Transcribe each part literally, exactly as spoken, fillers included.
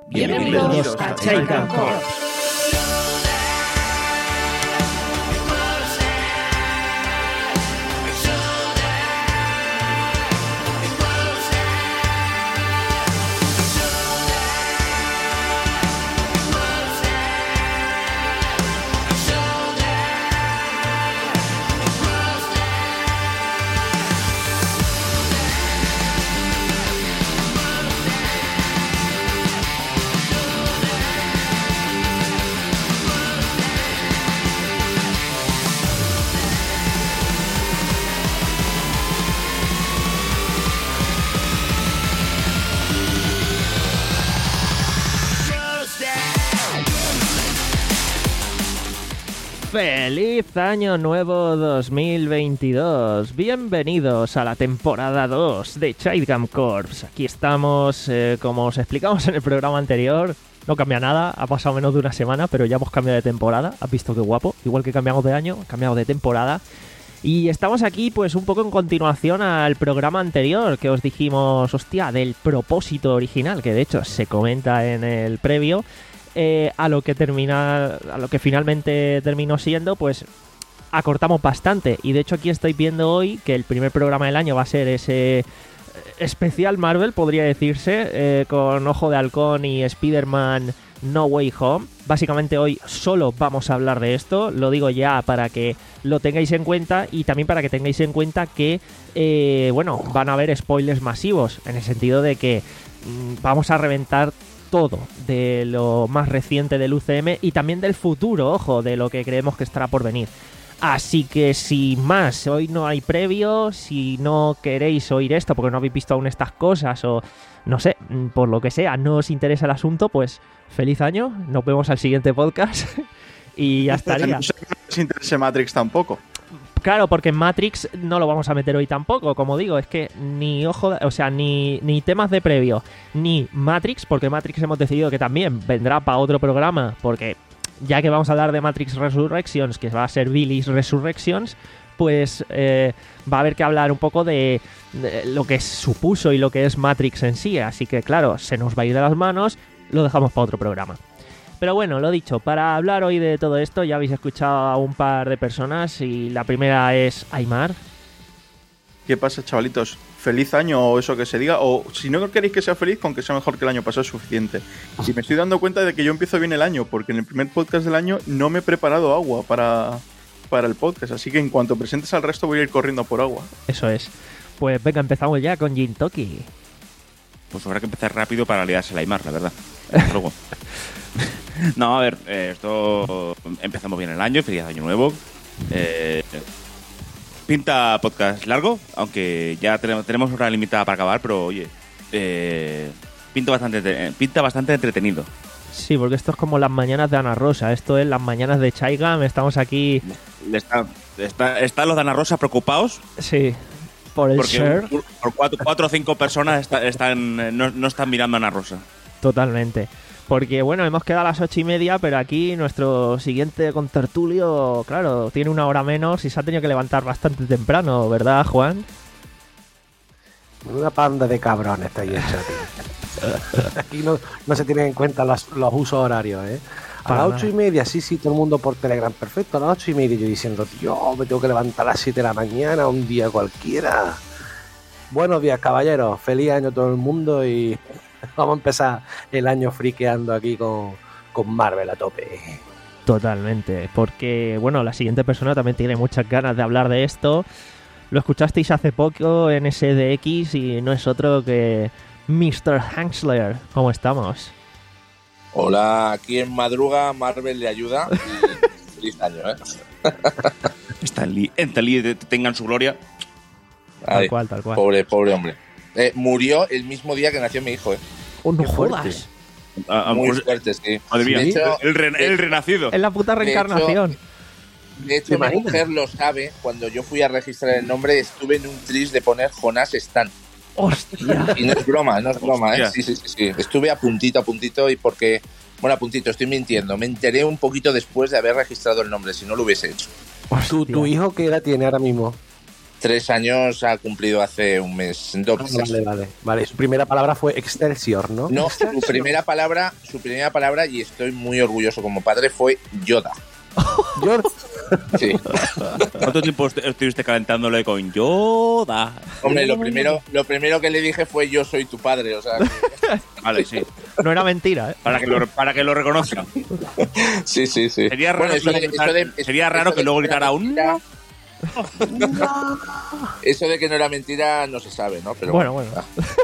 Bienvenidos a Chaika Corps. ¡Feliz Año Nuevo dos mil veintidós! Bienvenidos a la temporada dos de Chaika Corps. Aquí estamos, eh, como os explicamos en el programa anterior. No cambia nada, ha pasado menos de una semana, pero ya hemos cambiado de temporada. ¿Has visto qué guapo? Igual que cambiamos de año, cambiamos de temporada. Y estamos aquí pues un poco en continuación al programa anterior, que os dijimos, hostia, del propósito original, que de hecho se comenta en el previo. Eh, a lo que termina, a lo que finalmente terminó siendo, pues acortamos bastante. Y de hecho aquí estoy viendo hoy que el primer programa del año va a ser ese especial Marvel, podría decirse, eh, con Ojo de Halcón y Spider-Man No Way Home. Básicamente hoy solo vamos a hablar de esto, lo digo ya para que lo tengáis en cuenta y también para que tengáis en cuenta que, eh, bueno, van a haber spoilers masivos, en el sentido de que mmm, vamos a reventar todo de lo más reciente del U C M y también del futuro, ojo, de lo que creemos que estará por venir. Así que sin más, hoy no hay previo. Si no queréis oír esto porque no habéis visto aún estas cosas o no sé, por lo que sea, no os interesa el asunto, pues feliz año, nos vemos al siguiente podcast y ya estaría. No sé que no os interese Matrix tampoco. Claro, porque en Matrix no lo vamos a meter hoy tampoco, como digo, es que ni ojo, o sea, ni, ni temas de previo, ni Matrix, porque Matrix hemos decidido que también vendrá para otro programa, porque ya que vamos a hablar de Matrix Resurrections, que va a ser Billy's Resurrections, pues eh, va a haber que hablar un poco de, de lo que supuso y lo que es Matrix en sí, así que claro, se nos va a ir de las manos, lo dejamos para otro programa. Pero bueno, lo dicho, para hablar hoy de todo esto ya habéis escuchado a un par de personas y la primera es Aymar. ¿Qué pasa, chavalitos? ¿Feliz año o eso que se diga? O si no queréis que sea feliz, con que sea mejor que el año pasado es suficiente. Y me estoy dando cuenta de que yo empiezo bien el año, porque en el primer podcast del año no me he preparado agua para, para el podcast, así que en cuanto presentes al resto voy a ir corriendo por agua. Eso es. Pues venga, empezamos ya con Gin Toki. Pues habrá que empezar rápido para liarse la Aymar, la verdad. Luego. No, a ver, eh, esto empezamos bien el año, feliz año nuevo. Eh, pinta podcast largo, aunque ya tenemos, tenemos hora limitada para acabar, pero oye, eh, pinta bastante, pinta bastante entretenido. Sí, porque esto es como las mañanas de Ana Rosa, esto es las mañanas de Chaika, estamos aquí. Está, está, están los de Ana Rosa preocupados. Sí. Por el porque share. Por, por cuatro, cuatro o cinco personas está, están, no, no están mirando a Ana Rosa. Totalmente. Porque bueno, hemos quedado a las ocho y media, pero aquí nuestro siguiente contertulio, claro, tiene una hora menos y se ha tenido que levantar bastante temprano, ¿verdad, Juan? Una panda de cabrones está ahí hecha, tío. Aquí no, no se tienen en cuenta los, los usos horarios, ¿eh? A Para las ocho y media, sí, sí, todo el mundo por Telegram, perfecto. A las ocho y media yo diciendo, tío, me tengo que levantar a las siete de la mañana, un día cualquiera. Buenos días, caballeros. Feliz año a todo el mundo y vamos a empezar el año friqueando aquí con, con Marvel a tope. Totalmente, porque, bueno, la siguiente persona también tiene muchas ganas de hablar de esto. Lo escuchasteis hace poco en S D X y no es otro que mister Hansler. ¿Cómo estamos? Hola, aquí en madruga Marvel le ayuda y feliz año, ¿eh? Stan Lee, Stan Lee tengan su gloria. Tal Ay, cual, tal cual. Pobre, pobre hombre. Eh, murió el mismo día que nació mi hijo, ¿eh? ¡Oh, no Qué fuerte. jodas! Ah, Muy pues, fuerte, sí. madre mía, De hecho, el, re, el renacido. Es la puta reencarnación. De hecho, de hecho mi mujer lo sabe. Cuando yo fui a registrar el nombre, estuve en un tris de poner Jonás Stan. ¡Hostia! Y no es broma, no es broma, ¿eh? Hostia. Sí, sí, sí, sí. Estuve a puntito, a puntito y porque... Bueno, a puntito, estoy mintiendo. Me enteré un poquito después de haber registrado el nombre, si no lo hubiese hecho. ¿Tu, tu hijo qué edad tiene ahora mismo? tres años ha cumplido hace un mes. Dos meses. Vale, vale, vale. Su primera palabra fue Excelsior, ¿no? No, Excelsior. su primera palabra, su primera palabra, y estoy muy orgulloso como padre, fue Yoda. Yoda. Sí. ¿Cuánto tiempo est- estuviste calentándole con Yoda? Hombre, lo primero, lo primero que le dije fue yo soy tu padre, o sea. Que... Vale, sí. No era mentira, ¿eh? Para que lo, para que lo reconozca. Sí, sí, sí. Sería raro, Bueno, eso que, de- luego eso de- gritara- sería raro eso que de luego no era gritara un... mentira- Eso de que no era mentira no se sabe, ¿no? Pero Bueno, bueno.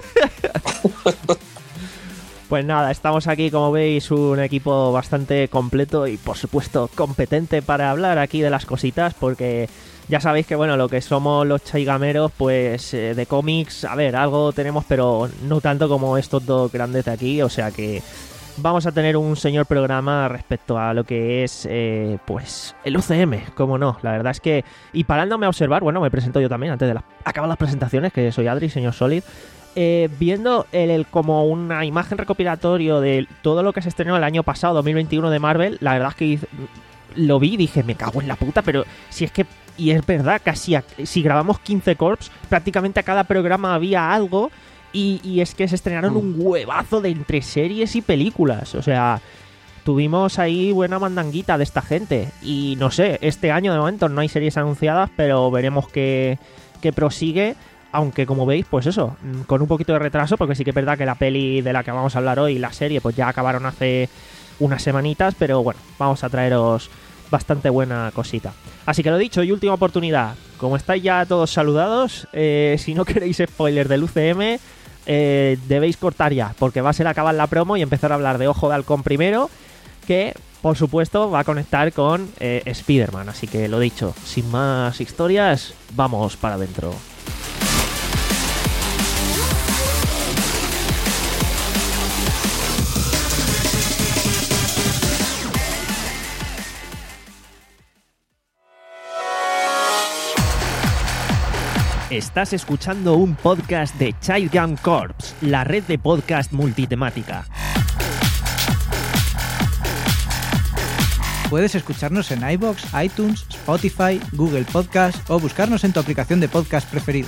Pues nada, estamos aquí, como veis, un equipo bastante completo y, por supuesto, competente para hablar aquí de las cositas, porque ya sabéis que, bueno, lo que somos los chaigameros, pues eh, de cómics, a ver, algo tenemos, pero no tanto como estos dos grandes de aquí, o sea que vamos a tener un señor programa respecto a lo que es, eh, pues, el U C M, como no. La verdad es que, y parándome a observar, bueno, me presento yo también antes de la, acabar las presentaciones, que soy Adri, señor Solid. Eh, viendo el, el- como una imagen recopilatorio de todo lo que se estrenó el año pasado, dos mil veintiuno de Marvel, la verdad es que hice- lo vi y dije, me cago en la puta, pero si es que, y es verdad, casi a- si grabamos quince corps, prácticamente a cada programa había algo, y, y es que se estrenaron Mm. un huevazo de entre series y películas, o sea, tuvimos ahí buena mandanguita de esta gente, y no sé, este año de momento no hay series anunciadas, pero veremos que, que prosigue. Aunque, como veis, pues eso, mm, con un poquito de retraso, porque sí que es verdad que la peli de la que vamos a hablar hoy y la serie pues ya acabaron hace unas semanitas, pero bueno, vamos a traeros bastante buena cosita. Así que lo dicho, y última oportunidad, como estáis ya todos saludados, eh, si no queréis spoiler del U C M, eh, debéis cortar ya, porque va a ser acabar la promo y empezar a hablar de Ojo de Halcón primero, que por supuesto va a conectar con eh, Spider-Man. Así que lo dicho, sin más historias, vamos para adentro. Estás escuchando un podcast de Child Gun Corps, la red de podcast multitemática. Puedes escucharnos en iVoox, iTunes, Spotify, Google Podcast o buscarnos en tu aplicación de podcast preferida.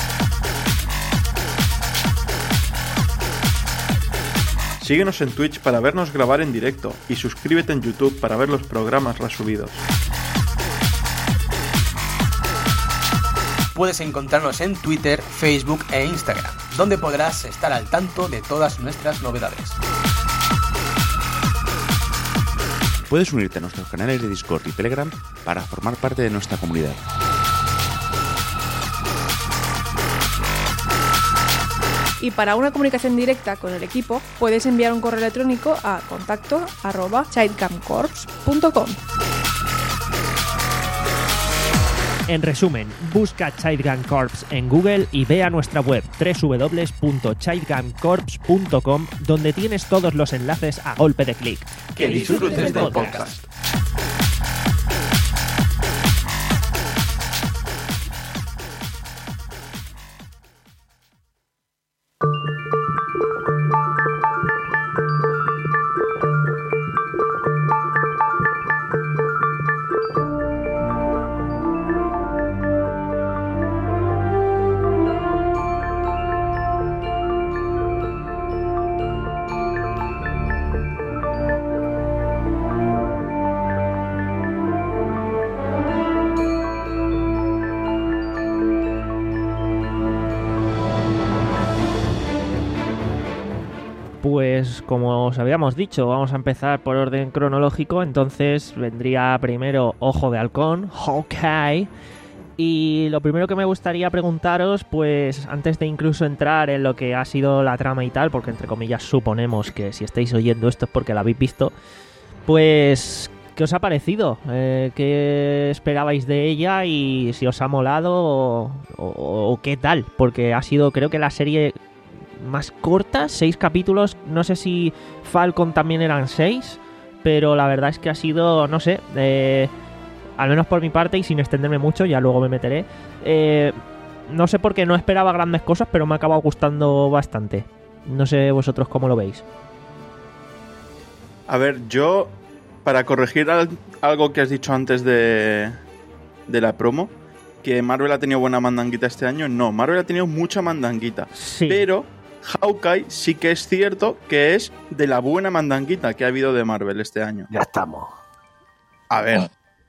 Síguenos en Twitch para vernos grabar en directo y suscríbete en YouTube para ver los programas resubidos. Puedes encontrarnos en Twitter, Facebook e Instagram, donde podrás estar al tanto de todas nuestras novedades. Puedes unirte a nuestros canales de Discord y Telegram para formar parte de nuestra comunidad. Y para una comunicación directa con el equipo, puedes enviar un correo electrónico a contacto arroba childcamcorps punto com. En resumen, busca Child Gun Corps en Google y ve a nuestra web doble u doble u doble u punto child gun corps punto com, donde tienes todos los enlaces a golpe de clic. Que disfrutes del podcast. Pues como os habíamos dicho, vamos a empezar por orden cronológico, entonces vendría primero Ojo de Halcón, Hawkeye. Y lo primero que me gustaría preguntaros, pues antes de incluso entrar en lo que ha sido la trama y tal, porque entre comillas suponemos que si estáis oyendo esto es porque la habéis visto, pues ¿qué os ha parecido? Eh, ¿Qué esperabais de ella y si os ha molado o, o- o qué tal? Porque ha sido, creo que la serie más corta, seis capítulos, no sé si Falcon también eran seis, pero la verdad es que ha sido, no sé, eh, al menos por mi parte y sin extenderme mucho, ya luego me meteré, eh, no sé por qué no esperaba grandes cosas, pero me ha acabado gustando bastante. No sé vosotros cómo lo veis. A ver, yo, para corregir al- algo que has dicho antes de, de la promo, que Marvel ha tenido buena mandanguita este año. No, Marvel ha tenido mucha mandanguita. Sí. Pero Hawkeye sí que es cierto que es de la buena mandanguita que ha habido de Marvel este año. Ya estamos. A ver,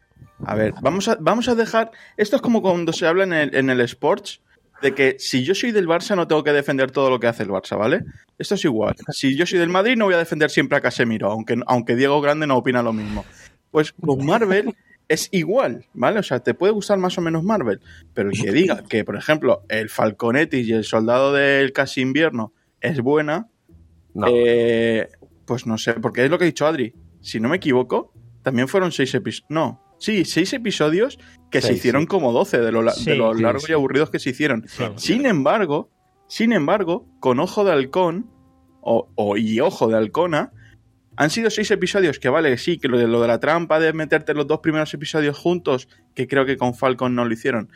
a ver, vamos a, vamos a dejar... Esto es como cuando se habla en el, en el Sports, de que si yo soy del Barça no tengo que defender todo lo que hace el Barça, ¿vale? Esto es igual. Si yo soy del Madrid no voy a defender siempre a Casemiro, aunque, aunque Diego Grande no opina lo mismo. Pues con Marvel es igual, ¿vale? O sea, te puede gustar más o menos Marvel, pero el que diga que, por ejemplo, el Falconetti y el Soldado del Casi Invierno es buena, no. eh, pues no sé, porque es lo que ha dicho Adri. Si no me equivoco, también fueron seis episodios. No, sí, seis episodios que seis, se hicieron sí. como doce de, lo, sí, de los sí, largos sí. y aburridos que se hicieron. Sí, sin sí. embargo, sin embargo, con Ojo de Halcón o, o y Ojo de Halcona, han sido seis episodios que vale, sí, que lo de, lo de la trampa de meterte los dos primeros episodios juntos, que creo que con Falcon no lo hicieron,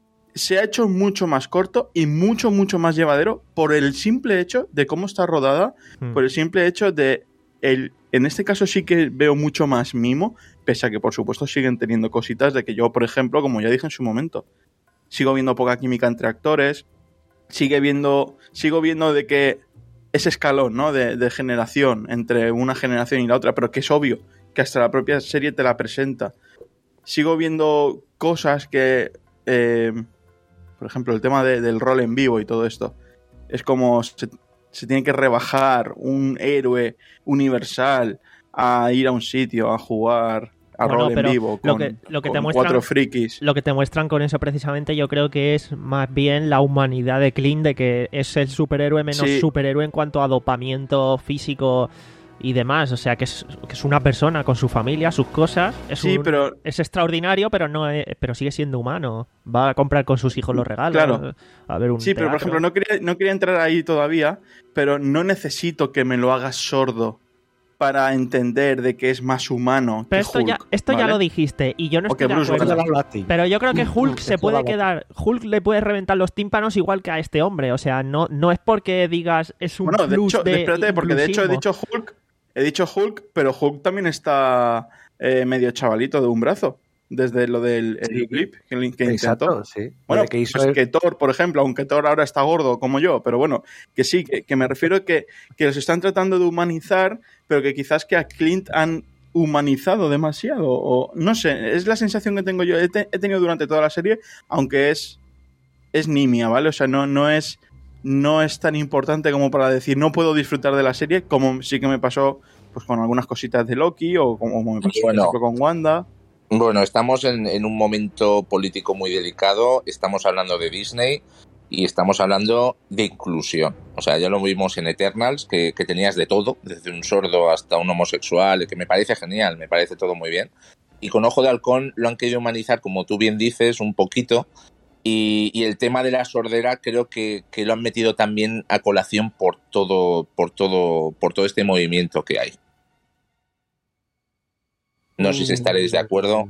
se ha hecho mucho más corto y mucho, mucho más llevadero por el simple hecho de cómo está rodada, mm. por el simple hecho de... El, en este caso sí que veo mucho más mimo, pese a que por supuesto siguen teniendo cositas de que yo, por ejemplo, como ya dije en su momento, sigo viendo poca química entre actores, sigue viendo, sigo viendo de que ese escalón, ¿no? de, de generación entre una generación y la otra, pero que es obvio que hasta la propia serie te la presenta. Sigo viendo cosas que, eh, por ejemplo, el tema de, del rol en vivo y todo esto, es como... Se, se tiene que rebajar un héroe universal a ir a un sitio a jugar a bueno, rol en vivo con, lo que, lo que con te muestran, cuatro frikis. Lo que te muestran con eso precisamente yo creo que es más bien la humanidad de Clint, de que es el superhéroe menos sí. superhéroe en cuanto a dopamiento físico y demás, o sea que es, que es una persona con su familia, sus cosas, es, sí, un, pero... es extraordinario, pero no es, pero sigue siendo humano, va a comprar con sus hijos los regalos, claro. a ver un sí, teatro. Pero por ejemplo no quería, no quería entrar ahí todavía, pero no necesito que me lo hagas sordo para entender de que es más humano pero que esto Hulk, ya esto ¿vale? ya lo dijiste y yo no estoy de Bruce acuerdo, Banner. pero yo creo que Hulk se puede quedar, Hulk le puede reventar los tímpanos igual que a este hombre, o sea, no, no es porque digas es un bueno, plus de hecho, de espérate, porque de hecho he dicho Hulk He dicho Hulk, pero Hulk también está eh, medio chavalito de un brazo. Desde lo del sí, clip que, que exacto, intentó. Sí. Bueno, que, hizo pues el... que Thor, por ejemplo, aunque Thor ahora está gordo como yo, pero bueno, que sí, que, que me refiero a que, que los están tratando de humanizar, pero que quizás que a Clint han humanizado demasiado. O no sé, es la sensación que tengo yo. He, te, he tenido durante toda la serie, aunque es, es nimia, ¿vale? O sea, no, no es... no es tan importante como para decir no puedo disfrutar de la serie, como sí que me pasó pues con algunas cositas de Loki o como me pasó bueno, por ejemplo, con Wanda. Bueno, estamos en, en un momento político muy delicado, estamos hablando de Disney y estamos hablando de inclusión. O sea, ya lo vimos en Eternals, que, que tenías de todo, desde un sordo hasta un homosexual, que me parece genial, me parece todo muy bien. Y con Ojo de Halcón lo han querido humanizar, como tú bien dices, un poquito. Y, y el tema de la sordera creo que, que lo han metido también a colación por todo, por todo, por todo este movimiento que hay. No sé si estaréis de acuerdo.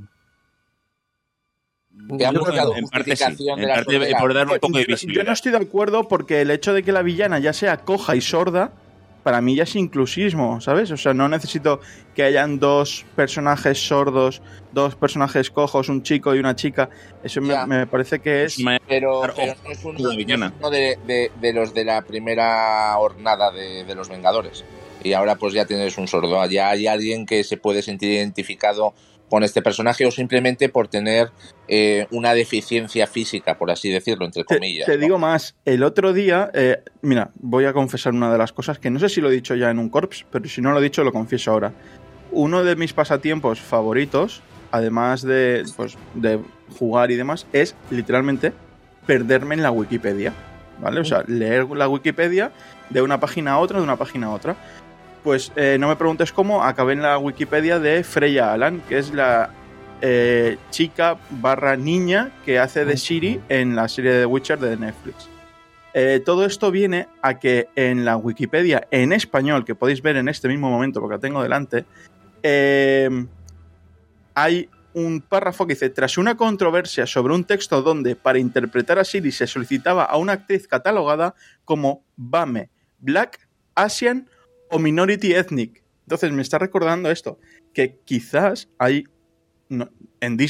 Que han buscado en parte sí, en parte por dar un poco de visibilidad. Yo no estoy de acuerdo porque el hecho de que la villana ya sea coja y sorda, para mí ya es inclusismo, ¿sabes? O sea, no necesito que hayan dos personajes sordos, dos personajes cojos, un chico y una chica. Eso me, me parece que es... Pero, pero no es, un, no es uno de, de, de los de la primera hornada de, de los Vengadores. Y ahora pues ya tienes un sordo. Ya hay alguien que se puede sentir identificado con este personaje o simplemente por tener eh, una deficiencia física, por así decirlo, entre comillas. Te, te ¿no? digo más, el otro día, eh, mira, voy a confesar una de las cosas que no sé si lo he dicho ya en un corps, pero si no lo he dicho lo confieso ahora. Uno de mis pasatiempos favoritos, además de, pues, de jugar y demás, es literalmente perderme en la Wikipedia, ¿vale? O sea, leer la Wikipedia de una página a otra, de una página a otra. Pues eh, no me preguntes cómo, acabé en la Wikipedia de Freya Allan, que es la eh, chica barra niña que hace de Ciri en la serie de The Witcher de Netflix. Eh, todo esto viene a que en la Wikipedia en español, que podéis ver en este mismo momento porque la tengo delante, eh, hay un párrafo que dice: tras una controversia sobre un texto donde para interpretar a Ciri se solicitaba a una actriz catalogada como BAME, Black, Asian o Minority Ethnic. Entonces me está recordando esto, que quizás hay no, en Disney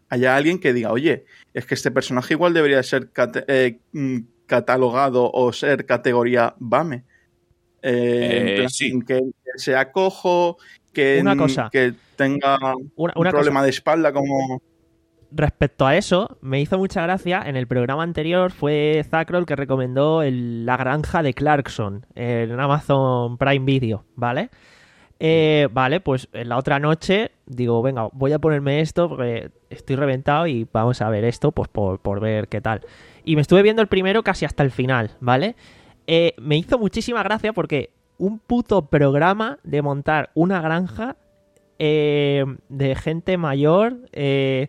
haya alguien que diga, oye, es que este personaje igual debería ser cate- eh, catalogado o ser categoría B A M E. Eh, en Eh, plan, sí. que, que sea cojo, que, Una cosa. que tenga Una, un una problema cosa. de espalda como... Respecto a eso, me hizo mucha gracia. En el programa anterior fue Zacro el que recomendó el- La Granja de Clarkson en Amazon Prime Video, ¿vale? Eh, vale, pues en la otra noche digo, venga, voy a ponerme esto porque estoy reventado y vamos a ver esto pues por, por ver qué tal. Y me estuve viendo el primero casi hasta el final, ¿vale? Eh, me hizo muchísima gracia porque un puto programa de montar una granja eh, de gente mayor eh,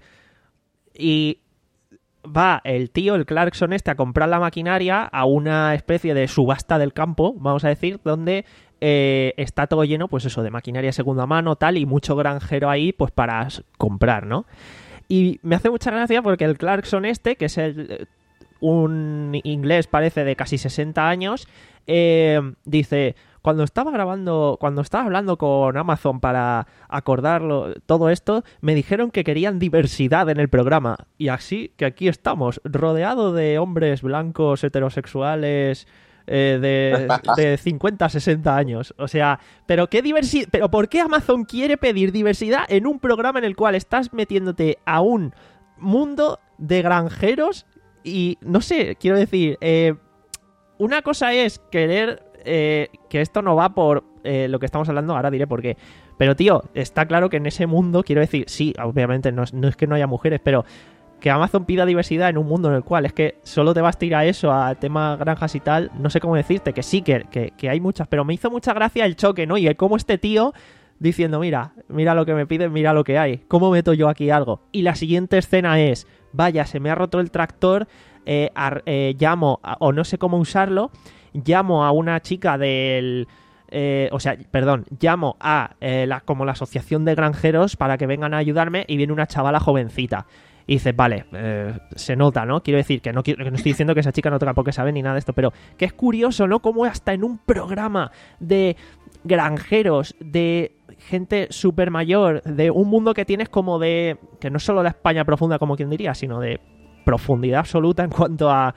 y va el tío, el Clarkson este, a comprar la maquinaria a una especie de subasta del campo, vamos a decir, donde eh, está todo lleno, pues eso, de maquinaria de segunda mano, tal, y mucho granjero ahí, pues para s- comprar, ¿no? Y me hace mucha gracia porque el Clarkson este, que es el, un inglés, parece, de casi sesenta años, eh, dice... Cuando estaba grabando, cuando estaba hablando con Amazon para acordarlo, todo esto, me dijeron que querían diversidad en el programa. Y así que aquí estamos, rodeado de hombres blancos, heterosexuales, eh, de, de cincuenta, sesenta años. O sea, pero qué diversidad, pero ¿por qué Amazon quiere pedir diversidad en un programa en el cual estás metiéndote a un mundo de granjeros? Y no sé, quiero decir, eh, una cosa es querer... Eh, que esto no va por eh, lo que estamos hablando, ahora diré por qué. Pero, tío, está claro que en ese mundo, quiero decir, sí, obviamente no es, no es que no haya mujeres, pero que Amazon pida diversidad en un mundo en el cual es que solo te vas a tirar a eso, a temas granjas y tal, no sé cómo decirte, que sí, que, que, que hay muchas, pero me hizo mucha gracia el choque, ¿no? Y el cómo este tío diciendo, mira, mira lo que me piden, mira lo que hay, ¿cómo meto yo aquí algo? Y la siguiente escena es, vaya, se me ha roto el tractor, eh, ar- eh, llamo, a- o no sé cómo usarlo, llamo a una chica del... Eh, o sea, perdón, llamo a eh, la, como la asociación de granjeros para que vengan a ayudarme y viene una chavala jovencita. Y dices, vale, eh, se nota, ¿no? Quiero decir que no, quiero, que no estoy diciendo que esa chica no toca porque sabe ni nada de esto, pero que es curioso, ¿no? Como hasta en un programa de granjeros, de gente súper mayor, de un mundo que tienes como de... que no es solo la España profunda, como quien diría, sino de profundidad absoluta en cuanto a...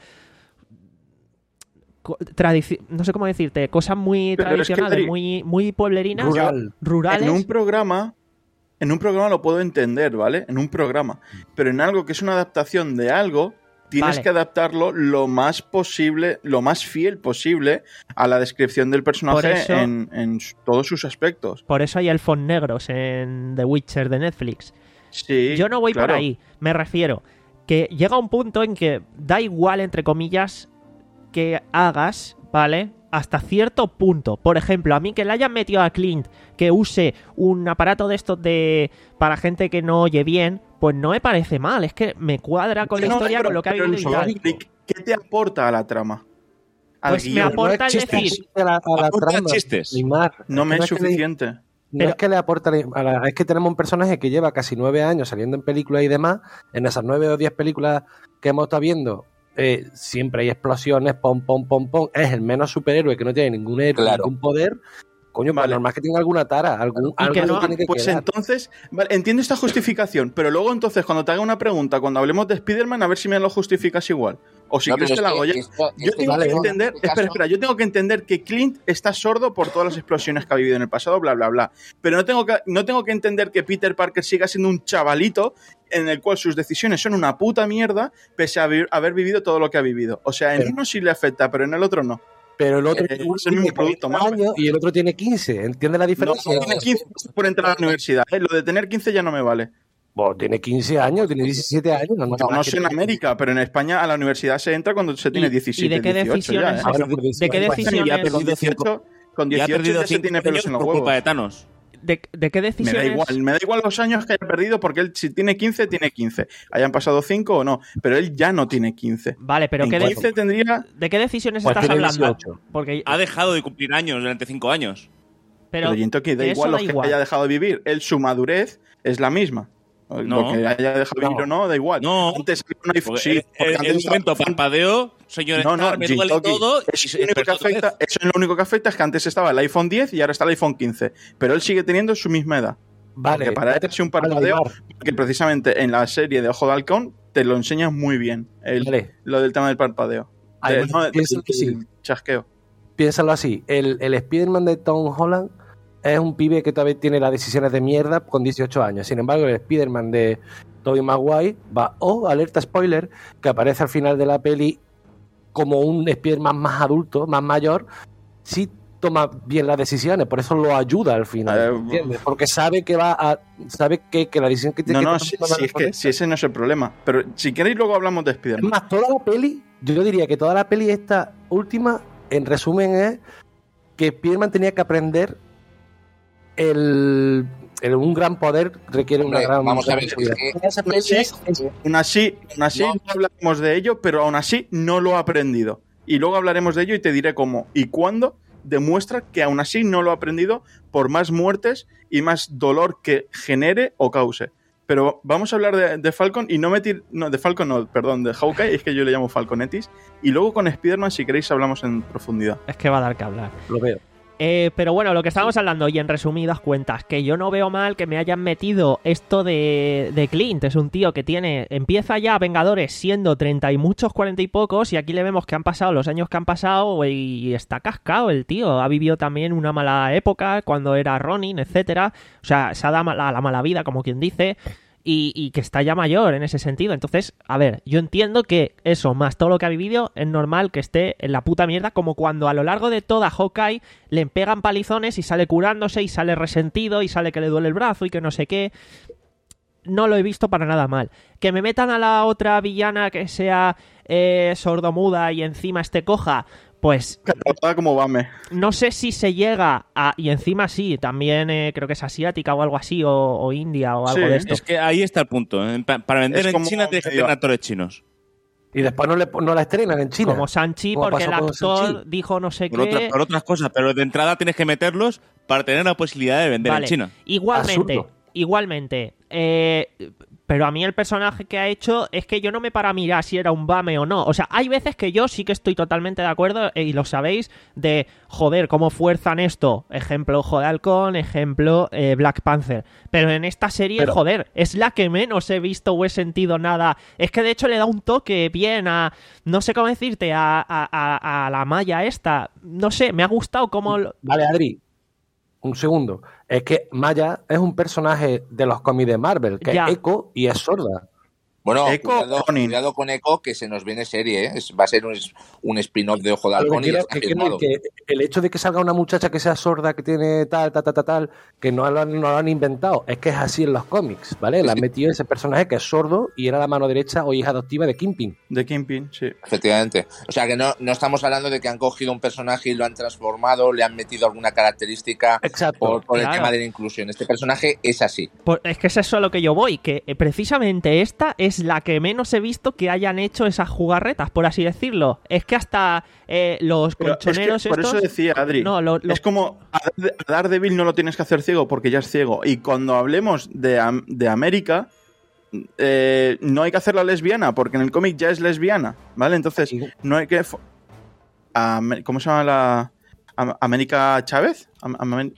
Tradici- no sé cómo decirte, cosas muy Pero es que, tradicionales, Dri, muy, muy pueblerinas, Rural. rurales. En un programa, en un programa lo puedo entender, ¿vale? En un programa. Pero en algo que es una adaptación de algo, tienes Vale. que adaptarlo lo más posible, lo más fiel posible a la descripción del Por personaje eso- en, en su- todos sus aspectos. Por eso hay elfos negros en The Witcher de Netflix. Sí, Yo no voy claro. por ahí, me refiero que llega un punto en que da igual, entre comillas, que hagas, ¿vale? Hasta cierto punto. Por ejemplo, a mí que le hayan metido a Clint que use un aparato de estos de para gente que no oye bien, pues no me parece mal. Es que me cuadra con la No, historia, pero- con lo que ha pero vivido y tal. Rick, ¿qué te aporta a la trama? Al Pues me guión. aporta No es el chiste, decir... chiste a la, a la Aporta trama, chistes. Neymar. No me que es que le- suficiente. No Pero- es que le aporta a la- es que tenemos un personaje que lleva casi nueve años saliendo en películas y demás. En esas nueve o diez películas que hemos estado viendo, eh, siempre hay explosiones, pom, pom, pom, pom. Es el menos superhéroe que no tiene ningún héroe, Claro. ningún poder. Coño, pues Vale. normal que tenga alguna tara, algún, Y algo que le no- tiene que Pues quedar. entonces, vale, entiendo esta justificación, pero luego entonces cuando te haga una pregunta, cuando hablemos de Spider-Man, a ver si me lo justificas igual. O si No, quieres pero te la es hago que ya. esto- Yo es que tengo vale, que ¿no? entender, en este espera, caso- espera, yo tengo que entender que Clint está sordo por todas las explosiones que ha vivido en el pasado, bla, bla, bla. Pero no tengo que, no tengo que entender que Peter Parker siga siendo un chavalito en el cual sus decisiones son una puta mierda, pese a haber, haber vivido todo lo que ha vivido. O sea, en Pero- uno sí le afecta, pero en el otro no. Pero el otro Eh, tiene es el mismo producto, cuarenta Marvel. años y el otro tiene quince. ¿Entiendes la No, diferencia? tiene quince por entrar a la universidad. ¿eh? Lo de tener quince ya no me vale. Bueno, tiene quince años, tiene diecisiete años. No, No, te no vas sé a en América, pero en España a la universidad se entra cuando se tiene ¿Y- diecisiete, y de qué dieciocho ya, decisiones ¿eh? Ah, bueno, ¿De pues qué dieciocho. decisiones? Ya ha Con perdido cinco- dieciocho, con Ya ha dieciocho perdido ya se cinco tiene pelos años en los por culpa huevos. de Thanos. ¿De, de qué Me decisiones? da igual, me da igual los años que haya perdido porque él si tiene quince, tiene quince. Hayan pasado cinco o no, pero él ya no tiene quince. Vale, pero En ¿qué de- quince tendría... ¿de qué decisiones Pues estás tiene hablando? dieciocho. Porque, Ha dejado de cumplir años durante cinco años. pero, Pero, Yento, que da eso igual da los que igual. haya dejado de vivir. Él, su madurez es la misma. No. Lo que haya dejado de vivir No. o no, da igual. No. Antes un iPhone, Porque sí, el- porque el, antes el estaba- momento parpadeo, señor No, no, Stark, me duele Jintoki, todo. y Eso, se lo único que despertó otra vez. afecta, eso es lo único que afecta es que antes estaba el iPhone diez y ahora está el iPhone quince. Pero él sigue teniendo su misma edad. Vale, porque parece un parpadeo, vale, que precisamente en la serie de Ojo de Halcón te lo enseñas muy bien, el, vale. lo del tema del parpadeo. Ay, De- no, pienso que del- sí. del chasqueo. Piénsalo así, el, el Spider-Man de Tom Holland es un pibe que todavía tiene las decisiones de mierda con dieciocho años. Sin embargo, el Spider-Man de Tobey Maguire va, oh, alerta spoiler, que aparece al final de la peli como un Spider-Man más adulto, más mayor, sí toma bien las decisiones, por eso lo ayuda al final, Eh, ¿entiendes? Porque sabe que va a, sabe que, que la decisión que tiene No, que no, tomar si, no la si es que correcta. si ese no es el problema. Pero si queréis luego hablamos de Es Spider-Man. más, toda la peli, yo diría que toda la peli esta última, en resumen, es que Spider-Man tenía que aprender el, el- un gran poder requiere una Hombre, gran vamos a ver, responsabilidad. es que- Toda esa peli Sí, es- es- Aún así, aún así No. no. hablaremos de ello, pero aún así no lo ha aprendido. Y luego hablaremos de ello y te diré cómo y cuándo demuestra que aún así no lo ha aprendido por más muertes y más dolor que genere o cause. Pero vamos a hablar de, de Falcon y no me tir- no, de Falcon no, perdón, de Hawkeye, es que yo le llamo Falconetis. Y luego con Spider-Man, si queréis, hablamos en profundidad. Es que va a dar que hablar. lo veo. Eh, pero bueno, lo que estábamos hablando, y en resumidas cuentas, que yo no veo mal que me hayan metido esto de, de Clint. Es un tío que tiene, empieza ya Vengadores siendo treinta y muchos, cuarenta y pocos, y aquí le vemos que han pasado los años que han pasado y está cascado el tío. Ha vivido también una mala época cuando era Ronin, etcétera. O sea, se ha dado la, la mala vida, como quien dice. Y, y que está ya mayor en ese sentido. Entonces, a ver, yo entiendo que eso, más todo lo que ha vivido, es normal que esté en la puta mierda, como cuando a lo largo de toda Hawkeye le pegan palizones y sale curándose y sale resentido y sale que le duele el brazo y que no sé qué. No lo he visto para nada mal. Que me metan a la otra villana que sea eh, sordomuda y encima esté coja, pues Catalogada como Bame. no sé si se llega a... Y encima sí, también eh, creo que es asiática o algo así, o, o india o algo Sí, de esto. Es que ahí está el punto. ¿eh? Pa- Para vender Es en como China tienes que medio- tener actores chinos. Y después no, le, no la estrenan en China. Como Sanchi, Como porque el pasó con actor Shang-Chi. dijo no sé Por, qué. otra- por otras cosas, pero de entrada tienes que meterlos para tener la posibilidad de vender Vale. en China. Igualmente, Absurdo. igualmente. eh, pero a mí el personaje que ha hecho es que yo no me para a mirar si era un Bame o no. O sea, hay veces que yo sí que estoy totalmente de acuerdo, eh, y lo sabéis, de joder, cómo fuerzan esto. Ejemplo, Ojo de Halcón, ejemplo, eh, Black Panther. Pero en esta serie, Pero- joder, es la que menos he visto o he sentido nada. Es que de hecho le da un toque bien a, no sé cómo decirte, a, a, a, a la malla esta. No sé, me ha gustado cómo... lo- Vale, Adri, un segundo. Es que Maya es un personaje de los cómics de Marvel, que Ya. es Echo y es sorda. Bueno, Echo cuidado, Ronin. cuidado con Echo, que se nos viene serie, ¿eh? Es- va a ser un, un spin-off de Ojo de Lo que Halcón y quiero- está que quiero firmado. decir que el hecho de que salga una muchacha que sea sorda, que tiene tal, tal, tal, tal, tal, que no lo, han, no lo han inventado, es que es así en los cómics, ¿vale? Le han metido ese personaje que es sordo y era la mano derecha o hija adoptiva de Kingpin. De Kingpin, sí. Efectivamente. O sea que no, no estamos hablando de que han cogido un personaje y lo han transformado, le han metido alguna característica Exacto. por, por claro. el tema de la inclusión. Este personaje es así. Pues es que es eso a lo que yo voy, que eh, precisamente esta es la que menos he visto que hayan hecho esas jugarretas, por así decirlo. Es que hasta eh, los Pero es que colchoneros por estos... eso decía Adri, No, lo- lo- es como a Dar- a Daredevil no lo tienes que hacer ciego porque ya es ciego. Y cuando hablemos de, Am- de América, eh, no hay que hacerla lesbiana porque en el cómic ya es lesbiana, ¿vale? Entonces, Sí. no hay que... fo- Am- ¿Cómo se llama la...? Am- ¿América Chávez? Am- Am-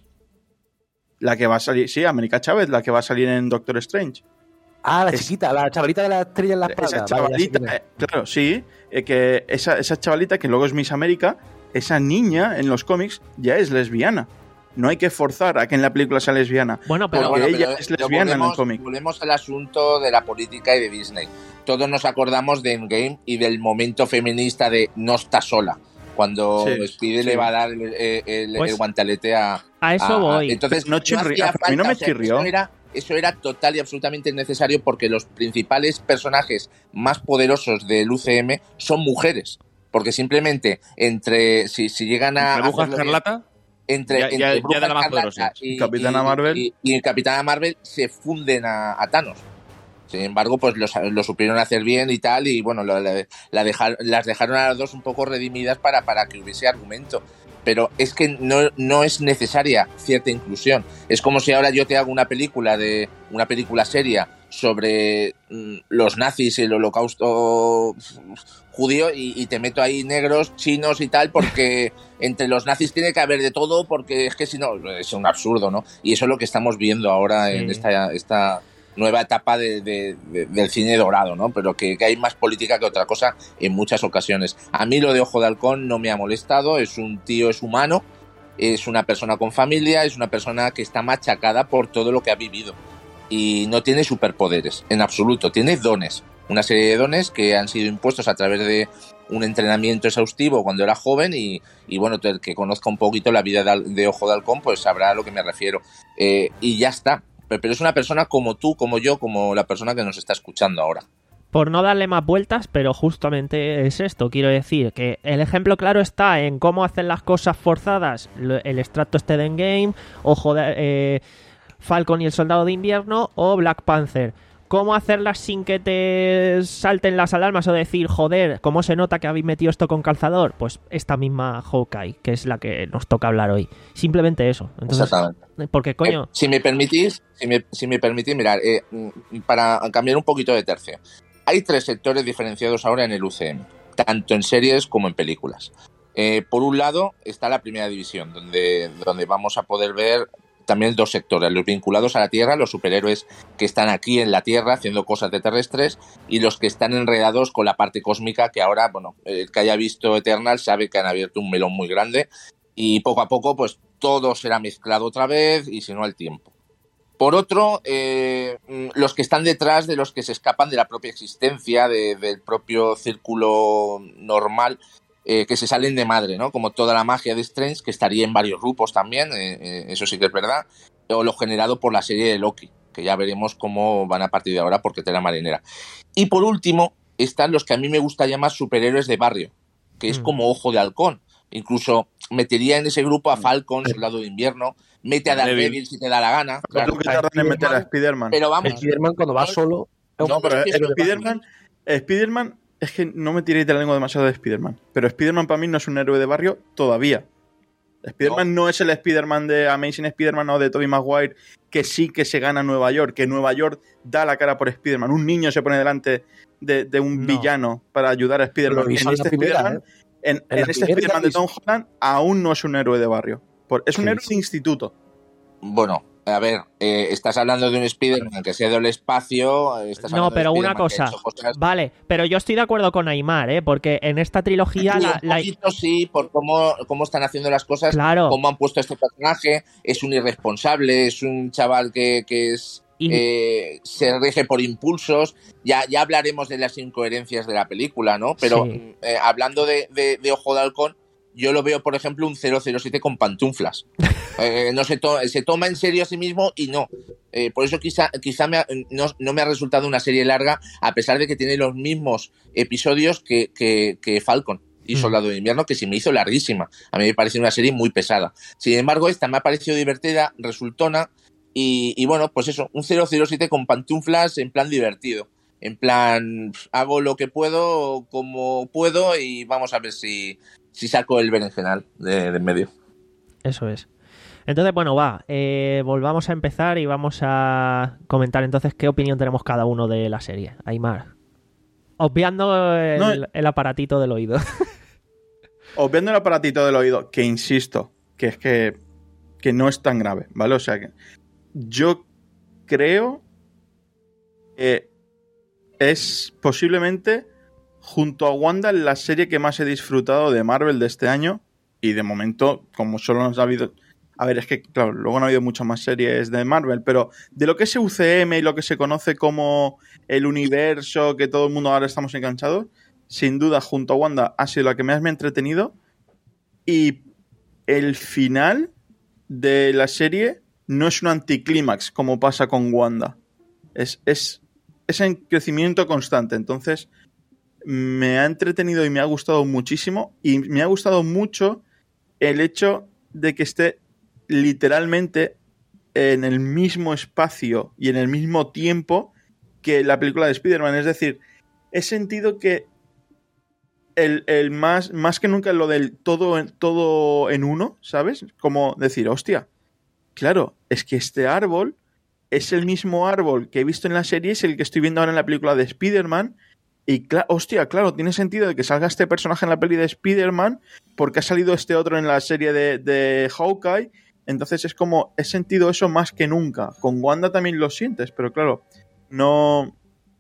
la que va a salir... Sí, América Chávez, la que va a salir en Doctor Strange. Ah, la Es- chiquita, la chavalita de la estrella en la espalda. Esa Vale, ya sé chavalita, quién es. eh, claro, sí, eh, que esa, esa chavalita que luego es Miss América, esa niña en los cómics ya es lesbiana. No hay que forzar a que en la película sea lesbiana. Bueno, pero... Porque bueno, ella pero- es pero lesbiana en el volvemos- cómic. Volvemos al asunto de la política y de Disney. Todos nos acordamos de Endgame y del momento feminista de no está sola. Cuando Sí, Spidey sí. le va a dar el, el- Pues- el guantelete a, A eso a- a- voy. Entonces, No chirri- hacía a mí no falta, me o sea, chirrió. Eso era, eso era total y absolutamente necesario porque los principales personajes más poderosos del U C M son mujeres. Porque simplemente entre si, si llegan a ¿La Bruja hacerlo bien, Escarlata? entre, Ya- entre ya- ya Bruja de la más Escarlata poderosa. y, Capitana y- Marvel. y, y Capitana Marvel se funden a, a Thanos. Sin embargo, pues los- lo supieron hacer bien y tal, y bueno, lo- la, la dejar- las dejaron a las dos un poco redimidas para, para que hubiese argumento. Pero es que no, no es necesaria cierta inclusión. Es como si ahora yo te hago una película de una película seria sobre mm, los nazis y el holocausto judío y, y te meto ahí negros, chinos y tal, porque entre los nazis tiene que haber de todo, porque es que si no, es un absurdo, ¿no? Y eso es lo que estamos viendo ahora sí. en esta, esta nueva etapa de, de, de, del cine dorado, ¿no? Pero que, que hay más política que otra cosa en muchas ocasiones. A mí lo de Ojo de Halcón no me ha molestado, es un tío, es humano, es una persona con familia, es una persona que está machacada por todo lo que ha vivido. Y no tiene superpoderes, en absoluto, tiene dones. Una serie de dones que han sido impuestos a través de un entrenamiento exhaustivo cuando era joven y, y bueno, el que conozca un poquito la vida de, de Ojo de Halcón pues sabrá a lo que me refiero. Eh, y ya está, pero, pero es una persona como tú, como yo, como la persona que nos está escuchando ahora. Por no darle más vueltas, pero justamente es esto, quiero decir, que el ejemplo claro está en cómo hacen las cosas forzadas, el extracto este de Endgame, Ojo de... Eh, Falcon y el Soldado de Invierno o Black Panther. ¿Cómo hacerlas sin que te salten las alarmas o decir, joder, cómo se nota que habéis metido esto con calzador? Pues esta misma Hawkeye, que es la que nos toca hablar hoy. Simplemente eso. Entonces, exactamente. Porque, coño... Eh, si me permitís, si me, si me permitís, mirar, eh, para cambiar un poquito de tercio. Hay tres sectores diferenciados ahora en el U C M, tanto en series como en películas. Eh, por un lado está la primera división, donde, donde vamos a poder ver también dos sectores, los vinculados a la Tierra, los superhéroes que están aquí en la Tierra haciendo cosas de terrestres y los que están enredados con la parte cósmica que ahora, bueno, el que haya visto Eternal sabe que han abierto un melón muy grande y poco a poco pues todo será mezclado otra vez y si no al tiempo. Por otro, eh, los que están detrás de los que se escapan de la propia existencia, de, del propio círculo normal, Eh, que se salen de madre, ¿no? Como toda la magia de Strange, que estaría en varios grupos también, eh, eh, eso sí que es verdad, o lo generado por la serie de Loki, que ya veremos cómo van a partir de ahora porque tela marinera. Y por último, están los que a mí me gusta llamar superhéroes de barrio, que es mm. como Ojo de Halcón. Incluso metería en ese grupo a Falcon, Soldado de Invierno, mete a Daredevil si te da la gana. Claro, que tardan en meter a Spider-Man. Pero vamos. Spider-Man cuando va solo... No, pero Spider-Man... Spider-Man... Es que no me tiréis de la lengua demasiado de Spider-Man. Pero Spider-Man para mí no es un héroe de barrio todavía. Spider-Man no, no es el Spider-Man de Amazing Spider-Man o de Tobey Maguire, que sí que se gana Nueva York, que Nueva York da la cara por Spider-Man. Un niño se pone delante de, de un no. villano para ayudar a Spider-Man. En este Spider-Man, ¿eh? en, en en este Spider-Man de Tom Holland aún no es un héroe de barrio. Es un sí, héroe sí. de instituto. Bueno... A ver, eh, estás hablando de un Spider-Man que se ha ido al espacio. Estás no, pero una cosa. Cosas... Vale, pero yo estoy de acuerdo con Aimar, ¿eh? Porque en esta trilogía. Sí, la, un poquito, la... sí, por cómo, cómo están haciendo las cosas. Claro. Cómo han puesto a este personaje. Es un irresponsable, es un chaval que, que es. Y... Eh, se rige por impulsos. Ya, ya hablaremos de las incoherencias de la película, ¿no? Pero sí. eh, hablando de, de, de Ojo de Halcón. Yo lo veo, por ejemplo, un cero cero siete con pantuflas. Eh, no se, to- se toma en serio a sí mismo y no. Eh, por eso quizá, quizá me ha, no, no me ha resultado una serie larga, a pesar de que tiene los mismos episodios que, que, que Falcon y Soldado de Invierno, que se me hizo larguísima. A mí me pareció una serie muy pesada. Sin embargo, esta me ha parecido divertida, resultona, y, y bueno, pues eso, un cero cero siete con pantuflas en plan divertido. En plan, hago lo que puedo, como puedo, y vamos a ver si... si saco el berenjenal de, de en medio. Eso es. Entonces, bueno, va, eh, volvamos a empezar y vamos a comentar entonces qué opinión tenemos cada uno de la serie. Aimar. Obviando el, no, el aparatito del oído. Obviando el aparatito del oído, que insisto, que es que, que no es tan grave, ¿vale? O sea, que yo creo que es posiblemente... junto a Wanda, la serie que más he disfrutado de Marvel de este año. Y de momento, como solo nos ha habido... A ver, es que, claro, luego no ha habido muchas más series de Marvel, pero de lo que es U C M y lo que se conoce como el universo, que todo el mundo ahora estamos enganchados, sin duda, junto a Wanda, ha sido la que más me ha entretenido. Y el final de la serie no es un anticlímax, como pasa con Wanda. Es, es, es en crecimiento constante, entonces... me ha entretenido y me ha gustado muchísimo, y me ha gustado mucho el hecho de que esté literalmente en el mismo espacio y en el mismo tiempo que la película de Spider-Man. Es decir, he sentido que el, el más, más que nunca lo del todo, todo en uno, ¿sabes? Como decir, hostia, claro, es que este árbol es el mismo árbol que he visto en la serie, es el que estoy viendo ahora en la película de Spider-Man. Y, cl- hostia, claro, tiene sentido de que salga este personaje en la peli de Spider-Man porque ha salido este otro en la serie de, de Hawkeye. Entonces es como, he sentido eso más que nunca. Con Wanda también lo sientes, pero claro, no...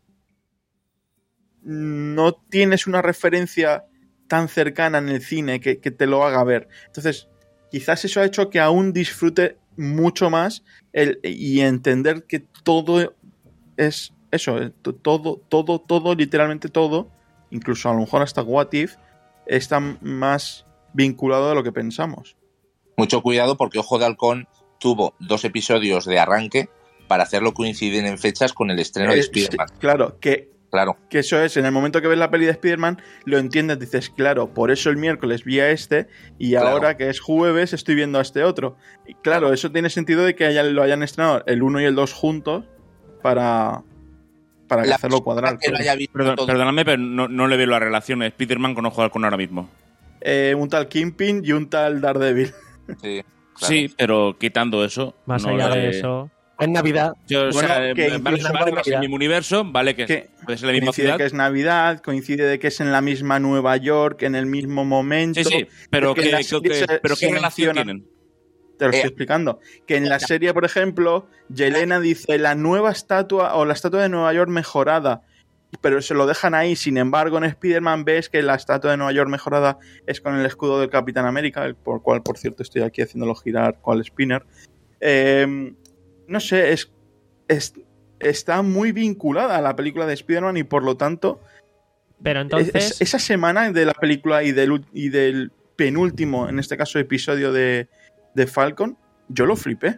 No tienes una referencia tan cercana en el cine que, que te lo haga ver. Entonces, quizás eso ha hecho que aún disfrute mucho más el, y entender que todo es eso, todo, todo, todo, literalmente todo, incluso a lo mejor hasta What If, está más vinculado de lo que pensamos. Mucho cuidado porque Ojo de Halcón tuvo dos episodios de arranque para hacerlo coincidir en fechas con el estreno Eh, de Spider-Man. sí, claro, que, claro. que eso es, en el momento que ves la peli de Spider-Man, lo entiendes, dices, claro, por eso el miércoles vi a este y Claro. ahora que es jueves estoy viendo a este otro. Y claro, eso tiene sentido de que hayan, lo hayan estrenado el uno y el dos juntos para, para La hacerlo cuadrar. que lo haya visto Perdón, todo. perdóname, pero no, no le veo la relación de Spider-Man con Ojo de Halcón ahora mismo. Eh, un tal Kingpin y un tal Daredevil. Sí, claro. Sí, pero quitando eso. Más no allá le- de eso... Es Navidad. Yo, o Bueno, sea, que eh, vale, incluso vale en que es el Navidad- mismo universo, vale que, Que puede ser la misma coincide ciudad. que es Navidad, coincide de que es en la misma Nueva York, en el mismo momento. Sí, sí, pero, que ¿qué, en la qué- serie qué- se- pero se ¿qué relación menciona- tienen? Te lo estoy Eh, explicando. Que en la serie, por ejemplo, Yelena dice la nueva estatua o la estatua de Nueva York mejorada. Pero se lo dejan ahí. Sin embargo, en Spider-Man ves que la estatua de Nueva York mejorada es con el escudo del Capitán América, el por cual, por cierto, estoy aquí haciéndolo girar cual spinner. Eh, no sé, es, es- está muy vinculada a la película de Spider-Man y por lo tanto Pero entonces... es- esa semana de la película y del, ul- y del penúltimo, en este caso, episodio de, de Falcon, yo lo flipé.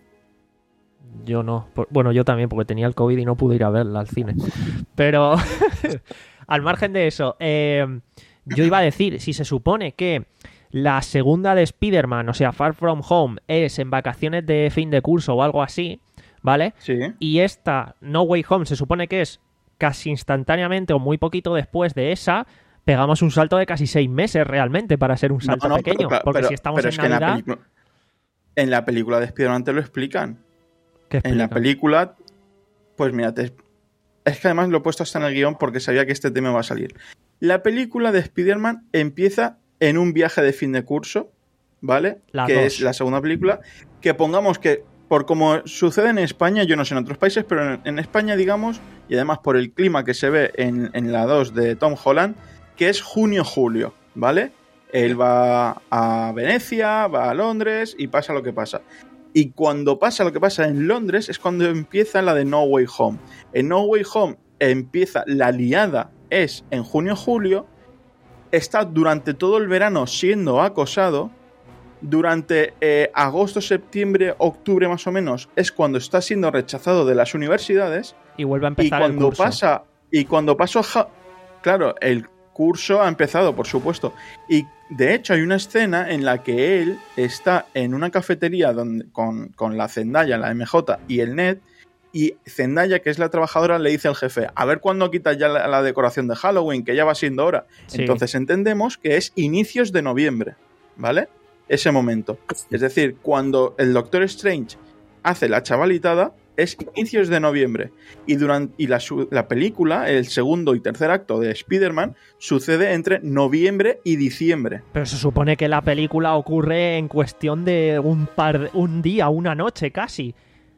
Yo no. Por- Bueno, yo también, porque tenía el COVID y no pude ir a verla al cine. Pero, al margen de eso, eh, yo iba a decir, si se supone que la segunda de Spider-Man, o sea, Far From Home, es en vacaciones de fin de curso o algo así, ¿vale? Sí. Y esta, No Way Home, se supone que es casi instantáneamente o muy poquito después de esa, pegamos un salto de casi seis meses realmente para ser un salto No, no, pequeño. pero- porque pero- si estamos pero en es que en la Navidad... película, en la película de Spider-Man te lo explican. ¿qué En la explican? película, pues mira, te- es que además lo he puesto hasta en el guión porque sabía que este tema va a salir. La película de Spider-Man empieza en un viaje de fin de curso, ¿vale? La que dos. es la segunda película. Que pongamos que, por como sucede en España, yo no sé en otros países, pero en, en España, digamos, y además por el clima que se ve en, en la dos de Tom Holland, que es junio-julio, ¿vale? Él va a Venecia, va a Londres y pasa lo que pasa. Y cuando pasa lo que pasa en Londres es cuando empieza la de No Way Home. En No Way Home empieza la liada, es en junio-julio, está durante todo el verano siendo acosado, durante eh, agosto, septiembre, octubre más o menos, es cuando está siendo rechazado de las universidades, Y vuelve a y empezar el cuando curso. pasa, y cuando pasó, ja- claro, el curso ha empezado, por supuesto. Y de hecho hay una escena en la que él está en una cafetería donde, con, con la Zendaya, la M J y el Ned, y Zendaya, que es la trabajadora, le dice al jefe, a ver cuándo quitas ya la, la decoración de Halloween, que ya va siendo hora. Sí. Entonces entendemos que es inicios de noviembre, ¿vale? Ese momento. Es decir, cuando el Doctor Strange hace la chavalitada, es inicios de noviembre. Y, durante, y la, su- la película, el segundo y tercer acto de Spider-Man, sucede entre noviembre y diciembre. Pero se supone que la película ocurre en cuestión de un par de- un día, una noche casi.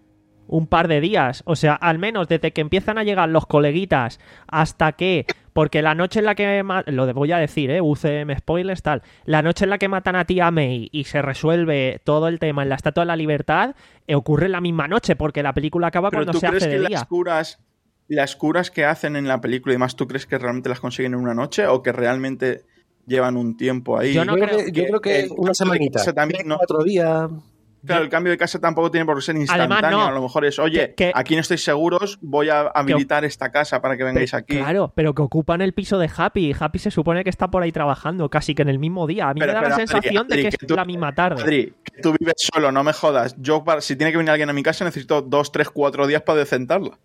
Un par de días. O sea, al menos desde que empiezan a llegar los coleguitas hasta que... Porque la noche en la que... ma- Lo de- voy a decir, ¿eh? U C M spoilers, tal. La noche en la que matan a tía May y se resuelve todo el tema en la Estatua de la Libertad, eh, ocurre la misma noche, porque la película acaba Pero cuando tú se crees hace que de las día. curas, las curas que hacen en la película y demás, ¿tú crees que realmente las consiguen en una noche o que realmente llevan un tiempo ahí? Yo no yo, creo- creo, yo creo que el una cambio de semanita. casa también, ¿no? Cuatro días. Claro, el cambio de casa tampoco tiene por qué ser instantáneo. Además, no. A lo mejor es, oye, Que- que- aquí no estáis seguros, voy a habilitar esta casa para que vengáis aquí. Claro, pero que ocupan el piso de Happy. y Happy se supone que está por ahí trabajando, casi que en el mismo día. A mí Pero, me da pero, la Adri, sensación Adri, de que, que es tú- la misma tarde. Adri, que tú vives solo, no me jodas. Yo, para- si tiene que venir alguien a mi casa, necesito dos, tres, cuatro días para decentarla.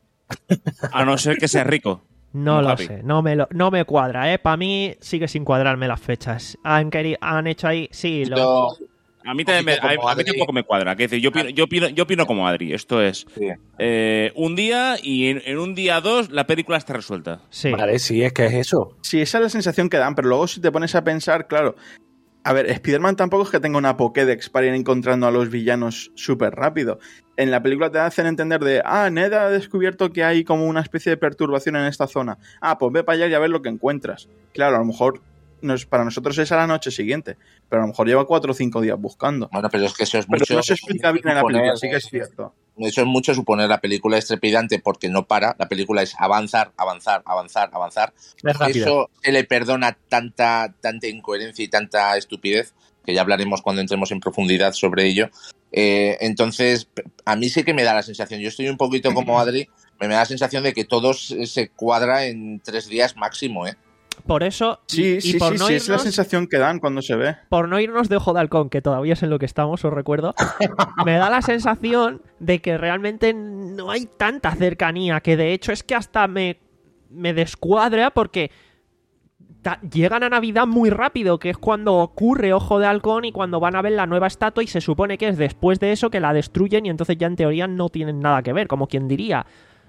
A no ser que sea rico. No Como lo Happy. sé, no me, lo, no me cuadra, ¿eh? Para mí sigue sin cuadrarme las fechas. Han, queri- han hecho ahí, sí, lo- Yo, a mí también me, a, a mí tampoco me cuadra. Que decir, yo, opino, yo, opino, yo opino como Adri. Esto es sí. eh, un día y en, en un día dos la película está resuelta. Sí. Vale, sí, es que es eso. Sí, esa es la sensación que dan, pero luego si te pones a pensar, claro... A ver, Spider-Man tampoco es que tenga una Pokédex para ir encontrando a los villanos súper rápido. En la película te hacen entender de, ah, Ned ha descubierto que hay como una especie de perturbación en esta zona. Ah, pues ve para allá y a ver lo que encuentras. Claro, a lo mejor nos, para nosotros es a la noche siguiente, pero a lo mejor lleva cuatro o cinco días buscando. Bueno, pero es que eso es pero mucho... no se explica bien en la película, sí que es cierto. Eso es mucho suponer. La película es trepidante porque no para. La película es avanzar, avanzar, avanzar, avanzar. Eso se le perdona tanta, tanta incoherencia y tanta estupidez, que ya hablaremos cuando entremos en profundidad sobre ello. Eh, entonces, a mí sí que me da la sensación, yo estoy un poquito como Adri, me da la sensación de que todo se cuadra en tres días máximo, ¿eh? Por eso, sí, y, sí, y por sí, no sí irnos, es la sensación que dan cuando se ve. Por no irnos de Ojo de Halcón, que todavía es en lo que estamos, os recuerdo, me da la sensación de que realmente no hay tanta cercanía, que de hecho es que hasta me, me descuadra porque ta- llegan a Navidad muy rápido, que es cuando ocurre Ojo de Halcón y cuando van a ver la nueva estatua y se supone que es después de eso que la destruyen y entonces ya en teoría no tienen nada que ver, como quien diría...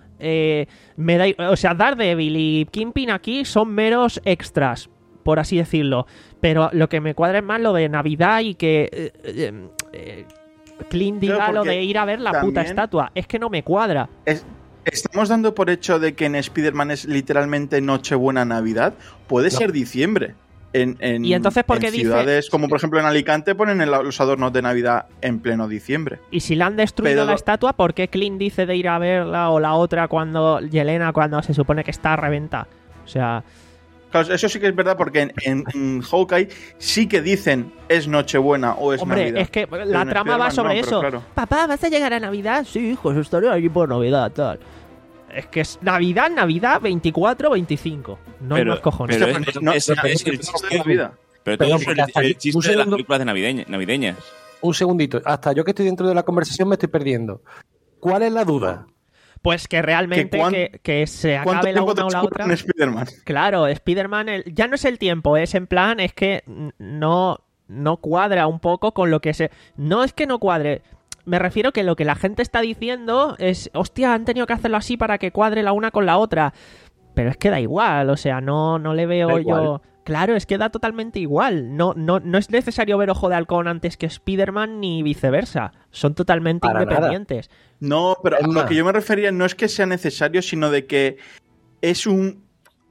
Eh, me da, o sea, Daredevil y Kingpin aquí son meros extras, por así decirlo. Pero lo que me cuadra es más lo de Navidad y que eh, eh, eh, Clint diga claro, lo de ir a ver la puta estatua. Es que no me cuadra. Es, ¿Estamos dando por hecho de que en Spider-Man es literalmente Nochebuena Navidad? Puede no. ser diciembre. En, en, ¿Y entonces por qué en ciudades dice... como por ejemplo en Alicante ponen el, los adornos de Navidad en pleno diciembre. Y si la han destruido Pero... la estatua, ¿por qué Clint dice de ir a verla o la otra cuando Yelena cuando se supone que está a reventa? O sea... Claro, eso sí que es verdad porque en, en, en Hawkeye sí que dicen es Nochebuena o es Hombre, Navidad. es que la trama va sobre no, eso. Claro. Papá, ¿vas a llegar a Navidad? Sí, hijo, yo estaré aquí por Navidad, tal. Es que es Navidad, Navidad, veinticuatro, veinticinco. No pero, hay más cojones. Pero es, es, no, es, es, es el chiste de Navidad. Pero todo es el, el chiste de las películas de navideña, navideñas. Un segundito. Hasta yo que estoy dentro de la conversación me estoy perdiendo. ¿Cuál es la duda? Pues que realmente ¿Que, cuán, que, que se acabe la una o la otra. Spider-Man? Claro, Spider-Man el, ya no es el tiempo, es en plan, es que no, no cuadra un poco con lo que se... No es que no cuadre... Me refiero que lo que la gente está diciendo es, hostia, han tenido que hacerlo así para que cuadre la una con la otra. Pero es que da igual, o sea, no, no le veo yo... Claro, es que da totalmente igual. No, no, no es necesario ver Ojo de Halcón antes que Spider-Man ni viceversa. Son totalmente para independientes. Nada. No, pero a lo que yo me refería no es que sea necesario, sino de que es un...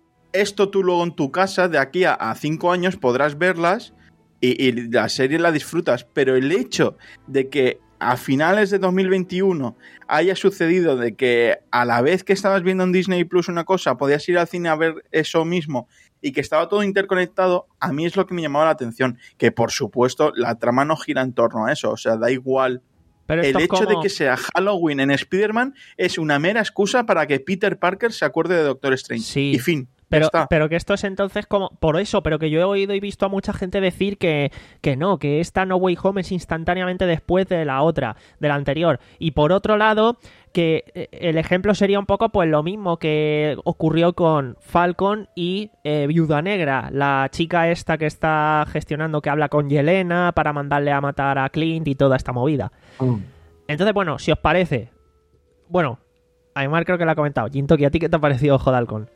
Esto tú luego en tu casa, de aquí a, a cinco años, podrás verlas y, y la serie la disfrutas. Pero el hecho de que a finales de dos mil veintiuno haya sucedido de que a la vez que estabas viendo en Disney Plus una cosa, podías ir al cine a ver eso mismo y que estaba todo interconectado, a mí es lo que me llamaba la atención. Que por supuesto la trama no gira en torno a eso, o sea, da igual. Pero el hecho como... de que sea Halloween en Spider-Man es una mera excusa para que Peter Parker se acuerde de Doctor Strange. Sí. Y fin. Pero, pero que esto es entonces como... Por eso, pero que yo he oído y visto a mucha gente decir que, que no, que esta No Way Home es instantáneamente después de la otra, de la anterior. Y por otro lado, que el ejemplo sería un poco pues lo mismo que ocurrió con Falcon y eh, Viuda Negra, la chica esta que está gestionando, que habla con Yelena para mandarle a matar a Clint y toda esta movida. Mm. Entonces, bueno, si os parece... Bueno, Aymar creo que lo ha comentado. Jintoki, ¿a ti qué te ha parecido Ojo de Halcón?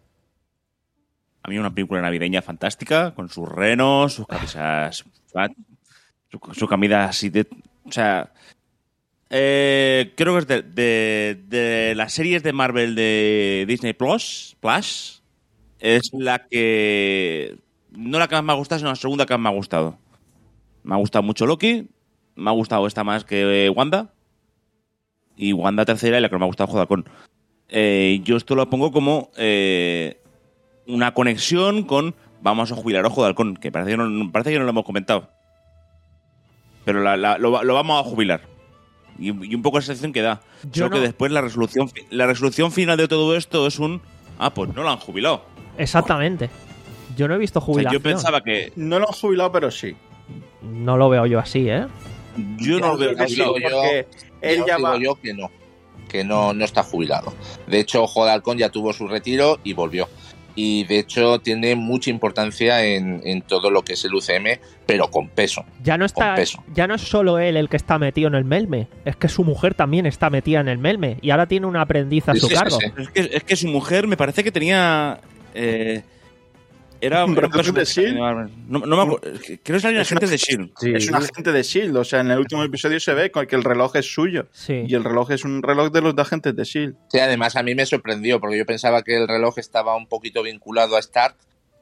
A mí una película navideña fantástica, con sus renos, sus camisas, su, su camisa así de... O sea, eh, creo que es de, de, de las series de Marvel de Disney Plus, Plus, es la que... No la que más me ha gustado, sino la segunda que más me ha gustado. Me ha gustado mucho Loki, me ha gustado esta más que Wanda, y Wanda tercera y la que no me ha gustado Ojo de Halcón. Eh, yo esto lo pongo como... Eh, una conexión con vamos a jubilar Ojo de Halcón, que parece que no, parece que no lo hemos comentado. Pero la, la, lo, lo vamos a jubilar. Y, y un poco esa sensación que da. Yo Solo no. que después la resolución la resolución final de todo esto es un... Ah, pues no lo han jubilado. Exactamente. Yo no he visto jubilación. O sea, yo pensaba que... No lo han jubilado, pero sí. No lo veo yo así, ¿eh? Yo no lo veo así. Digo yo, él yo, ya va... digo yo que no. Que no, no está jubilado. De hecho, Ojo de Halcón ya tuvo su retiro y volvió. y de hecho tiene mucha importancia en, en todo lo que es el U C M, pero con peso. Ya no está, con peso. Ya no es solo él el que está metido en el melme, es que su mujer también está metida en el melme y ahora tiene una aprendiz a Sí, su sí, cargo. sí, sí. Es que, es que su mujer me parece que tenía... Eh, era ¿Un era personaje de S H I E L D? No, no me acuerdo. Creo que salían Es una- agentes de S H I E L D. Sí. Es un agente de S H I E L D. O sea, en el último episodio se ve que el reloj es suyo. Sí. Y el reloj es un reloj de los de agentes de S H I E L D. Sí, además a mí me sorprendió, porque yo pensaba que el reloj estaba un poquito vinculado a Stark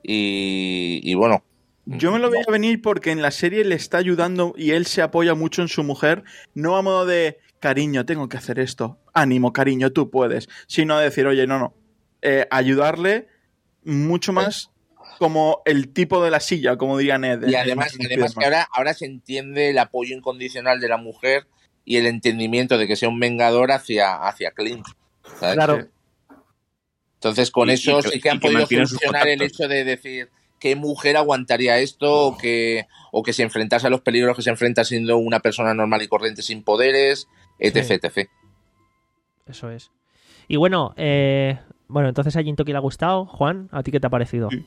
y, y bueno. Yo me lo veía venir porque en la serie le está ayudando y él se apoya mucho en su mujer, no a modo de cariño, tengo que hacer esto, ánimo, cariño, tú puedes, sino a decir, oye, no, no, eh, ayudarle mucho más como el tipo de la silla, como diría Ned. Y además, además que ahora, ahora se entiende el apoyo incondicional de la mujer y el entendimiento de que sea un vengador hacia, hacia Clint, ¿sabes? Claro. Entonces, con Y- eso y que- sí que han y que podido mantienen sus solucionar el contactos. hecho de decir qué mujer aguantaría esto o que, o que se enfrentase a los peligros que se enfrenta siendo una persona normal y corriente sin poderes, etc, Sí. etcétera. Eso es. Y bueno, eh, bueno, entonces a Jintoki le ha gustado. Juan, ¿a ti qué te ha parecido? Sí.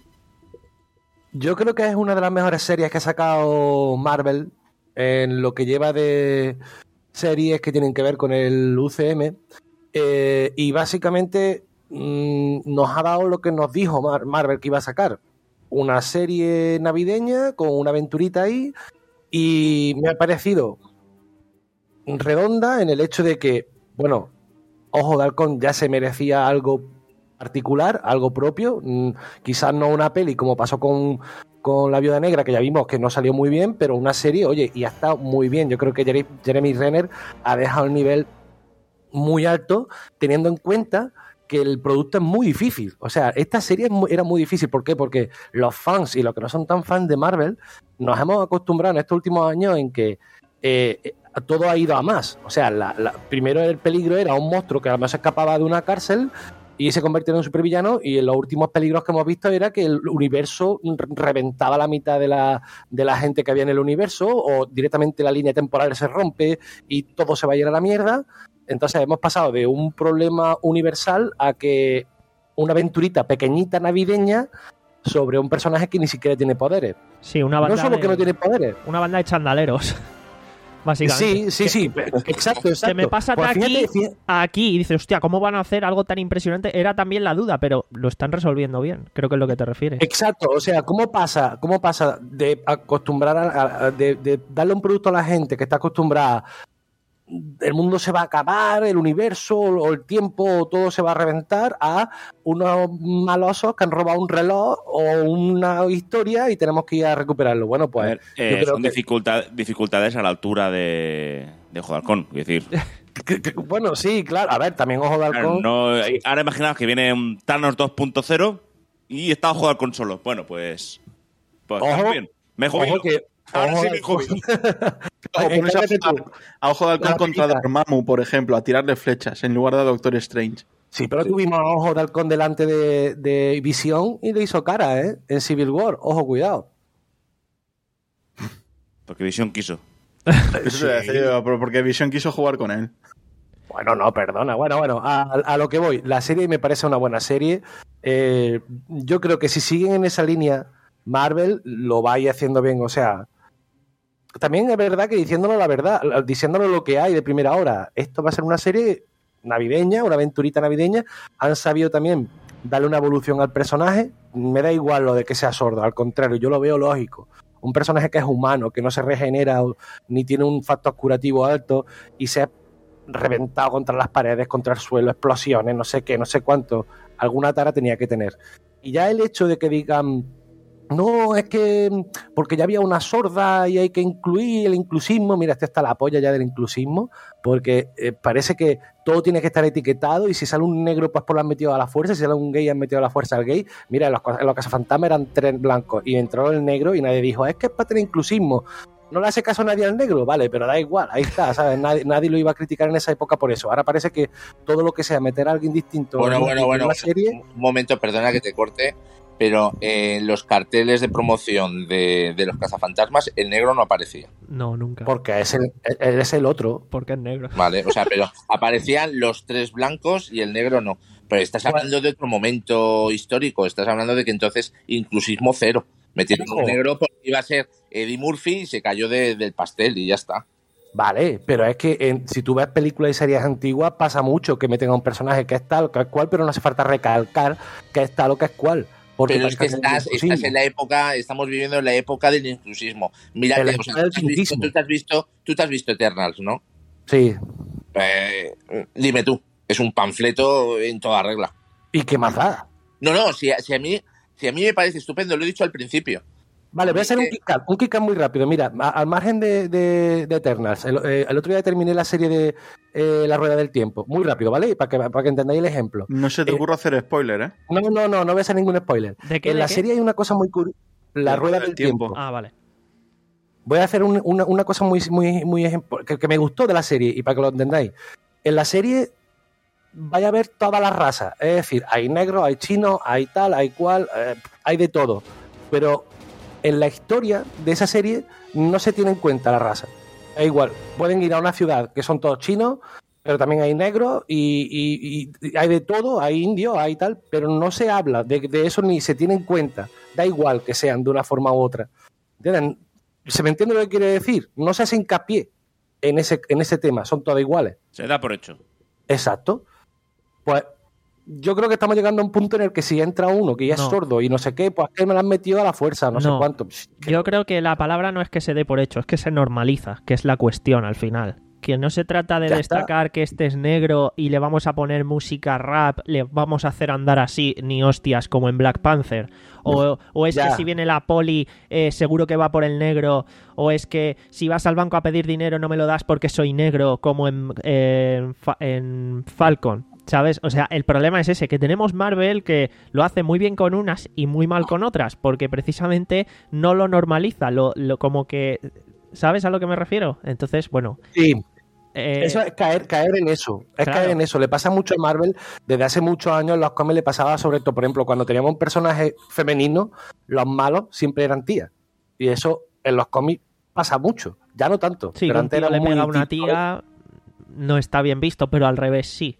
Yo creo que es una de las mejores series que ha sacado Marvel en lo que lleva de series que tienen que ver con el U C M. Eh, y básicamente mmm, nos ha dado lo que nos dijo Mar- Marvel que iba a sacar. Una serie navideña con una aventurita ahí. Y me ha parecido redonda en el hecho de que, bueno, Ojo de Halcón ya se merecía algo particular, algo propio, mm, quizás no una peli como pasó con, con La Viuda Negra, que ya vimos que no salió muy bien, pero una serie, oye, y ha estado muy bien. Yo creo que Jere- Jeremy Renner ha dejado el nivel muy alto, teniendo en cuenta que el producto es muy difícil. O sea, esta serie es muy- era muy difícil. ¿Por qué? Porque los fans y los que no son tan fans de Marvel nos hemos acostumbrado en estos últimos años en que eh, todo ha ido a más. O sea, la, la- primero el peligro era un monstruo que además se escapaba de una cárcel y se convirtió en un supervillano, y en los últimos peligros que hemos visto era que el universo re- reventaba la mitad de la, de la gente que había en el universo, o directamente la línea temporal se rompe y todo se va a ir a la mierda. Entonces hemos pasado de un problema universal a que una aventurita pequeñita navideña sobre un personaje que ni siquiera tiene poderes. Sí, una banda No solo de, que no tiene poderes. una banda de chandaleros. Básicamente. Sí, sí, sí, exacto, exacto. Que me pasa Pues que aquí, fíjate, fíjate- aquí y dices, hostia, ¿cómo van a hacer algo tan impresionante? Era también la duda, pero lo están resolviendo bien. Creo que es lo que te refieres. Exacto, o sea, ¿cómo pasa, cómo pasa de acostumbrar a, a- de, de darle un producto a la gente que está acostumbrada, el mundo se va a acabar, el universo o el tiempo, todo se va a reventar, a unos malosos que han robado un reloj o una historia y tenemos que ir a recuperarlo? Bueno, A pues ver, yo eh, creo son que- dificultad- dificultades a la altura de, de Ojo de Halcón. Es decir, que- que- bueno, sí, claro, a ver, también Ojo de claro, Halcón. no, ahora imaginaos que viene un Thanos dos punto cero y está Ojo de Halcón solo. Bueno, pues. Pues está Ojo, muy bien. Me he jubilo. Ojo que Ahora Ojo sí de me he jubilo. O pones a, Encárgate tú. a Ojo de Halcón La contra pelita. Dormammu, por ejemplo, a tirarle flechas en lugar de a Doctor Strange. Sí, pero tuvimos a Ojo de Halcón delante de, de Visión y le hizo cara, ¿eh? En Civil War. Ojo, cuidado. Porque Visión quiso. Eso te voy a decir, pero porque Vision quiso jugar con él. Bueno, no, perdona. Bueno, bueno, a, a lo que voy. La serie me parece una buena serie. Eh, yo creo que si siguen en esa línea, Marvel lo va a ir haciendo bien. O sea, también es verdad que diciéndolo la verdad, diciéndolo lo que hay de primera hora, esto va a ser una serie navideña, una aventurita navideña. Han sabido también darle una evolución al personaje. Me da igual lo de que sea sordo, al contrario, yo lo veo lógico. Un personaje que es humano, que no se regenera ni tiene un factor curativo alto y se ha reventado contra las paredes, contra el suelo, explosiones, no sé qué, no sé cuánto. Alguna tara tenía que tener. Y ya el hecho de que digan, no, es que porque ya había una sorda y hay que incluir el inclusismo. Mira, este está la polla ya del inclusismo, porque eh, parece que todo tiene que estar etiquetado y si sale un negro, pues por lo han metido a la fuerza, si sale un gay han metido a la fuerza al gay. Mira, en los, en los cazafantasmas eran tres blancos y entró el negro y nadie dijo, es que es para tener inclusismo. No le hace caso a nadie al negro, vale, pero da igual, ahí está, ¿sabes? Nadie, nadie lo iba a criticar en esa época por eso. Ahora parece que todo lo que sea meter a alguien distinto Bueno, en, bueno, en bueno. una serie... Un momento, perdona que te corte. pero en eh, los carteles de promoción de, de los cazafantasmas el negro no aparecía. No, nunca. Porque es el, es el otro. Porque es negro. Vale, o sea, pero aparecían los tres blancos y el negro no. Pero estás hablando de otro momento histórico, estás hablando de que entonces inclusismo cero. Metieron un negro porque iba a ser Eddie Murphy y se cayó de, del pastel y ya está. Vale, pero es que en, si tú ves películas y series antiguas pasa mucho que meten a un personaje que es tal, que es cual, pero no hace falta recalcar que es tal o que es cual. Pero es que estás, estás en la época, estamos viviendo en la época del inclusismo. Mira, o sea, tú, has visto, tú, te has visto, tú te has visto Eternals, ¿no? Sí. Eh, dime tú, es un panfleto en toda regla. ¿Y qué más da? No, no, si, si, a mí, si a mí me parece estupendo, lo he dicho al principio. Vale, voy a hacer un kick-up, un kick-up muy rápido. Mira, a, al margen de, de, de Eternals, el, eh, el otro día terminé la serie de eh, La Rueda del Tiempo. Muy rápido, ¿vale? Para que, para que entendáis el ejemplo. No se te eh, ocurra hacer spoiler, ¿eh? No, no, no, no voy a hacer ningún spoiler. ¿De qué, en de la qué? serie hay una cosa muy curiosa. La, La Rueda del Tiempo. tiempo. Ah, vale. Voy a hacer un, una, una cosa muy, muy, muy ejemplo, que, que me gustó de la serie y para que lo entendáis. En la serie vaya a ver todas las razas. Es decir, hay negros, hay chinos, hay tal, hay cual, eh, hay de todo. Pero en la historia de esa serie no se tiene en cuenta la raza. Es igual, pueden ir a una ciudad que son todos chinos, pero también hay negros y, y, y hay de todo, hay indios, hay tal, pero no se habla de, de eso ni se tiene en cuenta. Da igual que sean de una forma u otra. ¿Entienden? ¿Se me entiende lo que quiere decir? No se hace hincapié en ese, en ese tema, son todas iguales. Se da por hecho. Exacto. Pues yo creo que estamos llegando a un punto en el que si entra uno que ya No. es sordo y no sé qué, pues que me lo han metido a la fuerza, no, No. sé cuánto. Yo creo que la palabra no es que se dé por hecho, es que se normaliza, que es la cuestión al final. Que no se trata de Ya destacar que este es negro y le vamos a poner música rap, le vamos a hacer andar así, ni hostias, como en Black Panther. O, o es Ya. que si viene la poli, eh, seguro que va por el negro. O es que si vas al banco a pedir dinero no me lo das porque soy negro, como en, eh, en, Fa- en Falcon. ¿Sabes? O sea, el problema es ese, que tenemos Marvel que lo hace muy bien con unas y muy mal con otras, porque precisamente no lo normaliza, lo, lo como que... ¿Sabes a lo que me refiero? Entonces, bueno... Sí, eh, eso es caer, caer en eso. Es Claro. caer en eso. Le pasa mucho a Marvel. Desde hace muchos años en los cómics le pasaba sobre todo, por ejemplo, cuando teníamos un personaje femenino, los malos siempre eran tías. Y eso en los cómics pasa mucho. Ya no tanto. sí, que pero un antes tío era le muy pega a una típico. tía no está bien visto, pero al revés sí.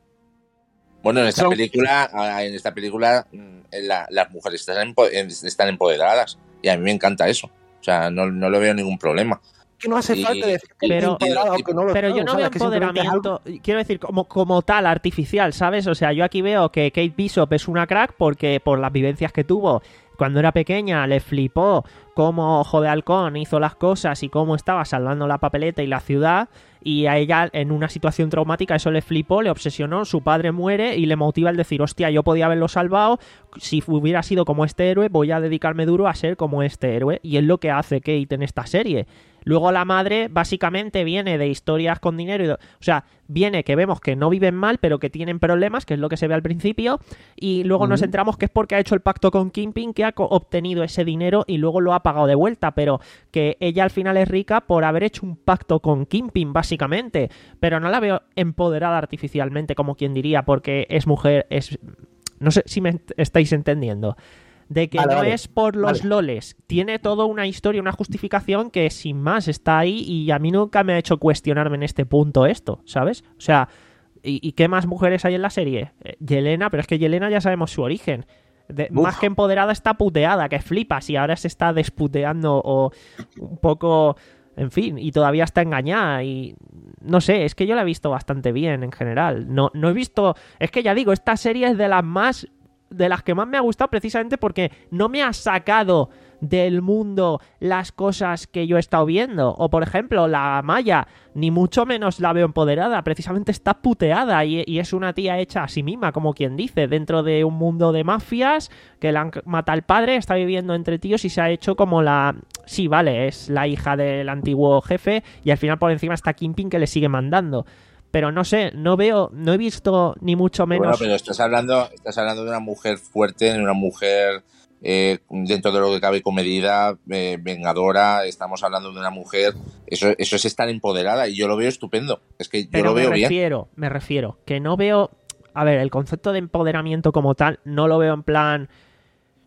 Bueno, en esta Son- película, ah, en esta película, mm, la- las mujeres están, empo- están empoderadas y a mí me encanta eso. O sea, no, no le veo ningún problema. Que no hace Y- falta decir que pero- estén empoderadas o que no lo Pero yo están, no ¿sabes? veo Que simplemente es algo- empoderamiento, quiero decir, como, como tal, artificial, ¿sabes? O sea, yo aquí veo que Kate Bishop es una crack porque por las vivencias que tuvo cuando era pequeña, le flipó cómo Ojo de Halcón hizo las cosas y cómo estaba salvando la papeleta y la ciudad, y a ella en una situación traumática eso le flipó, le obsesionó, su padre muere y le motiva el decir, hostia, yo podía haberlo salvado, si hubiera sido como este héroe voy a dedicarme duro a ser como este héroe, y es lo que hace Kate en esta serie. Luego la madre básicamente viene de historias con dinero, y de- o sea, viene que vemos que no viven mal, pero que tienen problemas, que es lo que se ve al principio, y luego nos Ujú. enteramos que es porque ha hecho el pacto con Kingpin, que ha co- obtenido ese dinero y luego lo ha pagado de vuelta, pero que ella al final es rica por haber hecho un pacto con Kingpin, básicamente, pero no la veo empoderada artificialmente, como quien diría, porque es mujer, es... No sé si me ent- estáis entendiendo. De que Vale, no vale. es por los Vale. loles. Tiene toda una historia, una justificación que sin más está ahí, y a mí nunca me ha hecho cuestionarme en este punto esto, ¿sabes? O sea, ¿y, y qué más mujeres hay en la serie? Eh, Yelena, pero es que Yelena ya sabemos su origen. De- Uf. más que empoderada está puteada, que flipas, y ahora se está desputeando o un poco... En fin, y todavía está engañada y... No sé, es que yo la he visto bastante bien en general. No, no he visto... Es que ya digo, esta serie es de las más... De las que más me ha gustado precisamente porque no me ha sacado del mundo las cosas que yo he estado viendo. O por ejemplo, la Maya, ni mucho menos la veo empoderada, precisamente está puteada y, y es una tía hecha a sí misma, como quien dice, dentro de un mundo de mafias que le han matado al padre, está viviendo entre tíos y se ha hecho como la... Sí, vale, es la hija del antiguo jefe y al final por encima está Kingpin que le sigue mandando. Pero no sé, no veo, no he visto ni mucho menos... Bueno, pero estás hablando, estás hablando de una mujer fuerte, de una mujer eh, dentro de lo que cabe comedida, eh, vengadora. Estamos hablando de una mujer. Eso, eso es estar empoderada y yo lo veo estupendo. Es que yo Pero lo me veo bien. refiero, me refiero, que no veo... A ver, el concepto de empoderamiento como tal no lo veo en plan...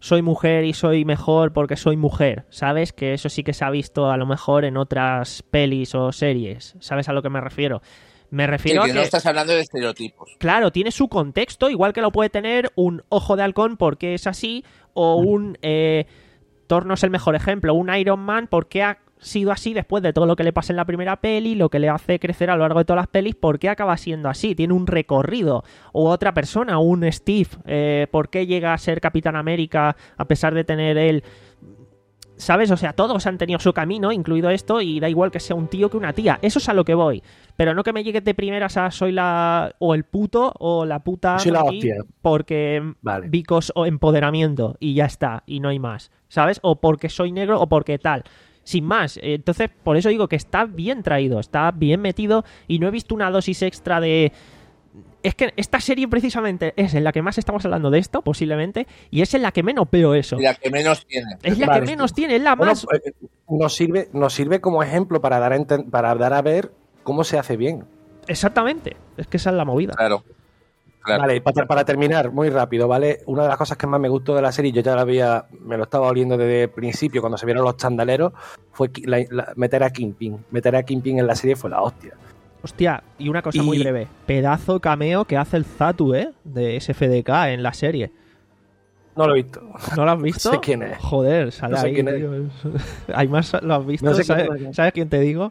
soy mujer y soy mejor porque soy mujer, ¿sabes? Que eso sí que se ha visto a lo mejor en otras pelis o series, ¿sabes a lo que me refiero? Me refiero sí, que a que... no estás hablando de estereotipos. Claro, tiene su contexto, igual que lo puede tener un Ojo de Halcón porque es así, o un... Eh, Thor no es el mejor ejemplo, un Iron Man porque ha sido así después de todo lo que le pasa en la primera peli, lo que le hace crecer a lo largo de todas las pelis, ¿por qué acaba siendo así? Tiene un recorrido. O otra persona, un Steve, eh, ¿por qué llega a ser Capitán América a pesar de tener él... ¿Sabes? O sea, todos han tenido su camino, incluido esto, y da igual que sea un tío que una tía. Eso es a lo que voy. Pero no que me llegues de primeras a soy la... o el puto o la puta... Soy la aquí, hostia. Porque... Vale. Vicos o empoderamiento y ya está, y no hay más. ¿Sabes? O porque soy negro o porque tal. Sin más. Entonces, por eso digo que está bien traído, está bien metido y no he visto una dosis extra de... Es que esta serie precisamente es en la que más estamos hablando de esto, posiblemente, y es en la que menos veo eso. Y la que menos tiene. Es la Vale. que menos tiene, es la Bueno, más... pues, nos sirve, nos sirve como ejemplo para dar a enten- para dar a ver cómo se hace bien. Exactamente. Es que esa es la movida. Claro. Claro. Vale, para, para terminar, muy rápido, ¿vale? Una de las cosas que más me gustó de la serie, yo ya la había, me lo estaba oliendo desde el principio, cuando se vieron los chandaleros, fue ki- la- la- meter a Kingpin. Meter a Kingpin en la serie fue la hostia. Hostia, y una cosa Y- muy breve. Pedazo cameo que hace el Zatu, ¿eh? De S F D K en la serie. No lo he visto. ¿No lo has visto? No sé quién es. Joder, sale No sé ahí, quién es. tío. Hay más, ¿lo has visto? No sé ¿Sabes, quién es. ¿Sabes quién te digo?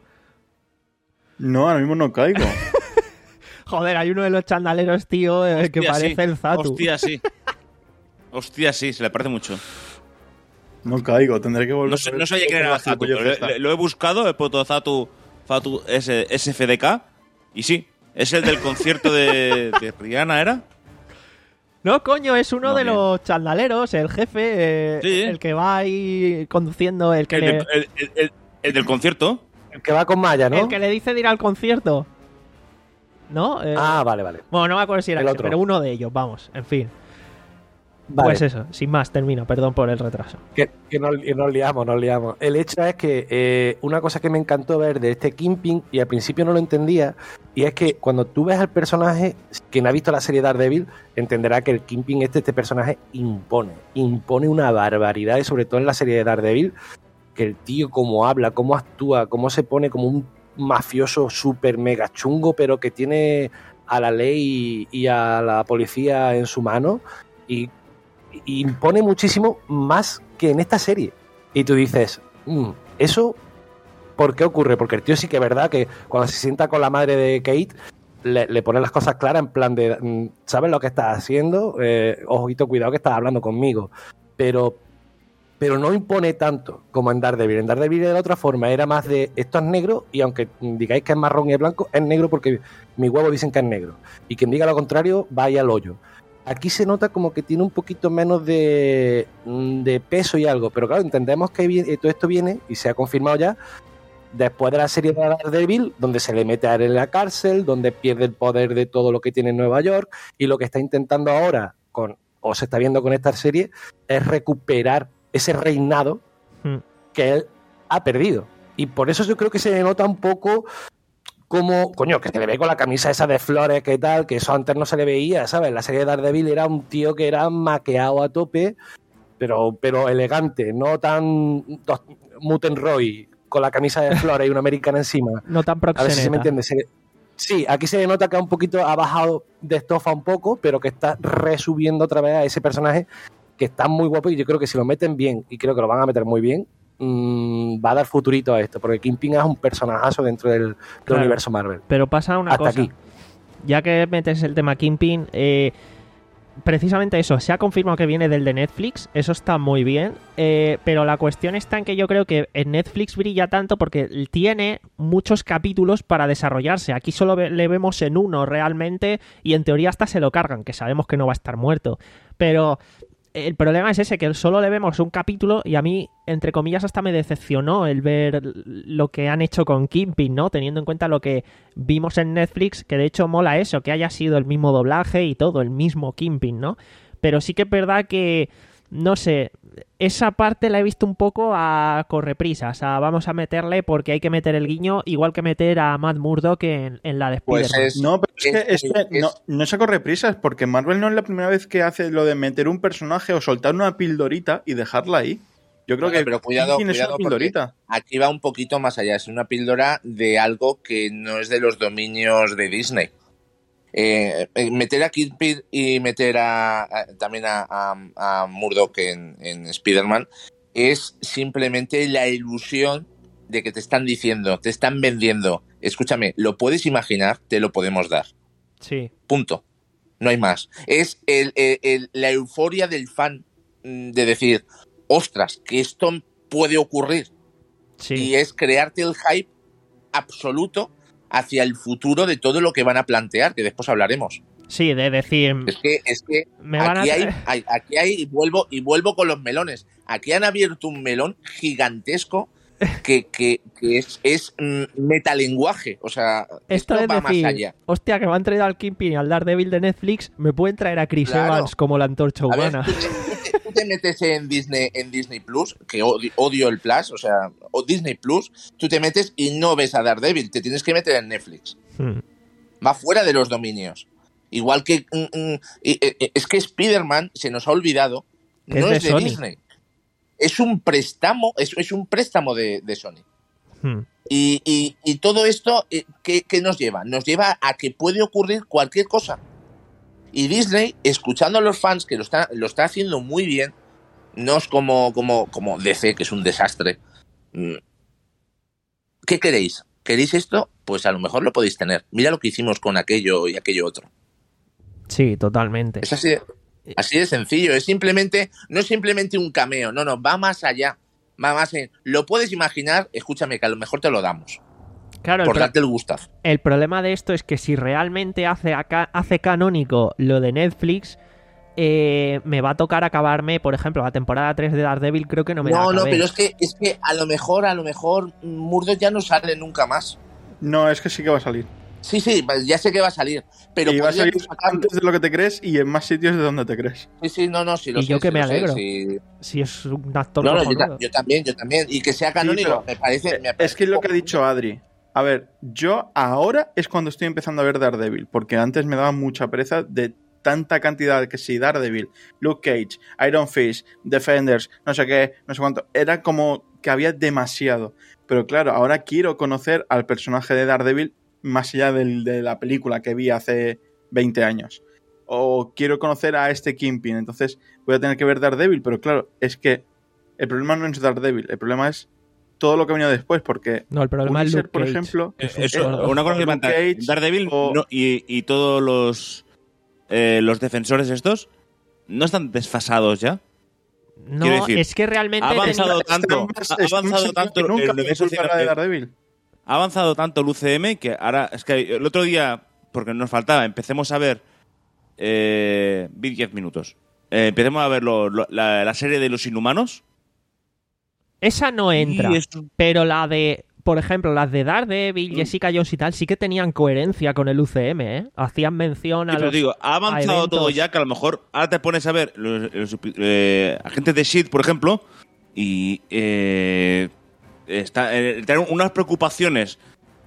No, ahora mismo no caigo. Joder, hay uno de los chandaleros, tío, eh, que Hostia, parece sí. el Zatu. Hostia, sí. Hostia, sí, se le parece mucho. No caigo, tendré que volver No, sé, a ver no sabía quién todo era el Zatu, gilipollas pero esta. le- lo he buscado, he puesto Zatu, Zatu S, S F D K, y sí, es el del concierto de, de Rihanna, ¿era? No, coño, es uno No, de bien. los chandaleros, el jefe, eh, Sí. el que va ahí conduciendo, el que, El, le, de- el- el- el- el del concierto. El que va con Maya, ¿no? el que le dice de ir al concierto. ¿No? Eh, Ah, vale, vale. Bueno, no me acuerdo si era el ese, otro. pero uno de ellos, vamos, en fin. Vale. Pues eso, sin más, termino, perdón por el retraso. Que, que nos, que nos liamos, nos liamos. El hecho es que eh, una cosa que me encantó ver de este Kingpin, y al principio no lo entendía, y es que cuando tú ves al personaje, quien ha visto la serie Daredevil, entenderá que el Kingpin este, este personaje impone, impone una barbaridad, y sobre todo en la serie de Daredevil, que el tío cómo habla, cómo actúa, cómo se pone como un mafioso súper mega chungo, pero que tiene a la ley y a la policía en su mano, y y impone muchísimo más que en esta serie. Y tú dices, mm, ¿eso por qué ocurre? Porque el tío sí que es verdad que cuando se sienta con la madre de Kate, le, le pone las cosas claras en plan de, mm, ¿sabes lo que estás haciendo? Eh, ojito, cuidado que estás hablando conmigo. Pero, pero no impone tanto como en Daredevil. En Daredevil de otra forma era más de, esto es negro y aunque digáis que es marrón y es blanco, es negro porque mi huevo dicen que es negro. Y quien diga lo contrario, vaya al hoyo. Aquí se nota como que tiene un poquito menos de, de peso y algo, pero claro, entendemos que viene, todo esto viene, y se ha confirmado ya, después de la serie de Daredevil, donde se le mete a él en la cárcel, donde pierde el poder de todo lo que tiene en Nueva York, y lo que está intentando ahora, con o se está viendo con esta serie, es recuperar ese reinado Hmm. que él ha perdido. Y por eso yo creo que se le nota un poco... como, coño, que se le ve con la camisa esa de flores, que tal, que eso antes no se le veía, ¿sabes? La serie de Daredevil era un tío que era maqueado a tope, pero, pero elegante, no tan dos- Mutenroy con la camisa de flores y una americana encima. No tan A ver si se me proxeneta. entiende. Se- sí, aquí se le nota que un poquito ha bajado de estofa un poco, pero que está resubiendo otra vez a ese personaje que está muy guapo y yo creo que si lo meten bien, y creo que lo van a meter muy bien, mmm, va a dar futurito a esto, porque Kingpin es un personajazo dentro del, del Claro. universo Marvel. Pero pasa una Hasta cosa. aquí. Ya que metes el tema Kingpin, eh, precisamente eso, se ha confirmado que viene del de Netflix, eso está muy bien, eh, pero la cuestión está en que yo creo que en Netflix brilla tanto porque tiene muchos capítulos para desarrollarse. Aquí solo ve- le vemos en uno realmente y en teoría hasta se lo cargan, que sabemos que no va a estar muerto. Pero el problema es ese, que solo le vemos un capítulo y a mí, entre comillas, hasta me decepcionó el ver lo que han hecho con Kingpin, ¿no? Teniendo en cuenta lo que vimos en Netflix, que de hecho mola eso, que haya sido el mismo doblaje y todo, el mismo Kingpin, ¿no? Pero sí que es verdad que, no sé, esa parte la he visto un poco a correprisas, a vamos a meterle porque hay que meter el guiño, igual que meter a Matt Murdock en, en la de Pues Spider-Man. es- No, pero es que, es que es- no, no se corre prisas, porque Marvel no es la primera vez que hace lo de meter un personaje o soltar una pildorita y dejarla ahí. Yo creo Bueno, que pero cuidado, Kingpin es cuidado una pildorita. aquí va un poquito más allá. Es una píldora de algo que no es de los dominios de Disney. Eh, eh, meter a Kingpin y meter a, a- también a, a, a Murdock en, en Spider-Man es simplemente la ilusión de que te están diciendo, te están vendiendo. Escúchame, lo puedes imaginar, te lo podemos dar. Sí. Punto. No hay más. Es el, el- el- la euforia del fan mm, de decir, ostras, que esto puede ocurrir. Sí. Y es crearte el hype absoluto hacia el futuro de todo lo que van a plantear, que después hablaremos. Sí, de decir... Es que, es que Me van aquí, a- hay, hay- aquí hay, y vuelvo, y vuelvo con los melones. Aquí han abierto un melón gigantesco que, que, que es, es mm, metalenguaje. O sea, Esto esto, es va decir, más allá. hostia, que me han traído al Kingpin y al Daredevil de Netflix, me pueden traer a Chris Claro. Evans como la antorcha A ver, humana. tú te, tú te- tú te metes en Disney, en Disney Plus, que odio, odio el Plus, o sea, o Disney Plus, tú te metes y no ves a Daredevil, te tienes que meter en Netflix. Hmm. Va fuera de los dominios. Igual que mm, mm, y- y- es que Spider-Man se nos ha olvidado, Que no es de es de Sony. Disney. Es un préstamo, es, es un préstamo de, de Sony. Hmm. Y, y- y todo esto, eh, ¿qué, qué nos lleva? Nos lleva a que puede ocurrir cualquier cosa. Y Disney, escuchando a los fans, que lo está, lo está haciendo muy bien, no es como, como, como D C, que es un desastre. Mm. ¿Qué queréis? ¿Queréis esto? Pues a lo mejor lo podéis tener. Mira lo que hicimos con aquello y aquello otro. Sí, totalmente. Es así de, así de sencillo. Es simplemente, no es simplemente un cameo, no, no, va más allá. Va más en, lo puedes imaginar, escúchame, que a lo mejor te lo damos. Claro, el, Por pro- darte el gustazo. el problema de esto es que si realmente hace, acá, hace canónico lo de Netflix, eh, me va a tocar acabarme, por ejemplo, la temporada tres de Daredevil, creo que no me la No, no, acabé. pero es que, es que a lo mejor, a lo mejor Murdoch ya no sale nunca más. No, es que sí que va a salir. Sí, sí, ya sé que va a salir. Pero y va a podrían salir sacarlo. antes de lo que te crees y en más sitios de donde te crees. Sí, sí, no, no, sí lo Y sé, yo que sí me lo sé, alegro. sí. Si es un actor No, no, yo, cojonudo. ta- yo también, yo también. Y que sea canónico, pero- me parece. me Es parece que es lo que ha poco. dicho Adri. A ver, yo ahora es cuando estoy empezando a ver Daredevil, porque antes me daba mucha pereza de tanta cantidad que sí, Daredevil, Luke Cage, Iron Fist, Defenders, no sé qué, no sé cuánto. Era como que había demasiado. Pero claro, ahora quiero conocer al personaje de Daredevil más allá del- de la película que vi hace veinte años. O quiero conocer a este Kingpin, entonces voy a tener que ver Daredevil, pero claro, es que el problema no es Daredevil, el problema es todo lo que ha venido después, porque No, el problema es Punisher, Luke por Cage. ejemplo, Es un Eso, sordo. una cosa que Luke manta, Cage Daredevil o- no- y, y todos los eh, los defensores estos no están desfasados ya. No, quiero decir, es que realmente... ha avanzado tenía- tanto, Están más- ha están avanzado más tanto que nunca el por universo culpa de la de cinematográfico. Daredevil. Ha avanzado tanto el U C M que ahora es que el otro día, porque nos faltaba, empecemos a ver eh, vi diez minutos. Eh, empecemos a ver lo- lo- la, la serie de los Inhumanos. Esa no entra, Y es- pero la de... Por ejemplo, las de Daredevil, Mm. Jessica Jones y tal, sí que tenían coherencia con el U C M, ¿eh? Hacían mención a Sí, pero los... digo, ha a avanzado eventos. todo ya que a lo mejor ahora te pones a ver los, los, eh, agentes de S H I E L D, por ejemplo, y eh, está, eh, tienen unas preocupaciones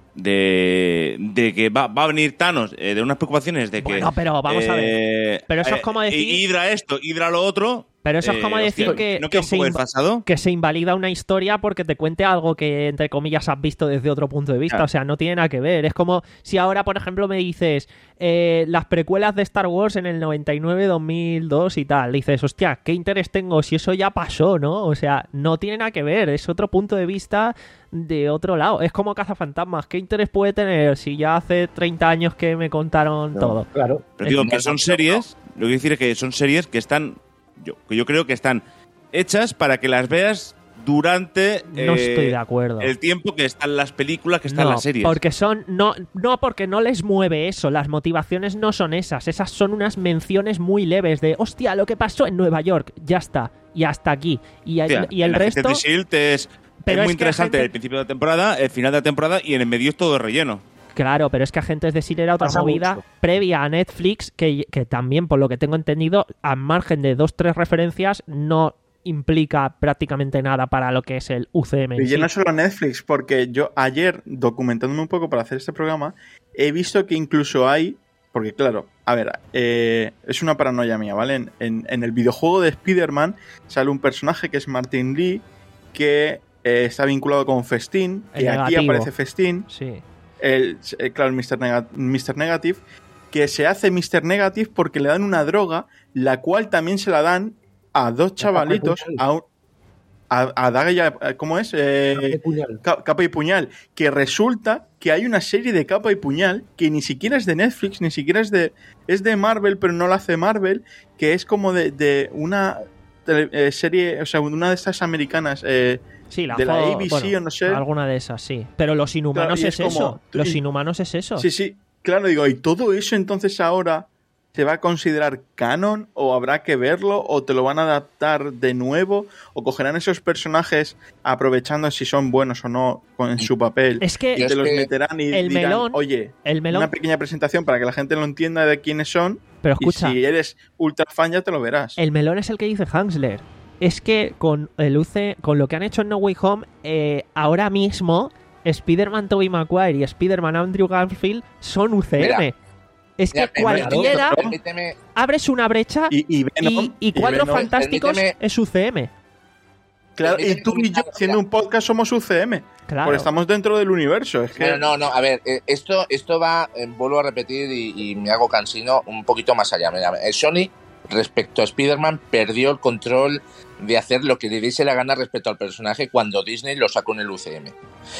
de, de que va, va a venir Thanos, eh, de unas preocupaciones de que... Bueno, pero vamos a ver. eh, Pero eso es eh, como decir- Hydra esto, Hydra lo otro... Pero eso es como eh, decir hostia, que, ¿no que, queda un se poco inva- desfasado? que se invalida una historia porque te cuente algo que, entre comillas, has visto desde otro punto de vista. Claro. O sea, no tiene nada que ver. Es como si ahora, por ejemplo, me dices eh, las precuelas de Star Wars en el noventa y nueve, dos mil dos y tal. Dices, hostia, ¿qué interés tengo si eso ya pasó, no? O sea, no tiene nada que ver. Es otro punto de vista de otro lado. Es como Cazafantasmas. ¿Qué interés puede tener si ya hace treinta años que me contaron No, todo? Claro. Pero digo No, que no, son no, series, lo que quiero decir es que son series que están, yo, que yo creo que están hechas para que las veas durante No eh, estoy de acuerdo. el tiempo que están las películas, que están No, las series. porque son no no porque no les mueve eso, las motivaciones no son esas, esas son unas menciones muy leves de hostia, lo que pasó en Nueva York, ya está, y hasta aquí, y, Hostia, y el en Agentes resto de S H I E L D es, Pero es muy es que interesante Agente- el principio de la temporada, el final de la temporada y en el medio es todo relleno. claro, pero es que Agentes de S H I E L D era otra Pasa movida mucho. previa a Netflix que, que también por lo que tengo entendido, al margen de dos tres referencias no implica prácticamente nada para lo que es el U C M. Y en yo sí. no solo Netflix, porque yo ayer, documentándome un poco para hacer este programa, he visto que incluso hay, porque claro, a ver, eh, es una paranoia mía, ¿vale? En, en, en el videojuego de Spider-Man sale un personaje que es Martin Lee, que eh, está vinculado con Festín, El que aquí negativo. aparece Festín, Sí. el, el- claro, el mister Nega- mister Negative, que se hace mister Negative porque le dan una droga, la cual también se la dan a dos chavalitos, a, un- a, a daga y a- ¿cómo es? Eh, Qué puñal. Ca- Capa y Puñal, que resulta que hay una serie de Capa y Puñal que ni siquiera es de Netflix, ni siquiera es de es de Marvel, pero no la hace Marvel, que es como de, de una tele- eh, serie, o sea, una de estas americanas eh, Sí, la de la fo- A B C bueno, o no sé. alguna de esas, sí. Pero los inhumanos Claro, y es, es como- eso. Los y- inhumanos es eso. Sí, sí, claro, digo, ¿y todo eso entonces ahora se va a considerar canon o habrá que verlo o te lo van a adaptar de nuevo o cogerán esos personajes aprovechando si son buenos o no con, en su papel? Es que Y te es los que meterán y el dirán, melón- oye, el melón- una pequeña presentación para que la gente lo entienda de quiénes son. Pero escucha, Y si eres ultra fan ya te lo verás. el melón es el que dice Hansler. Es que con el U C, con lo que han hecho en No Way Home, eh, ahora mismo Spider-Man Tobey Maguire y Spider-Man Andrew Garfield son U C M. Mira, es que Mira, cualquiera permíteme- abres una brecha y, Y, y Venom, y Cuatro Venom, Fantásticos permíteme- es U C M. claro, y permíteme tú y yo comentar, haciendo mira. un podcast somos U C M. Claro. Porque estamos dentro del universo. Es que No, no, no, a ver, eh, esto, esto va, eh, vuelvo a repetir y, y me hago cansino un poquito más allá. Mira, eh, Sony, respecto a Spider-Man, perdió el control de hacer lo que le diese la gana respecto al personaje cuando Disney lo sacó en el U C M.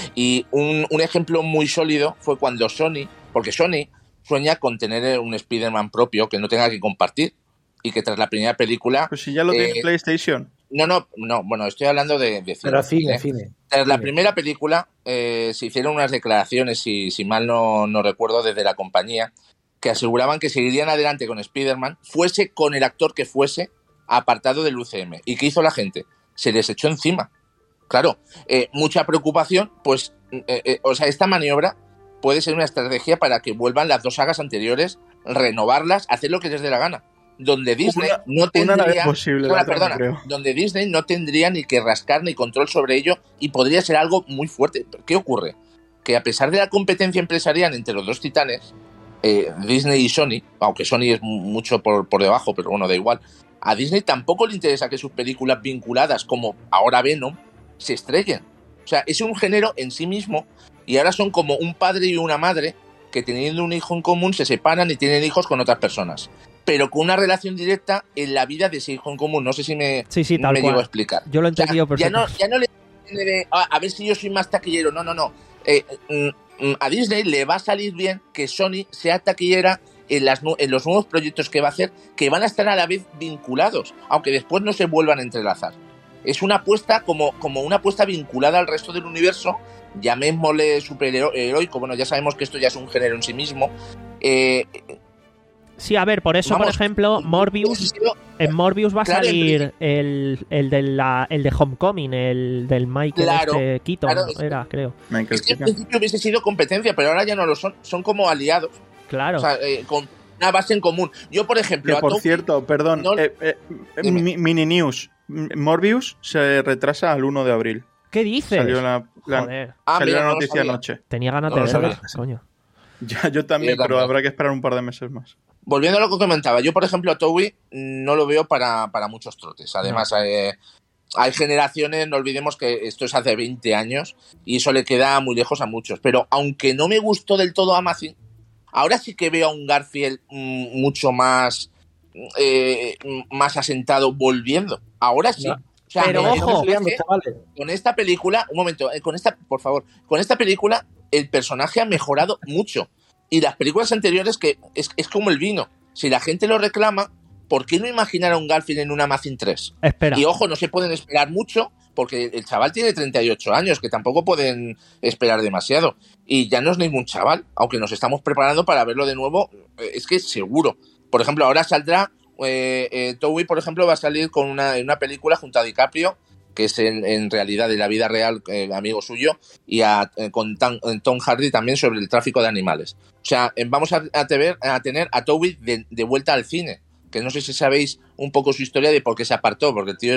Y un, un ejemplo muy sólido fue cuando Sony, porque Sony sueña con tener un Spider-Man propio que no tenga que compartir y que tras la primera película... pues si ya lo tiene eh, PlayStation. No, no, no, bueno, estoy hablando de, de Pero cine, ¿eh? cine. Tras la Cine. primera película eh, se hicieron unas declaraciones, si, si mal no, no recuerdo, desde la compañía, que aseguraban que seguirían adelante con Spider-Man, fuese con el actor que fuese, apartado del U C M. ¿Y qué hizo la gente? Se les echó encima. Claro, eh, mucha preocupación, pues, eh, eh, o sea, esta maniobra puede ser una estrategia para que vuelvan las dos sagas anteriores, renovarlas, hacer lo que les dé la gana. Donde Disney Una- no una la tendría... vez posible, la Perdona, otra no perdona, creo. donde Disney no tendría ni que rascar ni control sobre ello y podría ser algo muy fuerte. ¿Qué ocurre? Que a pesar de la competencia empresarial entre los dos titanes, eh, Disney y Sony, aunque Sony es mucho por, por debajo, pero bueno, da igual, a Disney tampoco le interesa que sus películas vinculadas, como ahora Venom, se estrellen. O sea, es un género en sí mismo y ahora son como un padre y una madre que teniendo un hijo en común se separan y tienen hijos con otras personas, pero con una relación directa en la vida de ese hijo en común. No sé si me, Sí, sí, tal me cual. llego a explicar. Yo lo he O sea, entendido ya no, perfectamente. ya no le de, a, a ver si yo soy más taquillero. No, no, no. Eh, mm, mm, a Disney le va a salir bien que Sony sea taquillera en, las, nu- en los nuevos proyectos que va a hacer, que van a estar a la vez vinculados, aunque después no se vuelvan a entrelazar. Es una apuesta como, como una apuesta vinculada al resto del universo, llamémosle superheroico. Bueno, ya sabemos que esto ya es un género en sí mismo. Eh, Sí, a ver, por eso, Vamos, por ejemplo, Morbius, hubiese sido- en Morbius va a Claro, salir el, el, de la, el de Homecoming, el del Michael Claro, este, Keaton, claro, es- era, creo. Michael Es que en Keaton. principio hubiese sido competencia, pero ahora ya no lo son. Son como aliados. Claro. O sea, eh, con una base en común. Yo, por ejemplo, Que a por Toby- cierto, perdón, no- eh, eh, Dime. mi- mini news. Morbius se retrasa al uno de abril. ¿Qué dices? Salió la, la- Joder, Ah, salió mira, la no lo noticia sabía. anoche. tenía ganas No de lo verla, sabía. coño. Ya, yo también, Yo pero también. habrá que esperar un par de meses más. Volviendo a lo que comentaba, yo, por ejemplo, a Toby no lo veo para, para muchos trotes. Además, eh, hay generaciones, no olvidemos que esto es hace veinte años y eso le queda muy lejos a muchos. Pero aunque no me gustó del todo Amazon, ahora sí que veo a un Garfield mm, mucho más, eh, más asentado volviendo. Ahora sí. No. O sea, Pero me- ojo. es que Liando, chavales. con esta película, un momento, eh, con esta, por favor, con esta película el personaje ha mejorado mucho. Y las películas anteriores, que es, es como el vino. Si la gente lo reclama, ¿por qué no imaginar a un Garfield en una Amazon tres? Espera, Y ojo, no se pueden esperar mucho, porque el chaval tiene treinta y ocho años, que tampoco pueden esperar demasiado. Y ya no es ningún chaval, aunque nos estamos preparando para verlo de nuevo, eh, es que seguro. Por ejemplo, ahora saldrá, eh, eh, Toby, por ejemplo, va a salir con una, en una película junto a DiCaprio, que es en, en realidad de la vida real, eh, amigo suyo, y a, eh, con Tom, Tom Hardy también sobre el tráfico de animales. O sea, eh, vamos a, a, tener, a tener a Toby de, de vuelta al cine, que no sé si sabéis un poco su historia de por qué se apartó, porque el tío es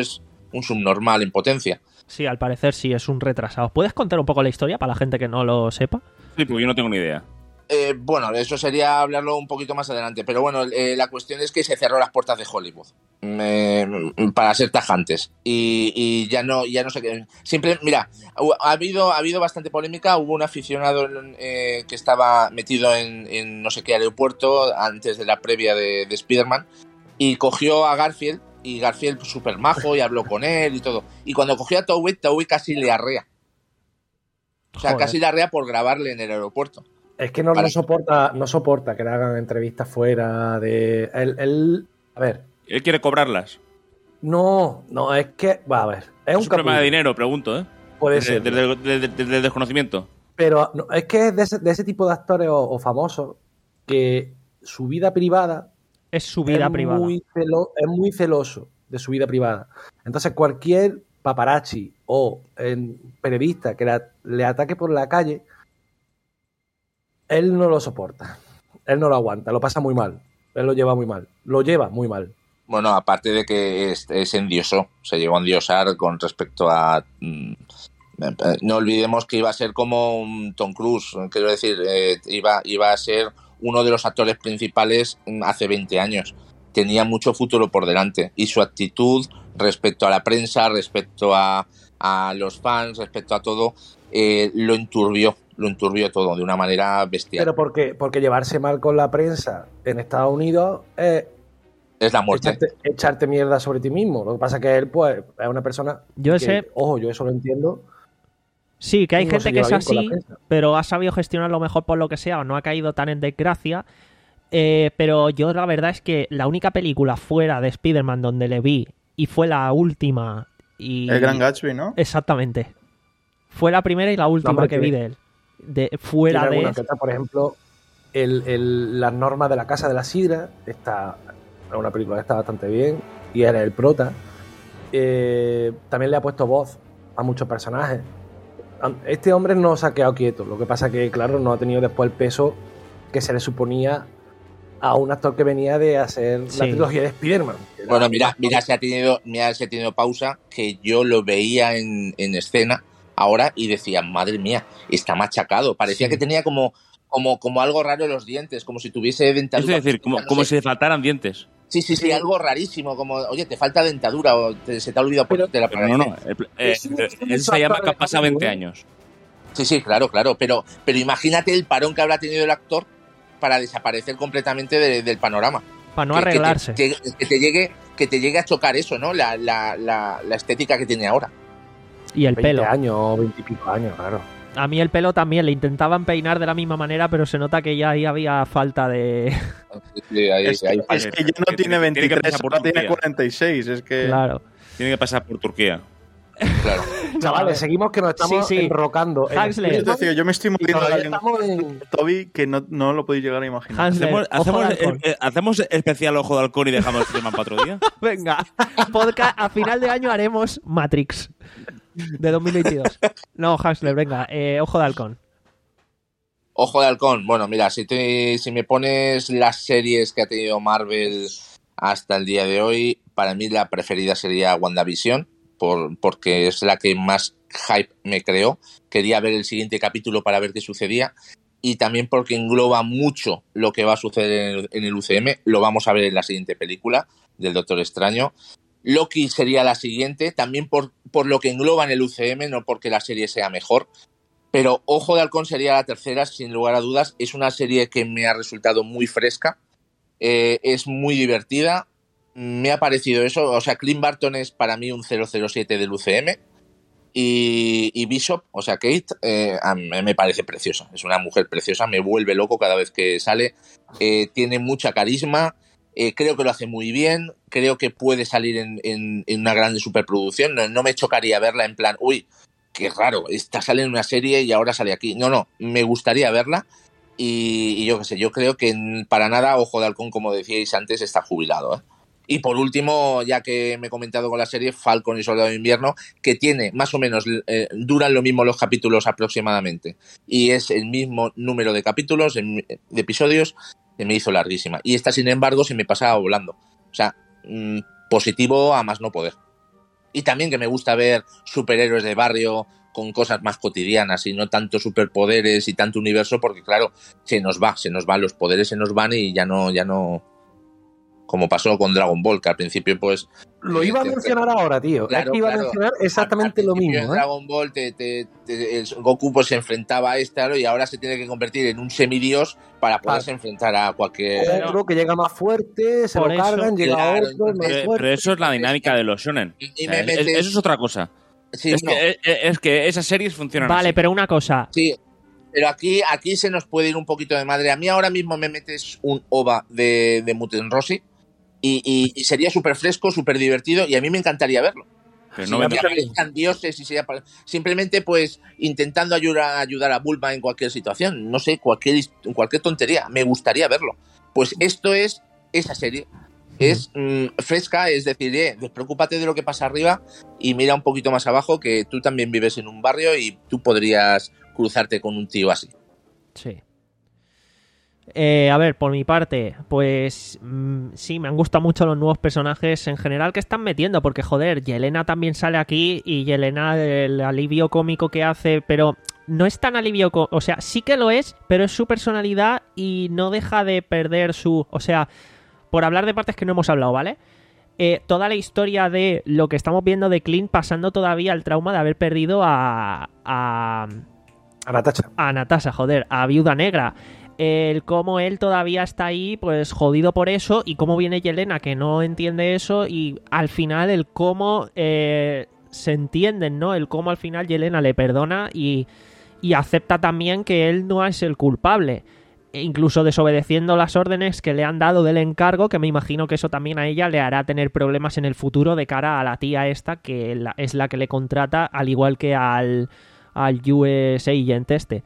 un subnormal en potencia. Sí, al parecer sí, es un retrasado. ¿Puedes contar un poco la historia para la gente que no lo sepa? Sí, porque yo no tengo ni idea. Eh, bueno, eso sería hablarlo un poquito más adelante, pero bueno, eh, la cuestión es que se cerró las puertas de Hollywood, eh, para ser tajantes, y, y ya no ya no sé qué. Siempre, mira, ha habido ha habido bastante polémica. Hubo un aficionado eh, que estaba metido en, en no sé qué aeropuerto antes de la previa de, de Spider-Man, y cogió a Garfield, y Garfield súper majo, y habló con él y todo, y cuando cogió a Towie, Towie casi le arrea, o sea, Joder. casi le arrea por grabarle en el aeropuerto. Es que no, Vale. no soporta, no soporta que le hagan entrevistas fuera de. Él, él- a ver, Él quiere cobrarlas. no, no, es que. Va, a ver, es Es un un problema de capullo. dinero, pregunto, ¿eh? Puede Desde, ser. desde- desde- desde el desconocimiento. Pero no, es que es de ese, de ese tipo de actores o, o famosos que su vida privada Es su vida es privada. Muy celo- es muy celoso de su vida privada. Entonces, cualquier paparazzi o eh, periodista que la- le ataque por la calle, él no lo soporta. Él no lo aguanta, lo pasa muy mal. Él lo lleva muy mal. Lo lleva muy mal. Bueno, aparte de que es, es endiosó, se llegó a endiosar con respecto a... mm, no olvidemos que iba a ser como un Tom Cruise, quiero decir, eh, iba, iba a ser uno de los actores principales hace veinte años. Tenía mucho futuro por delante, y su actitud respecto a la prensa, respecto a, a los fans, respecto a todo, eh, lo enturbió, lo enturbió todo de una manera bestial. Pero porque, porque llevarse mal con la prensa en Estados Unidos es Es la muerte. echarte, echarte mierda sobre ti mismo. Lo que pasa es que él, pues, es una persona Yo que, ese- ojo, yo eso lo entiendo. Sí, que hay no gente se que lleva es bien con la así, prensa. pero ha sabido gestionarlo mejor por lo que sea, o no ha caído tan en desgracia. Eh, pero yo la verdad es que la única película fuera de Spider-Man donde le vi, y fue la última, y... El Gran Gatsby, ¿no? Exactamente. Fue la primera y la última hombre, que vi tiene- de él. De, fuera Tiene de... alguna que otra, por ejemplo, el, el- las normas de la Casa de la Sidra, está, es una película que está bastante bien, y era el prota. Eh, también le ha puesto voz a muchos personajes. Este hombre no se ha quedado quieto, lo que pasa que, claro, no ha tenido después el peso que se le suponía a un actor que venía de hacer Sí. la trilogía de Spider-Man. que era- Bueno, mira, mira si ha tenido, mira si ha tenido pausa, que yo lo veía en, en escena ahora y decía, madre mía, está machacado. Parecía Sí. que tenía como, como, como algo raro en los dientes, como si tuviese dentadura. Es decir, como, no como sé. si le faltaran dientes. Sí, sí, sí, algo rarísimo, como, oye, te falta dentadura o te- se te ha olvidado Pero- ponerte la Pero no, no. el- eh, Es un- es un Él se llama actor que han pasado de veinte Hollywood. años. Sí, sí, claro, claro, pero, pero imagínate el parón que habrá tenido el actor para desaparecer completamente de- del panorama. Para no Que- que te- arreglarse. Que te, que te llegue, que te llegue a chocar eso, ¿no? La, la, la, la estética que tiene ahora. Y el veinte pelo. años o veinte y pico años, claro. A mí el pelo también le intentaban peinar de la misma manera, pero se nota que ya ahí había falta de... Sí, ahí- Es que, ahí- es que ya no Que tiene tiene- tiene que veintitrés, pasar por ahora tiene Turquía. cuarenta y seis. Es que... Claro. Tiene que pasar por Turquía. claro. Chavales, seguimos que nos estamos Sí, sí. enrocando. en Huxley. Yo te decía, yo me estoy Y muriendo todavía la lengua estamos en- de Toby que no, no lo podéis llegar a imaginar. Hansler, Hacemos, ojo hacemos, de halcón. eh, eh, hacemos especial Ojo de Halcón y dejamos el tema para otro día. Venga, podcast, a final de año haremos Matrix de dos mil veintidós. No, Hansler, venga, eh, ojo de halcón. Ojo de halcón. Bueno, mira, si, te, si me pones las series que ha tenido Marvel hasta el día de hoy, para mí la preferida sería WandaVision, por, porque es la que más hype me creó. Quería ver el siguiente capítulo para ver qué sucedía, y también porque engloba mucho lo que va a suceder en el, en el U C M. Lo vamos a ver en la siguiente película del Doctor Extraño. Loki sería la siguiente, también por, por lo que engloba en el U C M, no porque la serie sea mejor. Pero Ojo de Halcón sería la tercera, sin lugar a dudas. Es una serie que me ha resultado muy fresca, eh, es muy divertida, me ha parecido eso. O sea, Clint Barton es para mí un cero cero siete del U C M, y, y Bishop, o sea, Kate, eh, a mí me parece preciosa. Es una mujer preciosa, me vuelve loco cada vez que sale. Eh, tiene mucha carisma, eh, creo que lo hace muy bien, creo que puede salir en, en, en una grande superproducción. No, no me chocaría verla en plan, uy, qué raro, esta sale en una serie y ahora sale aquí. No, no, me gustaría verla, y, y yo qué sé, yo creo que en, para nada Ojo de Halcón, como decíais antes, está jubilado, ¿eh? Y por último, ya que me he comentado con la serie, Falcon y Soldado de Invierno, que tiene más o menos, eh, duran lo mismo los capítulos aproximadamente, y es el mismo número de capítulos, de episodios, que me hizo larguísima. Y esta, sin embargo, se me pasaba volando. O sea, mmm, positivo a más no poder. y también que me gusta ver superhéroes de barrio con cosas más cotidianas y no tanto superpoderes y tanto universo, porque claro, se nos va, se nos van los poderes, se nos van y ya no, ya no, como pasó con Dragon Ball, que al principio pues... Lo iba a mencionar ahora, tío. Claro, es que iba claro. a mencionar exactamente al lo principio mismo. En ¿eh? Dragon Ball te, te, te, el Goku pues se enfrentaba a este y ahora se tiene que convertir en un semidios para poderse Ah. enfrentar a cualquier... Otro que llega más fuerte, se Por lo eso, cargan, llega claro, otro, más entonces, Pero, fuerte. pero eso es la dinámica de los shonen. Y O me sea, es- metes- eso es otra cosa. Sí, es, no. que, es, es que esas series funcionan Vale, así. pero una cosa. Sí, pero aquí, aquí se nos puede ir un poquito de madre. A mí ahora mismo me metes un O V A de, de Muten Rossi y, y, y sería súper fresco, súper divertido y a mí me encantaría verlo. Pero Si no no vende- aparezcan dioses y sería para- simplemente pues intentando ayudar, ayudar a Bulma en cualquier situación. No sé, cualquier, cualquier tontería. Me gustaría verlo. Pues esto es esa serie. Es mm, fresca, es decir, eh, despreocúpate de lo que pasa arriba y mira un poquito más abajo, que tú también vives en un barrio y tú podrías cruzarte con un tío así. Sí. Eh, a ver, por mi parte, pues mm, sí, me han gustado mucho los nuevos personajes en general que están metiendo, porque joder, Yelena también sale aquí y Yelena, el alivio cómico que hace, pero no es tan alivio cómico, o sea, sí que lo es, pero es su personalidad y no deja de perder su, o sea, por hablar de partes que no hemos hablado, ¿vale? Eh, toda la historia de lo que estamos viendo de Clint pasando todavía el trauma de haber perdido a... a A Natasha. a Natasha, joder, a Viuda Negra. El cómo él todavía está ahí, pues jodido por eso, y cómo viene Yelena, que no entiende eso, y al final el cómo eh, se entienden, ¿no? El cómo al final Yelena le perdona y, y acepta también que él no es el culpable. E incluso desobedeciendo las órdenes que le han dado del encargo, que me imagino que eso también a ella le hará tener problemas en el futuro de cara a la tía esta, que la- es la que le contrata, al igual que al, al U S Agent este.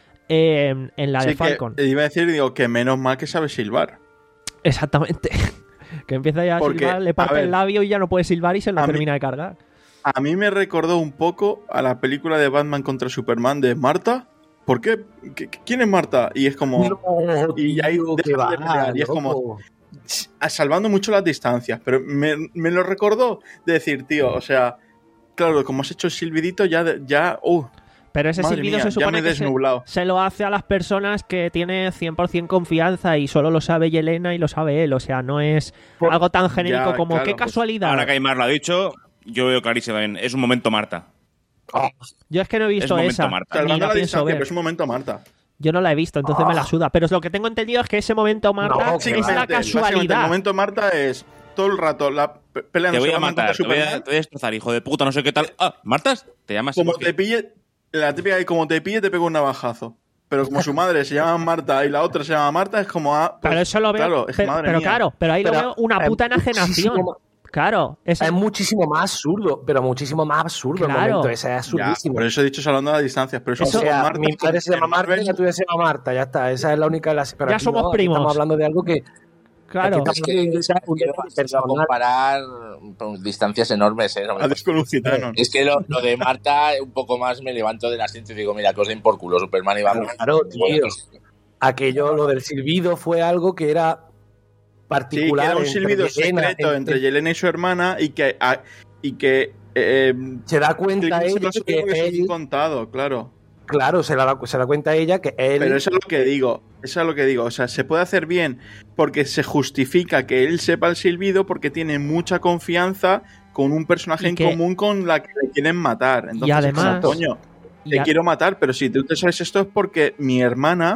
Eh, en la Sí, de que Falcon. iba a decir, digo, que menos mal que sabe silbar. Exactamente. Que empieza ya a Porque, silbar, le parte a ver, el labio y ya no puede silbar y se lo a mí- termina de cargar. A mí me recordó un poco a la película de Batman contra Superman de Marta. ¿Por qué? ¿Qué- ¿Quién es Marta? Y es como... No, y ahí tío, deja que de va, pelear, y es como- loco. salvando mucho las distancias, pero me, me lo recordó de decir, tío, o sea, claro, como has hecho el silbidito, ya, ya, uh, Pero ese madre silbido mía, se ya me supone he que se, desnublado. se lo hace a las personas que tiene cien por ciento confianza y solo lo sabe Yelena y lo sabe él. O sea, no es Por- algo tan genérico Ya, como claro, qué pues, casualidad. Ahora que Aymar lo ha dicho, yo veo clarísimo también. Es un momento Marta. Ah, Yo es que no he Es visto un momento esa. Marta. Ni Salvando la la pienso distancia, ver. pero es un momento Marta. Yo no la he visto, entonces me la suda. Pero lo que tengo entendido es que ese momento Marta No, es que la Básicamente, básicamente, casualidad. el momento Marta es todo el rato la pe- peleando Te voy a Superman matar, te contra voy a, Superman. te voy a destrozar, hijo de puta, no sé qué tal. Ah, ¿Martas? ¿Te llamas? Como Hostia. te pille, la típica que como te pille te pega un navajazo. Pero como su madre se llama Marta y la otra se llama Marta, es como, ah, pues, Pero eso lo veo. claro, es que pero, madre pero mía. claro, pero ahí Pero lo veo una es puta enajenación. muchísimo Claro, eso Es muchísimo más absurdo, pero muchísimo más absurdo Claro. el momento. Ese es Ya, absurdísimo. por eso he dicho salvando las distancias, pero eso, O con sea, Marta, mi madre se llama en Marta y Marvel, la tuya se llama Marta, ya está. Esa es la única de las. Pero Ya aquí somos no, aquí primos. Estamos hablando de algo que. claro. Aquí Es que, es que Un no vas a personal. comparar con distancias enormes, ¿eh? No me- a desconocitanos. Es que lo, lo de Marta, un poco más me levanto del asiento y digo, mira, que os den por culo, Superman y Batman. Claro, tío. Aquello, lo del silbido fue algo que era Sí, que particular. era un entre silbido Yelena, secreto entre Yelena y su hermana y que, a- y que eh, Se da cuenta Clint se ella lo supo que porque se lo él. han contado, claro. Claro, se, la, da- se da cuenta ella que él. Pero eso es lo que digo, eso es lo que digo, o sea, se puede hacer bien porque se justifica que él sepa el silbido porque tiene mucha confianza con un personaje Y en que- común con la que le quieren matar. Entonces, Y además- es como, coño, Y te a- quiero matar, pero si tú te sabes esto es porque mi hermana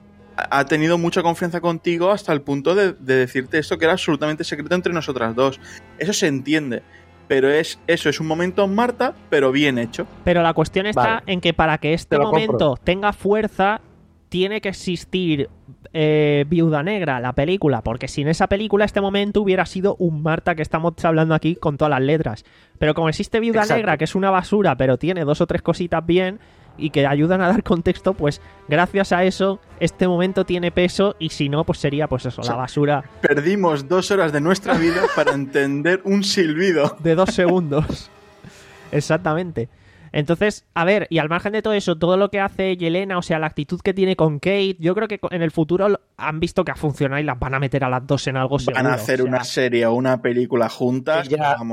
ha ha tenido mucha confianza contigo hasta el punto de, de decirte esto que era absolutamente secreto entre nosotras dos. Eso se entiende. Pero es eso, es un momento Marta, pero bien hecho. Pero la cuestión está Vale. en que para que este Te lo momento compro. tenga fuerza, tiene que existir eh, Viuda Negra, la película, porque sin esa película este momento hubiera sido un Marta que estamos hablando aquí con todas las letras. Pero como existe Viuda Exacto. Negra, que es una basura, pero tiene dos o tres cositas bien y que ayudan a dar contexto, pues gracias a eso este momento tiene peso y si no, pues sería pues eso, la basura Perdimos dos horas de nuestra vida para entender un silbido. de dos segundos. Exactamente. Entonces, a ver, y al margen de todo eso, todo lo que hace Yelena, o sea, la actitud que tiene con Kate, yo creo que en el futuro lo- han visto que ha funcionado y las van a meter a las dos en algo seguro. Van a hacer o sea, una serie o una película juntas. Ella- Vamos.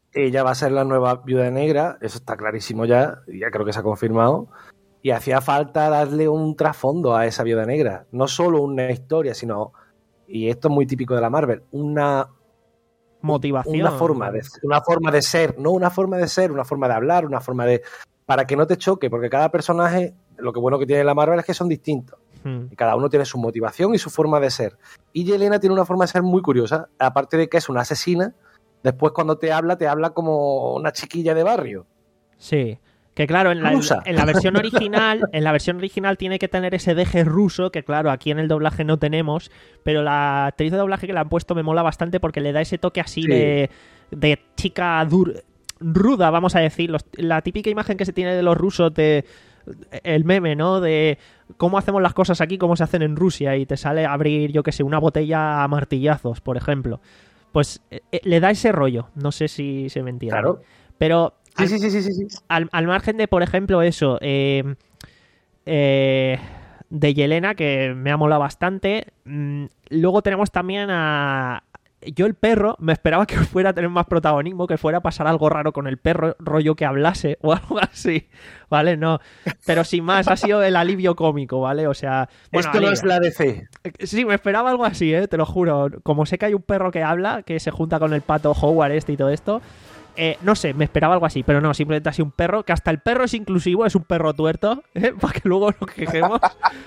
ella va a ser la nueva Viuda Negra, eso está clarísimo ya, ya creo que se ha confirmado. Y hacía falta darle un trasfondo a esa Viuda Negra. No solo una historia, sino, y esto es muy típico de la Marvel, una motivación. Una forma de, una forma de ser, no una forma de ser, una forma de hablar, una forma de... Para que no te choque, porque cada personaje, lo que bueno que tiene la Marvel es que son distintos. Hmm. Y cada uno tiene su motivación y su forma de ser. Y Yelena tiene una forma de ser muy curiosa. Aparte de que es una asesina, después cuando te habla, te habla como una chiquilla de barrio. Sí. Que claro, en la, en la versión original, en la versión original tiene que tener ese deje ruso, que claro, aquí en el doblaje no tenemos, pero la actriz de doblaje que le han puesto me mola bastante porque le da ese toque así sí. de, de chica dur, ruda, vamos a decir. Los, la típica imagen que se tiene de los rusos, de el meme, ¿no? De cómo hacemos las cosas aquí, cómo se hacen en Rusia, y te sale a abrir, yo que sé, una botella a martillazos, por ejemplo. Pues eh, le da ese rollo, no sé si se me entiende. Claro. Pero... Sí, al, sí, sí, sí, sí. Al, al margen de, por ejemplo, eso, eh, eh, de Yelena, que me ha molado bastante. Mm, luego tenemos también a... Yo el perro, me esperaba que fuera a tener más protagonismo, que fuera a pasar algo raro con el perro, rollo que hablase o algo así, ¿vale? No, pero sin más, ha sido el alivio cómico, ¿vale? O sea... Bueno, esto no es la D C. Sí, me esperaba algo así, ¿eh? Te lo juro. Como sé que hay un perro que habla, que se junta con el pato Howard este y todo esto... Eh, no sé, me esperaba algo así, pero no, simplemente ha sido un perro, que hasta el perro es inclusivo, es un perro tuerto, ¿eh? Para que luego nos quejemos.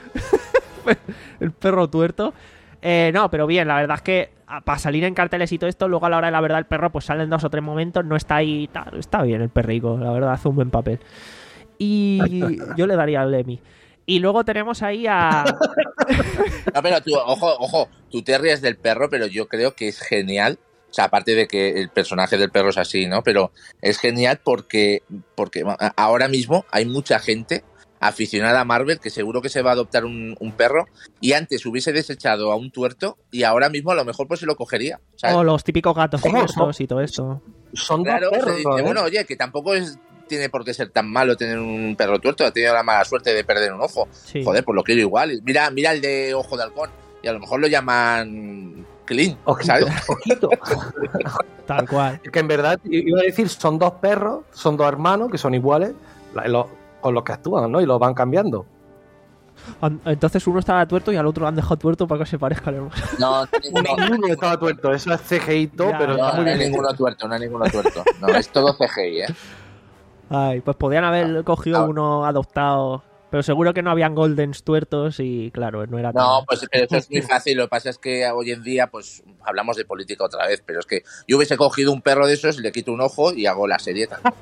El perro tuerto. Eh, no, pero bien, la verdad es que para salir en carteles y todo esto, luego a la hora de la verdad el perro pues sale en dos o tres momentos, no está ahí, tal, está bien el perrico, la verdad, hace un buen papel. Y yo le daría al Emmy. Y luego tenemos ahí a... No, pero tú, ojo, ojo, tú te ríes del perro, pero yo creo que es genial. O sea, aparte de que el personaje del perro es así, ¿no? Pero es genial porque, porque ahora mismo hay mucha gente aficionada a Marvel que seguro que se va a adoptar un, un perro y antes hubiese desechado a un tuerto y ahora mismo a lo mejor pues se lo cogería, ¿sabes? O los típicos gatos famosos y todo esto. Son claro, dos perros, dice, ¿no? bueno, oye, que tampoco es tiene por qué ser tan malo tener un perro tuerto, ha tenido la mala suerte de perder un ojo. Sí. Joder, pues lo quiero igual. Mira, mira el de Ojo de Halcón y a lo mejor lo llaman... Clean, ojito, ¿sabes? Ojito. Tal cual. Que en verdad, iba a decir, son dos perros, son dos hermanos que son iguales los, con los que actúan, ¿no? Y los van cambiando. Entonces uno estaba tuerto y al otro lo han dejado tuerto para que se parezcan hermanos. No, no, ninguno estaba tuerto, eso es C G I todo, ya, pero no, está muy no hay bien. ninguno tuerto, no hay ninguno tuerto. No, es todo C G I, ¿eh? Ay, pues podían haber ah, cogido ah, uno adoptado. Pero seguro que no habían Goldens tuertos y claro, no era tan... No, pues pero eso es muy fácil. Lo que pasa es que hoy en día pues hablamos de política otra vez, pero es que yo hubiese cogido un perro de esos, le quito un ojo y hago la serie también.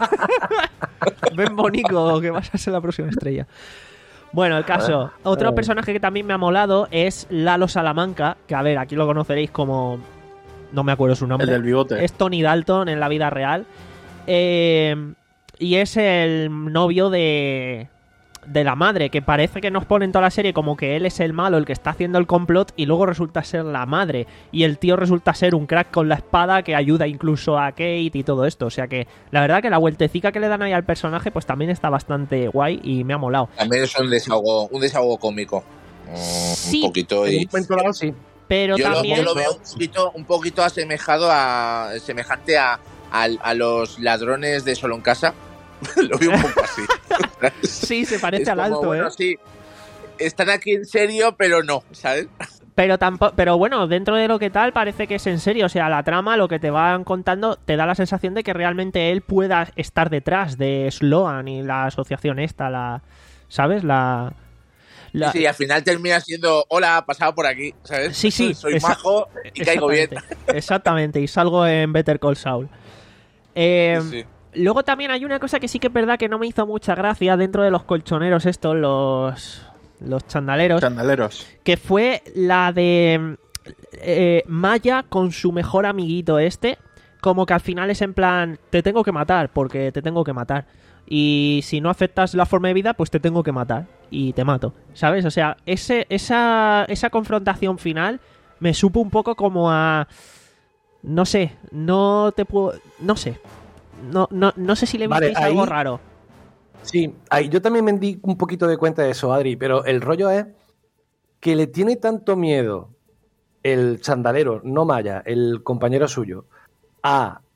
Ven Bonico, que vas a ser la próxima estrella. Bueno, el caso. Otro personaje que también me ha molado es Lalo Salamanca, que a ver, aquí lo conoceréis como... No me acuerdo su nombre. El del bigote. Es Tony Dalton en la vida real. Eh, y es el novio de... de la madre, que parece que nos pone en toda la serie como que él es el malo, el que está haciendo el complot, y luego resulta ser la madre, y el tío resulta ser un crack con la espada que ayuda incluso a Kate y todo esto, o sea que la verdad que la vueltecica que le dan ahí al personaje pues también está bastante guay y me ha molado. También es un desahogo, un desahogo cómico. Sí, un poquito y... un momento lado, sí. Pero yo, también... lo, yo lo veo un poquito, un poquito asemejado a semejante a, a, a los ladrones de Solo en Casa. Lo veo un poco así. Sí, se parece es al como, alto, bueno, ¿eh? Sí, están aquí en serio, pero no, ¿sabes? Pero tampoco, pero bueno, dentro de lo que tal parece que es en serio, o sea, la trama, lo que te van contando, te da la sensación de que realmente él pueda estar detrás de Sloan y la asociación esta, la, ¿sabes? La... La... Sí, sí, al final termina siendo, hola, ha pasado por aquí, ¿sabes? Sí, sí. Soy majo y caigo bien. Exactamente, y salgo en Better Call Saul. Eh... Sí, sí. Luego también hay una cosa que sí que es verdad que no me hizo mucha gracia dentro de los colchoneros estos, los los chandaleros. Chandaleros. Que fue la de eh, Maya con su mejor amiguito este, como que al final es en plan, te tengo que matar porque te tengo que matar. Y si no aceptas la forma de vida, pues te tengo que matar y te mato, ¿sabes? O sea, ese esa, esa confrontación final me supo un poco como a... No sé, no te puedo... No sé. No, no, no sé si le visteis vale, algo raro. Sí, ahí yo también me di un poquito de cuenta de eso, Adri, pero el rollo es que le tiene tanto miedo el chandalero, no Maya, el compañero suyo, a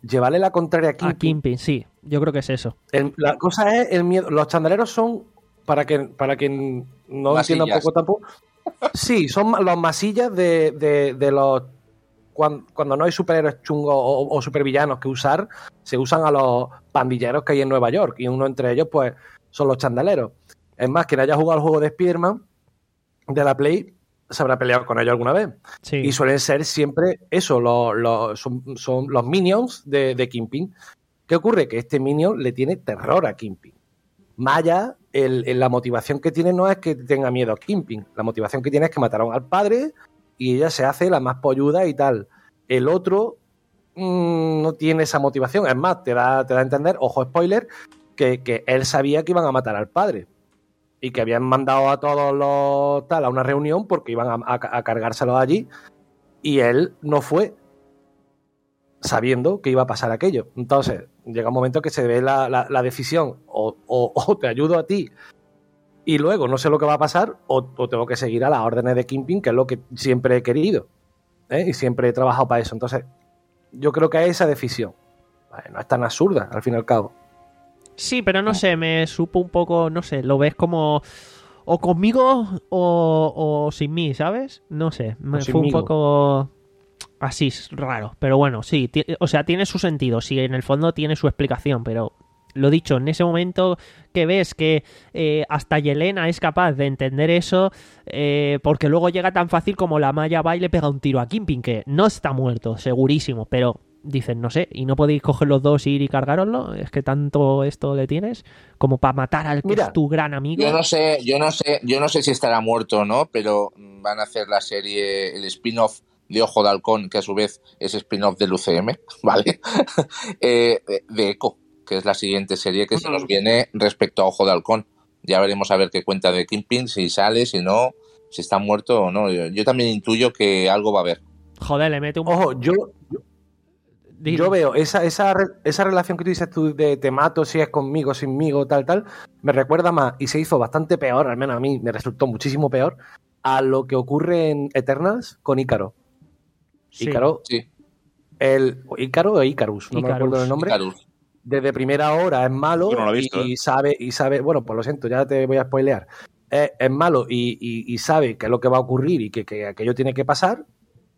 llevarle la contraria a A Kingpin. Kingpin, sí. Yo creo que es eso. El- la cosa es el miedo. Los chandaleros son, para que para quien no Masillas. entienda un poco tampoco, sí, son ma- los masillas de, de, de los... Cuando, cuando no hay superhéroes chungos o, o supervillanos que usar, se usan a los pandilleros que hay en Nueva York. Y uno entre ellos, pues, son los chandaleros. Es más, quien haya jugado al juego de Spider-Man de la Play se habrá peleado con ellos alguna vez. Sí. Y suelen ser siempre eso, los, los- son, son los minions de, de Kingpin. ¿Qué ocurre? Que este minion le tiene terror a Kingpin. Maya, el, el- la motivación que tiene no es que tenga miedo a Kingpin. La motivación que tiene es que mataron al padre y ella se hace la más polluda y tal. El otro mmm, no tiene esa motivación. Es más, te da, te da a entender, ojo spoiler, que, que él sabía que iban a matar al padre. Y que habían mandado a todos los tal a una reunión porque iban a, a, a cargárselos allí. Y él no fue, sabiendo que iba a pasar aquello. Entonces, llega un momento que se ve la, la, la decisión, o, o, o te ayudo a ti y luego no sé lo que va a pasar, o, o tengo que seguir a las órdenes de Kingpin, que es lo que siempre he querido, ¿eh? Y siempre he trabajado para eso. Entonces, yo creo que es esa decisión. Vale, no es tan absurda, al fin y al cabo. Sí, pero no sé, me supo un poco, no sé, lo ves como o conmigo o, o sin mí, ¿sabes? No sé, me fue un sinmigo. poco así raro, pero bueno, sí, ti- o sea, tiene su sentido, sí, en el fondo tiene su explicación, pero lo dicho, en ese momento que ves que eh, hasta Yelena es capaz de entender eso, eh, porque luego llega tan fácil como la Maya va y le pega un tiro a Kingpin, que no está muerto, segurísimo, pero dicen, no sé, ¿y no podéis coger los dos, ir y cargaroslo? Es que tanto esto le tienes como para matar al que Mira, es tu gran amigo. Yo no sé, yo no sé, yo no sé si estará muerto o no, pero van a hacer la serie, el spin-off de Ojo de Halcón, que a su vez es spin-off del U C M, ¿vale? eh, de Echo, que es la siguiente serie que se nos viene respecto a Ojo de Halcón. Ya veremos a ver qué cuenta de Kingpin, si sale, si no, si está muerto o no. Yo, yo también intuyo que algo va a haber. Joder, le mete un... Ojo, yo, yo, Dime. yo veo esa, esa, re- esa relación que tú dices tú de te mato si es conmigo, sinmigo, tal, tal, me recuerda más, y se hizo bastante peor, al menos a mí me resultó muchísimo peor, a lo que ocurre en Eternals con Ícaro. Sí. Ícaro, Sí, el Ícaro o Icarus, no me Icarus. acuerdo del nombre. Icarus. Desde primera hora es malo Yo no lo he visto, y ¿eh? sabe, y sabe, bueno, pues lo siento, ya te voy a spoilear. Es, es malo y, y- y sabe qué es lo que va a ocurrir y que, que aquello tiene que pasar,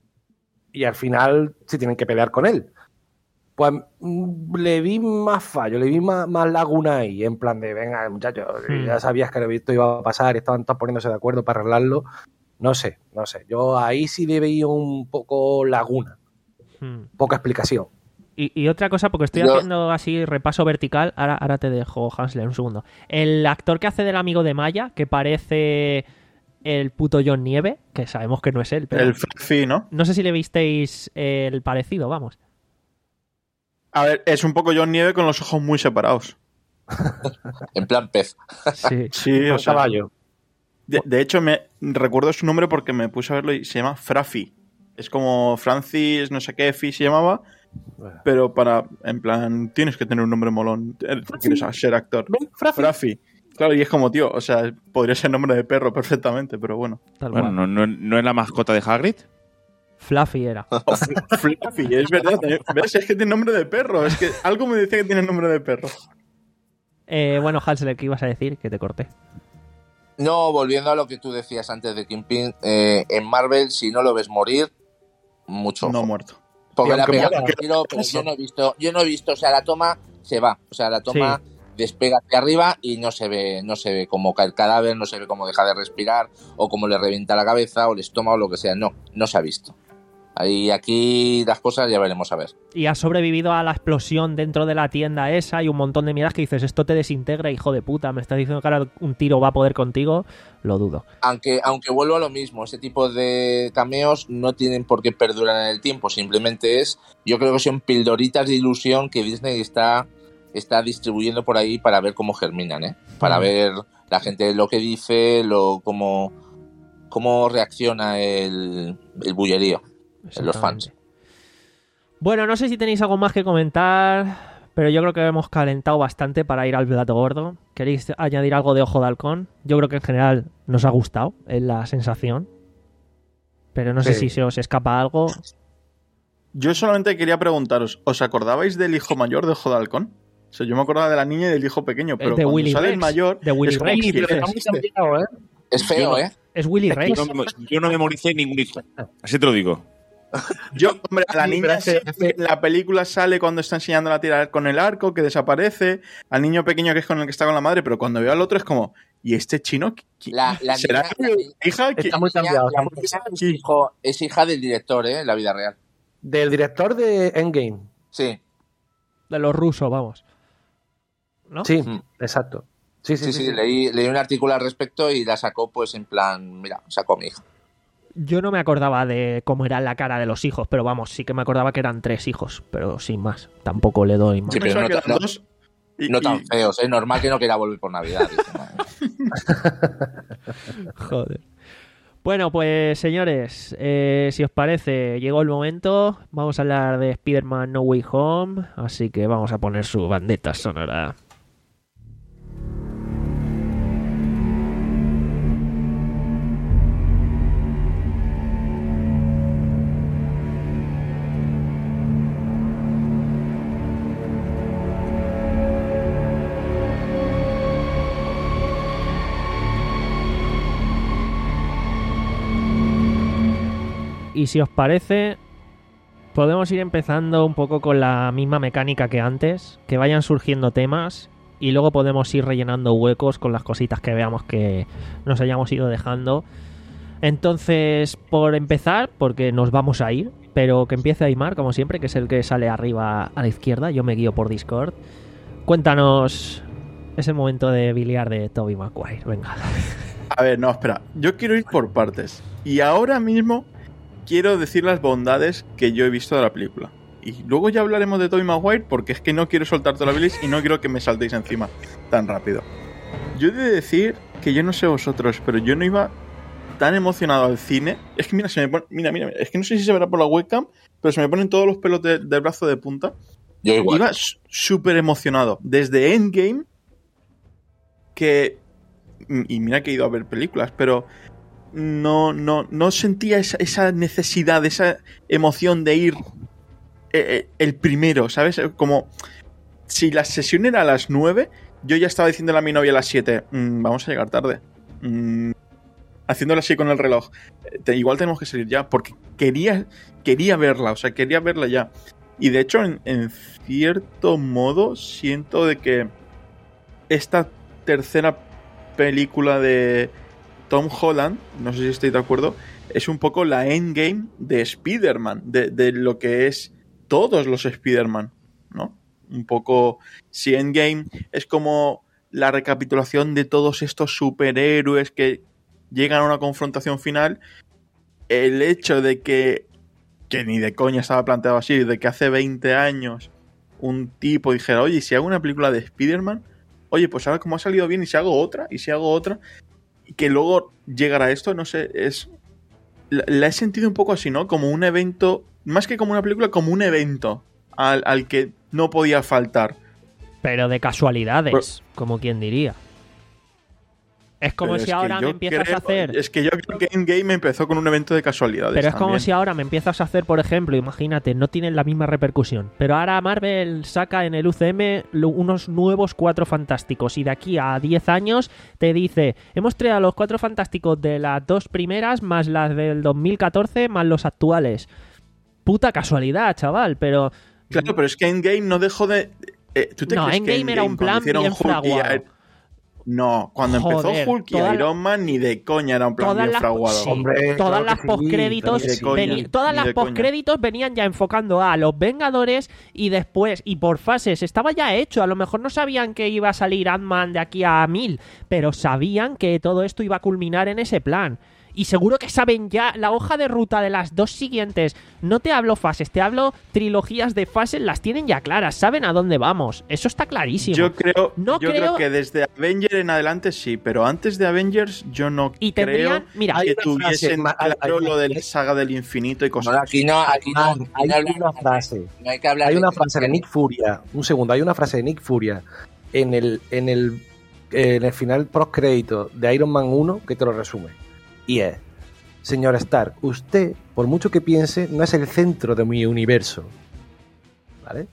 y al final se tienen que pelear con él. Pues mm, le vi más fallo, le vi más, más laguna ahí, en plan de, venga, muchachos, Hmm. ya sabías que esto iba a pasar y estaban todos poniéndose de acuerdo para arreglarlo. No sé, no sé. Yo ahí sí le veía un poco laguna, Hmm. poca explicación. Y, y otra cosa, porque estoy Yo- haciendo así repaso vertical, ahora, ahora te dejo, Hansler, un segundo. El actor que hace del amigo de Maya, que parece el puto John Nieve, que sabemos que no es él, pero El Fluffy, ¿no? no sé si le visteis el parecido, vamos. A ver, es un poco John Nieve con los ojos muy separados. En plan pez. Sí. Sí, o Un sea. caballo. De, de hecho, me recuerdo su nombre porque me puse a verlo y se llama Frafi. Es como Francis, no sé qué, Fi se llamaba. Pero para, en plan, tienes que tener un nombre molón. eh, Quieres ser actor. Ven, Frafi. Frafi. Claro, y es como, tío, o sea, podría ser nombre de perro perfectamente, pero bueno. Tal Bueno, cual. ¿no, no, no es la mascota de Hagrid? Fluffy era. Fluffy, es verdad. eh, ¿Ves? Es que tiene nombre de perro. Es que algo me decía que tiene nombre de perro. Eh, bueno, Hansler, ¿qué ibas a decir? Que te corté. No, volviendo a lo que tú decías antes de Kingpin, eh, en Marvel, si no lo ves morir, mucho. No ojo. muerto. Porque Y la aunque pega muera, un tiro, pero yo no he visto, yo no he visto, o sea, la toma se va, o sea, la toma Sí. despega hacia arriba y no se ve, no se ve cómo cae el cadáver, no se ve cómo deja de respirar, o cómo le revienta la cabeza, o el estómago, o lo que sea, no, no se ha visto. Y aquí las cosas ya veremos a ver. Y has sobrevivido a la explosión dentro de la tienda esa y un montón de mierdas que dices, esto te desintegra, hijo de puta, me estás diciendo que ahora un tiro va a poder contigo, lo dudo. Aunque, aunque vuelvo a lo mismo, ese tipo de cameos no tienen por qué perdurar en el tiempo, simplemente es, yo creo que son pildoritas de ilusión que Disney está, está distribuyendo por ahí para ver cómo germinan, ¿eh? Para Mm. ver la gente lo que dice, lo cómo, cómo reacciona el, el bullerío en los fans. Exactamente. Bueno, no sé si tenéis algo más que comentar, pero yo creo que hemos calentado bastante para ir al plato gordo. ¿Queréis añadir algo de Ojo de Halcón? Yo creo que en general nos ha gustado, es la sensación. Pero no sé Sí. si se os escapa algo. Yo solamente quería preguntaros, ¿os acordabais del hijo mayor de Ojo de Halcón? O sea, yo me acordaba de la niña y del hijo pequeño, pero de cuando Willy sale Rex, el mayor... de Willy es como, Rex, "Sí, pero dices". está muy cambiado, ¿eh? Es feo, Yo no- ¿eh? Es Willy Yo Rex. no, me- yo no memoricé ningún hijo. Así te lo digo. Yo, hombre, a la Sí, niña pero es que- sí, es que- en la película sale cuando está enseñándola a tirar con el arco, que desaparece, al niño pequeño que es con el que está con la madre, pero cuando veo al otro es como, ¿y este chino? ¿Qui- La, la ¿Será niña- que la niña- hija? que- Está muy la cambiado. niña- está muy la cambiado. niña es, hijo- es hija del director, ¿eh? En la vida real. Del director de Endgame. Sí, De los rusos, vamos. ¿No? Sí, Mm. exacto. Sí, sí, sí, sí. sí, sí. Leí, leí un artículo al respecto y la sacó pues en plan, mira, sacó a mi hija. Yo no me acordaba de cómo era la cara de los hijos, pero vamos, sí que me acordaba que eran tres hijos, pero sin más. Tampoco le doy más. Sí, pero pensaba no que ta- eran no- dos, y- No tan y- feos, es normal que no quiera volver por Navidad. dice, madre. Joder. Bueno, pues señores, eh, si os parece, llegó el momento. Vamos a hablar de Spider-Man No Way Home, así que vamos a poner su bandeta sonora. Y si os parece, podemos ir empezando un poco con la misma mecánica que antes, que vayan surgiendo temas y luego podemos ir rellenando huecos con las cositas que veamos que nos hayamos ido dejando. Entonces, por empezar, porque nos vamos a ir, pero que empiece Aymar, como siempre, que es el que sale arriba a la izquierda, yo me guío por Discord. Cuéntanos, es el momento de biliar de Tobey Maguire, venga. A ver, no, espera. Yo quiero ir por partes. Y ahora mismo quiero decir las bondades que yo he visto de la película. Y luego ya hablaremos de Tobey Maguire porque es que no quiero soltar toda la bilis y no quiero que me saltéis encima tan rápido. Yo he de decir que yo no sé vosotros, pero yo no iba tan emocionado al cine. Es que mira, se me pone, mira, mira, es que no sé si se verá por la webcam, pero se me ponen todos los pelos de- del brazo de punta. Yo igual. Iba s- súper emocionado. Desde Endgame, que... Y mira que he ido a ver películas, pero no, no, no sentía esa, esa necesidad, esa emoción de ir eh, eh, el primero, ¿sabes? Como si la sesión era a las nueve, yo ya estaba diciéndole a mi novia a las siete, "Mm, vamos a llegar tarde. Mm", haciéndole así con el reloj. "Eh, te- igual tenemos que salir ya", porque quería, quería verla, o sea, quería verla ya. Y de hecho, en, en cierto modo, siento de que esta tercera película de Tom Holland, no sé si estoy de acuerdo, es un poco la endgame de Spider-Man, de, de lo que es todos los Spider-Man, ¿no? Un poco, si Endgame es como la recapitulación de todos estos superhéroes que llegan a una confrontación final, el hecho de que, que ni de coña estaba planteado así, de que hace veinte años un tipo dijera, oye, si hago una película de Spider-Man, oye, pues ahora como ha salido bien y si hago otra, y si hago otra, y que luego llegara a esto, no sé, es... La, la he sentido un poco así, ¿no? Como un evento, más que como una película, como un evento al, al que no podía faltar. Pero de casualidades, Pero- como quien diría. Es como Pero si es que ahora me yo empiezas creo- a hacer... Es que yo creo que Endgame empezó con un evento de casualidades. Pero es como también. si ahora me empiezas a hacer, por ejemplo, imagínate, no tienen la misma repercusión. Pero ahora Marvel saca en el U C M lo- unos nuevos Cuatro Fantásticos y de aquí a diez años te dice, hemos traído a los Cuatro Fantásticos de las dos primeras más las del dos mil catorce más los actuales. Puta casualidad, chaval, pero... Claro, pero es que Endgame no dejó de... eh, ¿tú te No, crees que Endgame era un cuando plan hicieron bien Hulk y fraguado. Iron- No, cuando Joder, empezó Hulk y toda la- Iron Man ni de coña era un plan Todas bien las, fraguado. sí, Hombre, todas claro las que sí, postcréditos ni de coña, veni- todas ni las de coña. postcréditos venían ya enfocando a los Vengadores y después y por fases estaba ya hecho. A lo mejor no sabían que iba a salir Ant-Man de aquí a mil, pero sabían que todo esto iba a culminar en ese plan. Y seguro que saben ya la hoja de ruta de las dos siguientes. No te hablo fases, te hablo trilogías de fases, las tienen ya claras, saben a dónde vamos. Eso está clarísimo. Yo creo, No yo creo- creo que desde Avengers en adelante sí, pero antes de Avengers yo no Y tendrían, creo mira, hay que una tuviesen frase, hay- claro hay- lo de la saga del infinito y cosas No, así. aquí no, aquí no, Ah, aquí hay no habla- una frase. no hay que hablar Hay de- una frase de Nick Furia. Un segundo, hay una frase de Nick Furia en el, en el, en el final post crédito de Iron Man uno que te lo resume. Y es: señor Stark, usted, por mucho que piense, no es el centro de mi universo. ¿Vale?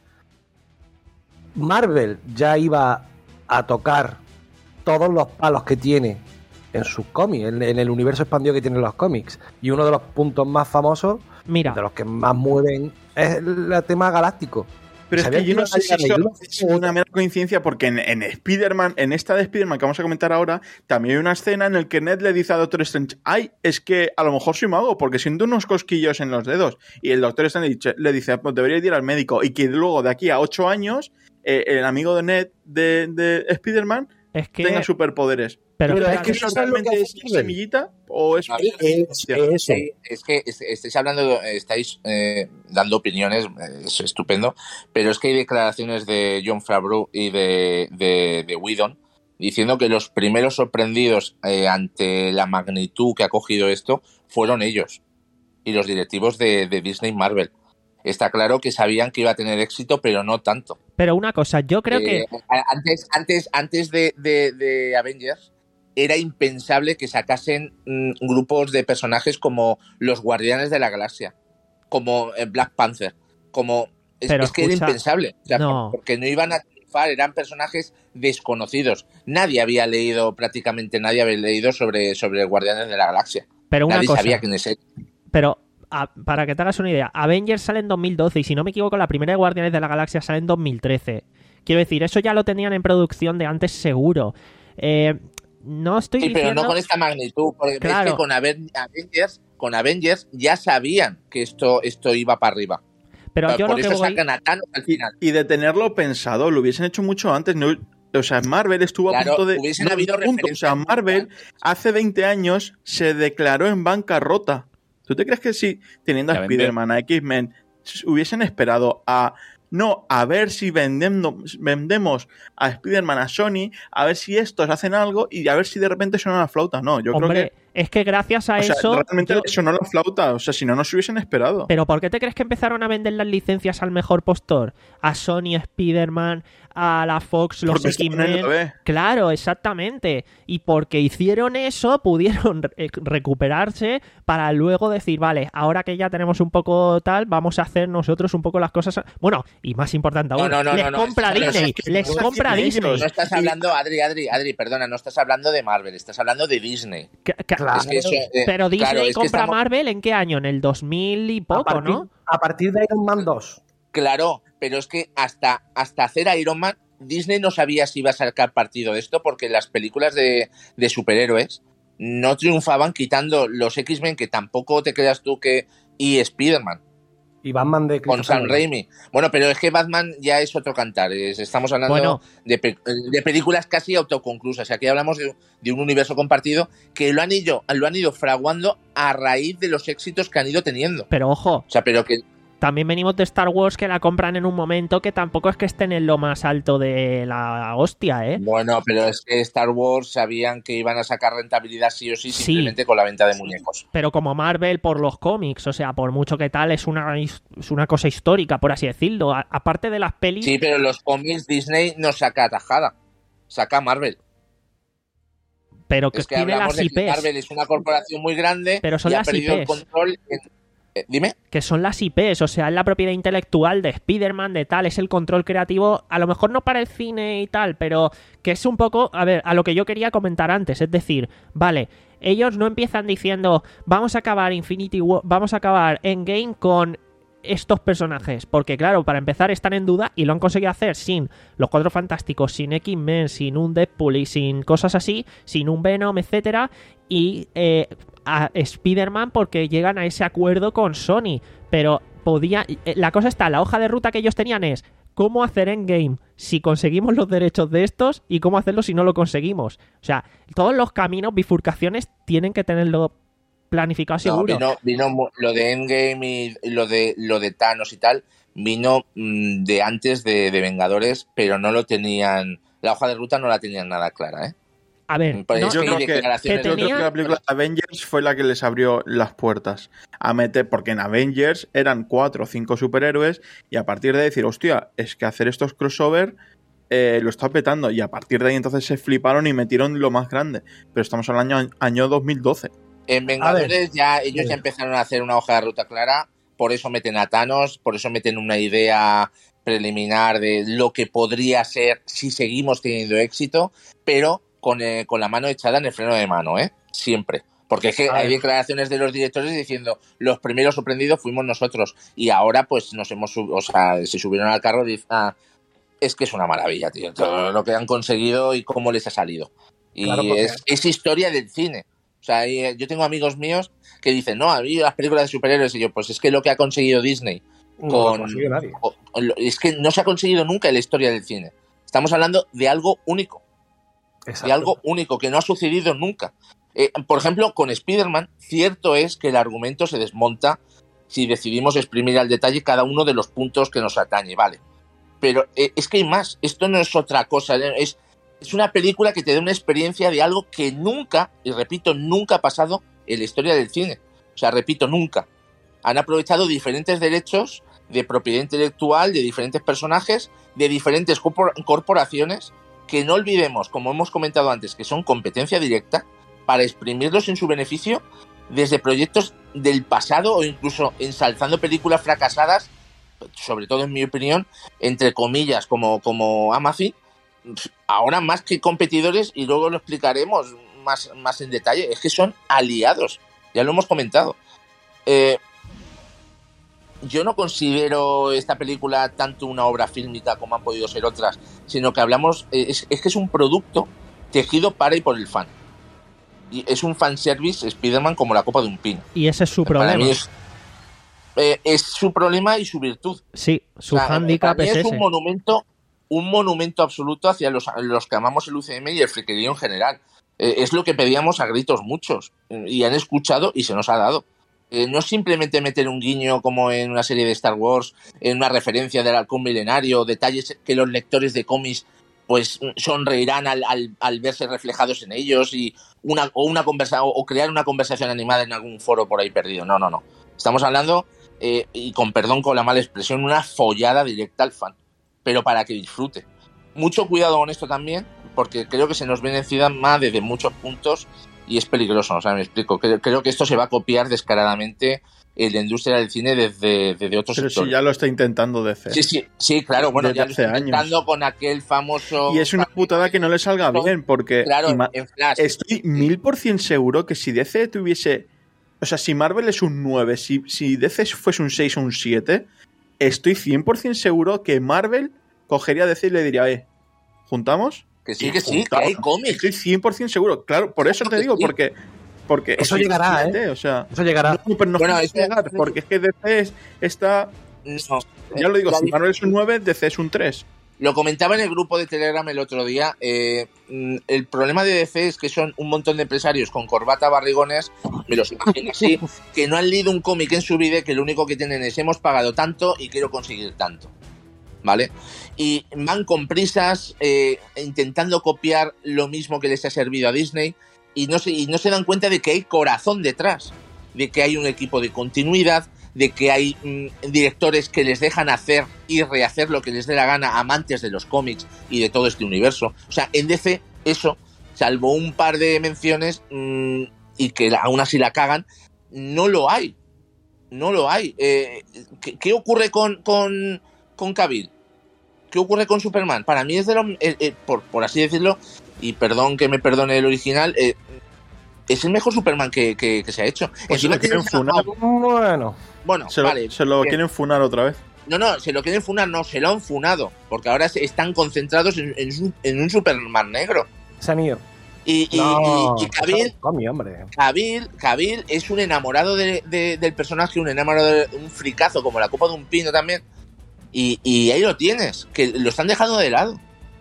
Marvel ya iba a tocar todos los palos que tiene en sus cómics, en, en el universo expandido que tienen los cómics. Y uno de los puntos más famosos, Mira, de los que más mueven, es el tema galáctico. Pero es ¿Sabías que yo que no sé si iba a eso llegar es una mera coincidencia, porque en, en Spider-Man, en esta de Spider-Man que vamos a comentar ahora, también hay una escena en la que Ned le dice a Doctor Strange, ay, es que a lo mejor soy mago, porque siento unos cosquillos en los dedos. Y el Doctor Strange le dice, le dice pues debería ir al médico. Y que luego, de aquí a ocho años, eh, el amigo de Ned de, de Spider-Man es que... tenga superpoderes. Pero, Pero espera, es que ¿Eso eso es lo realmente que es hace Marvel. semillita o es...? A ver, Es, es eso. Sí, es que est- estáis hablando, estáis eh, dando opiniones, eh, es estupendo, pero es que hay declaraciones de Jon Favreau y de, de, de Whedon diciendo que los primeros sorprendidos eh, ante la magnitud que ha cogido esto fueron ellos y los directivos de, de Disney y Marvel. Está claro que sabían que iba a tener éxito, pero no tanto. pero una cosa, yo creo Eh, que... Antes, antes, antes de, de, de Avengers era impensable que sacasen mm, grupos de personajes como los Guardianes de la Galaxia, como eh, Black Panther, como es, Pero es que escucha, era impensable, o sea, no. porque no iban a triunfar, eran personajes desconocidos. Nadie había leído, prácticamente nadie había leído sobre, sobre Guardianes de la Galaxia. Pero una Nadie cosa, sabía quiénes eran. pero a- para que te hagas una idea, Avengers sale en dos mil doce y si no me equivoco la primera de Guardianes de la Galaxia sale en dos mil trece. Quiero decir, eso ya lo tenían en producción de antes seguro. Eh, no estoy Sí, diciendo... pero no con esta magnitud, porque Claro. es que con Aven- Avengers, con Avengers ya sabían que esto, esto iba para arriba. Pero yo Por lo que eso voy... sacan a Thanos al final. Y de tenerlo pensado, lo hubiesen hecho mucho antes. No, o sea, Marvel estuvo Claro, a punto de... hubiesen no, habido a punto. O referencias sea, muy Marvel grandes. hace veinte años se declaró en bancarrota. ¿Tú te crees que si, teniendo a Ya vende. Spider-Man, a X-Men, hubiesen esperado a... No, a ver si vendemos, vendemos a Spider-Man a Sony, a ver si estos hacen algo y a ver si de repente suena la flauta? No, yo Hombre, creo que... es que gracias a O sea, eso... realmente yo- sonó la flauta. O sea, si no, no se hubiesen esperado. Pero ¿por qué te crees que empezaron a vender las licencias al mejor postor? A Sony, a Spider-Man, a la Fox, los Porque estaban en la X-Men. B. Claro, exactamente. Y porque hicieron eso, pudieron re- recuperarse para luego decir, vale, ahora que ya tenemos un poco tal, vamos a hacer nosotros un poco las cosas... a-". Bueno, y más importante aún, No, no, no, les no, no, compra pero Disney, es que les no compra hacen Disney. ellos. No estás hablando, Adri, Adri, Adri, perdona, no estás hablando de Marvel, estás hablando de Disney. Que- que- Claro. Es que eso, eh, Pero Disney claro, es que compra estamos- Marvel ¿en qué año? En el dos mil y a, poco, partir, ¿no? a partir de Iron Man dos. Claro, pero es que hasta, hasta hacer Iron Man, Disney no sabía si iba a sacar partido de esto porque las películas de, de superhéroes no triunfaban quitando los X-Men, que tampoco te creas tú que... y Spider-Man, Y Batman de con Christopher Sam Nolan. Raimi. Bueno, pero es que Batman ya es otro cantar. es- estamos hablando Bueno. de, pe- de películas casi autoconclusas. Aquí hablamos de, de un universo compartido que lo han, ido, lo han ido fraguando a raíz de los éxitos que han ido teniendo. Pero ojo, O sea, pero que... también venimos de Star Wars que la compran en un momento que tampoco es que estén en lo más alto de la hostia, ¿eh? Bueno, pero es que Star Wars sabían que iban a sacar rentabilidad sí o sí, Sí. simplemente con la venta de muñecos. Pero como Marvel por los cómics, o sea, por mucho que tal, es una, es una cosa histórica, por así decirlo. A- aparte de las pelis, Sí, pero los cómics Disney no saca tajada, saca Marvel. pero que Es que tiene hablamos las de que I Pes, Marvel es una corporación muy grande Pero son y ha las perdido I el Pes. control. en- eh, dime. que son las I Pes, o sea, es la propiedad intelectual de Spider-Man, de tal, es el control creativo, a lo mejor no para el cine y tal, pero que es un poco, a ver, a lo que yo quería comentar antes, es decir, vale, ellos no empiezan diciendo, vamos a acabar Infinity War, vamos a acabar Endgame con estos personajes, porque claro, para empezar están en duda y lo han conseguido hacer sin los Cuatro Fantásticos, sin X-Men, sin un Deadpool y sin cosas así, sin un Venom, etcétera, y eh, a Spider-Man porque llegan a ese acuerdo con Sony, pero podía, eh, la cosa está, la hoja de ruta que ellos tenían es cómo hacer Endgame si conseguimos los derechos de estos y cómo hacerlo si no lo conseguimos. O sea, todos los caminos, bifurcaciones tienen que tenerlo planificado No, seguro. vino, vino mu- lo de Endgame y y lo de lo de Thanos y tal, vino mm, de antes de, de Vengadores, pero no lo tenían, la hoja de ruta no la tenían nada clara, ¿eh? A ver, Pues no, es yo que creo hay que- declaraciones que Yo creo tenía- que la película Avengers fue la que les abrió las puertas a meter, porque en Avengers eran cuatro o cinco superhéroes y a partir de decir, hostia, es que hacer estos crossover eh, lo está petando, y a partir de ahí entonces se fliparon y metieron lo más grande, pero estamos en el año, año dos mil doce. En Vengadores ya ellos ya empezaron a hacer una hoja de ruta clara, por eso meten a Thanos, por eso meten una idea preliminar de lo que podría ser si seguimos teniendo éxito, pero con, eh, con la mano echada en el freno de mano, ¿eh? Siempre. Porque es que hay declaraciones de los directores diciendo los primeros sorprendidos fuimos nosotros y ahora pues nos hemos subido, o sea, se subieron al carro y dicen, ah, es que es una maravilla, tío, todo lo que han conseguido y cómo les ha salido. Y claro, porque... es, es historia del cine. O sea, yo tengo amigos míos que dicen, no, a mí las películas de superhéroes, y yo, pues es que lo que ha conseguido Disney con... No lo consigue nadie. Es que no se ha conseguido nunca en la historia del cine. Estamos hablando de algo único. Exacto. De algo único que no ha sucedido nunca. Eh, por ejemplo, con Spider-Man, cierto es que el argumento se desmonta si decidimos exprimir al detalle cada uno de los puntos que nos atañe, vale. Pero eh, es que hay más. Esto no es otra cosa. Es... Es una película que te da una experiencia de algo que nunca, y repito, nunca ha pasado en la historia del cine. O sea, repito, nunca. Han aprovechado diferentes derechos de propiedad intelectual de diferentes personajes, de diferentes corporaciones, que no olvidemos, como hemos comentado antes, que son competencia directa, para exprimirlos en su beneficio desde proyectos del pasado o incluso ensalzando películas fracasadas, sobre todo en mi opinión, entre comillas, como, como Amazon, ahora más que competidores, y luego lo explicaremos más, más en detalle, es que son aliados, ya lo hemos comentado. Eh, yo no considero esta película tanto una obra fílmica como han podido ser otras, sino que hablamos, es, es que es un producto tejido para y por el fan. Y es un fanservice Spider-Man como la copa de un pino. Y ese es su problema. Para mí es, eh, es su problema y su virtud. Sí, su o sea, hándicap es, es ese. un monumento un monumento absoluto hacia los, los que amamos el U C M y el friquerío en general. Eh, es lo que pedíamos a gritos muchos, y han escuchado y se nos ha dado. Eh, no simplemente meter un guiño como en una serie de Star Wars, en una referencia del halcón milenario, detalles que los lectores de cómics pues sonreirán al, al, al verse reflejados en ellos, y una, o, una conversa, o, o crear una conversación animada en algún foro por ahí perdido. No, no, no. Estamos hablando, eh, y con perdón con la mala expresión, una follada directa al fan, pero para que disfrute. Mucho cuidado con esto también, porque creo que se nos viene encima desde muchos puntos y es peligroso, o sea, me explico. Creo, creo que esto se va a copiar descaradamente en la industria del cine desde, desde otros pero sectores. Pero si ya lo está intentando D C. Sí, sí, sí, claro, bueno, desde ya lo está años. intentando con aquel famoso... Y es una putada que no le salga bien, porque claro, ima- en Flash. Estoy mil por cien seguro que si D C tuviese... O sea, si Marvel es un nueve, si, si D C fuese un seis o un siete, estoy cien por cien seguro que Marvel cogería a D C y le diría, eh, ¿juntamos? Que sí, que sí, que hay cómics. Estoy cien por cien seguro. Claro, por eso te digo, porque... porque eso llegará, ¿eh? O sea, eso llegará. No, pero no bueno, es llegar, porque es que D C es, está... No, ya lo digo, la si Marvel es un nueve, D C es un tres. Lo comentaba en el grupo de Telegram el otro día. Eh, el problema de D C es que son un montón de empresarios con corbata, barrigones, me los imagino así, que no han leído un cómic en su vida, que lo único que tienen es hemos pagado tanto y quiero conseguir tanto. ¿Vale? Y van con prisas, eh, intentando copiar lo mismo que les ha servido a Disney, y no, se, y no se dan cuenta de que hay corazón detrás, de que hay un equipo de continuidad, de que hay mmm, directores que les dejan hacer y rehacer lo que les dé la gana, amantes de los cómics y de todo este universo. O sea, en D C eso, salvo un par de menciones mmm, y que aún así la cagan, no lo hay. No lo hay. Eh, ¿qué, ¿Qué ocurre con, con, con Cavill? ¿Qué ocurre con Superman? Para mí es de lo... Eh, eh, por, por así decirlo, y perdón que me perdone el original, eh, es el mejor Superman que, que, que se ha hecho. Pues se lo quieren funar. Bueno, bueno se lo, vale. Se lo bien. quieren funar otra vez. No, no, se lo quieren funar, no, se lo han funado. Porque ahora están concentrados en, en, en un Superman negro. Se han ido. Y, y, no, y, y Cavill, comi, hombre. Cavill, Cavill es un enamorado de, de, del personaje, un enamorado de un fricazo, como la copa de un pino también. Y, y ahí lo tienes, que lo están dejando de lado.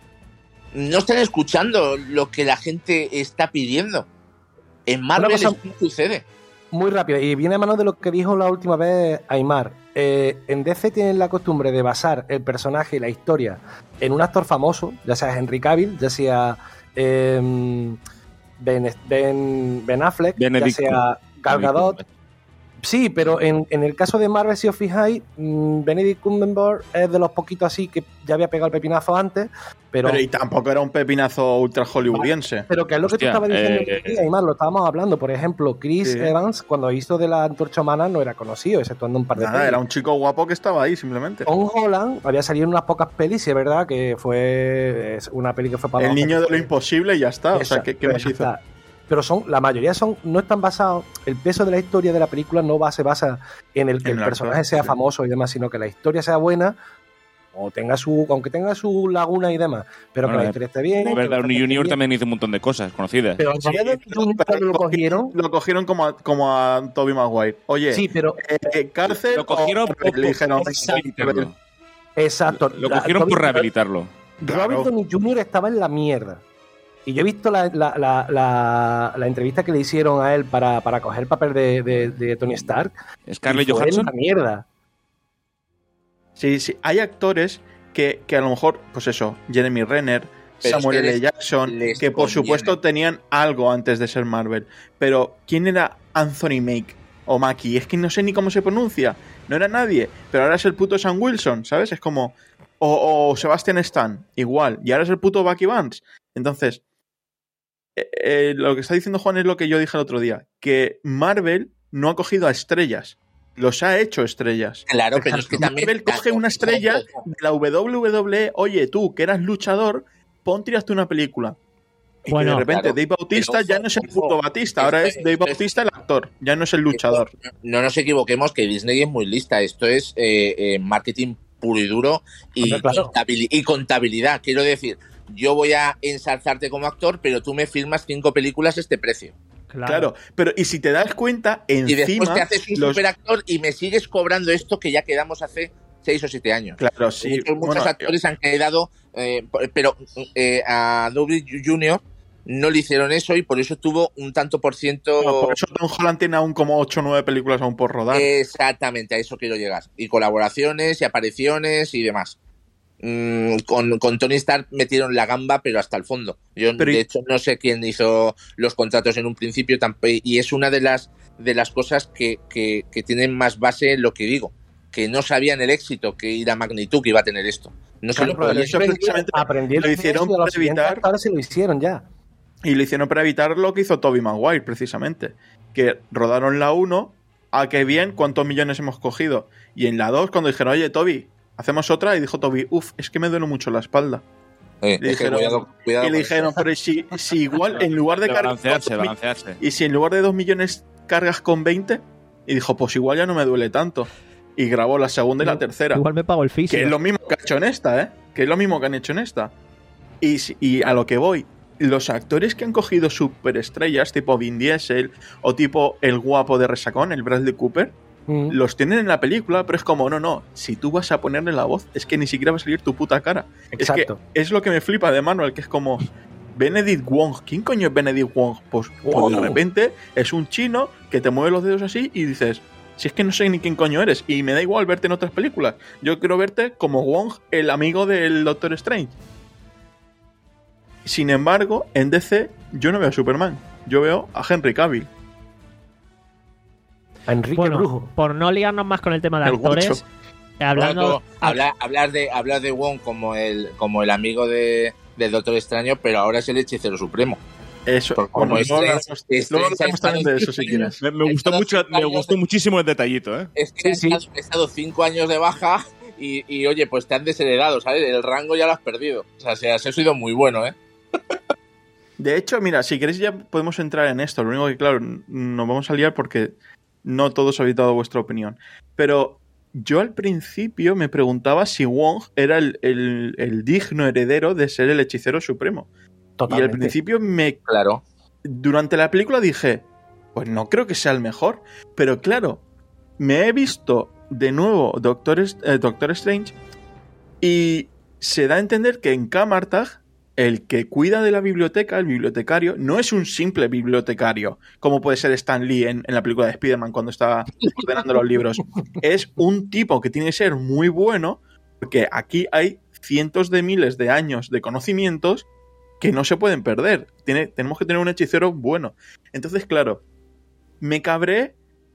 No están escuchando lo que la gente está pidiendo. En Marvel eso no sucede. Muy rápido, y viene a mano de lo que dijo la última vez Aymar. Eh, en D C tienen la costumbre de basar el personaje y la historia en un actor famoso, ya sea Henry Cavill, ya sea eh, Ben, ben, ben Affleck, Benedicto. Ya sea Gal Gadot. Sí, pero en, en el caso de Marvel, si os fijáis, mmm, Benedict Cumberbatch es de los poquitos así que ya había pegado el pepinazo antes, pero... Pero y tampoco era un pepinazo ultra hollywoodiense. Pero que es lo que Hostia, tú estabas diciendo, eh, y más lo estábamos hablando. Por ejemplo, Chris Sí. Evans, cuando hizo de la Antorcha Humana, no era conocido, exceptuando un par de Nada, pelis. era un chico guapo que estaba ahí, simplemente. Tom Holland había salido en unas pocas pelis, y es verdad que fue es una peli que fue para El los niño de Oscars. lo imposible y ya está. O sea, Esa, ¿qué, qué pero más ya hizo? está. Pero son, la mayoría son, no están basados, el peso de la historia de la película no va, se basa en el que En el el personaje actor, sea sí. famoso y demás, sino que la historia sea buena, o tenga su, aunque tenga su laguna y demás, pero Bueno, que la historia esté bien. que Robert los Downey efectos junior estén también hizo un montón de cosas conocidas. bien. Pero Sí, Robert Downey junior pero cuando lo cogieron, Lo cogieron como a, como a Tobey Maguire. Oye, sí, pero eh, eh, cárcel Lo cogieron o- por, le dijeron, por rehabilitarlo. exacto. Lo la- cogieron por Robert- rehabilitarlo. Claro. Robert Downey junior estaba en la mierda. Y yo he visto la, la, la, la, la entrevista que le hicieron a él para, para coger el papel de, de, de Tony Stark. Scarlett y fue Johansson. en la mierda. Sí, sí. Hay actores que, que a lo mejor, pues eso, Jeremy Renner, Pero Samuel es que L. les- Jackson, les que por conviene. supuesto tenían algo antes de ser Marvel. Pero, ¿quién era Anthony Mack o Mackie? Es que no sé ni cómo se pronuncia. No era nadie. Pero ahora es el puto Sam Wilson, ¿sabes? Es como... O, o Sebastian Stan, igual. Y ahora es el puto Bucky Barnes. Entonces, eh, eh, lo que está diciendo Juan es lo que yo dije el otro día. Que Marvel no ha cogido a estrellas. Los ha hecho estrellas. Claro, pero es que también... Marvel coge una estrella de la W W E, oye, tú, que eras luchador, pon tiraste una película. Y Bueno, que de repente claro, Dave Bautista pero ya ojo, no es el ojo, puto Batista, ahora esto es es- Dave esto es- Bautista el actor, ya no es el luchador. No nos equivoquemos que Disney es muy lista. Esto es eh, eh, marketing puro y duro y, Hombre, claro. contabili- y contabilidad. Quiero decir, yo voy a ensalzarte como actor, pero tú me firmas cinco películas a este precio. Claro. Claro, pero y si te das cuenta, Y después encima te haces un los- superactor y me sigues cobrando esto que ya quedamos hace seis o siete años. Claro, sí. muchos muchos bueno, actores han quedado, eh, pero eh, a Downey junior no le hicieron eso y por eso tuvo un tanto por ciento. no, por eso Tom Holland tiene aún como ocho o nueve películas aún por rodar. Exactamente, a eso quiero llegar. Y colaboraciones y apariciones y demás. Mm, con, con Tony Stark metieron la gamba, pero hasta el fondo. Yo, Pero y- de hecho, no sé quién hizo los contratos en un principio, tamp- y es una de las, de las cosas que, que, que tienen más base en lo que digo. Que no sabían el éxito que y la magnitud que iba a tener esto. No se Claro, lo pero podían- eso aprendí- precisamente aprendí lo el hicieron de los para siguientes evitar- actores se lo hicieron ya. Y lo hicieron para evitar lo que hizo Tobey Maguire, precisamente. Que rodaron la uno, a qué bien, cuántos millones hemos cogido. Y en la dos, cuando dijeron, oye, Toby, hacemos otra, y dijo Toby, uff, es que me duele mucho la espalda. Eh, Le es que dijeron- cuidado- cuidado y le con dijeron, pero si, si igual, en lugar de cargar. Balancearse, balancearse. Y si en lugar de dos millones cargas con veinte, y dijo, pues igual ya no me duele tanto. Y grabó la segunda y la tercera. Igual me pago el fisio. Que es lo mismo que ha hecho en esta, ¿eh? Que es lo mismo que han hecho en esta. Y, si- y a lo que voy, los actores que han cogido superestrellas, tipo Vin Diesel o tipo el guapo de Resacón, el Bradley Cooper, Mm. los tienen en la película, pero es como, no, no, si tú vas a ponerle la voz, es que ni siquiera va a salir tu puta cara. Exacto. Es que es lo que me flipa de Manuel, que es como Benedict Wong. ¿Quién coño es Benedict Wong? Pues, pues Wow. de repente es un chino que te mueve los dedos así y dices, si es que no sé ni quién coño eres, y me da igual verte en otras películas. Yo quiero verte como Wong, el amigo del Doctor Strange. Sin embargo, en D C yo no veo a Superman, yo veo a Henry Cavill. A Enrique Bueno, Brujo. por no liarnos más con el tema de El actores, guacho. hablando... Claro, hablar, hablar de hablar de Wong como el como el amigo de del Doctor Extraño, pero ahora es el hechicero supremo. Eso, Por- bueno, como luego Strange- hablamos- Strange luego ha hablamos estado también de eso en si cinco quieres. años. Me, me gustó Estos mucho, cinco me años gustó de- muchísimo el detallito, ¿eh? Es que Sí, has, sí. has estado cinco años de baja y, y, oye, pues te han desheredado, ¿sabes? El rango ya lo has perdido. O sea, se has sido muy bueno, ¿eh? De hecho, mira, si queréis ya podemos entrar en esto. Lo único que, claro, n- nos vamos a liar porque no todos habéis dado vuestra opinión. Pero yo al principio me preguntaba si Wong era el, el- el digno heredero de ser el hechicero supremo. Y Totalmente. al principio me... Claro. Durante la película dije, pues no creo que sea el mejor. Pero claro, me he visto de nuevo Doctor, Est- eh, Doctor Strange y se da a entender que en Camartag el que cuida de la biblioteca, el bibliotecario, no es un simple bibliotecario, como puede ser Stan Lee en, en la película de Spider-Man cuando estaba ordenando los libros. Es un tipo que tiene que ser muy bueno, porque aquí hay cientos de miles de años de conocimientos que no se pueden perder. Tiene, tenemos que tener un hechicero bueno. Entonces, claro, me cabré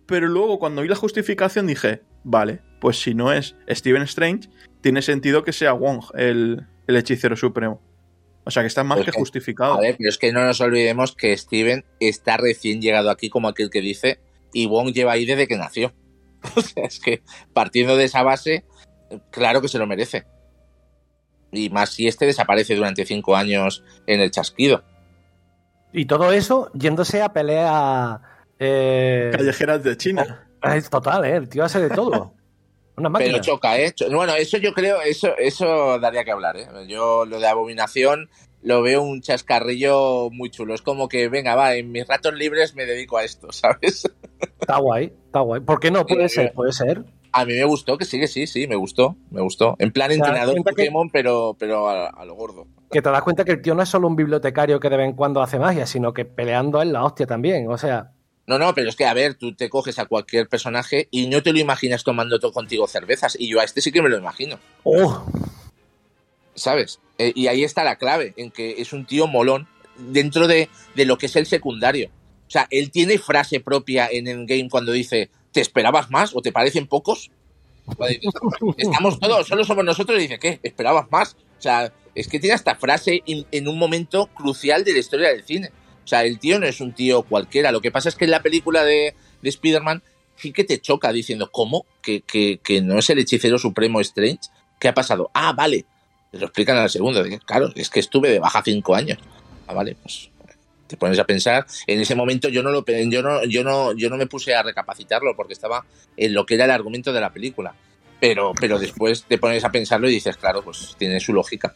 pero luego cuando vi la justificación dije, vale, pues si no es Stephen Strange, tiene sentido que sea Wong el, el hechicero supremo. O sea que está más que, que justificado. A ver, pero es que no nos olvidemos que Steven está recién llegado aquí, como aquel que dice, y Wong lleva ahí desde que nació. O sea, es que partiendo de esa base, claro que se lo merece. Y más si este desaparece durante cinco años en el chasquido. Y todo eso yéndose a pelea... Eh... callejeras de China. Es total, ¿eh? El tío hace de todo. Una máquina. Pero choca, ¿eh? Bueno, eso yo creo, eso, eso daría que hablar, ¿eh? Yo lo de Abominación lo veo un chascarrillo muy chulo. Es como que, venga, va, en mis ratos libres me dedico a esto, ¿sabes? Está guay, está guay. ¿Por qué no? Puede eh, ser, puede ser. A mí me gustó, que sí, que sí, sí, me gustó, me gustó. En plan entrenador Pokémon, que, pero, pero a, a lo gordo. Que te das cuenta que el tío no es solo un bibliotecario que de vez en cuando hace magia, sino que peleando es la hostia también, o sea... No, no, pero es que, a ver, tú te coges a cualquier personaje y no te lo imaginas tomando todo contigo cervezas. Y yo a este sí que me lo imagino. ¡Oh! ¿Sabes? Eh, y ahí está la clave, en que es un tío molón dentro de, de lo que es el secundario. O sea, él tiene frase propia en Endgame cuando dice, ¿te esperabas más o te parecen pocos? Estamos todos, solo somos nosotros, y dice, ¿qué? ¿Esperabas más? O sea, es que tiene esta frase en, en un momento crucial de la historia del cine. O sea, el tío no es un tío cualquiera. Lo que pasa es que en la película de, de Spider-Man sí que te choca diciendo, ¿cómo? ¿Que, que, que no es el hechicero supremo Strange? ¿Qué ha pasado? Ah, vale. Te lo explican a la segunda. Claro, es que estuve de baja cinco años. Ah, vale, pues te pones a pensar. En ese momento yo no lo yo no, yo no, yo no me puse a recapacitarlo porque estaba en lo que era el argumento de la película. Pero, pero después te pones a pensarlo y dices, claro, pues tiene su lógica.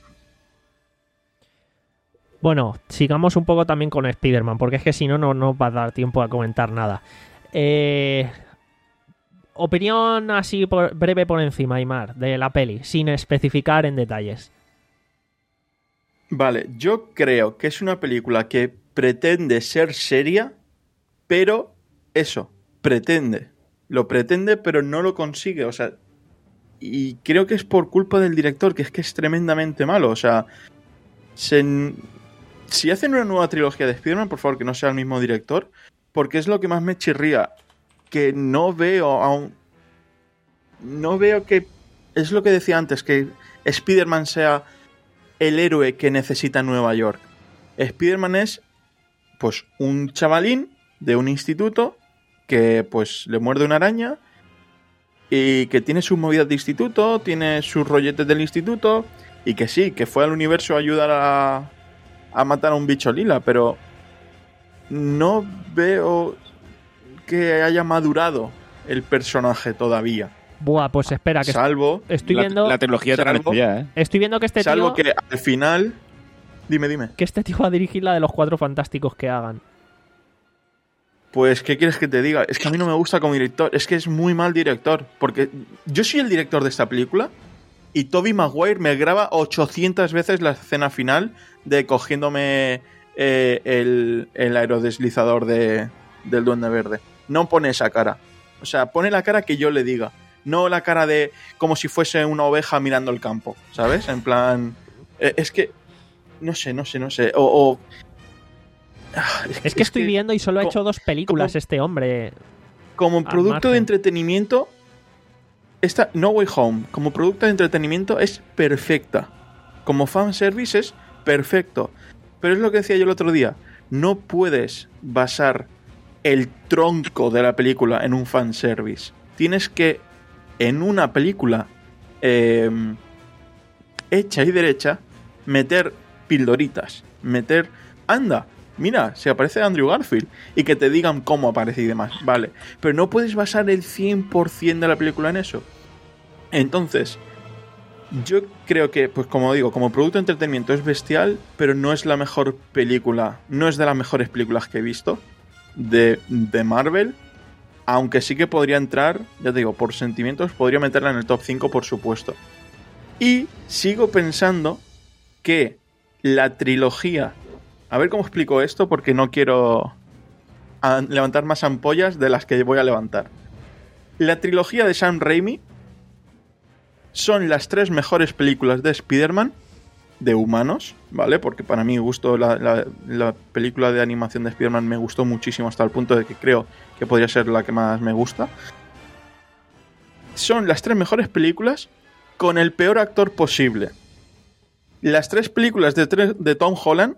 Bueno, sigamos un poco también con Spider-Man, porque es que si no, no nos va a dar tiempo a comentar nada. Eh, opinión así por, breve por encima, Aimar, de la peli, sin especificar en detalles. Vale, yo creo que es una película que pretende ser seria, pero eso, pretende. Lo pretende, pero no lo consigue, o sea... Y creo que es por culpa del director, que es que es tremendamente malo, o sea... Se... Si hacen una nueva trilogía de Spider-Man, por favor, que no sea el mismo director, porque es lo que más me chirría. Que no veo aún... No veo que... Es lo que decía antes, que Spider-Man sea el héroe que necesita Nueva York. Spider-Man es, pues, un chavalín de un instituto que, pues, le muerde una araña y que tiene sus movidas de instituto, tiene sus rolletes del instituto y que sí, que fue al universo a ayudar a... a matar a un bicho lila, pero no veo que haya madurado el personaje todavía. Buah, pues espera, que salvo estoy viendo... La, la trilogía salvo, ya, ¿eh? Estoy viendo que este salvo tío... que al final... Dime, dime. Que este tío va a dirigir la de los Cuatro Fantásticos que hagan. Pues, ¿qué quieres que te diga? Es que a mí no me gusta como director. Es que es muy mal director. Porque yo soy el director de esta película y Tobey Maguire me graba ochocientas veces la escena final de cogiéndome eh, el, el aerodeslizador de, del Duende Verde. No pone esa cara. O sea, pone la cara que yo le diga. No la cara de como si fuese una oveja mirando el campo, ¿sabes? En plan... Eh, es que... No sé, no sé, no sé. O... o es, que, es que estoy que, viendo y solo ha hecho dos películas como, este hombre. Como producto de entretenimiento... Esta No Way Home, como producto de entretenimiento, es perfecta. Como fanservice es perfecto. Pero es lo que decía yo el otro día. No puedes basar el tronco de la película en un fanservice. Tienes que, en una película eh, hecha y derecha, meter pildoritas. Meter... Anda, mira, se aparece Andrew Garfield. Y que te digan cómo aparece y demás. Vale. Pero no puedes basar el cien por ciento de la película en eso. Entonces... Yo creo que, pues como digo, como producto de entretenimiento es bestial, pero no es la mejor película, no es de las mejores películas que he visto de, de Marvel, aunque sí que podría entrar, ya te digo, por sentimientos, podría meterla en el top cinco, por supuesto. Y sigo pensando que la trilogía... A ver cómo explico esto, porque no quiero levantar más ampollas de las que voy a levantar. La trilogía de Sam Raimi... son las tres mejores películas de Spider-Man de humanos, ¿vale? Porque para mí gustó la, la, la película de animación de Spider-Man, me gustó muchísimo hasta el punto de que creo que podría ser la que más me gusta. Son las tres mejores películas con el peor actor posible. Las tres películas de, de Tom Holland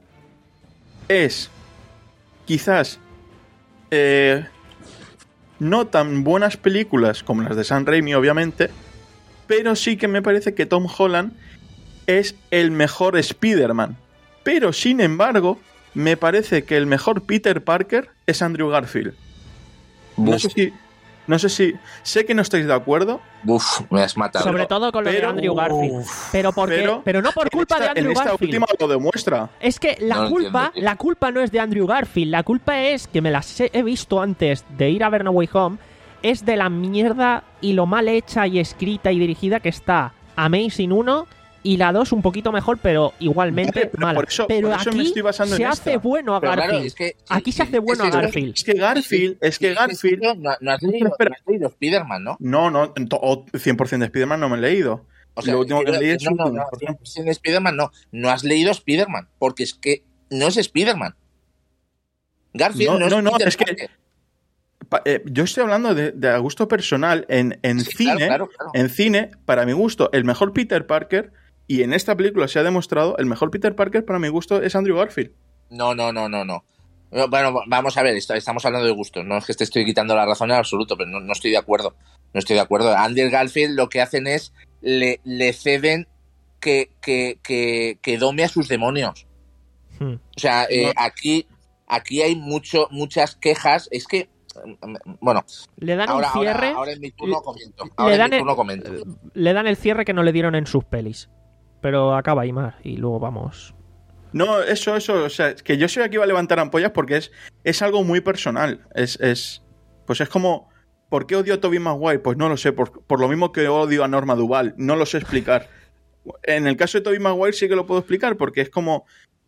es quizás eh, no tan buenas películas como las de Sam Raimi, obviamente, pero sí que me parece que Tom Holland es el mejor Spider-Man. Pero, sin embargo, me parece que el mejor Peter Parker es Andrew Garfield. No sé si... No sé si... Sé que no estáis de acuerdo. Uf, me has matado. Sobre todo con lo pero, de Andrew Garfield. Uf, pero, porque, pero, pero no por culpa esta, de Andrew en esta Garfield. última lo demuestra. Es que la no culpa entiendo, la culpa no es de Andrew Garfield. La culpa es, que me las he visto antes de ir a ver No Way Home, es de la mierda y lo mal hecha y escrita y dirigida que está Amazing uno y la dos un poquito mejor, pero igualmente Vale, pero mala. por eso- pero por eso me aquí estoy basando se en hace esta. bueno a Pero Garfield. claro, es que- aquí sí, se hace sí, bueno es a que- Garfield. Es que Garfield... Es que Garfield... No, no has leído, Espera. no has leído Spider-Man, ¿no? No, no, to- o cien por ciento de Spider-Man no me he leído. O sea, Lo último que no, leí es no, su no, no, cien por ciento de Spider-Man no. No has leído Spider-Man, porque es que no es Spider-Man. Garfield No, no, no, es no, Peter es que- Parker. Pa- eh, yo estoy hablando de, de a gusto personal. En, en Sí, cine, claro, claro, claro. en cine, para mi gusto, el mejor Peter Parker, y en esta película se ha demostrado, el mejor Peter Parker para mi gusto es Andrew Garfield. No, no, no, no, no. Bueno, vamos a ver, esto- estamos hablando de gustos. No es que te estoy quitando la razón en absoluto, pero no, no estoy de acuerdo. No estoy de acuerdo. Andrew Garfield lo que hacen es le, le ceden que, que, que, que dome a sus demonios. Hmm. O sea, eh, No. aquí, aquí hay mucho, muchas quejas. Es que, bueno, Le dan ahora, un cierre. ahora, ahora en mi turno comento. le Ahora en dan mi el- turno comento. Le dan el cierre que no le dieron en sus pelis. Pero acaba ahí más y luego vamos. No, eso, eso, o sea, es que yo sé que aquí va a levantar ampollas porque es, es algo muy personal. Es, es, pues es como, ¿por qué odio a Tobey Maguire? Pues no lo sé, por, por lo mismo que odio a Norma Duval, no lo sé explicar. En el caso de Tobey Maguire sí que lo puedo explicar porque es como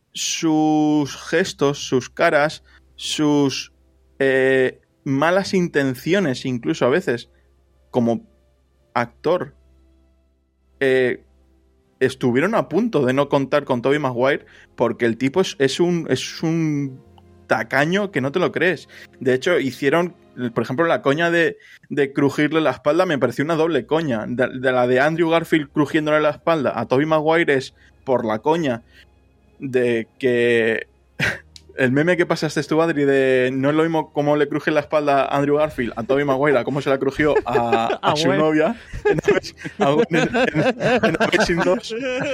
sus gestos, sus caras, sus eh, malas intenciones, incluso a veces, como actor, eh, estuvieron a punto de no contar con Tobey Maguire porque el tipo es, es un es un tacaño que no te lo crees. De hecho, hicieron, por ejemplo, la coña de, de crujirle la espalda me pareció una doble coña. De, de la de Andrew Garfield crujiéndole la espalda a Tobey Maguire es por la coña de que el meme que pasaste tú, Adri, de no es lo mismo cómo le cruje la espalda a Andrew Garfield a Tobey Maguire, a cómo se la crujió a, a A su Gwen. novia en, en, en, en Amazing dos.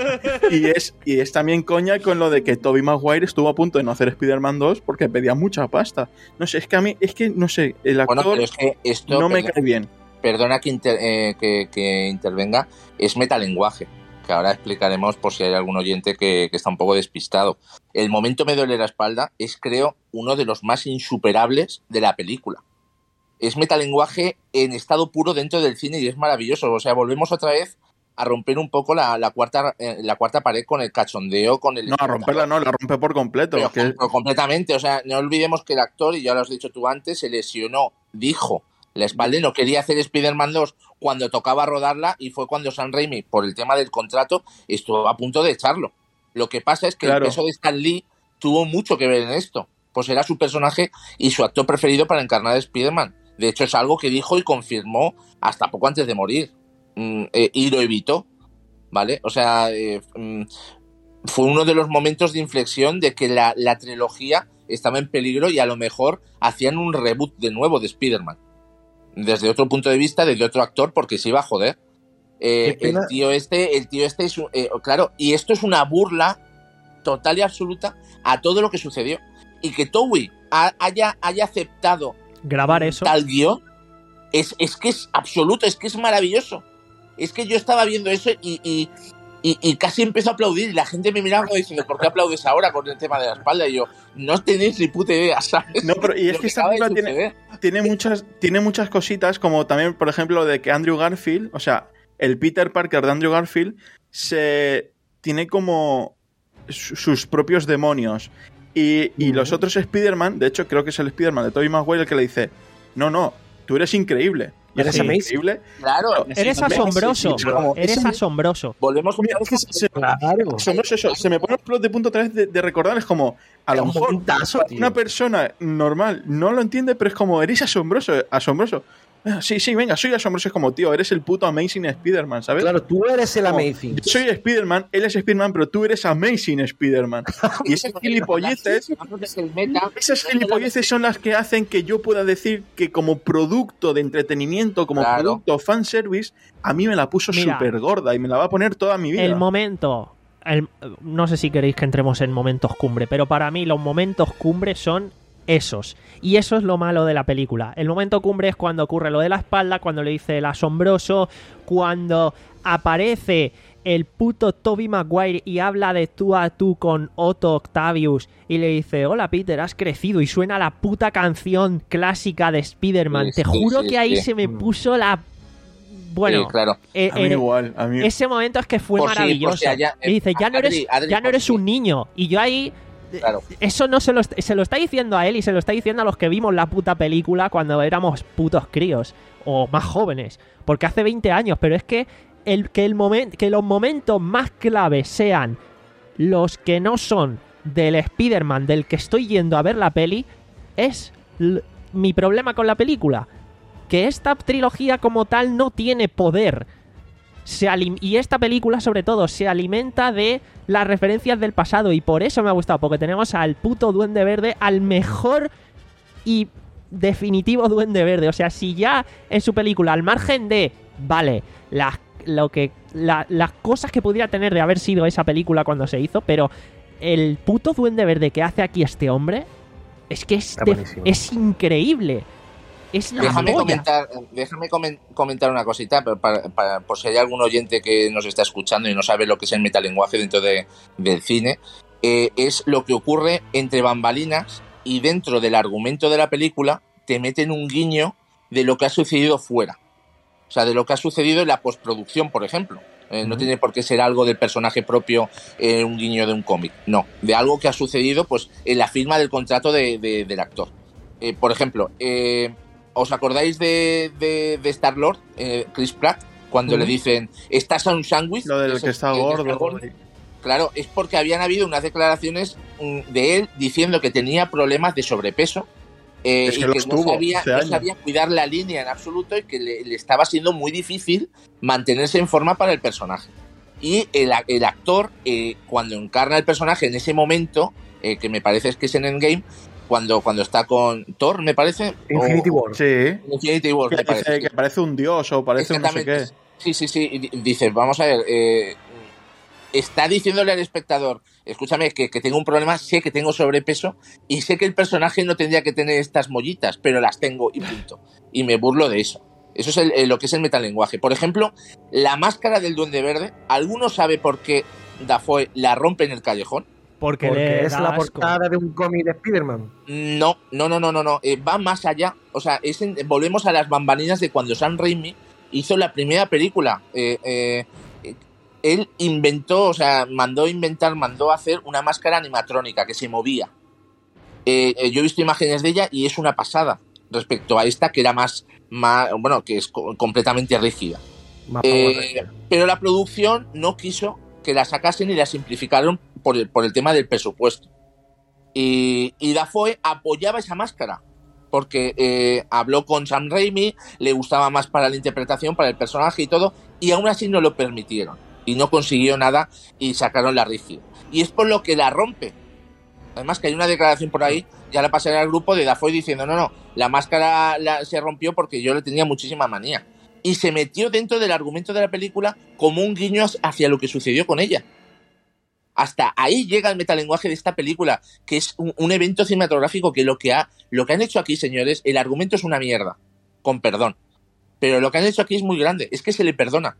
Y es, y es también coña con lo de que Tobey Maguire estuvo a punto de no hacer Spider-Man dos porque pedía mucha pasta. No sé, es que a mí, es que, no sé, el actor Bueno, pero es que esto, no me perdona, cae bien. perdona que, inter- eh, que, que intervenga, es metalenguaje, que ahora explicaremos por si hay algún oyente que, que está un poco despistado. El momento me duele la espalda es, creo, uno de los más insuperables de la película. Es metalenguaje en estado puro dentro del cine y es maravilloso. O sea, volvemos otra vez a romper un poco la, la cuarta eh, la cuarta pared con el cachondeo, con el... No, a romperla no, la rompe por completo. Pero que- com- completamente. O sea, no olvidemos que el actor, y ya lo has dicho tú antes, se lesionó, dijo la espalda y no quería hacer Spider-Man dos cuando tocaba rodarla, y fue cuando Sam Raimi, por el tema del contrato, estuvo a punto de echarlo. Lo que pasa es que Claro. el peso de Stan Lee tuvo mucho que ver en esto, pues era su personaje y su actor preferido para encarnar a Spider-Man. De hecho, es algo que dijo y confirmó hasta poco antes de morir. Mm, eh, y lo evitó, ¿vale? O sea, eh, mm, fue uno de los momentos de inflexión de que la, la trilogía estaba en peligro y a lo mejor hacían un reboot de nuevo de Spider-Man. Desde otro punto de vista, desde otro actor, porque se iba a joder. Eh, Qué pena. el tío este, el tío este es, un- eh, claro, y esto es una burla total y absoluta a todo lo que sucedió. Y que Toei ha- haya, haya aceptado Grabar eso. tal guión, es, es que es absoluto, es que es maravilloso. Es que yo estaba viendo eso y, y, y, y casi empezó a aplaudir y la gente me miraba como diciendo, ¿por qué aplaudes ahora con el tema de la espalda? Y yo, no tenéis ni puta idea, ¿sabes? No, pero y es Lo que esta acaba de película tiene, suceder. tiene muchas tiene muchas cositas, como también, por ejemplo, de que Andrew Garfield, o sea, el Peter Parker de Andrew Garfield se tiene como su- sus propios demonios. Y, y los otros Spider-Man, de hecho creo que es el Spider-Man de Tobey Maguire el que le dice, no, no, tú eres increíble, y eso Eres es amazing. increíble. Claro. Eres Sí, asombroso. sí, sí, como- Eres ese- asombroso. Volvemos a Mira, es que se, se- Claro. asombroso eso, se me pone los pelos de punta otra vez de, de recordar, es como, a lo Es un mejor momentazo, para tío. una persona normal no lo entiende, pero es como, eres asombroso, asombroso. Ah, Sí, sí, venga, soy asombroso, es como, tío, eres el puto Amazing Spider-Man, ¿sabes? Claro, tú eres el Como, Amazing. yo soy Spider-Man, él es Spider-Man, pero tú eres Amazing Spider-Man. Y esas gilipolleces, esas gilipolleces son las que hacen que yo pueda decir que como producto de entretenimiento, como Claro. producto fanservice, a mí me la puso Mira, súper gorda y me la va a poner toda mi vida. El momento. el- no sé si queréis que entremos en momentos cumbre, pero para mí los momentos cumbre son esos. Y eso es lo malo de la película. El momento cumbre es cuando ocurre lo de la espalda, cuando le dice el asombroso, cuando aparece el puto Tobey Maguire y habla de tú a tú con Otto Octavius y le dice, hola Peter, has crecido, y suena la puta canción clásica de Spider-Man. Sí, Te sí, juro sí, que ahí sí. se me puso la... Bueno, Sí, claro. eh, A mí eh, igual, a mí... ese momento es que fue Por si- por maravilloso. si haya- y dice, ya no eres, Adri, Adri, ya no por eres si- un niño. Y yo ahí... Claro. Eso no se lo, est- se lo está diciendo a él y se lo está diciendo a los que vimos la puta película cuando éramos putos críos. O más jóvenes. Porque hace veinte años. Pero es que, el, que, el momen- que los momentos más claves sean los que no son del Spider-Man del que estoy yendo a ver la peli, es l- mi problema con la película. Que esta trilogía como tal no tiene poder. Se alim- y esta película, sobre todo, se alimenta de las referencias del pasado. Y por eso me ha gustado, porque tenemos al puto Duende Verde, al mejor y definitivo Duende Verde. O sea, si ya en su película, al margen de, vale, las, lo que, la- las cosas que pudiera tener de haber sido esa película cuando se hizo, pero el puto Duende Verde que hace aquí este hombre, es que es, Está de- buenísimo. es increíble. Es la Déjame polla. comentar, déjame comen- comentar una cosita, pero para, para- por si hay algún oyente que nos está escuchando y no sabe lo que es el metalenguaje dentro de, del cine, eh, es lo que ocurre entre bambalinas y dentro del argumento de la película te meten un guiño de lo que ha sucedido fuera. O sea, de lo que ha sucedido en la postproducción, por ejemplo. Eh, no tiene por qué ser algo del personaje propio, eh, un guiño de un cómic. No, de algo que ha sucedido pues en la firma del contrato de, de- del actor. Eh, por ejemplo, eh, ¿os acordáis de, de, de Star-Lord, eh, Chris Pratt, cuando Ujú. le dicen, ¿estás a un sándwich? Lo del Eso que es- está que- que gordo. Claro, es porque habían habido unas declaraciones mm, de él diciendo que tenía problemas de sobrepeso. eh, Es que y los que no tuvo sabía, hace no años. sabía cuidar la línea en absoluto y que le, le estaba siendo muy difícil mantenerse en forma para el personaje. Y el, a- el actor, eh, cuando encarna el personaje en ese momento, eh, que me parece que es en Endgame, cuando, cuando está con Thor, me parece. Infinity o- War. Sí. Infinity War, Que me parece. dice que parece un dios o parece un no sé qué. Exactamente. Sí, sí, sí. Y di- dice, vamos a ver, eh, está diciéndole al espectador, escúchame, que, que tengo un problema, sé que tengo sobrepeso y sé que el personaje no tendría que tener estas mollitas, pero las tengo y punto. Y me burlo de eso. Eso es el- eh, lo que es el metalenguaje. Por ejemplo, la máscara del Duende Verde, ¿alguno sabe por qué Dafoe la rompe en el callejón? Porque, Porque le es da la asco. portada de un cómic de Spider-Man. No, no, no, no, no, no. Eh, va más allá. O sea, es en- volvemos a las bambalinas de cuando Sam Raimi hizo la primera película. Eh, eh, eh, él inventó, o sea, mandó inventar, mandó hacer una máscara animatrónica que se movía. Eh, eh, yo he visto imágenes de ella y es una pasada respecto a esta que era más, más bueno, que es co- completamente rígida. Más Eh, famosa. pero la producción no quiso que la sacasen y la simplificaron por el, por el tema del presupuesto. Y, y Dafoe apoyaba esa máscara porque eh, habló con Sam Raimi, le gustaba más para la interpretación, para el personaje y todo, y aún así no lo permitieron. Y no consiguió nada y sacaron la rígida. Y es por lo que la rompe. Además que hay una declaración por ahí, ya la pasaré al grupo de Dafoe diciendo, no, no, la máscara la- se rompió porque yo le tenía muchísima manía. Y se metió dentro del argumento de la película como un guiño hacia lo que sucedió con ella. Hasta ahí llega el metalenguaje de esta película, que es un, un evento cinematográfico que lo que ha, lo que han hecho aquí, señores, el argumento es una mierda, con perdón. Pero lo que han hecho aquí es muy grande, es que se le perdona.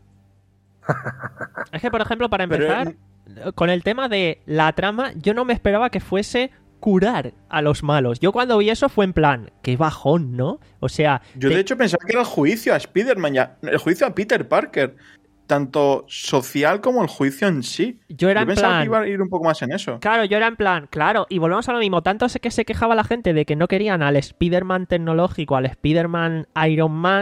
Es que, por ejemplo, para Pero, empezar, con el tema de la trama, yo no me esperaba que fuese curar a los malos. Yo cuando vi eso fue en plan, qué bajón, ¿no? O sea, Yo te- de hecho pensaba que era el juicio a Spider-Man, ya, el juicio a Peter Parker, tanto social como el juicio en sí. yo era Yo en pensaba plan... que iba a ir un poco más en eso. Claro, yo era en plan, claro, y volvemos a lo mismo. Tanto sé que se quejaba la gente de que no querían al Spider-Man tecnológico, al Spider-Man Iron Man,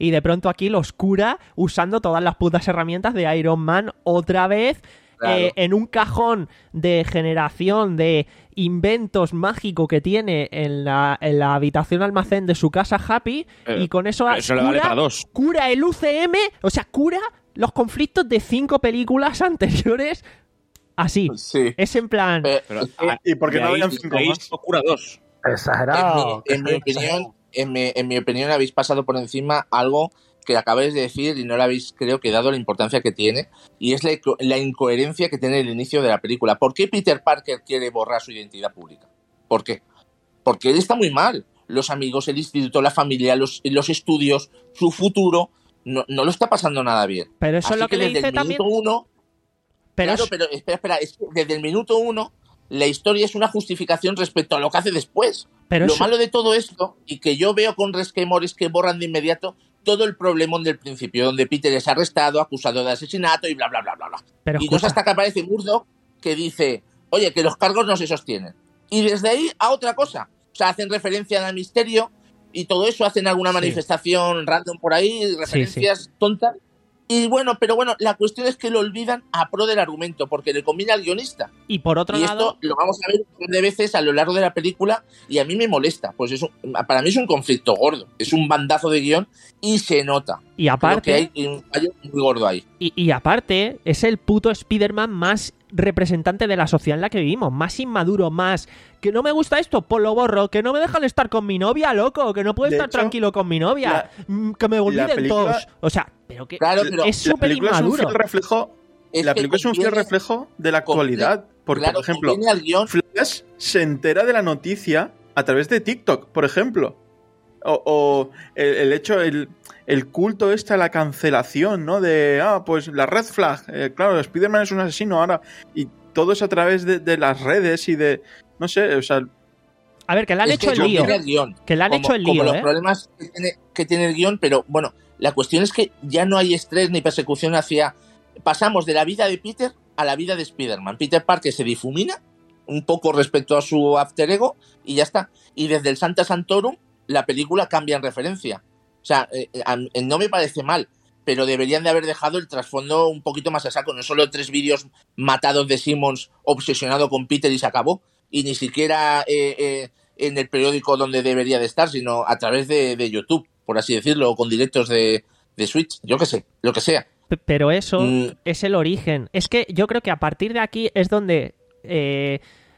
y de pronto aquí los cura usando todas las putas herramientas de Iron Man otra vez. Claro. Eh, en un cajón de generación de inventos mágicos que tiene en la, en la habitación almacén de su casa Happy, eh, y con eso, eso cura, le vale para dos. cura el U C M, o sea, cura los conflictos de cinco películas anteriores así. Sí. Es en plan... Eh, pero, ¿Y por qué no habían cinco más? Cura dos. Exagerado. En mi, en mi opinión, en mi, en mi opinión habéis pasado por encima algo que acabáis de decir y no le habéis, creo que, dado la importancia que tiene, y es la, la incoherencia que tiene el inicio de la película. ¿Por qué Peter Parker quiere borrar su identidad pública? ¿Por qué? Porque él está muy mal. Los amigos, el instituto, la familia, los, los estudios, su futuro, no, no lo está pasando nada bien. Pero eso Así es lo que, que le dice desde el también... minuto uno, pero claro, es... pero espera, espera, es que desde el minuto uno la historia es una justificación respecto a lo que hace después. Pero lo eso... malo de todo esto, y que yo veo con resquemores que borran de inmediato todo el problemón del principio, donde Peter es arrestado, acusado de asesinato y bla, bla, bla, bla, bla. Pero y no es hasta que aparece Murdoch que dice, oye, que los cargos no se sostienen. Y desde ahí a otra cosa. O sea, hacen referencia al misterio y todo eso, hacen alguna sí. manifestación random por ahí, referencias sí, sí. tontas. Y bueno, pero bueno, la cuestión es que lo olvidan a pro del argumento, porque le conviene al guionista. Y por otro y lado... esto lo vamos a ver un montón de veces a lo largo de la película y a mí me molesta. Pues es un, para mí es un conflicto gordo, es un bandazo de guión y se nota. Y aparte... Creo que hay un fallo muy gordo ahí. Y, y aparte, es el puto Spider-Man más representante de la sociedad en la que vivimos, más inmaduro, más... Que no me gusta esto, pues lo borro. Que no me dejan estar con mi novia, loco. Que no puedo de estar hecho, tranquilo con mi novia. La, que me olviden película, todos. O sea, pero que claro, pero es súper inmaduro. Es un fiel reflejo, es la película es un fiel reflejo de la actualidad. Porque, claro, por ejemplo, Flash se entera de la noticia a través de TikTok, por ejemplo. O, o el, el hecho, el, el culto este a la cancelación, ¿no? De, ah, pues la red flag. Eh, claro, Spider-Man es un asesino ahora. Y todo es a través de, de las redes y de... No sé, o sea... A ver, que le han es hecho que el lío. El guión, que le han como, hecho el lío, como ¿eh? los problemas que tiene, que tiene el guión, pero bueno, la cuestión es que ya no hay estrés ni persecución hacia... Pasamos de la vida de Peter a la vida de Spider-Man. Peter Parker se difumina un poco respecto a su after ego y ya está. Y desde el Santa Santorum la película cambia en referencia. O sea, eh, eh, no me parece mal, pero deberían de haber dejado el trasfondo un poquito más a saco. No solo tres vídeos matados de Simmons obsesionado con Peter y se acabó. Y ni siquiera eh, eh, en el periódico donde debería de estar, sino a través de, de YouTube, por así decirlo, o con directos de, de Switch, yo qué sé, lo que sea. Pero eso Mm. es el origen. Es que yo creo que a partir de aquí es donde eh,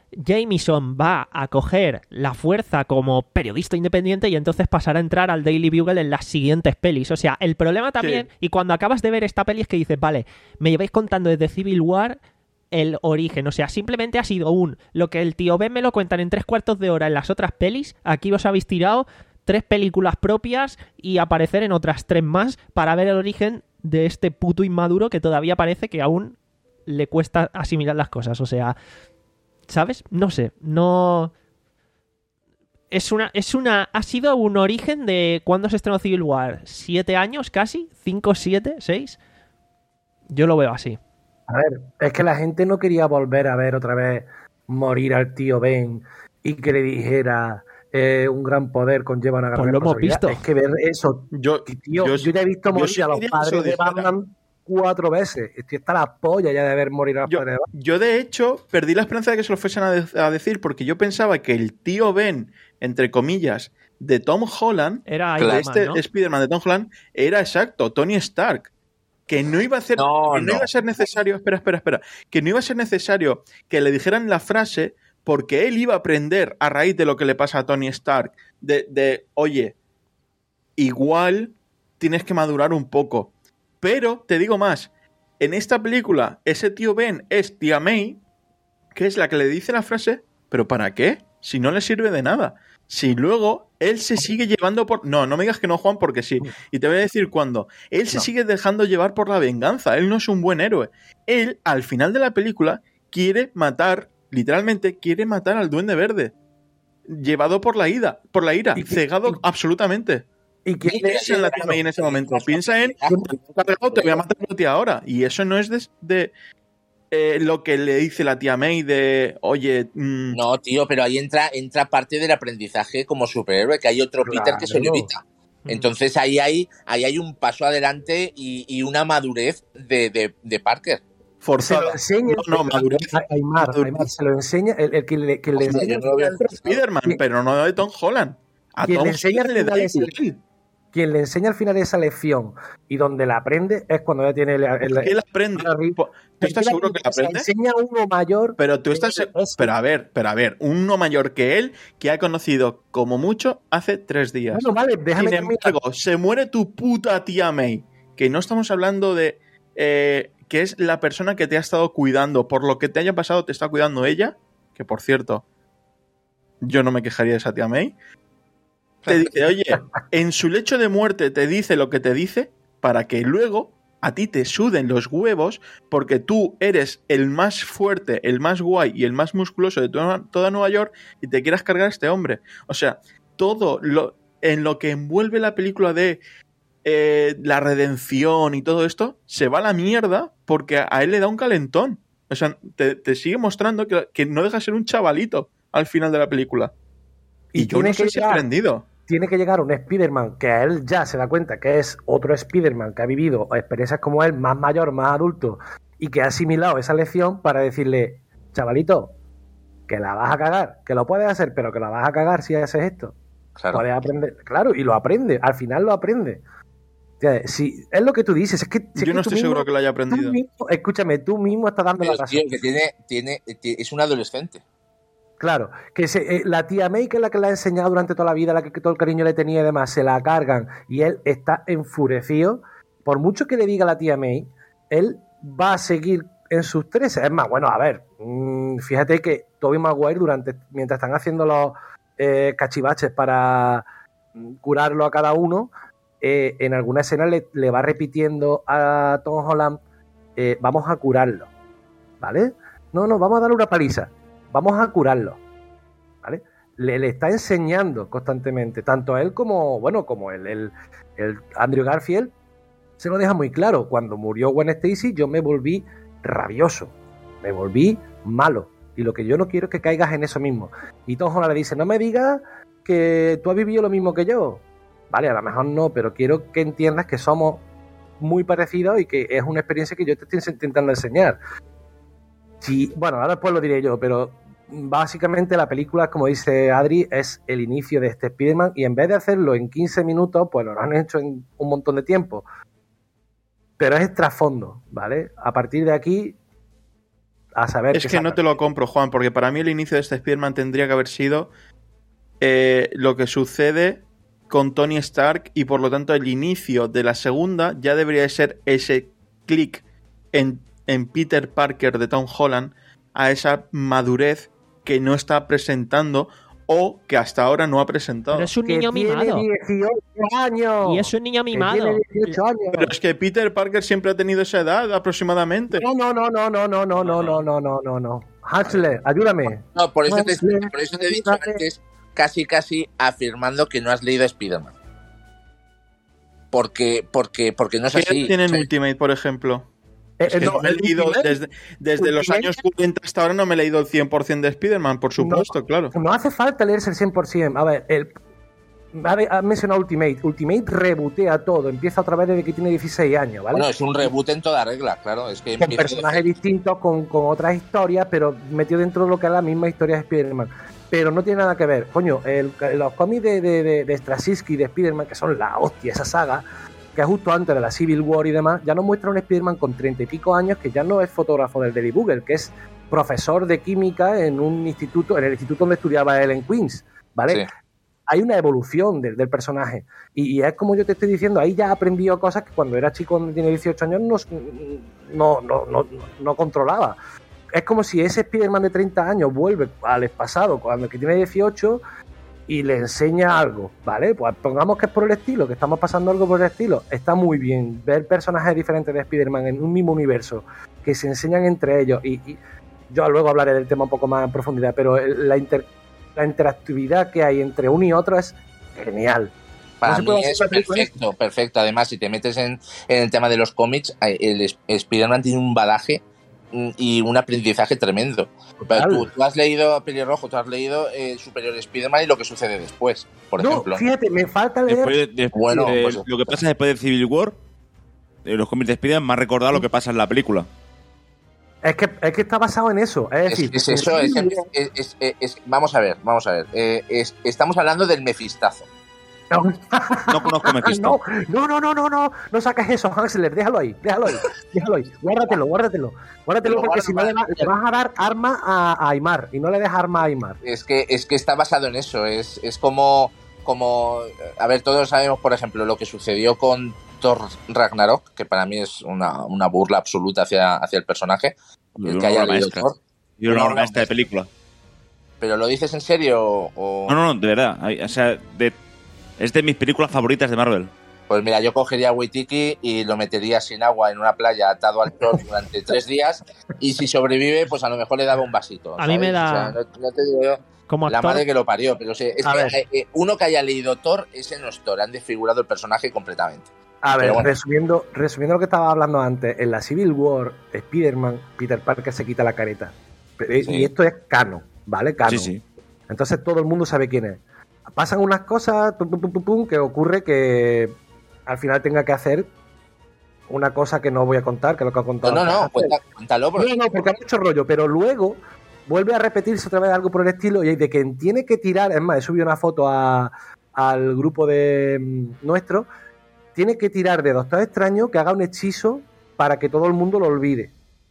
Jameson va a coger la fuerza como periodista independiente y entonces pasará a entrar al Daily Bugle en las siguientes pelis. O sea, el problema también, sí. Y cuando acabas de ver esta peli es que dices, vale, me lleváis contando desde Civil War el origen, o sea, simplemente ha sido un... Lo que el tío Ben me lo cuentan en tres cuartos de hora en las otras pelis, aquí os habéis tirado tres películas propias y aparecer en otras tres más para ver el origen de este puto inmaduro que todavía parece que aún le cuesta asimilar las cosas, o sea... ¿Sabes? No sé, no... Es una... es una ha sido un origen de... ¿Cuándo se estrenó Civil War? ¿Siete años casi? ¿Cinco, siete, seis? Yo lo veo así. A ver, es que la gente no quería volver a ver otra vez morir al tío Ben y que le dijera eh, un gran poder conlleva una gran pues lo hemos responsabilidad. visto. Es que ver eso, yo, tío, yo, yo ya he visto yo morir a los padres de Batman cuatro veces. Estoy hasta la polla ya de ver morir a los yo, padres de Batman. Yo, de hecho, perdí la esperanza de que se lo fuesen a, de- a decir porque yo pensaba que el tío Ben, entre comillas, de Tom Holland, Era de Iron este Man, ¿no? Spider-Man de Tom Holland, era exacto, Tony Stark. Que no iba a hacer, No, que no, no. iba a ser necesario, espera, espera, espera, que no iba a ser necesario que le dijeran la frase porque él iba a aprender a raíz de lo que le pasa a Tony Stark, de, de oye, igual tienes que madurar un poco. Pero, te digo más, en esta película, ese tío Ben es tía May, que es la que le dice la frase, ¿pero para qué? Si no le sirve de nada. Si luego él se sigue llevando por... No, no me digas que no, Juan, porque sí. Y te voy a decir cuándo. Él se No. sigue dejando llevar por la venganza. Él no es un buen héroe. Él, al final de la película, quiere matar, literalmente, quiere matar al Duende Verde. Llevado por la ira, por la ira, Y- cegado y- absolutamente. Y que ¿Qué piensa en la tía May en ese momento? Piensa en, te voy a matar a ti ahora. Y eso no es de, de, eh, lo que le dice la tía May de, oye... mm, No, tío, pero ahí entra, entra parte del aprendizaje como superhéroe, que hay otro Claro. Peter que se lo evita. Entonces ahí hay, ahí hay un paso adelante y, y una madurez de, de, de Parker. Forzada. Se lo enseña, no, no, madurez. Aymar, madurez. Aymar, se lo enseña, el, el que le, que le Hostia, enseña... yo no lo veo. Spider-Man, pero no de Tom Holland. A Quien Tom le enseña Holland le da al final igual. Quien le enseña al final esa lección y donde la aprende es cuando ya tiene el... el ¿Qué la aprende? ¿Tú estás seguro que la aprende? Se enseña a uno mayor... Pero tú estás... es- es- Pero a ver, pero a ver, uno mayor que él, que ha conocido como mucho hace tres días. Bueno, vale, déjame Sin terminar. embargo, se muere tu puta tía May. Que no estamos hablando de... eh, que es la persona que te ha estado cuidando. Por lo que te haya pasado, te está cuidando ella. Que, por cierto, yo no me quejaría de esa tía May. Te dice, oye, en su lecho de muerte te dice lo que te dice para que luego a ti te suden los huevos porque tú eres el más fuerte, el más guay y el más musculoso de toda, toda Nueva York y te quieras cargar a este hombre. O sea, todo lo en lo que envuelve la película de eh, la redención y todo esto se va a la mierda porque a él le da un calentón. O sea, te, te sigue mostrando que, que no deja de ser un chavalito al final de la película. Y, Y yo tiene no sé que si he llegar- aprendido. Tiene que llegar un Spider-Man que a él ya se da cuenta que es otro Spider-Man que ha vivido experiencias como él, más mayor, más adulto, y que ha asimilado esa lección para decirle, chavalito, que la vas a cagar, que lo puedes hacer, pero que la vas a cagar si haces esto. Claro. Puedes aprender, claro, y lo aprende, al final lo aprende. O sea, si, es lo que tú dices, es que... si es Yo que no tú estoy mismo- seguro que lo haya tú aprendido. mismo- escúchame, tú mismo estás dando Pero, la razón. tío, que tiene, tiene, ti- es un adolescente. Claro, que se, eh, la tía May, que es la que le ha enseñado durante toda la vida, la que, que todo el cariño le tenía y demás, se la cargan y él está enfurecido. Por mucho que le diga la tía May, él va a seguir en sus trece. Es más, bueno, a ver, mmm, fíjate que Tobey Maguire, durante, mientras están haciendo los eh, cachivaches para mm, curarlo a cada uno, eh, en alguna escena le, le va repitiendo a Tom Holland, eh, vamos a curarlo, ¿vale? No, no, vamos a darle una paliza. Vamos a curarlo, ¿vale? Le, le está enseñando constantemente, tanto a él como, bueno, como el, el, el Andrew Garfield, se lo deja muy claro. Cuando murió Gwen Stacy, yo me volví rabioso, me volví malo, y lo que yo no quiero es que caigas en eso mismo. Y Tom Holland le dice, no me digas que tú has vivido lo mismo que yo. Vale, a lo mejor no, pero quiero que entiendas que somos muy parecidos y que es una experiencia que yo te estoy intentando enseñar. Sí, bueno, ahora después lo diré yo, pero básicamente la película, como dice Adri, es el inicio de este Spider-Man y en vez de hacerlo en quince minutos, pues lo han hecho en un montón de tiempo. Pero es el trasfondo, ¿vale? A partir de aquí, a saber... Es que no te lo compro, Juan, porque para mí el inicio de este Spider-Man tendría que haber sido eh, lo que sucede con Tony Stark y por lo tanto el inicio de la segunda ya debería de ser ese clic en, en Peter Parker de Tom Holland a esa madurez que no está presentando o que hasta ahora no ha presentado. Pero es un que niño tiene mimado. dieciocho años. Y es un niño Que mimado. tiene dieciocho años. Pero es que Peter Parker siempre ha tenido esa edad aproximadamente. No, no, no, no, no, no, no, no, no, no, no, no, no. Hansler, ayúdame. No, por eso, te, Hansler, por eso te he dicho ayúdame. antes, casi casi afirmando que no has leído Spider-Man. Porque, porque, porque no es ¿Qué así. tiene en O sea, Ultimate, por ejemplo? Eh, Es que eh, no, no me he el leído Ultimate desde, desde los Ultimate- años cuarenta hasta ahora no me he leído el cien por ciento de Spider-Man, por supuesto, claro. No hace falta leerse el cien por ciento. A ver, el, ha, ha mencionado Ultimate. Ultimate rebotea todo. Empieza otra vez desde que tiene dieciséis años, ¿vale? bueno, es un reboot en toda regla, claro. Es que Con empieza personajes de- distintos, con, con otras historias, pero metido dentro de lo que es la misma historia de Spider-Man. Pero no tiene nada que ver. Coño, el, los cómics de, de, de, de Straczynski y de Spider-Man, que son la hostia, esa saga, que es justo antes de la Civil War y demás, ya nos muestra un Spider-Man con treinta y pico años que ya no es fotógrafo del Daily Bugle, que es profesor de química en un instituto, en el instituto donde estudiaba él en Queens, ¿vale? Sí. Hay una evolución de, del personaje. Y, y es como yo te estoy diciendo, ahí ya ha aprendido cosas que cuando era chico, cuando tiene dieciocho años, no, no, no, no, no controlaba. Es como si ese Spider-Man de treinta años vuelve al pasado, cuando el que tiene dieciocho, y le enseña algo, ¿vale? Pues pongamos que es por el estilo, que estamos pasando algo por el estilo. Está muy bien ver personajes diferentes de Spider-Man en un mismo universo, que se enseñan entre ellos. Y, y yo luego hablaré del tema un poco más en profundidad, pero la, inter, la interactividad que hay entre uno y otro es genial. Para No se mí puede hacer es una película perfecto, perfecto. Además, si te metes en, en el tema de los cómics, el Spider-Man tiene un badaje y un aprendizaje tremendo. Pero tú, tú has leído Pelirrojo, tú has leído eh, Superior Spider-Man y lo que sucede después, por no, ejemplo. Fíjate, me falta leer. Después de- de- Bueno, de- pues- lo que pasa después de Civil War, en los cómics de Spider-Man, me ha recordado lo que pasa en la película. Es que, es que está basado en eso. Es Es, decir, es eso, es, es- es- es- es- vamos a ver, vamos a ver. Eh, es- estamos hablando del Mefistazo. No conozco a Mephisto. No, no, no, no, no, no, no saques eso, Hansler, déjalo ahí, déjalo ahí, déjalo ahí, guárdatelo, guárdatelo, guárdatelo Pero porque si no le, guarda- va- le vas a dar arma a, a Aymar y no le dejas arma a Aymar. Es que, es que está basado en eso. Es, es como, como. A ver, todos sabemos, por ejemplo, lo que sucedió con Thor Ragnarok, que para mí es una, una burla absoluta hacia, hacia el personaje. El que haya obra leído maestra. Thor. Y una No, obra no, maestra de película. ¿Pero lo dices en serio o...? No, no, no, de verdad. Hay- O sea, de- es de mis películas favoritas de Marvel. Pues mira, yo cogería a Waititi y lo metería sin agua en una playa atado al sol durante tres días y si sobrevive, pues a lo mejor le daba un vasito. A mí me ¿sabes? da- O sea, no, no te digo yo Como la actor, madre que lo parió, pero sí, es A que ver. eh, eh, uno que haya leído Thor, ese no es Thor, han desfigurado el personaje completamente. A ver, Pero bueno. resumiendo, resumiendo lo que estaba hablando antes, en la Civil War, Spider-Man, Peter Parker se quita la careta. Pero- Sí. Y esto es canon, ¿vale? Canon. Sí, sí. Entonces todo el mundo sabe quién es. Pasan unas cosas, pum, pum, pum, pum, pum, que ocurre que al final tenga que hacer una cosa que no voy a contar, que es lo que ha No, contado. no, no, cuenta- cuéntalo. Porque... No, no, porque hay mucho rollo, pero luego vuelve a repetirse otra vez algo por el estilo y hay de que tiene que tirar, es más, he subido una foto a- al grupo de mm, nuestro, tiene que tirar de Doctor Extraño que haga un hechizo para que todo el mundo lo olvide.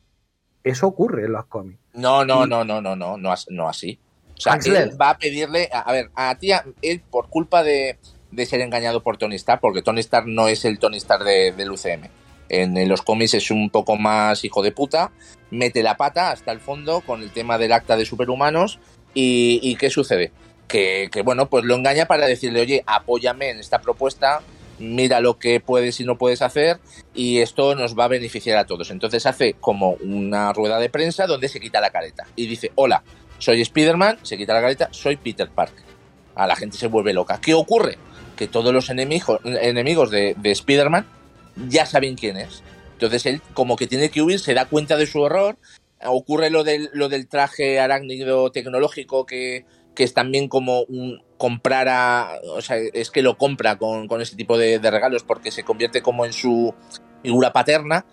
Eso ocurre en los cómics. No, no, no, no, no, no, no, as- no así. O sea, Axler. él va a pedirle, a, a ver, a ti, a- él por culpa de, de ser engañado por Tony Stark, porque Tony Stark no es el Tony Stark de, del U C M. En, en los cómics es un poco más hijo de puta, mete la pata hasta el fondo con el tema del acta de superhumanos y, y ¿qué sucede? Que, que, bueno, pues lo engaña para decirle, oye, apóyame en esta propuesta, mira lo que puedes y no puedes hacer y esto nos va a beneficiar a todos. Entonces hace como una rueda de prensa donde se quita la careta y dice, hola, soy Spider-Man, se quita la careta, soy Peter Parker. A la gente se vuelve loca. ¿Qué ocurre? Que todos los enemigos, enemigos de, de Spider-Man ya saben quién es. Entonces él como que tiene que huir, se da cuenta de su error, ocurre lo del, lo del traje arácnido tecnológico que, que es también como un comprar a... O sea, es que lo compra con, con ese tipo de, de regalos porque se convierte como en su figura paterna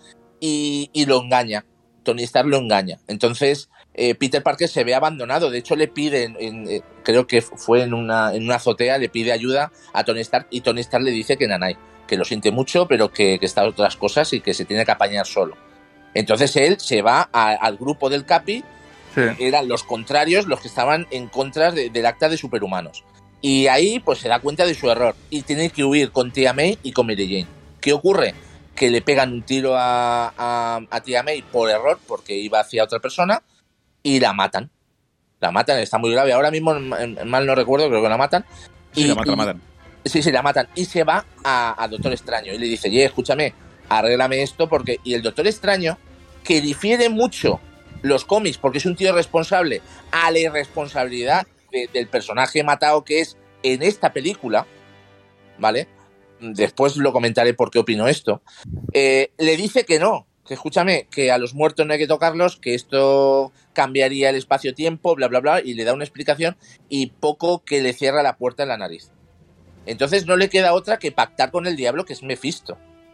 y, y lo engaña. Tony Stark lo engaña. Entonces eh, Peter Parker se ve abandonado. De hecho le pide, en, en, eh, creo que fue en una, en una azotea, le pide ayuda a Tony Stark y Tony Stark le dice que nanay, que lo siente mucho, pero que, que está en otras cosas y que se tiene que apañar solo. Entonces él se va a, al grupo del Capi, Sí. eran los contrarios, los que estaban en contra de, del acta de superhumanos. Y ahí pues se da cuenta de su error y tiene que huir con Tía May y con Mary Jane. ¿Qué ocurre? Que le pegan un tiro a, a, a Tía May por error, porque iba hacia otra persona, y la matan. La matan, está muy grave. Ahora mismo, mal no recuerdo, creo que la matan. Sí, y, la matan, y- la matan. Sí, sí, la matan. Y se va a, a Doctor Extraño y le dice, oye, escúchame, arréglame esto porque... Y el Doctor Extraño, que difiere mucho los cómics, porque es un tío responsable a la irresponsabilidad de- del personaje matado que es en esta película, ¿vale? Después lo comentaré por qué opino esto. Eh, le dice que no, que escúchame, que a los muertos no hay que tocarlos, que esto cambiaría el espacio-tiempo, bla, bla, bla, y le da una explicación y poco que le cierra la puerta en la nariz. Entonces no le queda otra que pactar con el diablo, que es Mephisto.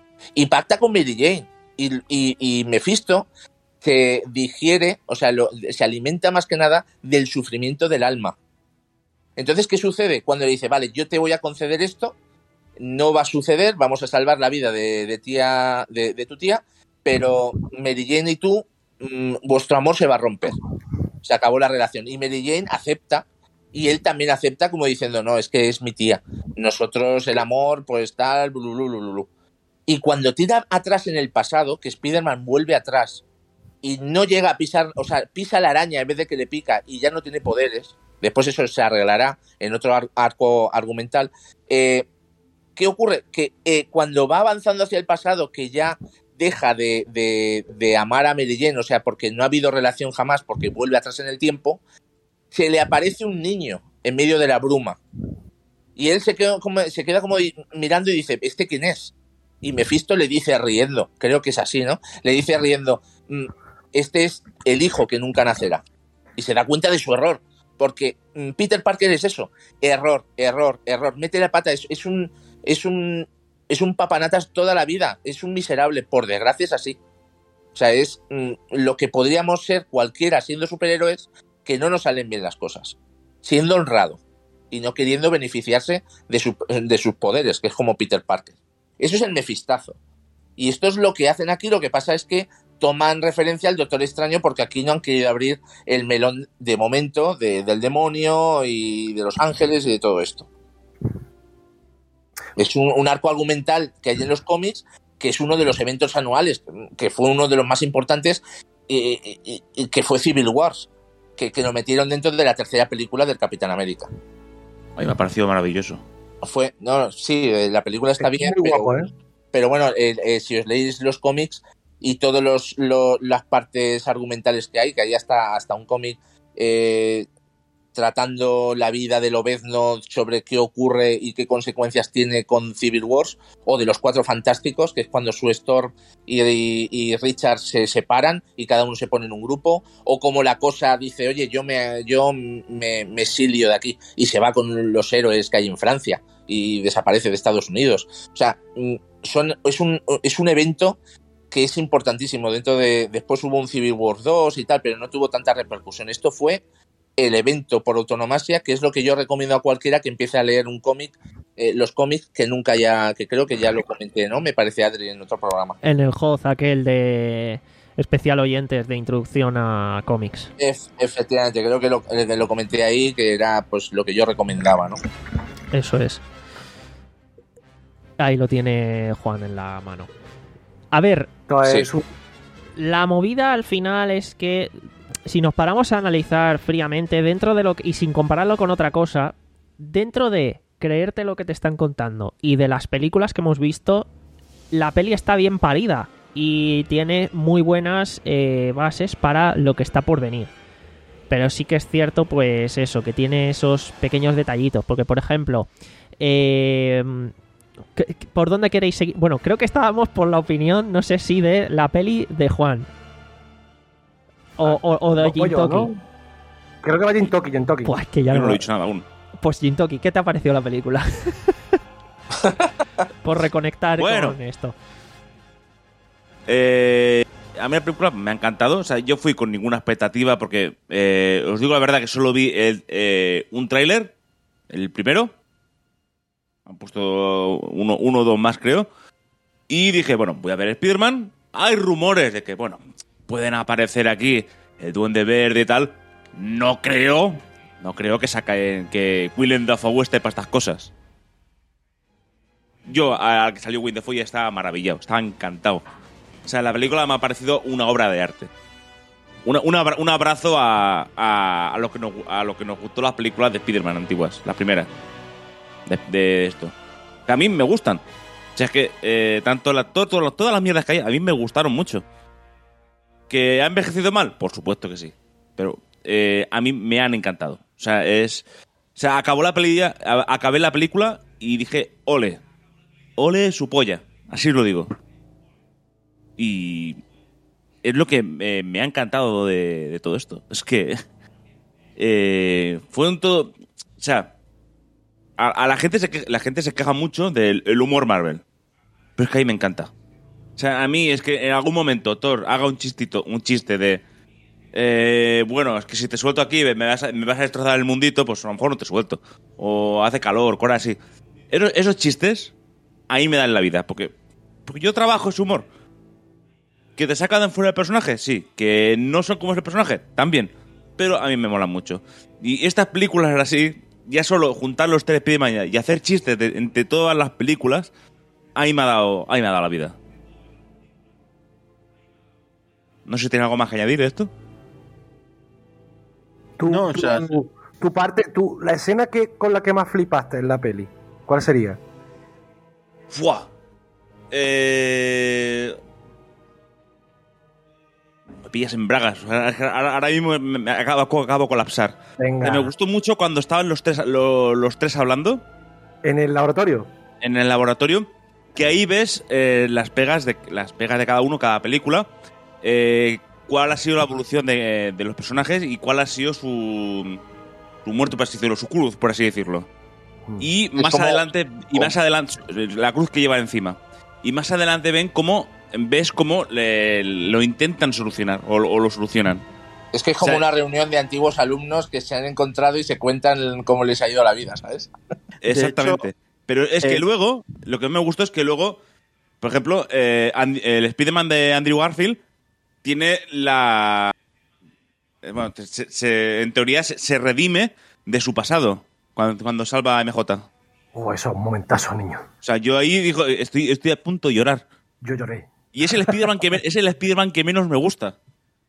Y pacta con Mary Jane. Y, y, y Mephisto se digiere, o sea, lo, se alimenta más que nada del sufrimiento del alma. Entonces, ¿qué sucede? Cuando le dice, vale, yo te voy a conceder esto, no va a suceder, vamos a salvar la vida de, de, tía, de, de tu tía, pero Mary Jane y tú, mmm, vuestro amor se va a romper. Se acabó la relación. Y Mary Jane acepta, y él también acepta como diciendo, no, es que es mi tía. Nosotros, el amor, pues tal, blu, blu, blu, blu, blu. Y cuando tira atrás en el pasado, que Spider-Man vuelve atrás y no llega a pisar, o sea, pisa la araña en vez de que le pica y ya no tiene poderes, después eso se arreglará en otro ar- arco argumental, eh, ¿qué ocurre? Que eh, cuando va avanzando hacia el pasado, que ya deja de, de, de amar a Mary Jane, o sea, porque no ha habido relación jamás, porque vuelve atrás en el tiempo, se le aparece un niño en medio de la bruma. Y él se queda como, se queda como mirando y dice, ¿este quién es? Y Mephisto le dice riendo, creo que es así, ¿no? Le dice riendo, este es el hijo que nunca nacerá. Y se da cuenta de su error. Porque Peter Parker es eso. Error, error, error. Mete la pata. Es, es un... Es un Es un papanatas toda la vida. Es un miserable. Por desgracia es así. O sea, es mm, lo que podríamos ser cualquiera siendo superhéroes, que no nos salen bien las cosas. Siendo honrado. Y no queriendo beneficiarse de, su, de sus poderes, que es como Peter Parker. Eso es el mefistazo. Y esto es lo que hacen aquí. Lo que pasa es que toman referencia al Doctor Extraño porque aquí no han querido abrir el melón de momento de, del demonio y de los ángeles y de todo esto. Es un, un arco argumental que hay en los cómics, que es uno de los eventos anuales, que fue uno de los más importantes, y, y, y que fue Civil Wars, que, que lo metieron dentro de la tercera película del Capitán América. Ay, me ha parecido maravilloso. Fue, no, sí, la película está bien, pero, guapo, ¿eh? pero bueno, eh, eh, si os leéis los cómics y todas los, lo, las partes argumentales que hay, que hay hasta, hasta un cómic eh, tratando la vida de Lobezno sobre qué ocurre y qué consecuencias tiene con Civil Wars, o de los Cuatro Fantásticos, que es cuando Sue Storm y, y, y Richard se separan y cada uno se pone en un grupo, o como la Cosa dice, oye, yo me, yo me, me exilio de aquí, y se va con los héroes que hay en Francia y desaparece de Estados Unidos. O sea, son, es, un, es un evento que es importantísimo. Dentro de, después hubo un Civil War dos y tal, pero no tuvo tanta repercusión. Esto fue el evento por autonomasia, que es lo que yo recomiendo a cualquiera que empiece a leer un cómic, eh, los cómics, que nunca ya, que creo que ya lo comenté, ¿no? Me parece, Adri, en otro programa. En el H O Z, aquel de especial oyentes de introducción a cómics. Ef, efectivamente, creo que lo, que lo comenté ahí, que era pues lo que yo recomendaba, ¿no? Eso es. Ahí lo tiene Juan en la mano. A ver, sí. La movida al final es que si nos paramos a analizar fríamente dentro de lo que, y sin compararlo con otra cosa, dentro de creerte lo que te están contando y de las películas que hemos visto, la peli está bien parida y tiene muy buenas eh, bases para lo que está por venir. Pero sí que es cierto, pues eso, que tiene esos pequeños detallitos. Porque, por ejemplo, eh, ¿por dónde queréis seguir? Bueno, creo que estábamos por la opinión, no sé si de la peli de Juan. O, o, o de Jintoki. ¿No? Creo que va Jintoki, Jintoki. Pues que ya Yo no no lo he dicho nada aún. Pues Jintoki, ¿qué te ha parecido la película? Por reconectar bueno. con esto. Eh, a mí la película me ha encantado. O sea, yo fui con ninguna expectativa porque eh, os digo la verdad que solo vi el, eh, un tráiler, el primero. Han puesto uno, uno o dos más, creo. Y dije, bueno, voy a ver Spider-Man. Hay rumores de que, bueno, pueden aparecer aquí el Duende Verde y tal. No creo, no creo que saquen que Willem Dafoe esté para estas cosas. Yo, al que salió Willem Dafoe, ya estaba maravillado, estaba encantado. O sea, la película me ha parecido una obra de arte. Una, una, un abrazo a, a, a, lo que nos, a lo que nos gustó las películas de Spider-Man antiguas, las primeras. De, de esto. Que a mí me gustan. O sea, es que eh, tanto la, todo, todo, todas las mierdas que hay, a mí me gustaron mucho. ¿Que ha envejecido mal? Por supuesto que sí. Pero eh, a mí me han encantado. O sea, es. O sea, acabó la película, acabé la película y dije, ole. Ole su polla. Así lo digo. Y es lo que me, me ha encantado de, de todo esto. Es que eh, fue un todo. O sea, a, a la gente se queja, la gente se queja mucho del el humor Marvel. Pero es que a mí me encanta. O sea, a mí es que en algún momento Thor haga un chistito, un chiste de eh, bueno, es que si te suelto aquí me vas, a, me vas a destrozar el mundito, pues a lo mejor no te suelto. O hace calor, cosas así. Esos, esos chistes a mí me dan la vida, porque, porque yo trabajo ese humor. ¿Que te sacan fuera del personaje? Sí. ¿Que no son como ese personaje? También. Pero a mí me molan mucho. Y estas películas así, ya solo juntar los tres pies de mañana y hacer chistes de, entre todas las películas, a mí me ha dado, a mí me ha dado la vida. No sé si tiene algo más que añadir de esto. Tú, no, o sea, tu, tu parte, tu, la escena que con la que más flipaste en la peli, ¿cuál sería? ¡Fua! Eh... Me pillas en bragas. Ahora, ahora mismo me, me acabo, acabo de colapsar. Venga. Me gustó mucho cuando estaban los tres, los, los tres hablando. ¿En el laboratorio? En el laboratorio. Que ahí ves eh, las pegas de las pegas de cada uno, cada película. Eh, cuál ha sido la evolución de, de los personajes y cuál ha sido su, su muerte, por así decirlo, su cruz, por así decirlo. Y más como, adelante, y más adelante, la cruz que lleva encima. Y más adelante ven cómo, ves cómo le, lo intentan solucionar, o, o lo solucionan. Es que es como o sea, una reunión de antiguos alumnos que se han encontrado y se cuentan cómo les ha ido la vida, ¿sabes? Exactamente. Hecho, Pero es que eh, luego, lo que me gustó es que luego, por ejemplo, eh, el Spider-Man de Andrew Garfield tiene la... Bueno, se, se, en teoría se, se redime de su pasado cuando, cuando salva a M J. Oh, eso es un momentazo, niño. O sea, yo ahí digo, estoy, estoy a punto de llorar. Yo lloré. Y es el Spider-Man que, es el Spider-Man que menos me gusta.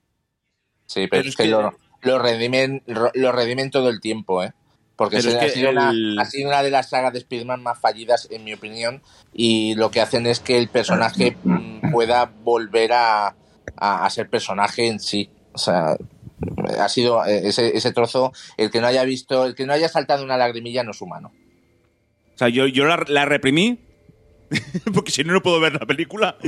Sí, pero, pero es, es que, que lo, lo, redimen, lo redimen todo el tiempo, ¿eh? Porque se, ha, sido el... una, ha sido una de las sagas de Spider-Man más fallidas, en mi opinión, y lo que hacen es que el personaje pueda volver a, a, a ser personaje en sí. O sea, ha sido ese, ese trozo, el que no haya visto, el que no haya saltado una lagrimilla no es humano. O sea, yo, yo la, la reprimí, porque si no, no puedo ver la película.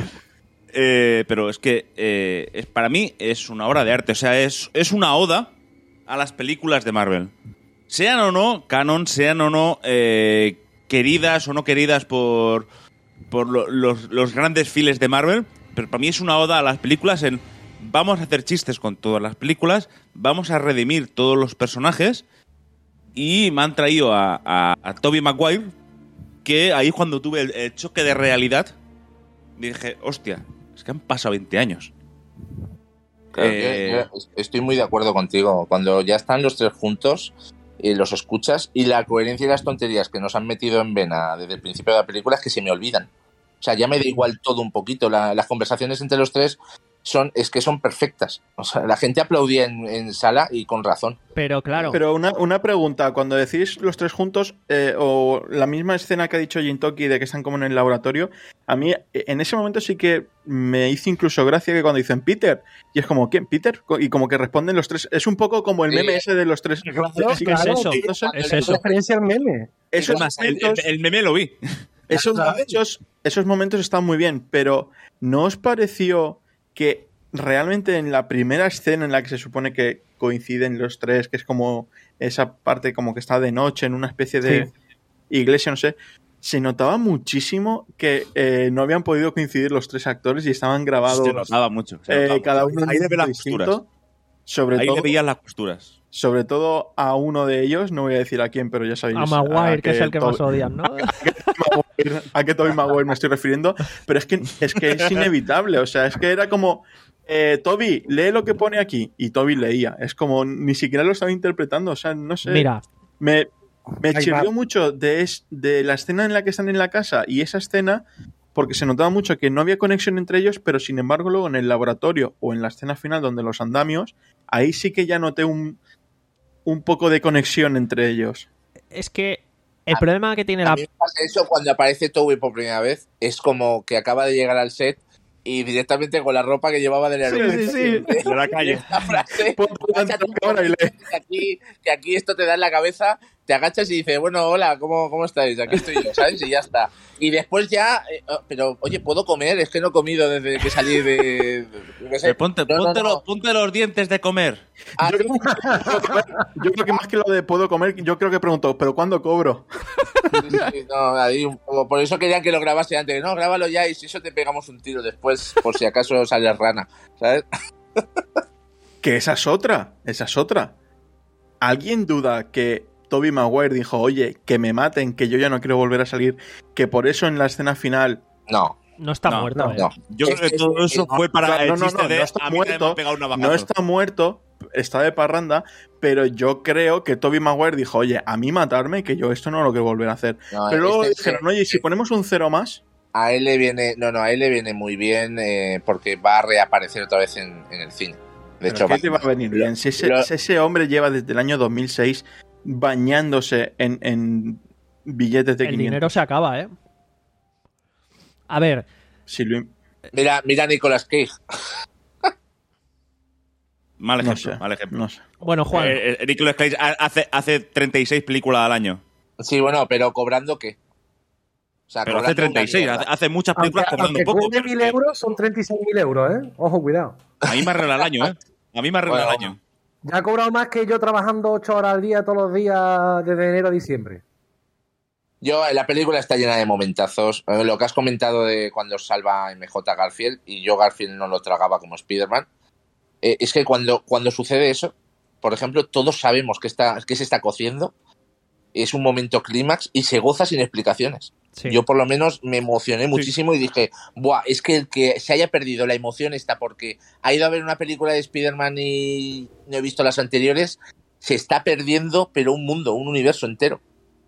Eh, pero es que eh, es, para mí es una obra de arte. O sea, es, es una oda a las películas de Marvel. Sean o no canon, sean o no eh, queridas o no queridas por, por lo, los, los grandes files de Marvel, pero para mí es una oda a las películas en vamos a hacer chistes con todas las películas, vamos a redimir todos los personajes, y me han traído a, a, a Tobey Maguire, que ahí cuando tuve el, el choque de realidad dije, hostia, es que han pasado veinte años. Claro, eh, yo, yo estoy muy de acuerdo contigo. Cuando ya están los tres juntos y los escuchas, y la coherencia y las tonterías que nos han metido en vena desde el principio de la película es que se me olvidan. O sea, ya me da igual todo un poquito. La, las conversaciones entre los tres son es que son perfectas. O sea, la gente aplaudía en, en sala y con razón. Pero claro. Pero una, una pregunta, cuando decís los tres juntos, eh, o la misma escena que ha dicho Jintoki de que están como en el laboratorio, a mí en ese momento sí que me hizo incluso gracia que cuando dicen Peter, y es como, ¿quién? ¿Peter? Y como que responden los tres. Es un poco como el meme sí. ese de los tres. Claro, sí, claro, es eso. No sé, es eso. referencia al meme. Esos más, momentos, el, el meme lo vi. Esos momentos, esos momentos están muy bien, pero ¿no os pareció que realmente en la primera escena en la que se supone que coinciden los tres, que es como esa parte como que está de noche en una especie de sí. iglesia, no sé, se notaba muchísimo que eh, no habían podido coincidir los tres actores y estaban grabados se notaba mucho, se notaba eh, cada mucho. uno ahí le ve las distinto, costuras sobre ahí todo, le veías las costuras sobre todo a uno de ellos, no voy a decir a quién, pero ya sabéis a Maguire, que, que es el que to- más odian, ¿no? a que Tobey Maguire me estoy refiriendo, pero es que es que es inevitable, o sea, es que era como eh, Toby, lee lo que pone aquí, y Toby leía, es como ni siquiera lo estaba interpretando, o sea, no sé. Mira, me, me chirrió mucho de, es, de la escena en la que están en la casa y esa escena, porque se notaba mucho que no había conexión entre ellos, pero sin embargo luego en el laboratorio o en la escena final donde los andamios, ahí sí que ya noté un, un poco de conexión entre ellos. Es que el a problema que tiene a la... mí me pasa eso cuando aparece Toby por primera vez, es como que acaba de llegar al set y directamente con la ropa que llevaba del aeropuerto. Sí, sí, sí. De la calle. La frase, que, aquí, que aquí esto te da en la cabeza, te agachas y dices, bueno, hola, ¿cómo, cómo estáis? Aquí estoy yo, ¿sabes? Y ya está. Y después ya, eh, pero, oye, ¿puedo comer? Es que no he comido desde que salí de... de no sé. ponte, no, ponte, no, no. Los, ponte los dientes de comer. Ah, yo, creo que, yo creo que más que lo de puedo comer, yo creo que preguntó, ¿pero cuándo cobro? Sí, sí, no, ahí, por eso querían que lo grabase antes. No, grábalo ya y si eso te pegamos un tiro después, por si acaso sale rana, ¿sabes? Que esa es otra, esa es otra. ¿Alguien duda que Tobey Maguire dijo, oye, que me maten, que yo ya no quiero volver a salir, que por eso en la escena final... No. No está no, muerto. No, eh. no. Yo creo que todo eso no, fue para claro, el no, no, chiste no, de no está a mí muerto, me han pegado una no está muerto, está de parranda, pero yo creo que Tobey Maguire dijo, oye, a mí matarme, que yo esto no lo quiero volver a hacer. No, pero luego este, dijeron, oye, ¿y si ponemos un cero más? A él le viene, no, no, a él le viene muy bien eh, porque va a reaparecer otra vez en, en el cine. De pero hecho, ¿qué va, te va a venir bien? Si ese, lo, si ese hombre lleva desde el año dos mil seis bañándose en, en billetes de el quinientos. El dinero se acaba, ¿eh? A ver... Si lo... Mira, mira Nicolas Cage. Mal ejemplo, no sé, mal ejemplo. No sé. Bueno, Juan. Eh, eh, Nicolas Cage hace, hace treinta y seis películas al año. Sí, bueno, pero ¿cobrando qué? O sea, pero hace cobrando una treinta y seis, mierda. hace, hace muchas películas Aunque, cobrando aunque poco. cueste pero mil es que euros, son treinta y seis mil euros, ¿eh? Ojo, cuidado. a mí me arregla el año, ¿eh? A mí me arregla Bueno, el año. Ya ha cobrado más que yo trabajando ocho horas al día todos los días desde enero a diciembre. Yo, la película está llena de momentazos. Eh, Lo que has comentado de cuando salva a M J Garfield, y yo Garfield no lo tragaba como Spider-Man, eh, es que cuando, cuando sucede eso, por ejemplo, todos sabemos que, está, que se está cociendo, es un momento clímax y se goza sin explicaciones. Sí. Yo por lo menos me emocioné muchísimo y dije, buah, es que el que se haya perdido la emoción está porque ha ido a ver una película de Spider-Man y no he visto las anteriores, se está perdiendo, pero un mundo, un universo entero.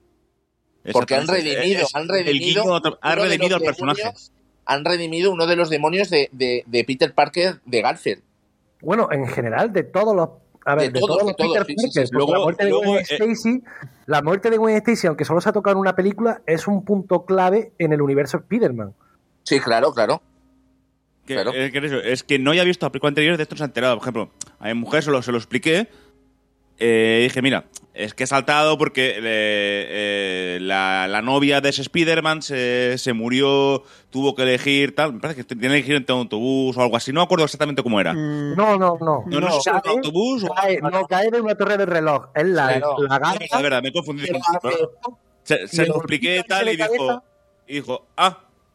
Porque han redimido, Es- han el redimido, guiño, han uno de redimido los al personaje. demonios- Han redimido uno de los demonios de, de, de Peter Parker de Garfield. Bueno, en general, de todos los. A ver, De de, todos, todos de los todos, Peter sí, sí, sí. Parker, porque Luego- la muerte de luego, Gwen eh, Stacy, la muerte de Gwen Stacy, aunque solo se ha tocado en una película, es un punto clave en el universo Spider-Man. Sí, claro, claro. Que, Claro. es, que eso, es que no haya visto la película anterior, de esto no se ha enterado. Por ejemplo, a mi mujer se lo, se lo expliqué. Eh, dije, mira, es que he saltado porque eh, eh, la, la novia de ese Spider-Man se, se murió, tuvo que elegir tal. Me parece que tiene que elegir entre un autobús o algo así. No me acuerdo exactamente cómo era. Mm, No, no, no. No, no sé si era un Cae- autobús o... cae- no cae de una torre de reloj. Es la, Claro. la Es garra. verdad, es verdad, me he confundido. que hace- Se, se y lo el expliqué golpito tal que y tiene dijo, cabeza. y dijo, ah,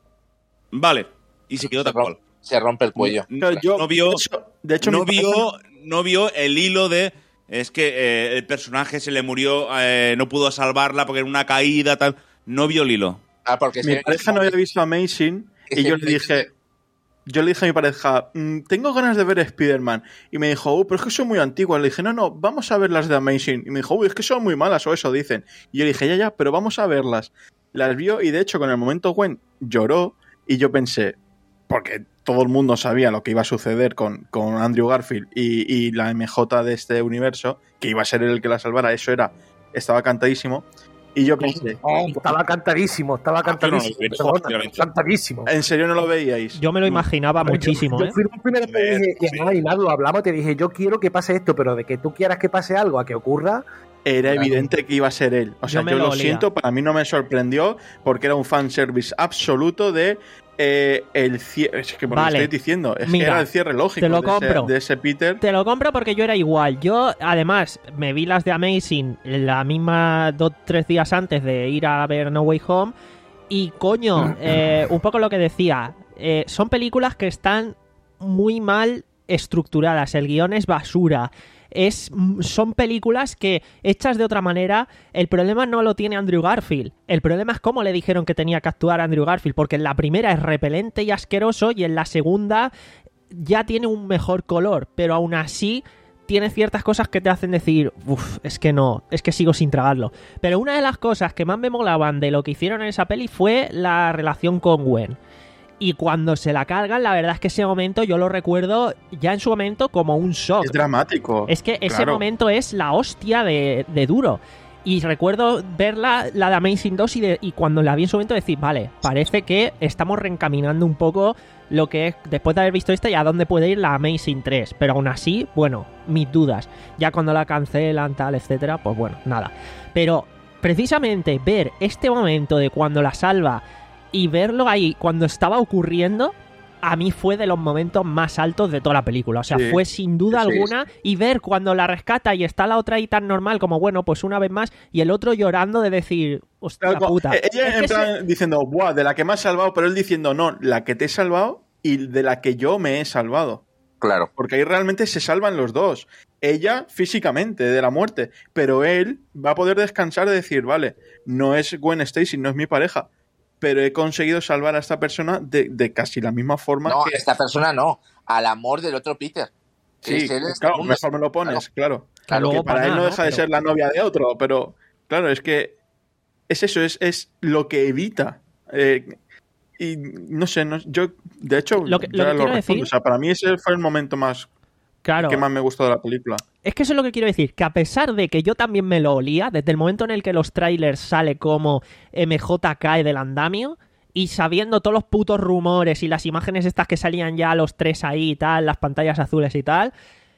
vale. Y se quedó tal Se, rom- cual. se rompe el cuello. claro, yo, No vio- de hecho, de hecho, no mi pareja- vio, no vio el hilo de es que eh, el personaje se le murió, eh, no pudo salvarla porque era una caída, tal. No vio el hilo. Ah, porque mi se- pareja no había visto Amazing y Ese yo le dije, yo le dije a mi pareja, "Mm, tengo ganas de ver Spider-Man. Y me dijo, uh, pero es que son muy antiguas. Le dije, no, no, vamos a ver las de Amazing. Y me dijo, uy, es que son muy malas o eso dicen. Y yo le dije, ya, ya, pero vamos a verlas. Las vio y de hecho con el momento Gwen lloró y yo pensé, porque todo el mundo sabía lo que iba a suceder con, con Andrew Garfield y, y la M J de este universo, que iba a ser él el que la salvara, eso era, estaba cantadísimo. Y yo pensé, Oh, estaba cantadísimo, estaba Ah, yo no lo cantadísimo. vi, perdona, obviamente. cantadísimo. ¿en serio no lo veíais? Yo me lo imaginaba muchísimo, yo, ¿eh? yo fui el primero que Hombre, dije, y sí. además, y nada, lo hablamos, te dije, yo quiero que pase esto, pero de que tú quieras que pase algo a que ocurra, Era Claro. evidente que iba a ser él. O sea, Yo me yo, lo lo olía. siento, para mí no me sorprendió porque era un fanservice absoluto de eh, el cierre. Es que por lo Vale. que estoy diciendo, es Mira, que era el cierre lógico te lo de, ese, compro. de ese Peter. Te lo compro porque yo era igual. Yo, además, me vi las de Amazing la misma dos, tres días antes de ir a ver No Way Home. Y, coño, eh, un poco lo que decía. eh, son películas que están muy mal estructuradas. El guión es basura. Es, son películas que, hechas de otra manera, el problema no lo tiene Andrew Garfield. El problema es cómo le dijeron que tenía que actuar Andrew Garfield. Porque en la primera es repelente y asqueroso y en la segunda ya tiene un mejor color, pero aún así tiene ciertas cosas que te hacen decir, uff, es que no, es que sigo sin tragarlo. Pero una de las cosas que más me molaban de lo que hicieron en esa peli fue la relación con Gwen. Y cuando se la cargan, la verdad es que ese momento yo lo recuerdo ya en su momento como un shock. Es dramático. Es que ese Claro. momento es la hostia de, de duro. Y recuerdo verla, la de Amazing dos, y, de, y cuando la vi en su momento decir, vale, parece que estamos reencaminando un poco lo que es, después de haber visto esta, y a dónde puede ir la Amazing tres. Pero aún así, bueno, mis dudas. Ya cuando la cancelan, tal, etcétera, pues bueno, nada. Pero precisamente ver este momento de cuando la salva y verlo ahí cuando estaba ocurriendo, a mí fue de los momentos más altos de toda la película. O sea, Sí. fue sin duda Sí, alguna. Y ver cuando la rescata y está la otra ahí tan normal como, bueno, pues una vez más, y el otro llorando de decir, hostia Claro, puta. eh, Ella Es en que plan se- diciendo, buah, de la que me has salvado, pero él diciendo, no, la que te he salvado y de la que yo me he salvado. Claro. Porque ahí realmente se salvan los dos. Ella físicamente de la muerte, pero él va a poder descansar de decir, vale, no es Gwen Stacy, no es mi pareja, pero he conseguido salvar a esta persona de, de casi la misma forma No, que... esta persona no. Al amor del otro Peter. Que Sí, es él en este claro, mundo. mejor me lo pones, claro. Claro, que luego para para él no nada, deja de pero- ser la novia de otro, pero claro, es que es eso, es, es lo que evita. Eh, y no sé, no, yo de hecho Lo que- lo ya que quiero respondo. decir- O sea, para mí ese fue el momento más Claro. que más me gustó de la película. Es que eso es lo que quiero decir, que a pesar de que yo también me lo olía, desde el momento en el que los trailers sale como M J cae del andamio, y sabiendo todos los putos rumores y las imágenes estas que salían ya los tres ahí y tal, las pantallas azules y tal,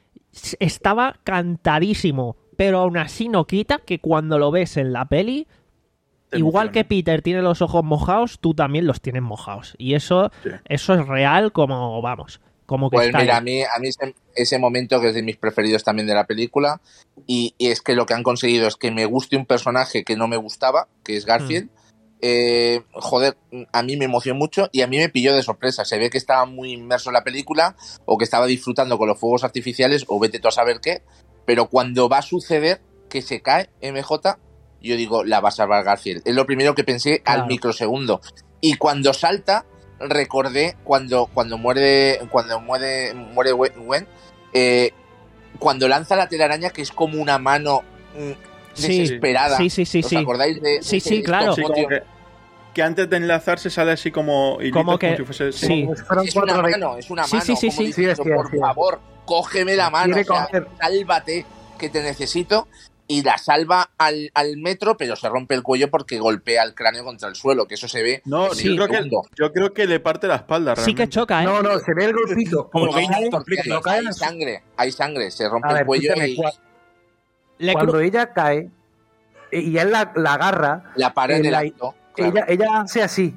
s- estaba cantadísimo, pero aún así no quita que cuando lo ves en la peli, igual emociona. que Peter tiene los ojos mojados, tú también los tienes mojados. Y eso, Sí. eso es real como, vamos, como que Pues está mira, a ahí. mí, a mí ese, ese momento que es de mis preferidos también de la película, y, y es que lo que han conseguido es que me guste un personaje que no me gustaba, que es Garfield. Eh, joder, a mí me emocionó mucho y a mí me pilló de sorpresa. Se ve que estaba muy inmerso en la película o que estaba disfrutando con los fuegos artificiales o vete tú a saber qué, pero cuando va a suceder que se cae M J, yo digo, la va a salvar Garfield. Es lo primero que pensé Claro. al microsegundo. Y cuando salta, recordé cuando, cuando muere cuando muere, muere Gwen, eh, cuando lanza la telaraña, que es como una mano mm, Sí, desesperada. sí, sí, sí, ¿Os sí. acordáis de, de Sí, ese sí, claro. Sí, stop como motion? que, que antes de enlazarse sale así como hilitos, Como que- si fuese... sí. Como si fueran Es una cuatro de- mano, es una Sí, mano. sí, sí, como sí. diciendo, Sí, es por cierto. favor, cógeme la mano, Quiere o sea, coger. sálvate, que te necesito. Y la salva al, al metro, pero se rompe el cuello porque golpea el cráneo contra el suelo, que eso se ve. No, Sí. yo, creo que, Segundo. yo creo que le parte la espalda, Sí que realmente. choca, ¿eh? No, no, se ve el golpito. Como Cuando que hay cae- un conflicto. cuando cae hay en su- sangre, hay sangre, se rompe A ver, el cuello escúchame, y cua- Le cuando cru- ella cae y él la, la agarra, la para en en el la- acto. Claro. ella, ella hace así.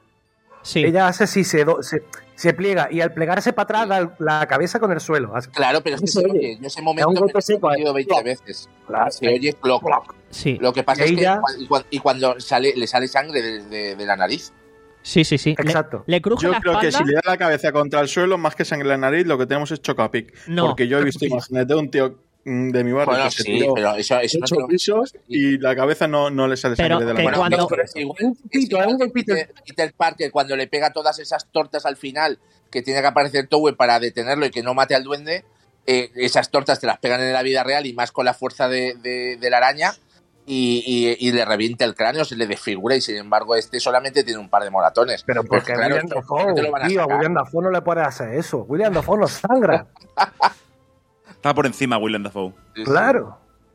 Sí. Ella hace así, se, do- se, se pliega y al plegarse para atrás da la cabeza con el suelo. Hace- Claro, pero es que Se se oye. oye. Yo ese momento un me golpe lo he seco, ¿eh? repetido veinte veces. Claro, Se oye cloc, cloc. Sí. Lo que pasa Y es ahí que ya- y cuando, y cuando sale, le sale sangre de, de- de la nariz. Sí, sí, sí. Le- Exacto. Le, cruje Yo la creo que espalda. si le da la cabeza contra el suelo, más que sangre en la nariz, lo que tenemos es chocapic. No. Porque yo he visto imágenes de un tío mm, de mi barrio Bueno, que se sí, tiró pero eso, eso no te ocho lo- pisos y la cabeza no, no le sale Pero sangre de la que mano. cuando- no, pero es igual, Un es golpito, igual un que golpito. Peter, Peter Parker cuando le pega todas esas tortas al final, que tiene que aparecer Towe para detenerlo y que no mate al duende, eh, esas tortas te las pegan en la vida real y más con la fuerza de, de, de la araña y, y, y le revienta el cráneo, se le desfigura y sin embargo este solamente tiene un par de moratones. Pero Pues porque claro, William esto Dafoe, no te lo van a tío, a sacar. William Dafoe no le puede hacer eso. William Dafoe no sangra. Está por encima Willem Dafoe. Sí, sí. Claro.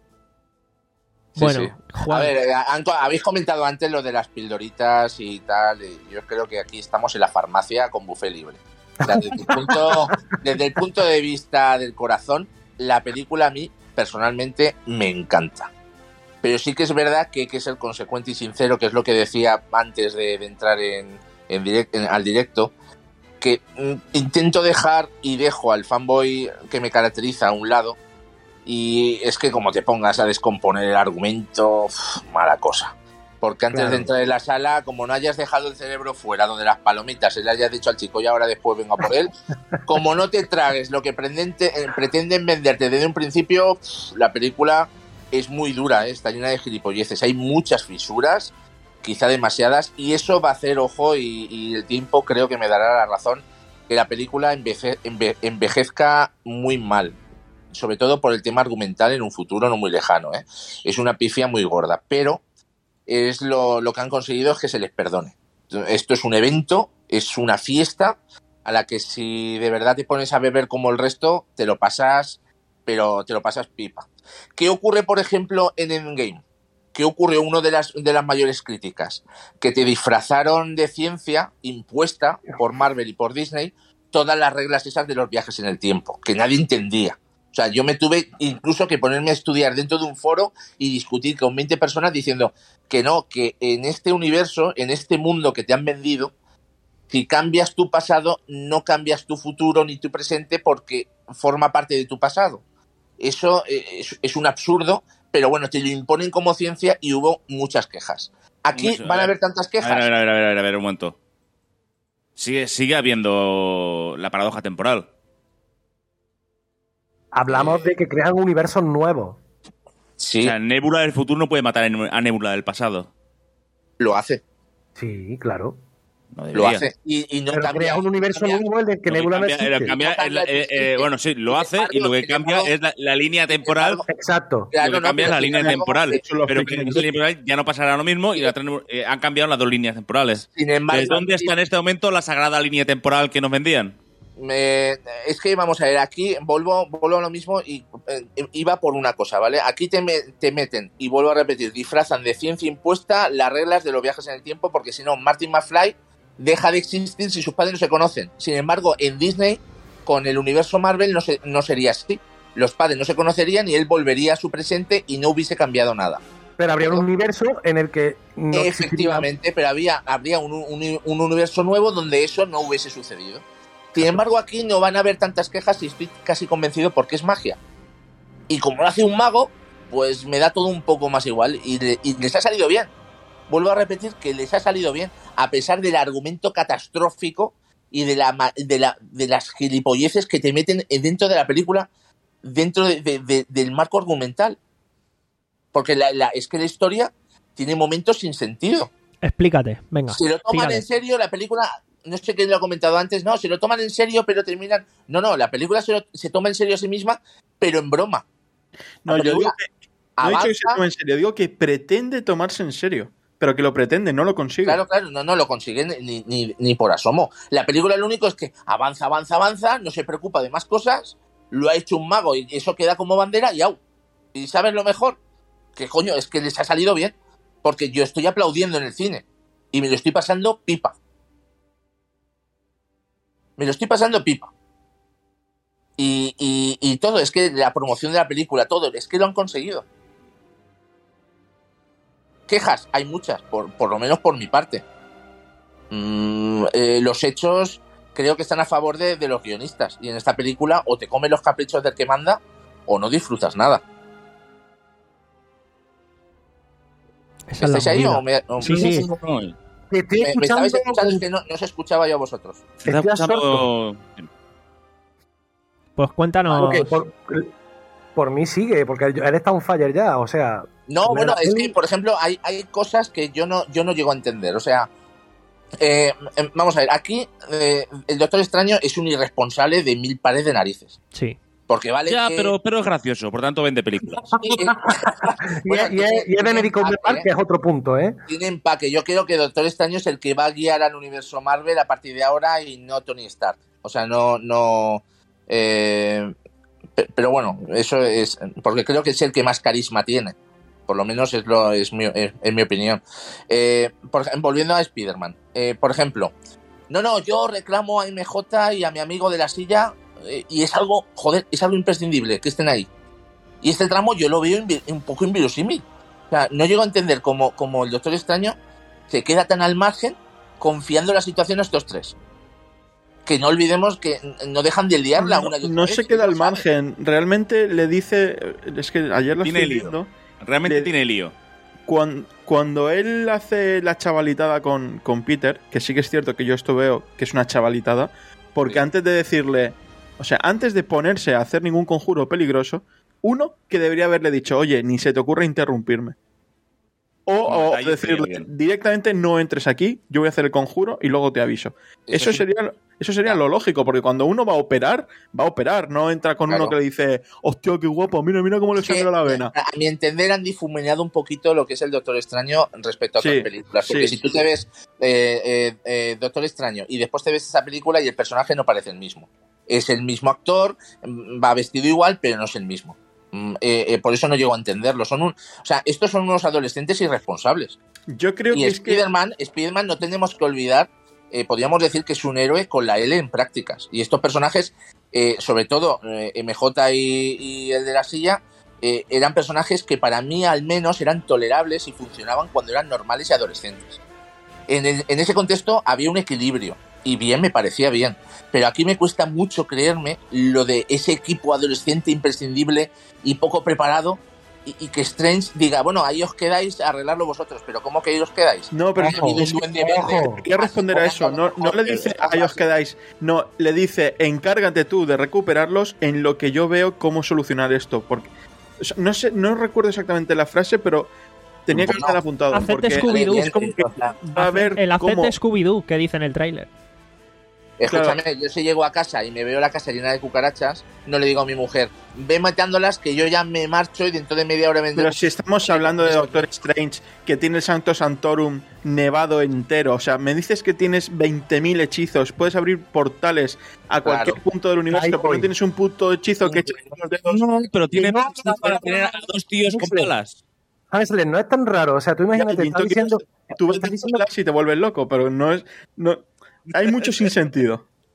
Sí, Bueno, sí. Juan. A ver, eh, han- habéis comentado antes lo de las pildoritas y tal. Y yo creo que aquí estamos en la farmacia con buffet libre. O sea, desde, el punto, desde el punto de vista del corazón, la película a mí personalmente me encanta. Pero sí que es verdad que hay que ser consecuente y sincero, que es lo que decía antes de, de entrar en, en direct- en- al directo, que mm, intento dejar y dejo al fanboy que me caracteriza a un lado. Y es que como te pongas a descomponer el argumento, uf, mala cosa. Porque antes Claro. de entrar en la sala, como no hayas dejado el cerebro fuera donde las palomitas y le hayas dicho al chico y ahora después vengo a por él, como no te tragues lo que pretenden, eh, pretenden venderte desde un principio, uf, la película es muy dura, ¿eh? Está llena de gilipolleces. Hay muchas fisuras, quizá demasiadas, y eso va a hacer, ojo, y, y el tiempo creo que me dará la razón, que la película enveje- enve- envejezca muy mal. Sobre todo por el tema argumental en un futuro no muy lejano, ¿eh? Es una pifia muy gorda, pero es lo, lo que han conseguido es que se les perdone. Esto es un evento, es una fiesta a la que si de verdad te pones a beber como el resto, te lo pasas, pero te lo pasas pipa. ¿Qué ocurre, por ejemplo, en Endgame? ¿Qué ocurrió? Una de las, de las mayores críticas, que te disfrazaron de ciencia impuesta por Marvel y por Disney todas las reglas esas de los viajes en el tiempo, que nadie entendía. O sea, yo me tuve incluso que ponerme a estudiar dentro de un foro y discutir con veinte personas diciendo que no, que en este universo, en este mundo que te han vendido, si cambias tu pasado, no cambias tu futuro ni tu presente porque forma parte de tu pasado. Eso es, es un absurdo, pero bueno, te lo imponen como ciencia y hubo muchas quejas. Aquí Mucho, a van a ver. haber tantas quejas. A ver, a ver, a ver, a ver, a ver, un momento. Sigue, sigue habiendo la paradoja temporal. Hablamos de que crean universos nuevos. Sí, O sea, Nebula del futuro no puede matar a Nebula del pasado. lo hace, Sí, claro. No lo debería. hace. Y, y no Pero cambia. crea un universo cambia- nuevo el del que Lo que Nebula no cambia- lo existe. que cambia No es cambia la- el eh, eh, existente. bueno, sí, lo Sin hace embargo, y lo que sin cambia embargo- es la, la línea temporal. embargo- Exacto. Claro, lo que no, cambia es pero la sin línea embargo- temporal. eso lo Pero explican que en en esa línea temporal ya no pasará lo mismo y la otra, eh, han cambiado las dos líneas temporales. Sin embargo, ¿Desde dónde está en este momento la sagrada línea temporal que nos vendían? Me- es que vamos a ver, aquí vuelvo, vuelvo a lo mismo y eh, iba por una cosa, ¿vale? Aquí te, me- te meten, y vuelvo a repetir, disfrazan de ciencia impuesta las reglas de los viajes en el tiempo, porque si no, Martin McFly deja de existir si sus padres no se conocen. Sin embargo, en Disney, con el universo Marvel, no, se, no sería así. Los padres no se conocerían y él volvería a su presente y no hubiese cambiado nada. Pero habría un universo en el que no efectivamente, pero había, habría un, un, un universo nuevo donde eso no hubiese sucedido. Sin embargo, aquí no van a haber tantas quejas y estoy casi convencido porque es magia. Y como lo hace un mago, pues me da todo un poco más igual y, le, y les ha salido bien. Vuelvo a repetir que les ha salido bien, a pesar del argumento catastrófico y de, la, de, la, de las gilipolleces que te meten dentro de la película, dentro de, de, de, del marco argumental. Porque la, la, es que la historia tiene momentos sin sentido. Explícate, venga. Si lo toman tírale. en serio, la película, no sé quién lo ha comentado antes, no, si lo toman en serio, pero terminan... No, no, la película se, lo, se toma en serio a sí misma, pero en broma. No, yo digo que, no he dicho que se tome en serio, digo que pretende tomarse en serio. Pero que lo pretende, no lo consigue. Claro, claro, no, no lo consiguen ni, ni, ni por asomo. La película lo único es que avanza, avanza, avanza, no se preocupa de más cosas, lo ha hecho un mago y eso queda como bandera y au. ¿Y sabes lo mejor? Que coño, es que les ha salido bien. Porque yo estoy aplaudiendo en el cine y me lo estoy pasando pipa. Me lo estoy pasando pipa. Y, y, y todo, es que la promoción de la película, todo, es que lo han conseguido. Quejas, hay muchas, por, por lo menos por mi parte. Mm, eh, los hechos creo que están a favor de, de los guionistas. Y en esta película o te comes los caprichos del que manda o no disfrutas nada. Esa ¿Estáis ahí o me, o sí, sí. me, me estabais escuchando? Es que no, no os escuchaba yo a vosotros. Está escuchando... Pues cuéntanos. Okay, por, por mí sigue, porque él está on fire ya, o sea... No, bueno, es que, por ejemplo, hay, hay cosas que yo no, yo no llego a entender. O sea, eh, vamos a ver, aquí eh, el Doctor Extraño es un irresponsable de mil pares de narices. Sí. Porque vale ya, que... pero, pero es gracioso, por tanto vende películas. bueno, y, y, y es Benedict Cumberbatch, que es otro punto, ¿eh? Tiene empaque. Yo creo que Doctor Extraño es el que va a guiar al universo Marvel a partir de ahora y no Tony Stark. O sea, no... no eh, pero bueno, eso es... Porque creo que es el que más carisma tiene. Por lo menos es, lo, es, mi, es, es mi opinión. Eh, por, volviendo a Spider-Man. Eh, por ejemplo, no, no, yo reclamo a M J y a mi amigo de la silla eh, y es algo, joder, es algo imprescindible que estén ahí. Y este tramo yo lo veo invi- un poco inverosímil. O sea, no llego a entender cómo, cómo el Doctor Extraño se queda tan al margen confiando en la situación a estos tres. Que no olvidemos que no dejan de liarla no, una y otra No vez, se queda ¿no al margen. Realmente le dice... Es que ayer lo estoy viendo... Realmente le, tiene lío. Cuando, cuando él hace la chavalitada con, con Peter, que sí que es cierto que yo esto veo que es una chavalitada, porque sí. Antes de decirle... O sea, antes de ponerse a hacer ningún conjuro peligroso, uno que debería haberle dicho, oye, ni se te ocurra interrumpirme. O, no, o decirle directamente, no entres aquí, yo voy a hacer el conjuro y luego te aviso. Eso, eso sería... Eso sería claro. Lo lógico, porque cuando uno va a operar, va a operar, no entra con claro. Uno que le dice, hostia, qué guapo, mira, mira cómo le sangra la vena. A mi entender han difuminado un poquito lo que es el Doctor Extraño respecto a otras sí, películas, porque sí, si tú sí. te ves eh, eh, eh, Doctor Extraño y después te ves esa película y el personaje no parece el mismo. Es el mismo actor, va vestido igual, pero no es el mismo. Eh, eh, por eso no llego a entenderlo. Son un, o sea, estos son unos adolescentes irresponsables. Yo creo y que Spider-Man, es que... Spider-Man no tenemos que olvidar. Eh, podríamos decir que es un héroe con la L en prácticas. Y estos personajes, eh, sobre todo eh, M J y, y el de la silla, eh, eran personajes que para mí al menos eran tolerables y funcionaban cuando eran normales y adolescentes. En, el, en ese contexto había un equilibrio y bien, me parecía bien. Pero aquí me cuesta mucho creerme lo de ese equipo adolescente imprescindible y poco preparado. Y, y que Strange diga, bueno, ahí os quedáis a arreglarlo vosotros, pero ¿cómo que ahí os quedáis? No, pero no, quería responder a eso, no, no le dice ahí os quedáis, no, le dice encárgate tú de recuperarlos en lo que yo veo cómo solucionar esto, porque no sé, no recuerdo exactamente la frase, pero tenía que no, estar apuntado. Hacete Scooby-Doo, es como que va a ver el hacete cómo... Scooby-Doo que dice en el tráiler. Escúchame, claro. Yo si llego a casa y me veo la casa llena de cucarachas, no le digo a mi mujer, ve matándolas que yo ya me marcho y dentro de media hora vendré. Pero si estamos hablando de Doctor Strange, que tiene el Sancto Sanctorum nevado entero, o sea, me dices que tienes veinte mil hechizos, puedes abrir portales a cualquier claro. punto del universo, pero no tienes un puto hechizo que echa los dedos. No, pero tienes no, para tener a dos tíos con palas. Hamsley, no es tan raro, o sea, tú imagínate, ya, estás diciendo... Tú ves diciendo... y te vuelves loco, pero no es... No... Hay mucho sin sentido.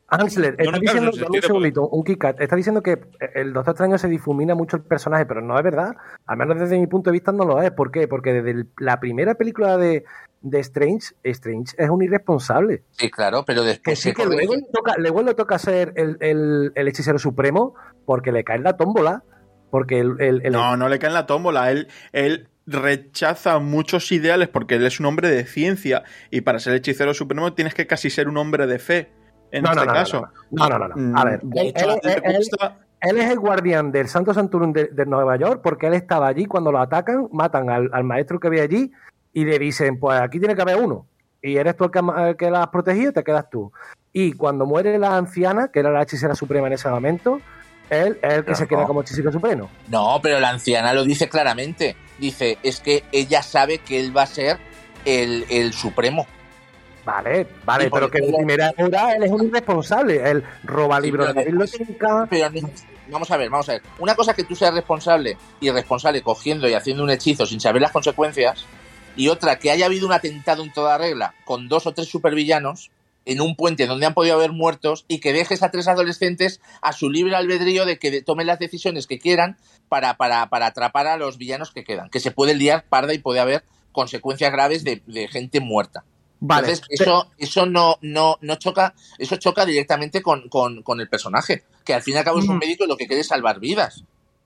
Ansler, No, está no, claro, diciendo, no, dame un estoy de segundito, un kick-cut. Está diciendo que el Doctor Extraño se difumina mucho el personaje, pero no es verdad. Al menos desde mi punto de vista no lo es. ¿Por qué? Porque desde el- la primera película de, de Strange, Strange es un irresponsable. Sí, claro, pero Que después sí, se que luego le toca, luego le toca ser el, el, el hechicero supremo porque le cae en la tómbola. Porque el, el- el- No, no le cae en la tómbola. Él, él rechaza muchos ideales porque él es un hombre de ciencia y para ser hechicero supremo tienes que casi ser un hombre de fe. En No, no, este no, no, caso. no, no, no, no, no. A ver, De él- hecho, él- le él- gusta- Él es el guardián del Santo Santorum de, de Nueva York porque él estaba allí cuando lo atacan, matan al, al maestro que ve allí y le dicen, pues aquí tiene que haber uno. Y eres tú el que, el que la has protegido y te quedas tú. Y cuando muere la anciana, que era la hechicera suprema en ese momento, él es el que Pero se no. queda como hechicero supremo. No, pero la anciana lo dice claramente. Dice, es que ella sabe que él va a ser el, el supremo. Vale, vale, Sí, pero porque que de él- primera hora él es un irresponsable. Él roba Sí, libros pero de biblioteca. Pero no- vamos a ver, vamos a ver. Una cosa que tú seas responsable y responsable cogiendo y haciendo un hechizo sin saber las consecuencias, y otra que haya habido un atentado en toda regla con dos o tres supervillanos en un puente donde han podido haber muertos y que dejes a tres adolescentes a su libre albedrío de que de- tomen las decisiones que quieran para, para, para atrapar a los villanos que quedan. Que se puede liar parda y puede haber consecuencias graves de, de gente muerta. Vale, Entonces, eso, eso no, no, no choca, eso choca directamente con, con, con el personaje, que al fin y al cabo es un Mm. médico y lo que quiere es salvar vidas.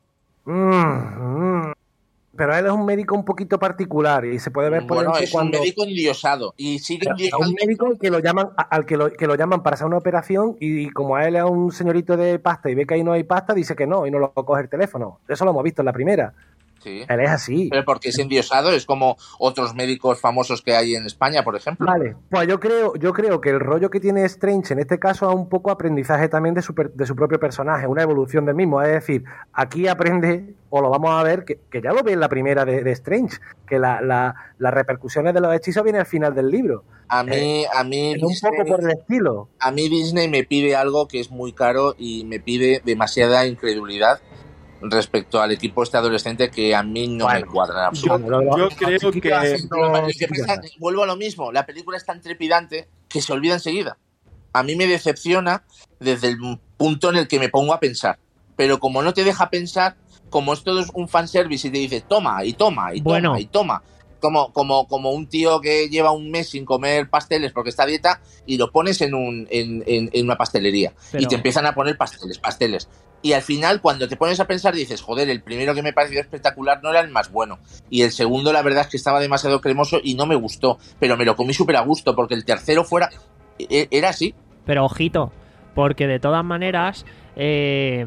Mm, mm. Pero él es un médico un poquito particular y se puede ver por Bueno, ejemplo, es cuando un médico endiosado y sigue a endiosado. un médico que lo llaman a- al que lo, que lo llaman para hacer una operación y, como a él es un señorito de pasta y ve que ahí no hay pasta, dice que no y no lo coge el teléfono. Eso lo hemos visto en la primera. Sí. Él es así. Pero porque es endiosado, es como otros médicos famosos que hay en España, por ejemplo. Vale, pues yo creo, yo creo que el rollo que tiene Strange en este caso es un poco aprendizaje también de su, per- de su propio personaje, una evolución del mismo. Es decir, aquí aprende, o lo vamos a ver, que, que ya lo ve en la primera de, de Strange, que la, la- las repercusiones de los hechizos vienen al final del libro. A mí, a mí, Es un Disney, poco por el estilo. a mí Disney me pide algo que es muy caro y me pide demasiada incredulidad respecto al equipo este adolescente que a mí no Bueno, me cuadra en Yo, absoluto. Lo de los- yo los creo chiquitos que haciendo Pero lo que chiquillas. pasa, vuelvo a lo mismo, la película es tan trepidante que se olvida enseguida. A mí me decepciona desde el punto en el que me pongo a pensar. Pero como no te deja pensar, como esto es un fanservice y te dice toma y toma y toma Bueno. y toma, como, como, como un tío que lleva un mes sin comer pasteles porque está a dieta y lo pones en, un, en, en, en una pastelería Pero- y te empiezan a poner pasteles, pasteles. Y al final, cuando te pones a pensar, dices, joder, el primero que me pareció espectacular no era el más bueno. Y el segundo, la verdad es que estaba demasiado cremoso y no me gustó. Pero me lo comí súper a gusto, porque el tercero fuera... e- Era así. Pero ojito, porque de todas maneras, eh,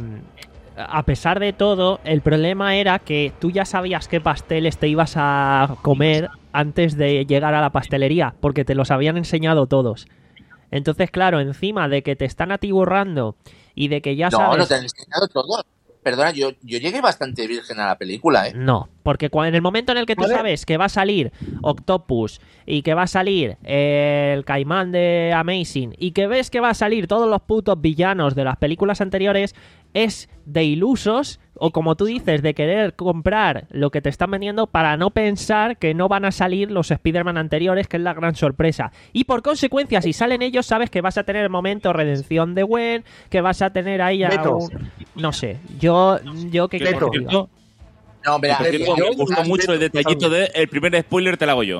a pesar de todo, el problema era que tú ya sabías qué pasteles te ibas a comer antes de llegar a la pastelería, porque te los habían enseñado todos. Entonces, claro, encima de que te están atiborrando y de que ya No, sabes... no te han enseñado todo. Perdona, yo, yo llegué bastante virgen a la película, ¿eh? No, porque cua- en el momento en el que tú Vale. sabes que va a salir Octopus y que va a salir el Caimán de Amazing y que ves que va a salir todos los putos villanos de las películas anteriores, es de ilusos o, como tú dices, de querer comprar lo que te están vendiendo para no pensar que no van a salir los Spider-Man anteriores, que es la gran sorpresa. Y por consecuencia, si salen ellos, sabes que vas a tener el momento redención de Gwen, que vas a tener ahí a Beto. un... No sé, yo, yo que Que, quieres por que diga. cierto, No, mira, por cierto, yo- me gustó mucho el detallito de el primer spoiler te lo hago yo.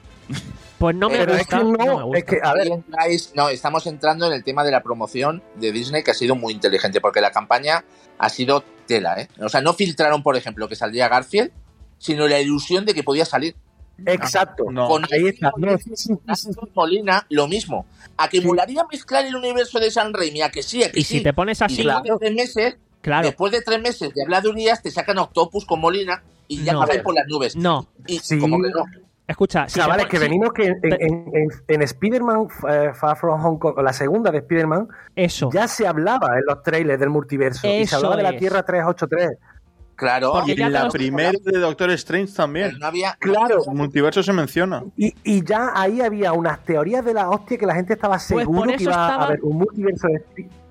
Pues no me Pero es gusta, que no me no, gusta. es que, a ver, Ahí entráis- no, estamos entrando en el tema de la promoción de Disney, que ha sido muy inteligente, porque la campaña ha sido tela, ¿eh? O sea, no filtraron, por ejemplo, que saldría Garfield, sino la ilusión de que podía salir. exacto. no. Con Ahí está. No, Molina, lo mismo. A que molaría mezclar el universo de San Raimi, a que sí, a que Y sí. si te pones Y así, después de tres meses, claro, después de tres meses de habladurías, te sacan a Octopus con Molina y ya No. caen por las nubes. no. Y Sí. como que no. Escucha, si te Chavales, pon- que si- venimos que en, en, en, en Spider-Man eh, Far From Home, Kong, la segunda de Spider-Man, eso. ya se hablaba en los trailers del multiverso. Y se Eso hablaba de la es. Tierra trescientos ochenta y tres. Claro. Porque Y ya en te la los- primera de Doctor Strange también. Pero no había... Claro. El multiverso se menciona. Y, y ya ahí había unas teorías de la hostia que la gente estaba seguro por que eso iba estaba- a haber un multiverso de Spi-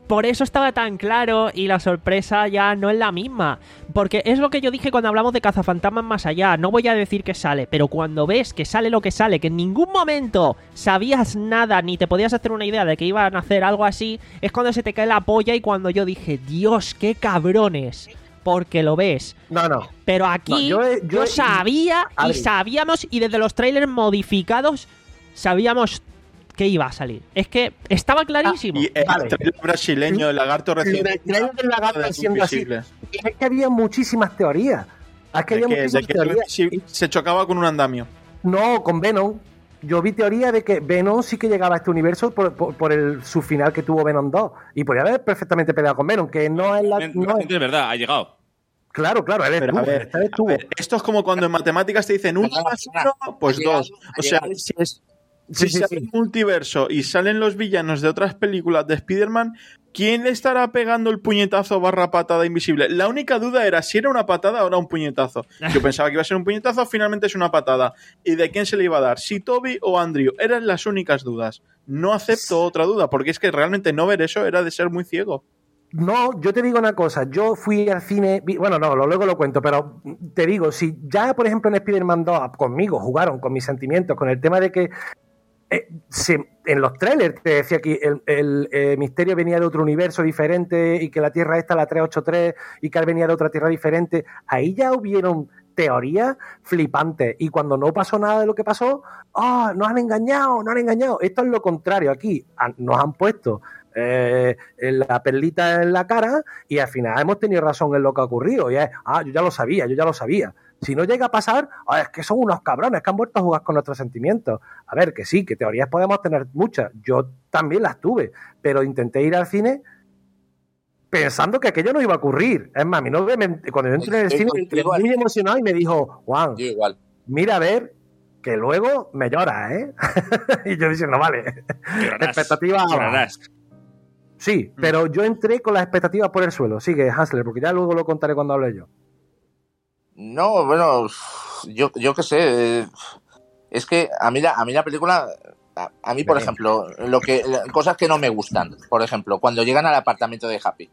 por eso estaba tan claro y la sorpresa ya no es la misma. Porque es lo que yo dije cuando hablamos de Cazafantasmas Más Allá. No voy a decir que sale, pero cuando ves que sale lo que sale, que en ningún momento sabías nada ni te podías hacer una idea de que iban a hacer algo así, es cuando se te cae la polla y cuando yo dije, Dios, qué cabrones. Porque lo ves. No, no. Pero aquí no, yo, he, yo, yo he, sabía Adri. y sabíamos, y desde los trailers modificados sabíamos que iba a salir. Es que estaba clarísimo. Y el Vale. trailer brasileño, el lagarto recién. El trailer del lagarto de siendo así. Invisible. Es que había muchísimas teorías. Es que De había que, muchísimas de que teorías. Invisible se chocaba con un andamio. No, con Venom. Yo vi teoría de que Venom sí que llegaba a este universo por, por, por el su final que tuvo Venom dos. Y podía haber perfectamente peleado con Venom, que no es la. No es... Es verdad, ha llegado. Claro, claro, él Pero, estuvo. a ver, esta vez estuvo. a ver, esto es como cuando en matemáticas te dicen uno más uno, pues dos. O sea, si, es, si Sí, sí, sale sí. el multiverso y salen los villanos de otras películas de Spider-Man, ¿quién le estará pegando el puñetazo barra patada invisible? La única duda era si era una patada o era un puñetazo. Yo pensaba que iba a ser un puñetazo, finalmente es una patada. ¿Y de quién se le iba a dar? ¿Si Toby o Andrew? Eran las únicas dudas. No acepto otra duda, porque es que realmente no ver eso era de ser muy ciego. No, yo te digo una cosa, yo fui al cine, vi- bueno, no, lo- luego lo cuento, pero te digo, si ya, por ejemplo, en Spider-Man dos conmigo jugaron con mis sentimientos, con el tema de que eh, se- en los trailers te decía que el, el, eh, Misterio venía de otro universo diferente y que la Tierra esta, la trescientos ochenta y tres, y que él venía de otra Tierra diferente, ahí ya hubieron teorías flipantes, y cuando no pasó nada de lo que pasó, ¡ah, nos han engañado, nos han engañado! Esto es lo contrario, aquí han- nos han puesto Eh, la perlita en la cara y al final hemos tenido razón en lo que ha ocurrido. Y es, ah, yo ya lo sabía, yo ya lo sabía. Si no llega a pasar, ah, es que son unos cabrones que han vuelto a jugar con nuestros sentimientos. A ver, que sí, que teorías podemos tener muchas. Yo también las tuve, pero intenté ir al cine pensando que aquello no iba a ocurrir. Es más, mi novia, me- cuando yo entré en el Estoy cine, entré contigo, muy emocionado y me dijo, Juan, Yo igual. mira a ver, que luego me llora, ¿eh? Y yo diciendo, vale, Llorarás, expectativa llorarás. Sí, pero yo entré con las expectativas por el suelo. Sigue, Hansler, porque ya luego lo contaré cuando hable yo. No, bueno, yo, yo qué sé. eh, Es que a mí la, a mí la película, a, a mí, por Bien. ejemplo, lo que cosas que no me gustan. Por ejemplo, cuando llegan al apartamento de Happy.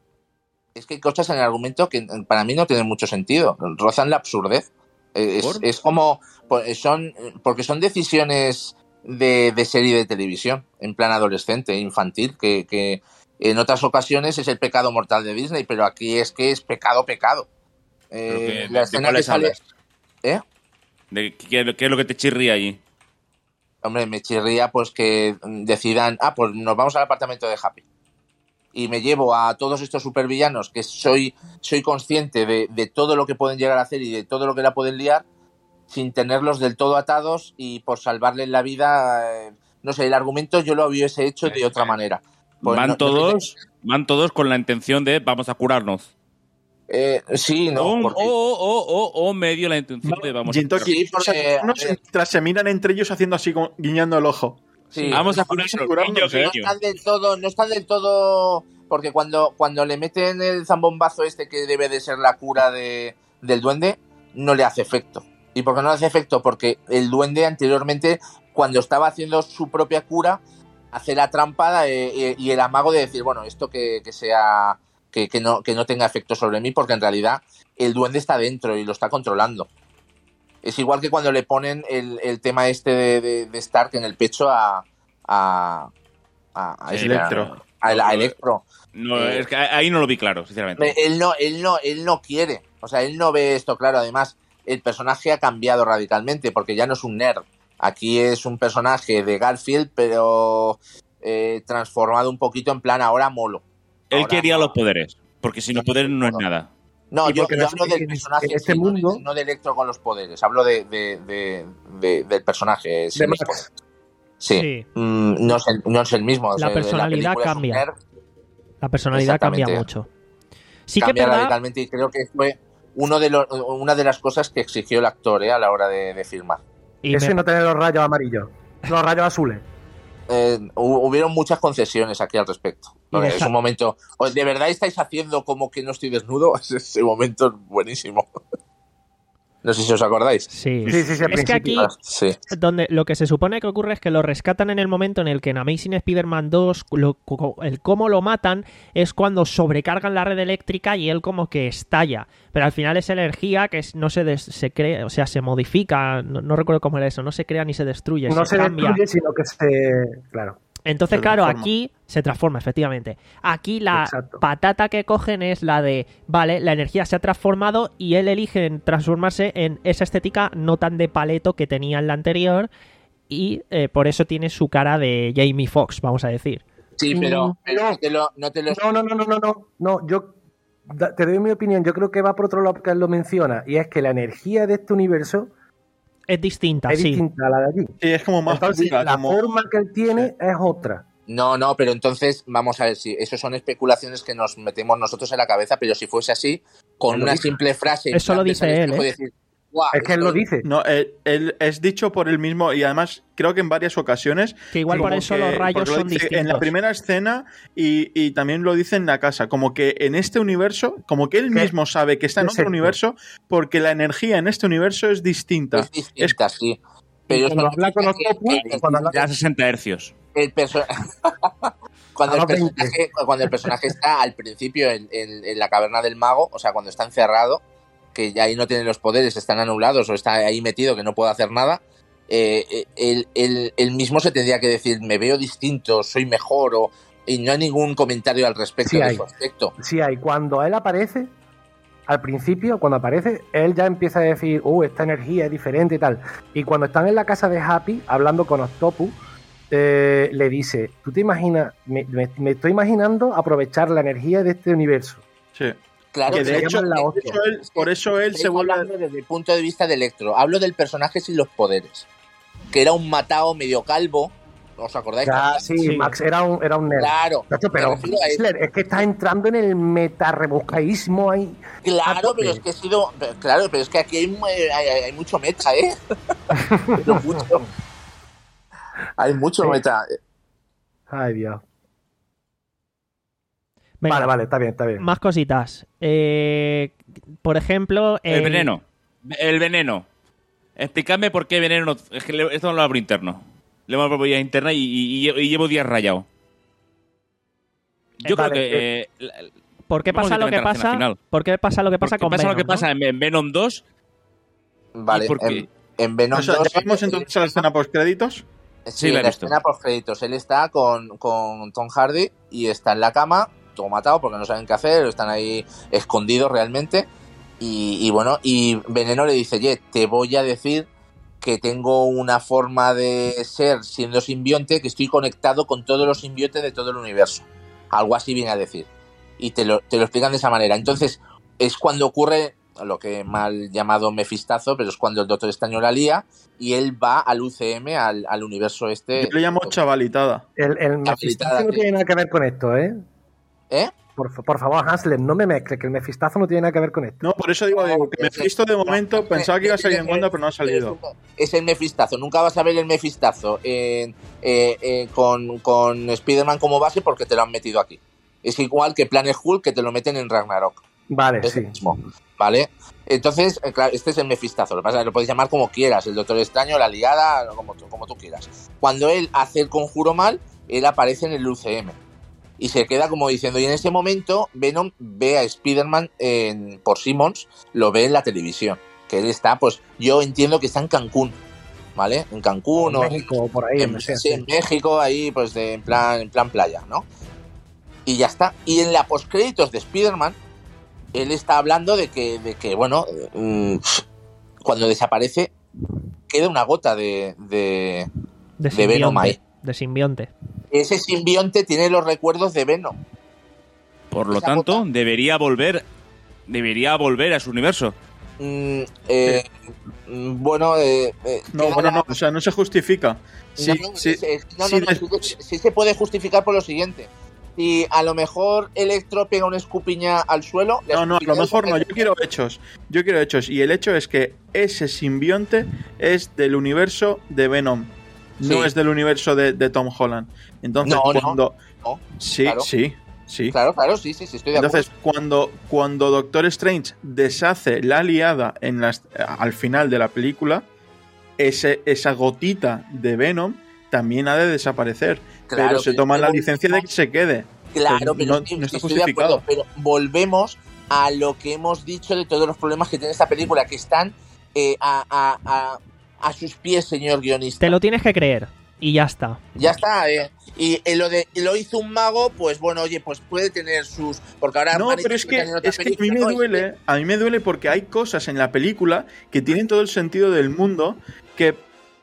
Es que hay cosas en el argumento que para mí no tienen mucho sentido. Rozan la absurdez. Es, ¿Por? es como, pues son, porque son decisiones de, de serie de televisión, en plan adolescente, infantil, que, que en otras ocasiones es el pecado mortal de Disney, pero aquí es que es pecado, pecado. Pero Eh, que- la ¿de- de escena que cuáles sale... hablas? ¿Eh? ¿De qué, qué es lo que te chirría allí? Hombre, me chirría pues que decidan, ah, pues nos vamos al apartamento de Happy. Y me llevo a todos estos supervillanos que soy, soy consciente de, de todo lo que pueden llegar a hacer y de todo lo que la pueden liar, sin tenerlos del todo atados y por salvarles la vida. eh, no sé, el argumento yo lo hubiese hecho de otra manera. Pues van no- no todos, van todos con la intención de vamos a curarnos. Eh, sí, no. o, porque- o, o, o, o medio la intención de vamos Y a entonces, Sí, porque- unos mientras se miran entre ellos haciendo así, como guiñando el ojo. sí. Vamos a Vamos a curarnos. curarnos, guiño, ¿eh? no guiño. están del todo, no están del todo, porque cuando, cuando le meten el zambombazo este que debe de ser la cura de, del duende, no le hace efecto. ¿Y por qué no le hace efecto? Porque el duende anteriormente, cuando estaba haciendo su propia cura, hace la trampa eh, y el amago de decir, bueno, esto que, que sea, que, que no, que no tenga efecto sobre mí, porque en realidad el duende está dentro y lo está controlando. Es igual que cuando le ponen el, el tema este de, de, de Stark en el pecho a, a, a, a Sí, este, Electro. a, a- a Electro. No, Eh, es que ahí no lo vi claro, sinceramente. Él no, él no, él no quiere. O sea, él no ve esto claro. Además, el personaje ha cambiado radicalmente porque ya no es un nerd. Aquí es un personaje de Garfield, pero eh, transformado un poquito en plan ahora molo. Él Ahora- quería los poderes, porque sin los poderes no es nada. No, Y yo, porque yo no- hablo del en- personaje, en este sí, no de- mundo- no de Electro con los poderes. Hablo de, de, de- de- del personaje. sí De mismo. Max. Sí. Sí. Mm, no, es el, no es el mismo. O La sea, en personalidad película es un cambia. nerd, La personalidad cambia Exactamente. mucho. Sí que es cambia verdad. radicalmente y creo que fue uno de los, una de las cosas que exigió el actor eh, a la hora de, de filmar. Y Eso me- y no tener los rayos amarillos, los rayos azules. Eh, hu- hubieron muchas concesiones aquí al respecto. Y de Es esa- un momento. ¿os ¿De verdad estáis haciendo como que no estoy desnudo? Ese momento es buenísimo. No sé si os acordáis. Sí, Sí, sí, sí, al es que aquí principio. Sí. donde lo que se supone que ocurre es que lo rescatan en el momento en el que en Amazing Spider-Man dos lo- co- el cómo lo matan es cuando sobrecargan la red eléctrica y él como que estalla, pero al final es energía que es- no se des- se crea, o sea, se modifica, no, no recuerdo cómo era eso, no se crea ni se destruye, No se, se cambia. destruye, sino que se... Claro. Entonces, Se claro, transforma. aquí se transforma, efectivamente. Aquí la Exacto. patata que cogen es la de, vale, la energía se ha transformado y él elige en transformarse en esa estética no tan de paleto que tenía en la anterior y eh, por eso tiene su cara de Jamie Foxx, vamos a decir. Sí, pero, Mm, pero no. no te lo, no te lo No, no, no, no, no, no, no, yo da- te doy mi opinión, yo creo que va por otro lado que él lo menciona, y es que la energía de este universo Es distinta, es sí. distinta a la de allí. Sí, es como más Entonces, pura, la como- forma que él tiene es otra. No, no, pero entonces vamos a ver si eso son especulaciones que nos metemos nosotros en la cabeza, pero si fuese así, con Él lo una dice. simple frase. en Eso plan lo de dice salir al él, espejo y ¿eh? decir, "Guau, Es que él lo estoy-". dice. No, él, él es dicho por el mismo y además creo que en varias ocasiones. Que igual por como eso que- los rayos porque lo son dice distintos. En la primera escena y, y también lo dice en la casa, como que en este universo, como que él ¿Qué? mismo sabe que está en ¿Qué es otro esto? universo porque la energía en este universo es distinta. Es distinta, sí. Pero cuando eso habla con significa Octopus, que- que cuando habla- Ya sesenta hercios. el perso- cuando, A el los veinte. personaje, cuando el personaje está al principio en, en- en la caverna del mago, o sea, cuando está encerrado, que ya ahí no tiene los poderes, están anulados o está ahí metido que no puede hacer nada, eh, eh, él, él- él mismo se tendría que decir, me veo distinto, soy mejor, o, y no hay ningún comentario al respecto Sí de hay. su aspecto. Sí hay, cuando él aparece, al principio, cuando aparece, él ya empieza a decir, uh, esta energía es diferente y tal. Y cuando están en la casa de Happy, hablando con Octopus, eh, le dice, ¿tú te imaginas? Me, me- me estoy imaginando aprovechar la energía de este universo. Sí. Claro, Que de pero hecho, llaman la de hostia. hecho él- Es que por eso él estoy se vuelve. hablando desde el punto de vista de Electro. Hablo del personaje sin los poderes. Que era un matao medio calvo. ¿Os acordáis? Ya, sí, Sí. Max era un, era un nerd. Claro. Nacho, pero me refiero a eso. Hitler, es que estás entrando en el meta-rebuscaísmo ahí. a Claro, tope. pero es que he sido. Claro, pero es que aquí hay, mu- hay, hay- hay mucho meta, ¿eh? Pero mucho. Hay mucho Sí. meta. Ay, Dios. Venga, Vale, vale, está bien, está bien. más cositas. Eh, por ejemplo... El en- veneno. El veneno. Explícame por qué veneno. Es que le- esto no lo abro interno. Le hemos abierto interna y, y- y llevo días rayado. Yo Eh, creo vale, que. eh, la- ¿Por qué Vamos pasa lo que directamente a la pasa? escena final. ¿Por qué pasa lo que pasa porque con pasa lo Venom, que no? pasa en, en Venom dos. Vale, ¿Y por qué? en, en Venom O sea, dos. ¿ya vamos entonces a la escena post créditos? Sí, Sí, la he la visto. escena post créditos. Él está con, con Tom Hardy y está en la cama, todo matado porque no saben qué hacer, están ahí escondidos realmente. Y, y bueno, y Veneno le dice, oye, te voy a decir que tengo una forma de ser siendo simbionte, que estoy conectado con todos los simbiontes de todo el universo. Algo así viene a decir. Y te lo, te lo explican de esa manera. Entonces, es cuando ocurre lo que mal llamado mefistazo, pero es cuando el Doctor Extraño la lía y él va al U C M, al, al universo este. Yo le llamo chavalitada. El, el Mefistazo no tiene nada que ver con esto, ¿eh? ¿Eh? Por, fa- por favor, Hansler, no me mezcle, que el Mefistazo no tiene nada que ver con esto. No, por eso digo, digo que Mephisto de momento pensaba que iba a salir en Wanda, pero no ha salido. Es el mefistazo. Nunca vas a ver el mefistazo en, eh, eh, con, con Spider-Man como base porque te lo han metido aquí. Es igual que Planet Hulk que te lo meten en Ragnarok. Vale, Es sí. lo mismo, ¿vale? Entonces, eh, claro, este es el mefistazo. Lo que pasa es que lo podéis llamar como quieras. El Doctor Extraño, la liada, como tú, como tú quieras. Cuando él hace el conjuro mal, él aparece en el U C M. Y se queda como diciendo, y en ese momento Venom ve a Spider-Man en- por Simmons, lo ve en la televisión. Que él está, pues, yo entiendo que está en Cancún, ¿vale? En Cancún En o México, por ahí, en, no sé, sí, sí. en México, ahí, pues, de, en, plan, en plan playa, ¿no? Y ya está. Y en la postcréditos de Spider-Man, él está hablando de que, de que bueno, mm, cuando desaparece, queda una gota de, de, De de Venom ahí. simbionte. De simbionte. Ese simbionte tiene los recuerdos de Venom. Por lo Esa tanto, gota. debería volver. Debería volver a su universo. Mm, eh, mm, bueno, eh, eh, No, queda bueno, la- no, o sea, no se justifica. Sí, no, no, sí, es- es- no, sí, no, no, es- sí que- sí se puede justificar por lo siguiente. Si a lo mejor Electro pega una escupiña al suelo... la No, no, a lo escupiña mejor no. Yo es- quiero hechos. Yo quiero hechos. Y el hecho es que ese simbionte es del universo de Venom. No Sí. es del universo de, de Tom Holland. Entonces, No, no, cuando. no, Sí, claro. sí. Sí. Claro, claro, sí, sí, sí, estoy de Entonces, acuerdo. cuando, cuando Doctor Strange deshace la liada en las, al final de la película, ese, esa gotita de Venom también ha de desaparecer. Claro, pero se pero toma la volvemos- licencia de que se quede. Claro, Pues pero no, sí, no está estoy de justificado. acuerdo, pero volvemos a lo que hemos dicho de todos los problemas que tiene esta película, que están eh, a, a, a, a sus pies, señor guionista. Te lo tienes que creer y ya está. Ya está, eh. Y eh, lo de lo hizo un mago, pues bueno, oye, pues puede tener sus... Porque ahora No, van a pero es que, explicar en otra es que a mí película, me ¿no? Es duele, a mí me duele porque hay cosas en la película que tienen todo el sentido del mundo que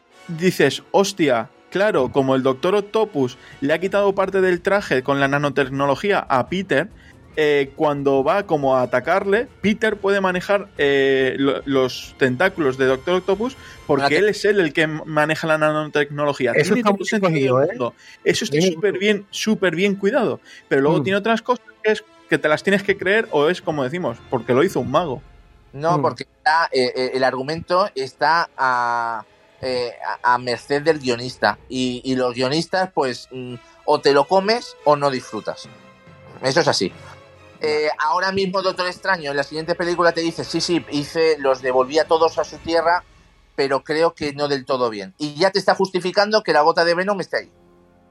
dices, hostia, claro, como el Doctor Octopus le ha quitado parte del traje con la nanotecnología a Peter, eh, cuando va como a atacarle, Peter puede manejar eh, lo, los tentáculos de Doctor Octopus porque Espérate. él es él el que maneja la nanotecnología. Eso Tiene está todo muy el sentido cogido, del ¿eh? mundo. Eso está Bien. súper bien, súper bien cuidado. Pero luego Mm. tiene otras cosas que es que te las tienes que creer o es como decimos, porque lo hizo un mago. No, Mm. porque está, eh, eh, el argumento está a, eh, a, a merced del guionista. Y, y los guionistas, pues, mm, o te lo comes o no disfrutas. Eso es así. Eh, ahora mismo Doctor Extraño en la siguiente película te dice, sí, sí, hice, los devolví a todos a su tierra, pero creo que no del todo bien. Y ya te está justificando que la gota de Venom esté ahí.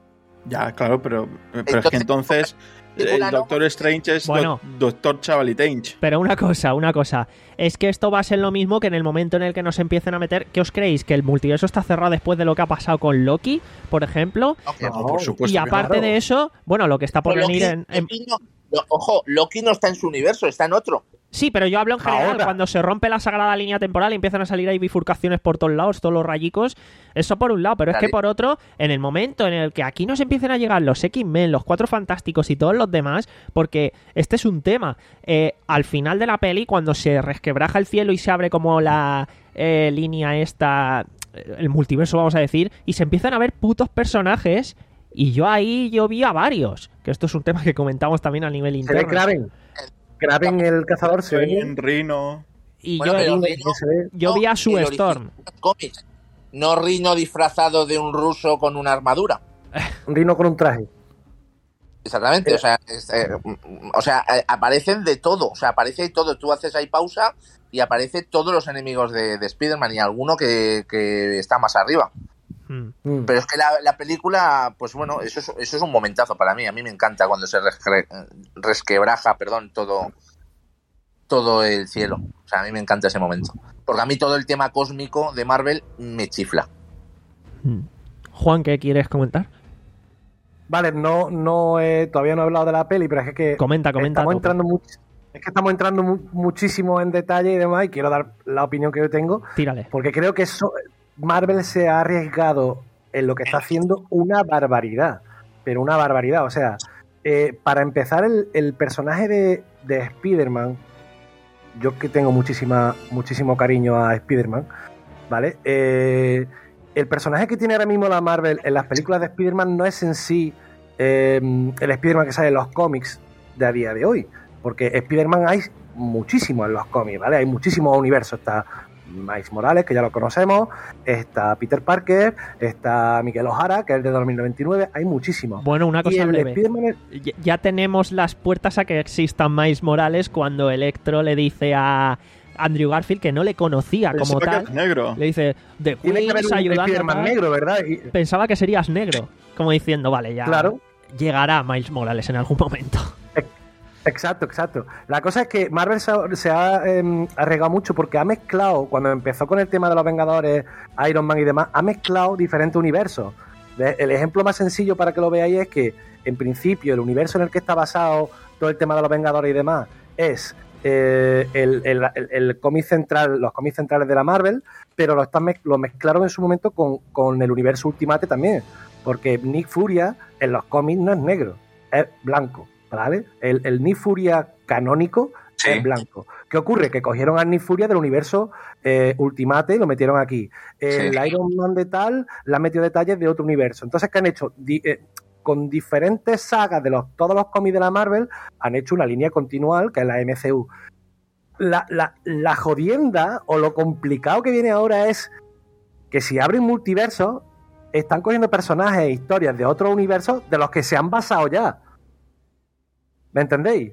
Ya, claro, pero, pero es Entonces, que entonces el película no. Doctor Strange es Bueno. doc- Doctor Chavalitange. Pero una cosa, una cosa. Es que esto va a ser lo mismo que en el momento en el que nos empiecen a meter. ¿Qué os creéis? ¿Que el multiverso está cerrado después de lo que ha pasado con Loki, por ejemplo? Ok. No, por supuesto y que aparte claro. de eso, bueno, lo que está por Pero venir Loki- en, en- Loki no- lo- ojo, Loki no está en su universo, está en otro. Sí, pero yo hablo en general, Ahora. cuando se rompe la sagrada línea temporal y empiezan a salir ahí bifurcaciones por todos lados, todos los rayicos, eso por un lado, pero es Dale. que por otro, en el momento en el que aquí nos empiecen a llegar los X-Men, los Cuatro Fantásticos y todos los demás, porque este es un tema, eh, al final de la peli, cuando se resquebraja el cielo y se abre como la eh, línea esta, eh, el multiverso vamos a decir, y se empiezan a ver putos personajes, y yo ahí yo vi a varios, que esto es un tema que comentamos también a nivel Se ve interno. Kraven. Kraven el cazador se ve En Rino. Y Bueno, yo, pero bien, Rino- se ve. yo vi a Sue el Storm. original de los cómics. No Rino disfrazado de un ruso con una armadura. un rino con un traje. Exactamente, o sea, es, eh, mm, o sea, eh, aparecen de todo, o sea, aparece de todo. Tú haces ahí pausa y aparece todos los enemigos de, de Spider-Man y alguno que, que está más arriba. Mm. Mm. Pero es que la, la película, pues bueno, eso es, eso es un momentazo para mí. A mí me encanta cuando se resque- resquebraja, perdón, todo, todo el cielo. O sea, a mí me encanta ese momento. Porque a mí todo el tema cósmico de Marvel me chifla. Mm. Juan, ¿qué quieres comentar? Vale, no, no eh, todavía no he hablado de la peli, pero es que Comenta, comenta. estamos a tope. entrando much- es que estamos entrando mu- muchísimo en detalle y demás, y quiero dar la opinión que yo tengo, Tírale. porque creo que eso, Marvel se ha arriesgado en lo que está haciendo una barbaridad, pero una barbaridad. O sea, eh, para empezar, el, el personaje de, de Spider-Man, yo que tengo muchísima, muchísimo cariño a Spider-Man, ¿vale? Eh, el personaje que tiene ahora mismo la Marvel en las películas de Spider-Man no es en sí eh, el Spider-Man que sale en los cómics de a día de hoy, porque Spider-Man hay muchísimo en los cómics, ¿vale? Hay muchísimos universos. Está Miles Morales, que ya lo conocemos, está Peter Parker, está Miguel O'Hara, que es de dos mil noventa y nueve, hay muchísimos. Bueno, una Y cosa el breve. Spider-Man es- Ya- Ya tenemos las puertas a que exista Miles Morales cuando Electro le dice a Andrew Garfield que no le conocía como Pensaba que tal. es negro. Le dice, de tiene que haber Queens un ayudando. Spider-Man tal". negro, ¿verdad? Y- Pensaba que serías negro. Como diciendo, vale, ya claro. llegará Miles Morales en algún momento. Exacto, exacto. La cosa es que Marvel se ha, se ha eh, arriesgado mucho porque ha mezclado, cuando empezó con el tema de los Vengadores, Iron Man y demás, ha mezclado diferentes universos. De- El ejemplo más sencillo para que lo veáis es que, en principio, el universo en el que está basado todo el tema de los Vengadores y demás es eh, el, el, el- el cómic central, los cómics centrales de la Marvel, pero lo, están mez- lo mezclaron en su momento con, con el universo Ultimate también, porque Nick Furia en los cómics no es negro, es blanco. ¿Vale? El, el Nick Furia canónico Sí. es blanco. ¿Qué ocurre? Que cogieron al Nick Furia del universo eh, Ultimate y lo metieron aquí. El Sí. Iron Man de tal le han metido detalles de otro universo. Entonces, ¿qué han hecho? Di- eh, con diferentes sagas de los, todos los cómics de la Marvel, han hecho una línea continual que es la M C U. La, la, la jodienda o lo complicado que viene ahora es que si abren multiversos, están cogiendo personajes e historias de otros universos de los que se han basado ya. ¿Me entendéis?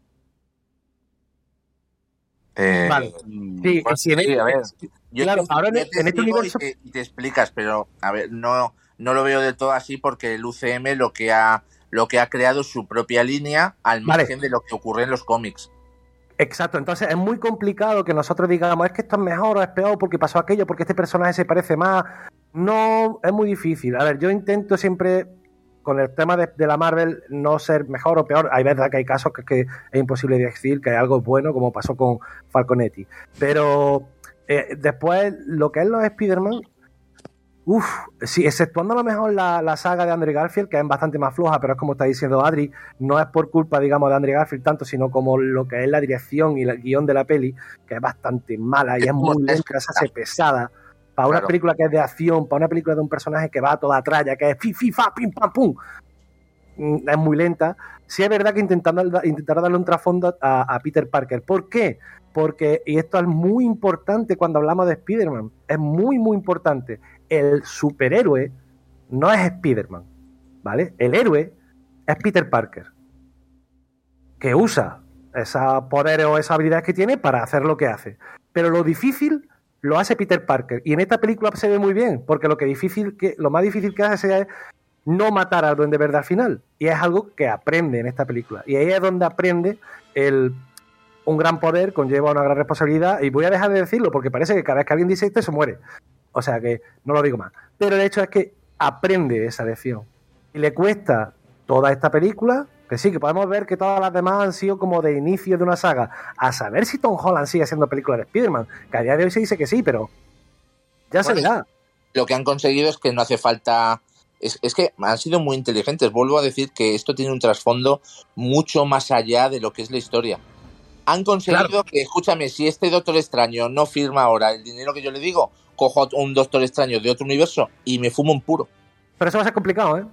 Eh, Vale. Sí, pues sí, en sí, el- a ver. Yo, claro, te- ahora en, yo el- te en este sigo universo... y te, y te explicas, pero a ver, no, no lo veo del todo así porque el U C M lo que ha lo que ha creado es su propia línea al Vale. margen de lo que ocurre en los cómics. Exacto, entonces es muy complicado que nosotros digamos es que esto es mejor o es peor porque pasó aquello, porque este personaje se parece más. No, es muy difícil. A ver, yo intento siempre, con el tema de, de la Marvel, no ser mejor o peor. Hay verdad que hay casos que, que es imposible decir que hay algo bueno, como pasó con Falconetti. Pero eh, después, lo que es los Spider-Man, uff, sí, exceptuando a lo mejor la, la saga de Andrew Garfield, que es bastante más floja, pero es como está diciendo Adri, no es por culpa, digamos, de Andrew Garfield tanto, sino como lo que es la dirección y el guión de la peli, que es bastante mala y es muy lenta, se hace pesada. Para una Claro. película que es de acción, para una película de un personaje que va a toda tralla, que es fi, fi, fa, pim, pam, pum, mm, es muy lenta. Sí es verdad que intentando, intentaron darle un trasfondo a, a Peter Parker. ¿Por qué? Porque, y esto es muy importante cuando hablamos de Spider-Man, es muy, muy importante. El superhéroe no es Spider-Man, ¿vale? El héroe es Peter Parker, que usa esos poderes o esas habilidades que tiene para hacer lo que hace. Pero lo difícil lo hace Peter Parker. Y en esta película se ve muy bien, porque lo que difícil que, lo más difícil que hace es no matar al Duende Verde al final. Y es algo que aprende en esta película. Y ahí es donde aprende el... un gran poder conlleva una gran responsabilidad, y voy a dejar de decirlo porque parece que cada vez que alguien dice esto se muere, o sea que no lo digo más, pero el hecho es que aprende esa lección y le cuesta toda esta película, que sí, que podemos ver que todas las demás han sido como de inicio de una saga, a saber si Tom Holland sigue haciendo películas de Spider-Man, que a día de hoy se dice que sí, pero ya se Bueno, verá. Lo que han conseguido es que no hace falta... Es, es que han sido muy inteligentes. Vuelvo a decir que esto tiene un trasfondo mucho más allá de lo que es la historia. Han conseguido Claro. que, escúchame, si este Doctor Extraño no firma ahora el dinero que yo le digo, cojo un Doctor Extraño de otro universo y me fumo un puro. Pero eso va a ser complicado, ¿eh?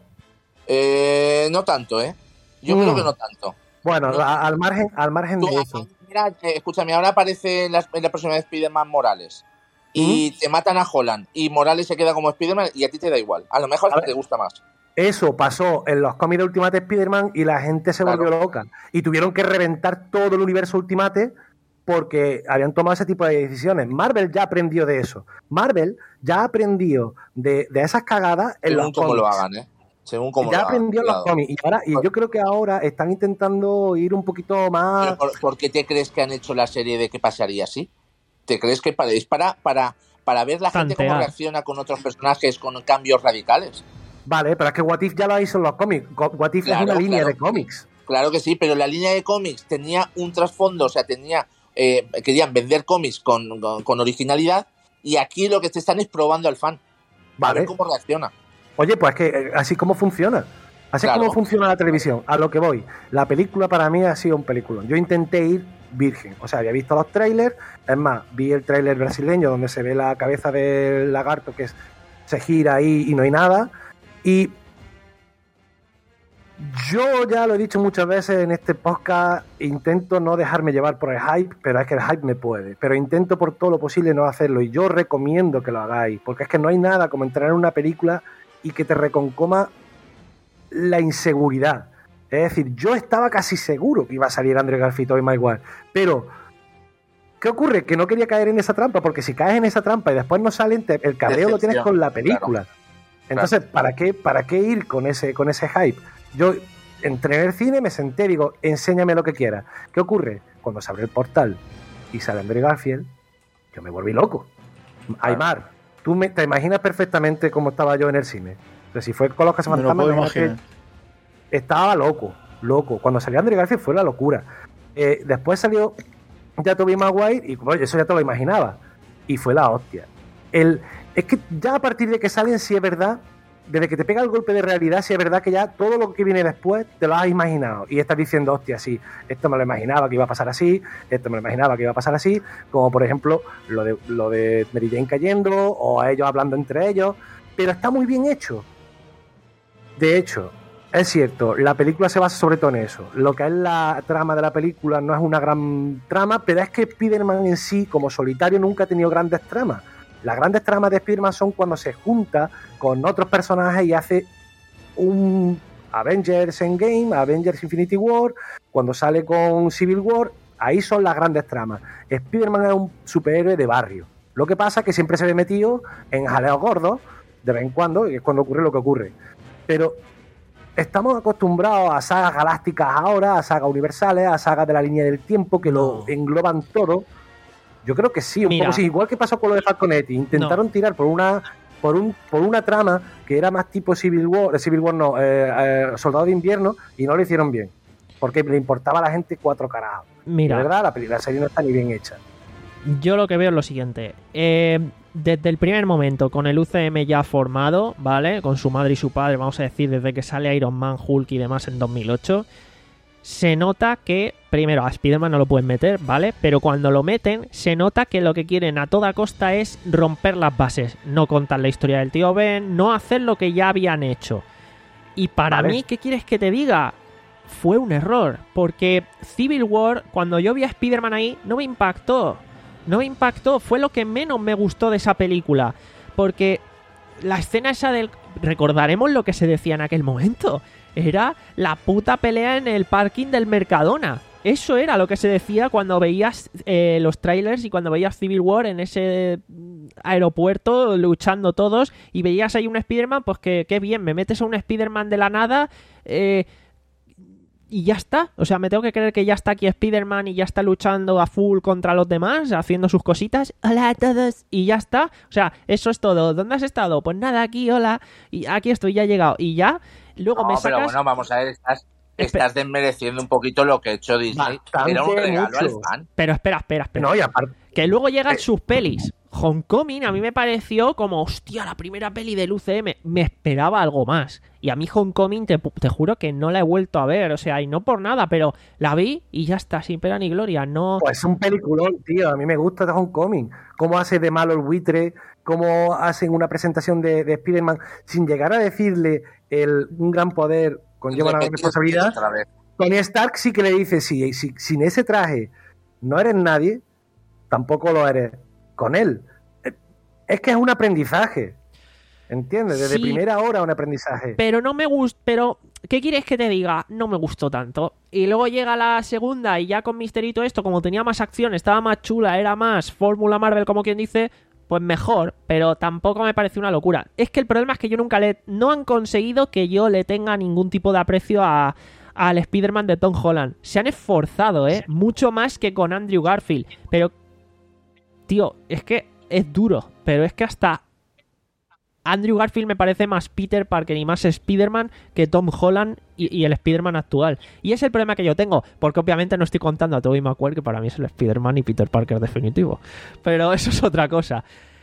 Eh, no tanto, ¿eh? Yo Mm. creo que no tanto. Bueno, No. a- al margen, al margen Tú, de eso. mira, eh, escúchame, ahora aparece en la, en la próxima de Spider-Man Morales y te matan a Holland y Morales se queda como Spider-Man y a ti te da igual. A lo mejor A ver. te gusta más. Eso pasó en los cómics de Ultimate Spider-Man y la gente se Claro. volvió loca. Y tuvieron que reventar todo el universo Ultimate porque habían tomado ese tipo de decisiones. Marvel ya aprendió de eso. Marvel ya aprendió de, de esas cagadas en Según los cómo cómics. lo hagan, ¿eh? Según cómo Ya lo hagan. aprendió en los cuidado. cómics. Y, ahora, y yo creo que ahora están intentando ir un poquito más... Pero ¿por, por qué te crees que han hecho la serie de qué pasaría así? ¿Te crees que para, es para, para, para ver la gente cómo Tantear. reacciona con otros personajes con cambios radicales? Vale, pero es que What If ya lo hizo en los cómics. What If Claro, es una línea claro. de cómics. Claro que sí, pero la línea de cómics tenía un trasfondo, o sea, tenía eh, querían vender cómics con, con, con originalidad y aquí lo que te están es probando al fan. A Vale. ver cómo reacciona. Oye, pues que eh, así como funciona. Así Claro. como funciona la televisión. A lo que voy. La película para mí ha sido un peliculón. Yo intenté ir virgen. O sea, había visto los trailers. Es más, vi el trailer brasileño donde se ve la cabeza del lagarto que es- se gira ahí y no hay nada. Y yo ya lo he dicho muchas veces en este podcast, intento no dejarme llevar por el hype, pero es que el hype me puede. Pero intento por todo lo posible no hacerlo. Y yo recomiendo que lo hagáis. Porque es que no hay nada como entrar en una película y que te reconcoma la inseguridad. Es decir, yo estaba casi seguro que iba a salir Andrew Garfield y Tobey Maguire, pero ¿qué ocurre? Que no quería caer en esa trampa, porque si caes en esa trampa y después no salen, te- el cabreo lo tienes con la película. Entonces, ¿para qué, para qué ir con ese, con ese hype? Yo entré en el cine, me senté, digo, enséñame lo que quieras. ¿Qué ocurre? Cuando se abre el portal y sale Andrew Garfield, yo me volví loco. Aymar, tú me, te imaginas perfectamente cómo estaba yo en el cine. O sea, si fue con los Me lo cazafantasmas, puedo imagínate, imaginar. estaba loco, loco. Cuando salió Andrew Garfield fue la locura. Eh, después salió ya Tobey Maguire y bueno, eso ya te lo imaginaba. Y fue la hostia. El, es que ya a partir de que salen, sí es verdad, desde que te pega el golpe de realidad, sí es verdad que ya todo lo que viene después te lo has imaginado. Y estás diciendo, hostia, sí, esto me lo imaginaba que iba a pasar así, esto me lo imaginaba que iba a pasar así, como por ejemplo lo de, lo de Mary Jane cayendo o a ellos hablando entre ellos. Pero está muy bien hecho. De hecho, es cierto, la película se basa sobre todo en eso. Lo que es la trama de la película no es una gran trama, pero es que Spider-Man en sí, como solitario, nunca ha tenido grandes tramas. Las grandes tramas de Spider-Man son cuando se junta con otros personajes y hace un Avengers Endgame, Avengers Infinity War, cuando sale con Civil War, ahí son las grandes tramas. Spider-Man es un superhéroe de barrio. Lo que pasa es que siempre se ve metido en jaleos gordos, de vez en cuando, y es cuando ocurre lo que ocurre. Pero estamos acostumbrados a sagas galácticas ahora, a sagas universales, a sagas de la línea del tiempo que lo engloban todo. Yo creo que sí, un Mira. poco sí. Igual que pasó con lo de Falconetti. Intentaron no. tirar por una por un por una trama que era más tipo Civil War, Civil War no, eh, eh, Soldado de Invierno, y no lo hicieron bien. Porque le importaba a la gente cuatro carajos. Mira. De verdad, la, la serie no está ni bien hecha. Yo lo que veo es lo siguiente. Eh, desde el primer momento, con el U C M ya formado, ¿vale? Con su madre y su padre, vamos a decir, desde que sale Iron Man, Hulk y demás en dos mil ocho, se nota que, primero, a Spider-Man no lo pueden meter, ¿vale? Pero cuando lo meten, se nota que lo que quieren a toda costa es romper las bases. No contar la historia del tío Ben, no hacer lo que ya habían hecho. Y para Vale. mí, ¿qué quieres que te diga? Fue un error, porque Civil War, cuando yo vi a Spider-Man ahí, no me impactó. No me impactó, fue lo que menos me gustó de esa película. Porque la escena esa del... Recordaremos lo que se decía en aquel momento. Era la puta pelea en el parking del Mercadona. Eso era lo que se decía cuando veías eh, los trailers y cuando veías Civil War en ese aeropuerto luchando todos y veías ahí un Spider-Man, pues que, que bien, me metes a un Spider-Man de la nada... Eh, y ya está, o sea, me tengo que creer que ya está aquí Spider-Man y ya está luchando a full contra los demás, haciendo sus cositas, hola a todos, y ya está, o sea, eso es todo. ¿Dónde has estado? Pues nada, aquí, hola, y aquí estoy, ya he llegado, y ya, luego no, me sacas... pero bueno, vamos a ver, estás, estás desmereciendo un poquito lo que ha hecho Disney, Bastante era un regalo mucho. al fan. Pero espera, espera, espera, No, y aparte, que luego llegan Eh. sus pelis. Homecoming a mí me pareció como, hostia, la primera peli del U C M. Me esperaba algo más. Y a mí Homecoming, te, te juro que no la he vuelto a ver. O sea, y no por nada, pero la vi y ya está, sin pena ni gloria. No... pues es un peliculón, tío. A mí me gusta de Homecoming. Cómo hace de malo el buitre, cómo hacen una presentación de, de Spider-Man sin llegar a decirle el, un gran poder conlleva una gran responsabilidad. Otra vez. Tony Stark sí que le dice, si, si sin ese traje no eres nadie, tampoco lo eres con él. Es que es un aprendizaje, ¿entiendes? Desde Sí, primera hora un aprendizaje. Pero no me gustó, pero ¿qué quieres que te diga? No me gustó tanto. Y luego llega la segunda y ya con Misterito esto, como tenía más acción, estaba más chula, era más Fórmula Marvel, como quien dice, pues mejor, pero tampoco me pareció una locura. Es que el problema es que yo nunca le... No han conseguido que yo le tenga ningún tipo de aprecio a... al Spider-Man de Tom Holland. Se han esforzado, ¿eh? Mucho más que con Andrew Garfield. Pero, tío, es que es duro. Pero es que hasta Andrew Garfield me parece más Peter Parker y más Spider-Man que Tom Holland y, y el Spider-Man actual. Y es el problema que yo tengo. Porque obviamente no estoy contando a Tobey Maguire, que para mí es el Spider-Man y Peter Parker definitivo. Pero eso es otra cosa.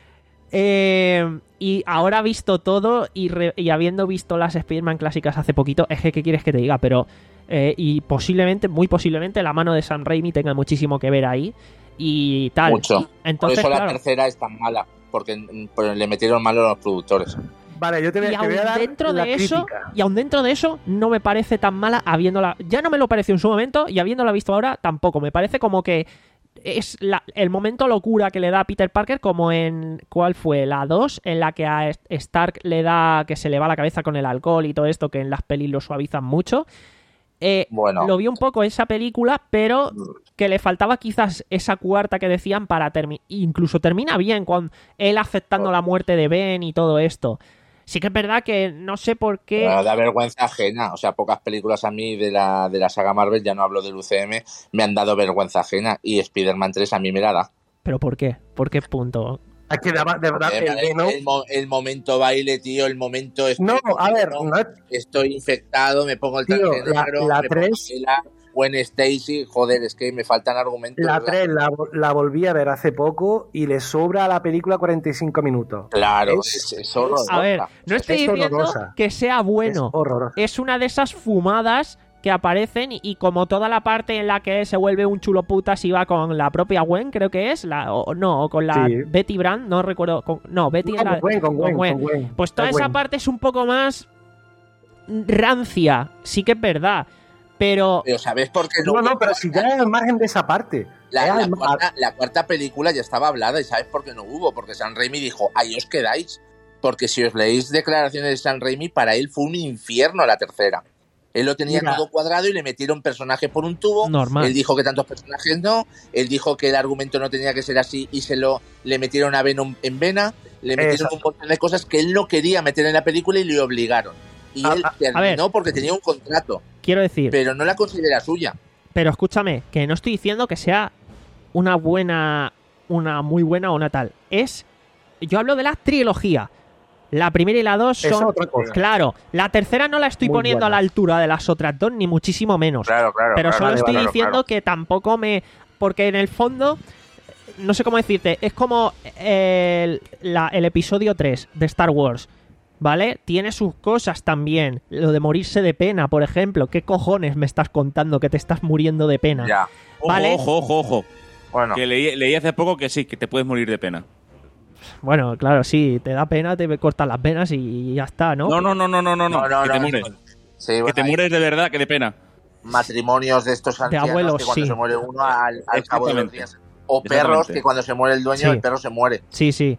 Eh, y ahora visto todo y, re, y habiendo visto las Spider-Man clásicas hace poquito, es que ¿qué quieres que te diga? Pero eh, y posiblemente, muy posiblemente, la mano de Sam Raimi tenga muchísimo que ver ahí y tal. Mucho. Entonces, por eso claro, la tercera es tan mala, porque pues, le metieron malo a los productores. Vale, yo te voy, y te aún voy a dar dentro la de eso, crítica. y aún dentro de eso, no me parece tan mala habiéndola. Ya no me lo pareció en su momento, y habiéndola visto ahora, tampoco. Me parece como que es la, el momento locura que le da a Peter Parker, como en... ¿Cuál fue? La dos, en la que a Stark le da que se le va la cabeza con el alcohol y todo esto, que en las pelis lo suavizan mucho. Eh, Bueno. Lo vi un poco esa película, pero que le faltaba quizás esa cuarta que decían para terminar. Incluso termina bien con él aceptando la muerte de Ben y todo esto. Sí que es verdad que no sé por qué... Bueno, da vergüenza ajena. O sea, pocas películas a mí de la, de la saga Marvel, ya no hablo del U C M, me han dado vergüenza ajena. Y Spider-Man tres a mí me la da. ¿Pero por qué? ¿Por qué punto? Es que de, de verdad, Eh, el el, Venom- el mo- el momento baile, tío, el momento... estoy No, a ver, cogido, no es- estoy infectado, me pongo el Tío, traje la- negro, la me pongo tres- la Gwen Stacy, joder, es que me faltan argumentos. la ¿verdad? tres la, la volví a ver hace poco y le sobra a la película cuarenta y cinco minutos. Claro, Es- es, es horrorosa. A ver, no estoy Es diciendo horrorosa. que sea bueno. Es horroroso. Es una de esas fumadas que aparecen y, y como toda la parte en la que él se vuelve un chulo putas y va con la propia Gwen, creo que es, la, o no, o con la Sí. Betty Brand, no recuerdo, con- no, Betty No, es la- con Gwen, con Gwen, con Gwen. con Gwen. Pues toda Con esa Gwen. parte es un poco más rancia, sí que es verdad, pero Pero ¿sabes por qué No, hubo? no, pero si ya es al margen de esa parte. La, Es la al- cuarta, la cuarta película ya estaba hablada y ¿sabes por qué no hubo? Porque Sam Raimi dijo, ahí os quedáis. Porque si os leéis declaraciones de Sam Raimi, para él fue un infierno la tercera. Él lo tenía Mira. todo cuadrado y le metieron personajes por un tubo. Normal. Él dijo que tantos personajes no. Él dijo que el argumento no tenía que ser así y se lo le metieron a Venom en vena. Le metieron Exacto. un montón de cosas que él no quería meter en la película y le obligaron. Y A- él a- terminó a ver. porque tenía un contrato, Quiero decir, pero no la considera suya. pero escúchame, que no estoy diciendo que sea una buena, una muy buena o una tal. Es, yo hablo de la trilogía. La primera y la dos Eso son... es otra cosa. Claro, la tercera no la estoy Muy poniendo buena. a la altura de las otras dos, ni muchísimo menos. Claro, claro. Pero claro, solo vale, estoy claro, diciendo claro. que tampoco me... Porque en el fondo, no sé cómo decirte, es como el, la- el episodio tres de Star Wars, ¿vale? Tiene sus cosas también. Lo de morirse de pena, por ejemplo. ¿Qué cojones me estás contando que te estás muriendo de pena? Ya. Ojo, Vale. ojo, ojo, ojo. Bueno, Que leí, leí hace poco que sí, que te puedes morir de pena. Bueno, claro, sí, te da pena, te cortan las venas y ya está, ¿no? No, no, no, no, no, no, no, no, que te no. mueres. Sí, Que bueno, te hay mueres de verdad, que de pena. matrimonios de estos ancianos abuelos, que cuando sí. se muere uno al, al cabo de los Exactamente. días. O perros Exactamente. que cuando se muere el dueño, Sí. el perro se muere. Sí, sí.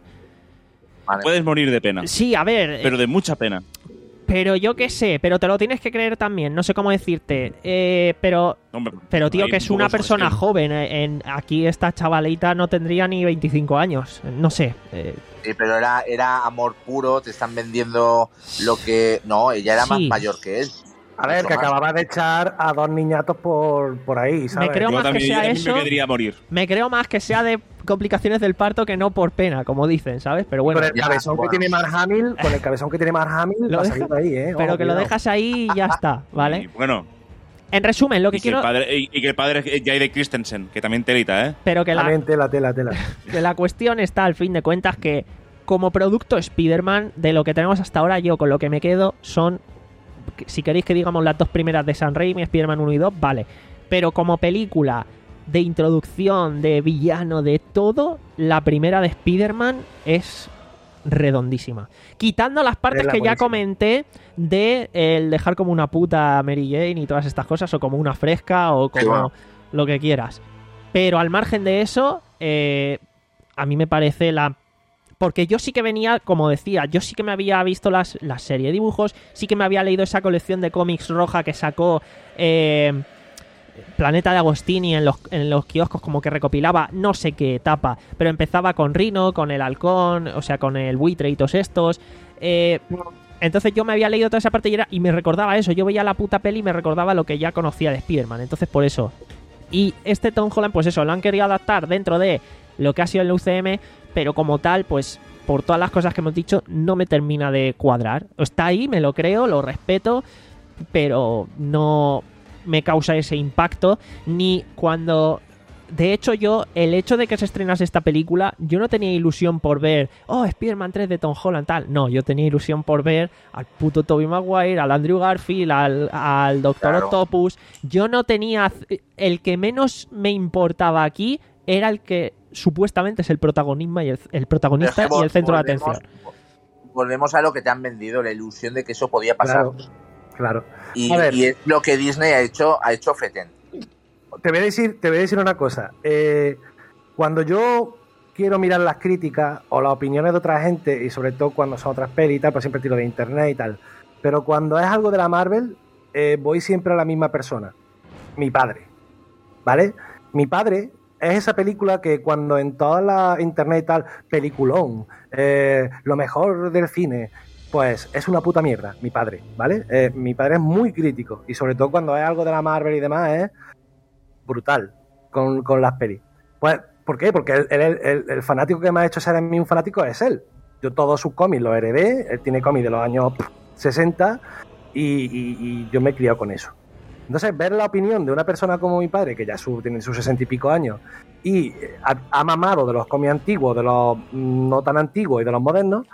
Vale. Puedes morir de pena. Sí, a ver, Pero de mucha pena. pero yo qué sé, pero te lo tienes que creer también, no sé cómo decirte. Eh, pero, Hombre, pero tío, hay que es un una poco de persona sugestión. joven. eh, En, aquí esta chavalita no tendría ni veinticinco años. No sé. eh, Sí, pero era, era amor puro, te están vendiendo lo que... No, ella era más Sí. mayor que él. A ver, Mucho que más. acababa de echar a dos niñatos por, por ahí, ¿sabes? creo Yo más que también, yo sea también eso. me querría morir. me creo más que sea de complicaciones del parto que no por pena, como dicen, ¿sabes? Pero bueno, Con el ya, cabezón bueno. que tiene Mark Hamill, con el cabezón que tiene Mark Hamill, Lo va a deja- salir de ahí, ¿eh? pero Ojo, que lo cuidado. dejas ahí y ya está, Y, ¿vale? bueno, En resumen, lo que y, que quiero... el padre, y, y que el padre es Jaide Christensen, que también telita, ¿eh? Pero que la, También tela, tela, tela. que la cuestión está, al fin de cuentas, que como producto Spider-Man, de lo que tenemos hasta ahora, yo con lo que me quedo son, si queréis que digamos las dos primeras de Sam Raimi, Spider-Man uno y dos, vale. Pero como película de introducción, de villano, de todo, la primera de Spider-Man es redondísima. Quitando las partes Es la que ya buenísima. comenté de el dejar como una puta a Mary Jane y todas estas cosas, o como una fresca, o como Sí, bueno. lo que quieras. Pero al margen de eso, eh, a mí me parece la... Porque yo sí que venía, como decía, yo sí que me había visto las, la serie de dibujos, sí que me había leído esa colección de cómics roja que sacó eh, Planeta de Agostini en los, en los kioscos, como que recopilaba no sé qué etapa, pero empezaba con Rino, con el halcón, o sea, con el buitre y todos estos. Eh, entonces yo me había leído toda esa parte y, era, y me recordaba eso, yo veía la puta peli y me recordaba lo que ya conocía de Spider-Man, entonces por eso. Y este Tom Holland, pues eso, lo han querido adaptar dentro de lo que ha sido el U C M, pero como tal, pues por todas las cosas que hemos dicho, no me termina de cuadrar. Está ahí, me lo creo, lo respeto, pero no me causa ese impacto, ni cuando... De hecho, yo, el hecho de que se estrenase esta película, yo no tenía ilusión por ver, oh, Spider-Man tres de Tom Holland, tal. No, yo tenía ilusión por ver al puto Tobey Maguire, al Andrew Garfield, al, al Doctor Claro. Octopus. Yo no tenía... El que menos me importaba aquí era el que supuestamente es el protagonismo y el, el protagonista Pero es que y el centro de volvemos- atención. Volvemos a lo que te han vendido, la ilusión de que eso podía pasar. Claro, claro. Y, A ver. y es lo que Disney ha hecho, ha hecho fetén. Te voy a decir, te voy a decir una cosa. Eh, cuando yo quiero mirar las críticas o las opiniones de otra gente, y sobre todo cuando son otras pelis y tal, pues siempre tiro de internet y tal. Pero cuando es algo de la Marvel, eh, voy siempre a la misma persona. Mi padre. ¿Vale? Mi padre es esa película que cuando en toda la internet y tal, peliculón, eh, lo mejor del cine, pues es una puta mierda, mi padre, ¿vale? Eh, mi padre es muy crítico, y sobre todo cuando es algo de la Marvel y demás, es brutal con, con las pelis. Pues, ¿por qué? Porque él, él- el, el fanático que me ha hecho ser a mí un fanático es él. Yo todos sus cómics los heredé, él tiene cómics de los años pff, sesenta y, y- y yo me he criado con eso. Entonces, ver la opinión de una persona como mi padre, que ya su, tiene sus sesenta y pico años, y eh, ha, ha mamado de los cómics antiguos, de los mm, no tan antiguos y de los modernos,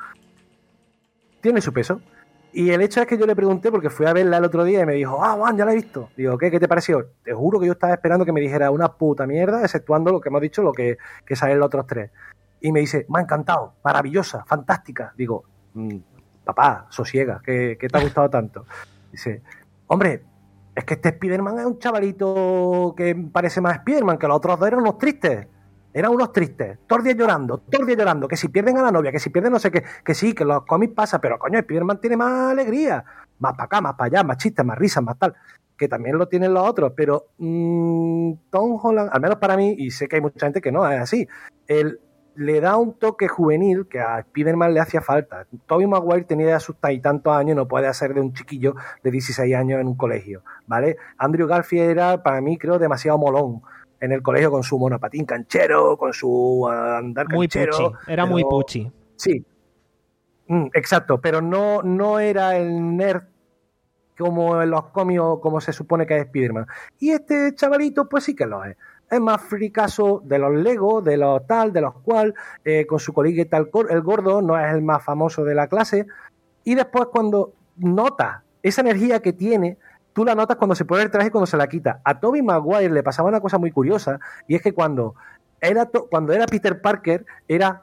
tiene su peso. Y el hecho es que yo le pregunté, porque fui a verla el otro día y me dijo, ah, Juan, ya la he visto. Digo, ¿qué? ¿Qué te pareció? Te juro que yo estaba esperando que me dijera una puta mierda, exceptuando lo que hemos dicho, lo que, que salen los otros tres. Y me dice, me ha encantado, maravillosa, fantástica. Digo, mm, papá, sosiega, ¿qué, ¿qué te ha gustado tanto? Dice, hombre, es que este Spider-Man es un chavalito que parece más Spider-Man, que los otros dos eran unos tristes. Eran unos tristes, todos los días llorando, todos los días llorando, que si pierden a la novia, que si pierden no sé qué, que sí, que los cómics pasa, pero coño, Spider-Man tiene más alegría. más para acá, más para allá, más chistes, más risas, más tal, que también lo tienen los otros, pero mmm, Tom Holland, al menos para mí, y sé que hay mucha gente que no, es así, él le da un toque juvenil que a Spider-Man le hacía falta. Tobey Maguire tenía ya sus y tantos años, no puede hacer de un chiquillo de dieciséis años en un colegio, ¿vale? Andrew Garfield era, para mí, creo, demasiado molón en el colegio con su monopatín canchero, con su uh, andar muy canchero. Pucci, era pero... muy puchi. Sí, mm, exacto, pero no, no era el nerd como en los cómics, como se supone que es Spider-Man. Y este chavalito, pues sí que lo es. Es más fricazo de los Lego, de los tal, de los cual, eh, con su coleguita el, el gordo, no es el más famoso de la clase. Y después cuando notas esa energía que tiene, tú la notas cuando se pone el traje y cuando se la quita. A Tobey Maguire le pasaba una cosa muy curiosa, y es que cuando era, to cuando era Peter Parker, era...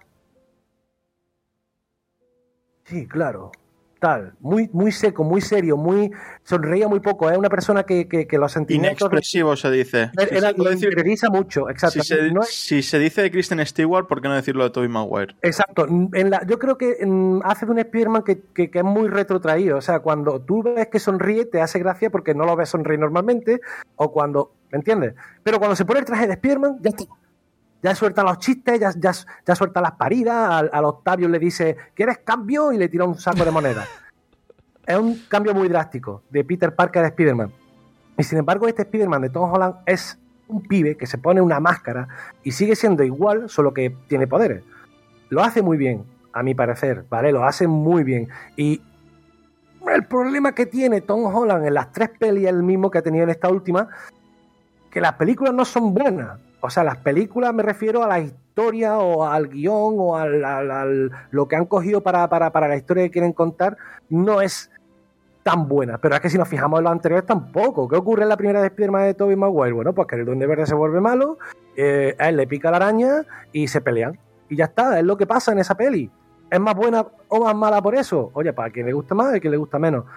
Sí, claro... tal, muy, muy seco, muy serio, muy sonreía muy poco, es ¿eh? Una persona que, que, que los sentimientos... Inexpresivo se dice. Era, si se decir, interioriza mucho, exacto. Si se, no es... si se dice de Kristen Stewart, ¿por qué no decirlo de Tobey Maguire? Exacto. En la, yo creo que en, hace de un Spider-Man que, que, que es muy retrotraído, o sea, cuando tú ves que sonríe te hace gracia porque no lo ves sonreír normalmente, o cuando, ¿me entiendes? Pero cuando se pone el traje de Spider-Man, ya está. Ya suelta los chistes, ya, ya, ya suelta las paridas, al, al Octavio le dice, ¿quieres cambio? Y le tira un saco de monedas. Es un cambio muy drástico de Peter Parker a Spider-Man. Y sin embargo, este Spider-Man de Tom Holland es un pibe que se pone una máscara y sigue siendo igual, solo que tiene poderes. Lo hace muy bien, a mi parecer, ¿vale? Lo hace muy bien. Y el problema que tiene Tom Holland en las tres pelis es el mismo que ha tenido en esta última, que las películas no son buenas. O sea, las películas me refiero a la historia o al guión o al, al, al lo que han cogido para, para, para la historia que quieren contar, no es tan buena. Pero es que si nos fijamos en los anteriores tampoco. ¿Qué ocurre en la primera de Spider-Man de Tobey Maguire? Bueno, pues que el Duende Verde se vuelve malo, eh, a él le pica la araña y se pelean. Y ya está, es lo que pasa en esa peli. ¿Es más buena o más mala por eso? Oye, para quien le gusta más y quien le gusta menos.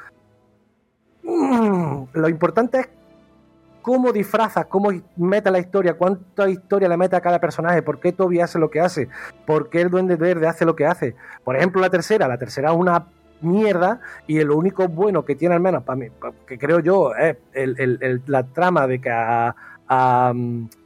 Mm, lo importante es cómo disfrazas, cómo mete la historia, cuánta historia le mete a cada personaje, por qué Toby hace lo que hace, por qué el Duende Verde hace lo que hace. Por ejemplo, la tercera, la tercera es una mierda y lo único bueno que tiene, al menos para mí, que creo yo, es el, el, el, la trama de que a, a, a,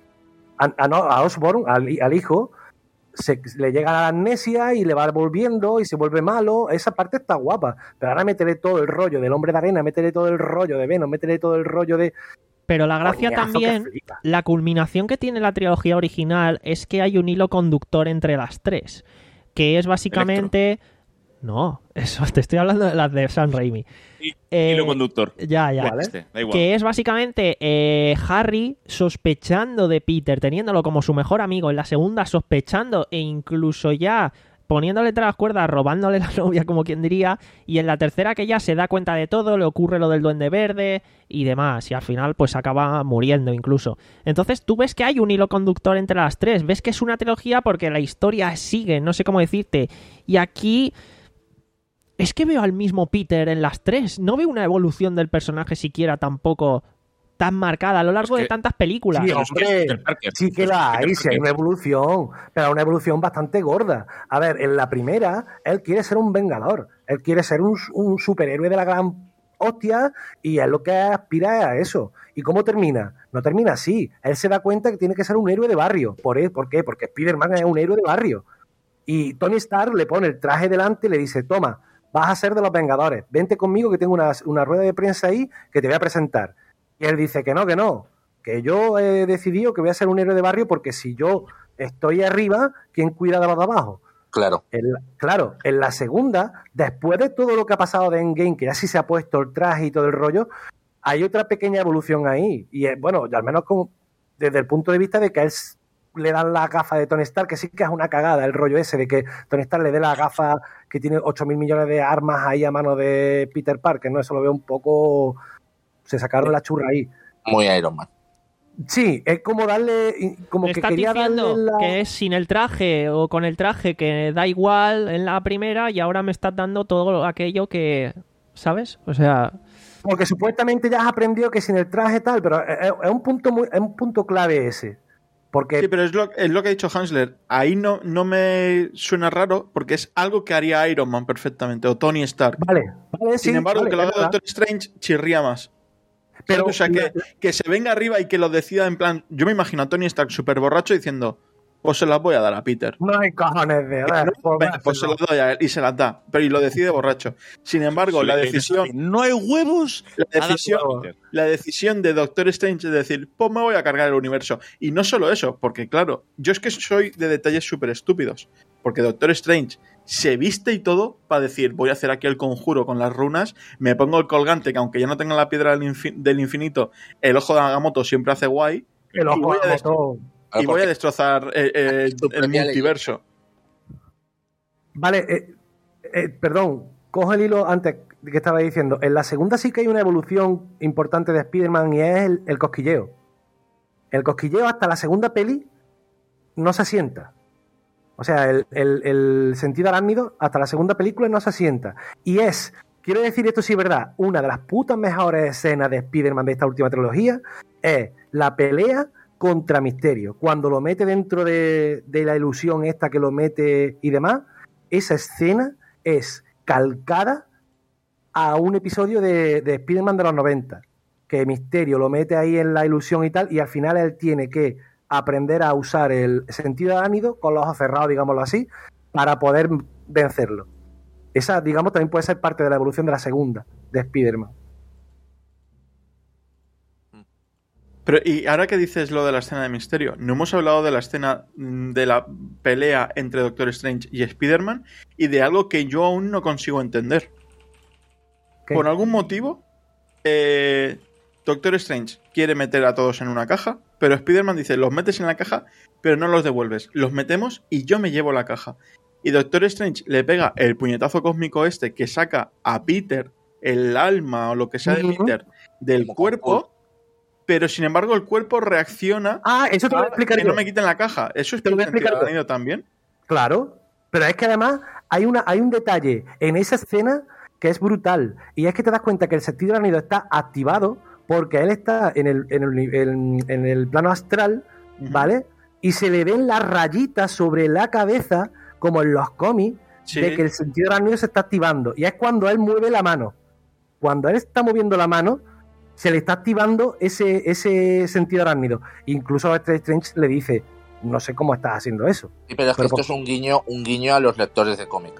a, a Osborn, al, al hijo, se, le llega la amnesia y le va volviendo y se vuelve malo. Esa parte está guapa, pero ahora métele todo el rollo del Hombre de Arena, métele todo el rollo de Venom, métele todo el rollo de... Pero la gracia Coñazo, también, la culminación que tiene la trilogía original es que hay un hilo conductor entre las tres, que es básicamente... Electro. No, eso, te estoy hablando de las de Sam Raimi. Y, eh, hilo conductor. Ya, ya. ¿Vale? Este, da igual. Que es básicamente eh, Harry sospechando de Peter, teniéndolo como su mejor amigo, en la segunda sospechando e incluso ya poniéndole tras las cuerdas, robándole la novia, como quien diría, y en la tercera que ya se da cuenta de todo, le ocurre lo del Duende Verde y demás, y al final pues acaba muriendo incluso. Entonces tú ves que hay un hilo conductor entre las tres, ves que es una trilogía porque la historia sigue, no sé cómo decirte, y aquí... Es que veo al mismo Peter en las tres, no veo una evolución del personaje siquiera tampoco tan marcada a lo largo es que, de tantas películas. Sí, hombre, sí que la hay, sí hay una evolución, pero una evolución bastante gorda. A ver, en la primera, él quiere ser un vengador, él quiere ser un, un superhéroe de la gran hostia y él lo que aspira es a eso. ¿Y cómo termina? No termina así. Él se da cuenta que tiene que ser un héroe de barrio. ¿Por, él? ¿Por qué? Porque Spider-Man es un héroe de barrio. Y Tony Stark le pone el traje delante y le dice, toma, vas a ser de los Vengadores, vente conmigo que tengo una, una rueda de prensa ahí que te voy a presentar. Y él dice que no, que no, que yo he decidido que voy a ser un héroe de barrio porque si yo estoy arriba, ¿quién cuida de los de abajo? Claro. En la, claro, en la segunda, después de todo lo que ha pasado de Endgame, que ya sí se ha puesto el traje y todo el rollo, hay otra pequeña evolución ahí. Y es, bueno, al menos como, desde el punto de vista de que él le dan la gafa de Tony Stark, que sí que es una cagada el rollo ese de que Tony Stark le dé la gafa que tiene ocho mil millones de armas ahí a mano de Peter Parker, ¿no? Eso lo veo un poco... Se sacaron la churra ahí. Muy Iron Man. Sí, es como darle... Como ¿Me que estás quería diciendo darle la... que es sin el traje o con el traje que da igual en la primera y ahora me estás dando todo aquello que... ¿Sabes? O sea... Porque supuestamente ya has aprendido que sin el traje tal, pero es, es un punto muy, es un punto clave ese. Porque... Sí, pero es lo, es lo que ha dicho Hansler. Ahí no, no me suena raro porque es algo que haría Iron Man perfectamente o Tony Stark. Vale, vale, sí. Sin embargo, vale, que lo haga verdad. Doctor Strange chirría más. Pero, o sea, que, que se venga arriba y que lo decida en plan... Yo me imagino a Tony Stark súper borracho diciendo... Pues se las voy a dar a Peter. No hay cojones de dar. No, venga, pues se las doy a él y se las da. Pero y lo decide borracho. Sin embargo, la decisión... No hay huevos. La decisión, la decisión de Doctor Strange es decir, pues me voy a cargar el universo. Y no solo eso, porque claro, yo es que soy de detalles súper estúpidos. Porque Doctor Strange se viste y todo para decir, voy a hacer aquí el conjuro con las runas, me pongo el colgante, que aunque ya no tenga la piedra del, infin- del infinito, el ojo de Agamotto siempre hace guay. El ojo y voy de a, destro- y voy a destrozar eh, eh, el multiverso. Vale, eh, eh, perdón, cojo el hilo antes que estaba diciendo. En la segunda sí que hay una evolución importante de Spider-Man y es el, el cosquilleo. El cosquilleo hasta la segunda peli no se asienta. O sea, el, el, el sentido arácnido hasta la segunda película no se asienta. Y es, quiero decir esto sí es verdad, una de las putas mejores escenas de Spider-Man de esta última trilogía es la pelea contra Misterio. Cuando lo mete dentro de, de la ilusión esta que lo mete y demás, esa escena es calcada a un episodio de, de Spider-Man de los noventa. Que Misterio lo mete ahí en la ilusión y tal, y al final él tiene que aprender a usar el sentido arácnido con los ojos cerrados, digámoslo así, para poder vencerlo. Esa, digamos, también puede ser parte de la evolución de la segunda, de Spider-Man. Pero, y ahora que dices lo de la escena de Misterio, no hemos hablado de la escena de la pelea entre Doctor Strange y Spider-Man y de algo que yo aún no consigo entender. ¿Qué? Por algún motivo, eh, Doctor Strange quiere meter a todos en una caja, pero Spider-Man dice, los metes en la caja, pero no los devuelves. Los metemos y yo me llevo la caja. Y Doctor Strange le pega el puñetazo cósmico este que saca a Peter el alma o lo que sea de Uh-huh. Peter del Como cuerpo, pero sin embargo el cuerpo reacciona Ah, eso te lo voy a explicar que yo. no me quiten la caja. ¿Eso es Te lo por voy a explicar sentido yo. arácnido también? Claro, pero es que además hay, una, hay un detalle en esa escena que es brutal, y es que te das cuenta que el sentido arácnido está activado porque él está en el, en el, en, en el plano astral, Ujú. ¿vale? Y se le ven las rayitas sobre la cabeza, como en los cómics, Sí. de que el sentido arácnido se está activando. Y es cuando él mueve la mano. Cuando él está moviendo la mano, se le está activando ese, ese sentido arácnido. Incluso a Doctor Strange le dice, no sé cómo estás haciendo eso. Sí, pero es que Pero esto por- es un guiño, un guiño a los lectores de cómic.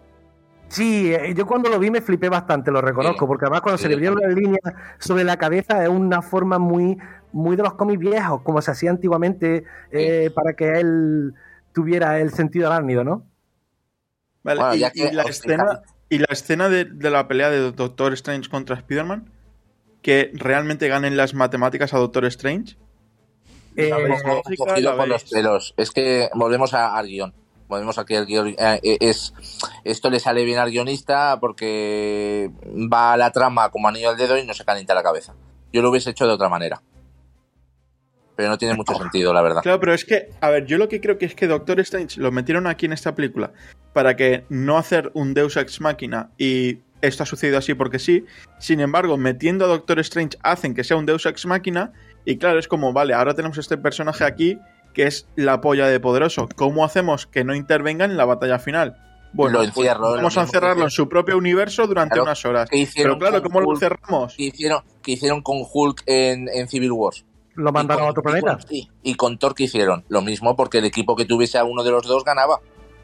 Sí, eh, yo cuando lo vi me flipé bastante, lo reconozco, Sí. porque además cuando Sí, se le yo vieron las líneas sobre la cabeza es una forma muy, muy de los cómics viejos, como se hacía antiguamente eh, para que él tuviera el sentido arácnido, ¿no? Vale, Bueno, y, ya que y la os escena, fijáis. y la escena de, de la pelea de Doctor Strange contra Spider-Man, que realmente ganen las matemáticas a Doctor Strange. Eh, La veis Cogido lógica, cogido la por los veis. pelos. Es que volvemos a- al guión. Volvemos aquí al guión. Eh, es, esto le sale bien al guionista porque va a la trama como anillo al dedo y no se calienta la cabeza. Yo lo hubiese hecho de otra manera. Pero no tiene mucho sentido, la verdad. Claro, pero es que, a ver, yo lo que creo que es que Doctor Strange lo metieron aquí en esta película para que no hacer un Deus Ex Machina y esto ha sucedido así porque sí. Sin embargo, metiendo a Doctor Strange hacen que sea un Deus Ex Machina y claro, es como, vale, ahora tenemos este personaje aquí que es la polla de poderoso. ¿Cómo hacemos que no intervenga en la batalla final? Bueno, Lo encierro, pues lo vamos a mismo que encerrarlo en hicieron. su propio universo durante Claro, unas horas. ¿qué hicieron Pero claro, con ¿cómo lo Hulk? encerramos? ¿Qué hicieron, qué hicieron con Hulk en, en Civil War? lo mandaron Y a con- otro planeta. Y con, sí, y con Thor, ¿qué hicieron? Lo mismo, porque el equipo que tuviese a uno de los dos ganaba.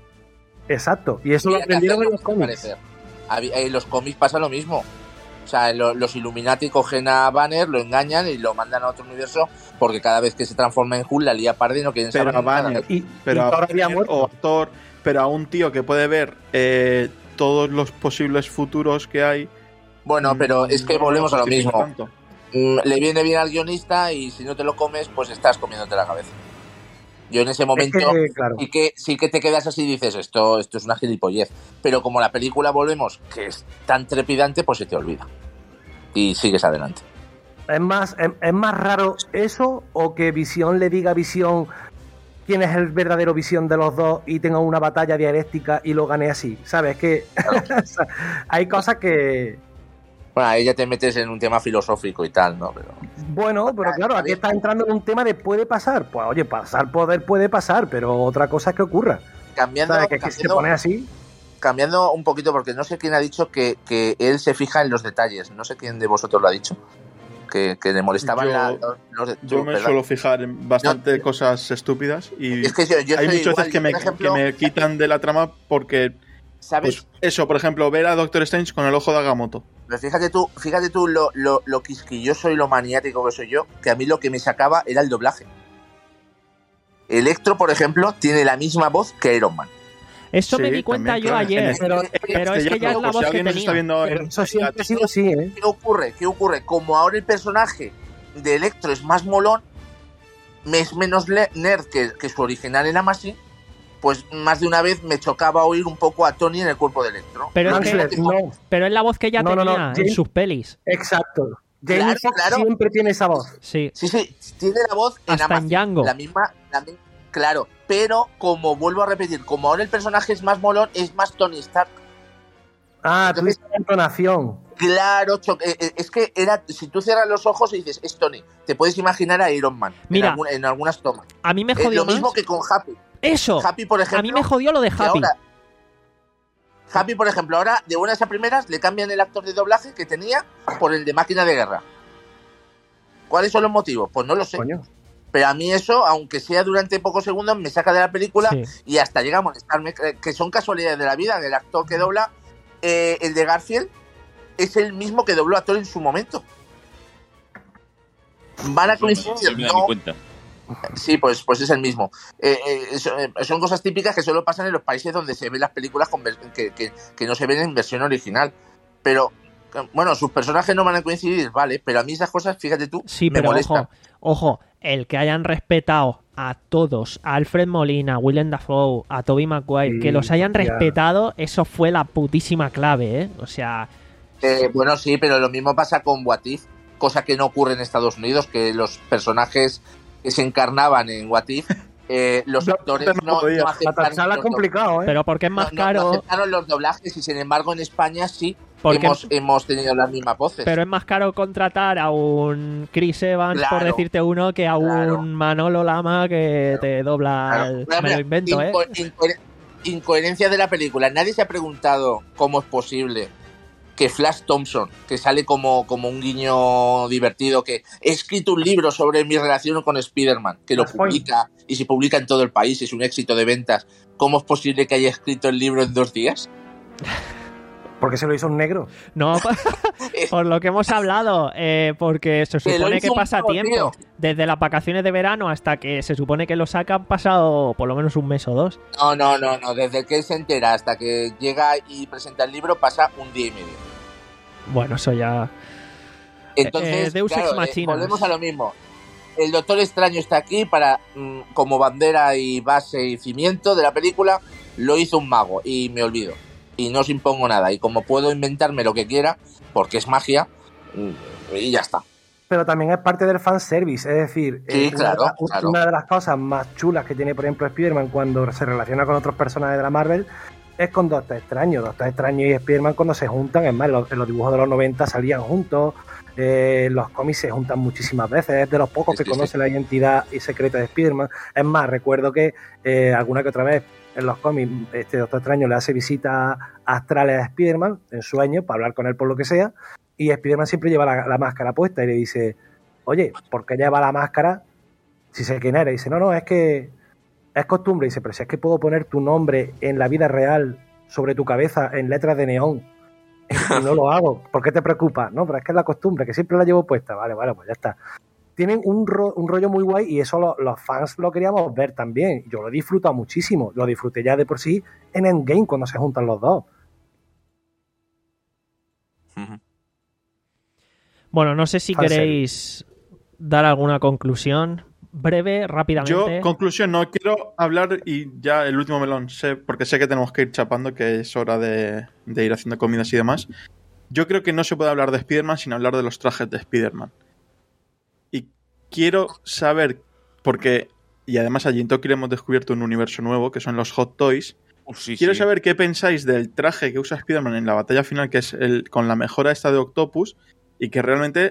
Exacto, y eso lo Había que aprendieron en hacerlo los cómics. desaparecer. Había- En los cómics pasa lo mismo. O sea, lo- los Illuminati cogen a Banner, lo engañan y lo mandan a otro universo porque cada vez que se transforma en Hulk la lía parda y no quieren Pero saber a nada. Banner, Y, pero y a Thor había Banner muerto. o a Thor, pero a un tío que puede ver eh, todos los posibles futuros que hay. Bueno, pero mm, es que no volvemos a lo justifica mismo. tanto. Mm, Le viene bien al guionista y si no te lo comes, pues estás comiéndote la cabeza. Yo en ese Es momento que, claro. sí que sí que te quedas así y dices, esto, esto es una gilipollez. Pero como la película volvemos, que es tan trepidante, pues se te olvida. Y sigues adelante. Es más, es, es más raro eso o que Visión le diga a Visión quién es el verdadero Visión de los dos y tenga una batalla dialéctica y lo gane así. ¿Sabes? Que o sea, hay cosas que Bueno, ahí ya te metes en un tema filosófico y tal, ¿no? Pero Bueno, pero claro, aquí está entrando en un tema de puede pasar. Pues oye, pasar poder puede pasar, pero otra cosa es que ocurra. Cambiando, ¿Sabes? Que, que cambiando, se pone así. Cambiando un poquito, porque no sé quién ha dicho que, que él se fija en los detalles. No sé quién de vosotros lo ha dicho. Que, que le molestaban Yo- la- los, los de- Yo tú, me ¿verdad? suelo fijar en bastante Yo- cosas estúpidas y Es que yo, yo hay soy muchas igual. veces que Yo, me, por ejemplo, que me quitan de la trama porque, ¿sabes? pues eso, por ejemplo, ver a Doctor Strange con el ojo de Agamotto. Pero fíjate tú, fíjate tú lo, lo, lo quisquilloso y lo maniático que soy yo, que a mí lo que me sacaba era el doblaje. Electro, por ejemplo, tiene la misma voz que Iron Man. Eso me Sí, di cuenta también, yo claro, ayer. en- Pero, en pero es que ya es la por si voz que alguien nos está tenía. viendo Pero en- eso siempre ha sido así, ¿eh? ¿Qué ocurre? ¿Qué ocurre? Como ahora el personaje de Electro es más molón, me es menos le- nerd que, que su original en Amazon, pues más de una vez me chocaba oír un poco a Tony en el cuerpo de Electro. Pero es, Mansler, que, no. pero es la voz que ya No, no, no, tenía en James- sus pelis. Exacto. Jamie Claro, Foxx claro. siempre tiene esa voz. Sí. Sí, sí, tiene la voz en Hasta en Amazon. Django. La misma, la mi- claro, pero como vuelvo a repetir, como ahora el personaje es más molón, es más Tony Stark. Ah, tú Entonces- dices la entonación. Claro, cho- eh, eh, es que era, si tú cierras los ojos y dices, es Tony, te puedes imaginar a Iron Man en, Mira. algún- en algunas tomas. A mí me Eh, jodió lo mismo más. que con Happy. Eso. Happy, por ejemplo, A mí me jodió lo de que Happy. ahora- Happy, por ejemplo, ahora de buenas a primeras le cambian el actor de doblaje que tenía por el de Máquina de Guerra. ¿Cuáles son los motivos? Pues no lo sé. Coño. Pero a mí eso, aunque sea durante pocos segundos, me saca de la película Sí. y hasta llega a molestarme, que que son casualidades de la vida. El actor que dobla eh, el de Garfield es el mismo que dobló a Thor en su momento. Van a Eso no- coincidir, no me da ni no. cuenta. Sí, pues, pues es el mismo. Eh, eh, so- eh, son cosas típicas que solo pasan en los países donde se ven las películas con ver- que, que- que no se ven en versión original. Pero, eh, bueno, sus personajes no van a coincidir, vale, pero a mí esas cosas, fíjate tú, Sí, me pero molestan. ojo, ojo, el que hayan respetado a todos, a Alfred Molina, a Willem Dafoe, a Tobey Maguire, Sí, que los hayan ya. respetado, eso fue la putísima clave, ¿eh? O sea, Eh, bueno, sí, pero lo mismo pasa con What If, cosa que no ocurre en Estados Unidos, que los personajes que se encarnaban en What If, eh, los No, actores no no, podía. no La aceptaron Tarzana es los do- complicado, ¿eh? pero porque es no- más no- no caro, aceptaron los doblajes y sin embargo en España sí Porque- hemos, hemos tenido las mismas voces. pero es más caro contratar a un Chris Evans, por Claro, decirte uno, que a claro. un Manolo Lama que te dobla, Claro. el- Mira, me mira, lo invento, ¿eh? inco- incoher- incoherencia de la película. Nadie se ha preguntado cómo es posible que Flash Thompson, que sale como, como un guiño divertido, que he escrito un libro sobre mi relación con Spider-Man, que lo Flashpoint. publica y se publica en todo el país, es un éxito de ventas. ¿Cómo es posible que haya escrito el libro en dos días? Porque se lo hizo un negro. No, por lo que hemos hablado, eh, porque se Que lo supone hizo que un pasa mago, tiempo. tío. Desde las vacaciones de verano hasta que se supone que lo sacan, han pasado por lo menos un mes o dos. No, no, no, no. Desde que él se entera hasta que llega y presenta el libro pasa un día y medio. Bueno, eso ya. Entonces, Eh, Deus Ex claro, eh, Machina. volvemos a lo mismo. El Doctor Extraño está aquí para mm, como bandera y base y cimiento de la película. Lo hizo un mago y me olvido. Y no os impongo nada. Y como puedo inventarme lo que quiera, porque es magia, mm, y ya está. Pero también es parte del fanservice, es decir, Sí, eh, claro, una, de, claro. una de las cosas más chulas que tiene, por ejemplo, Spider-Man cuando se relaciona con otros personajes de la Marvel es con Doctor Extraño. Doctor Extraño y Spider-Man cuando se juntan, es más, en los, en los dibujos de los noventa salían juntos, eh, los cómics se juntan muchísimas veces, es de los pocos Sí, que sí, conoce sí. la identidad y secreta de Spider-Man. Es más, recuerdo que eh, alguna que otra vez en los cómics este Doctor Extraño le hace visitas astrales a Spider-Man en sueños para hablar con él por lo que sea, y Spider-Man siempre lleva la, la máscara puesta y le dice: oye, ¿por qué lleva la máscara si sé quién eres? Y dice, no, no, es que es costumbre. Y dice, pero si es que puedo poner tu nombre en la vida real sobre tu cabeza en letras de neón y no lo hago, ¿por qué te preocupa? No, pero es que es la costumbre, que siempre la llevo puesta. Vale, vale, pues ya está. Tienen un, ro un rollo muy guay y eso lo, los fans lo queríamos ver también. Yo lo he disfrutado muchísimo, lo disfruté ya de por sí en Endgame cuando se juntan los dos. Ujú. Bueno, no sé si Fanservice. queréis dar alguna conclusión breve, rápidamente. Yo, conclusión, no quiero hablar y ya el último melón, sé, porque sé que tenemos que ir chapando, que es hora de, de ir haciendo comidas y demás. Yo creo que no se puede hablar de Spider-Man sin hablar de los trajes de Spider-Man. Y quiero saber, porque, y además allí en Tokio hemos descubierto un universo nuevo, que son los Hot Toys. Uf, sí, Quiero sí. saber qué pensáis del traje que usa Spider-Man en la batalla final, que es el con la mejora esta de Octopus, y que realmente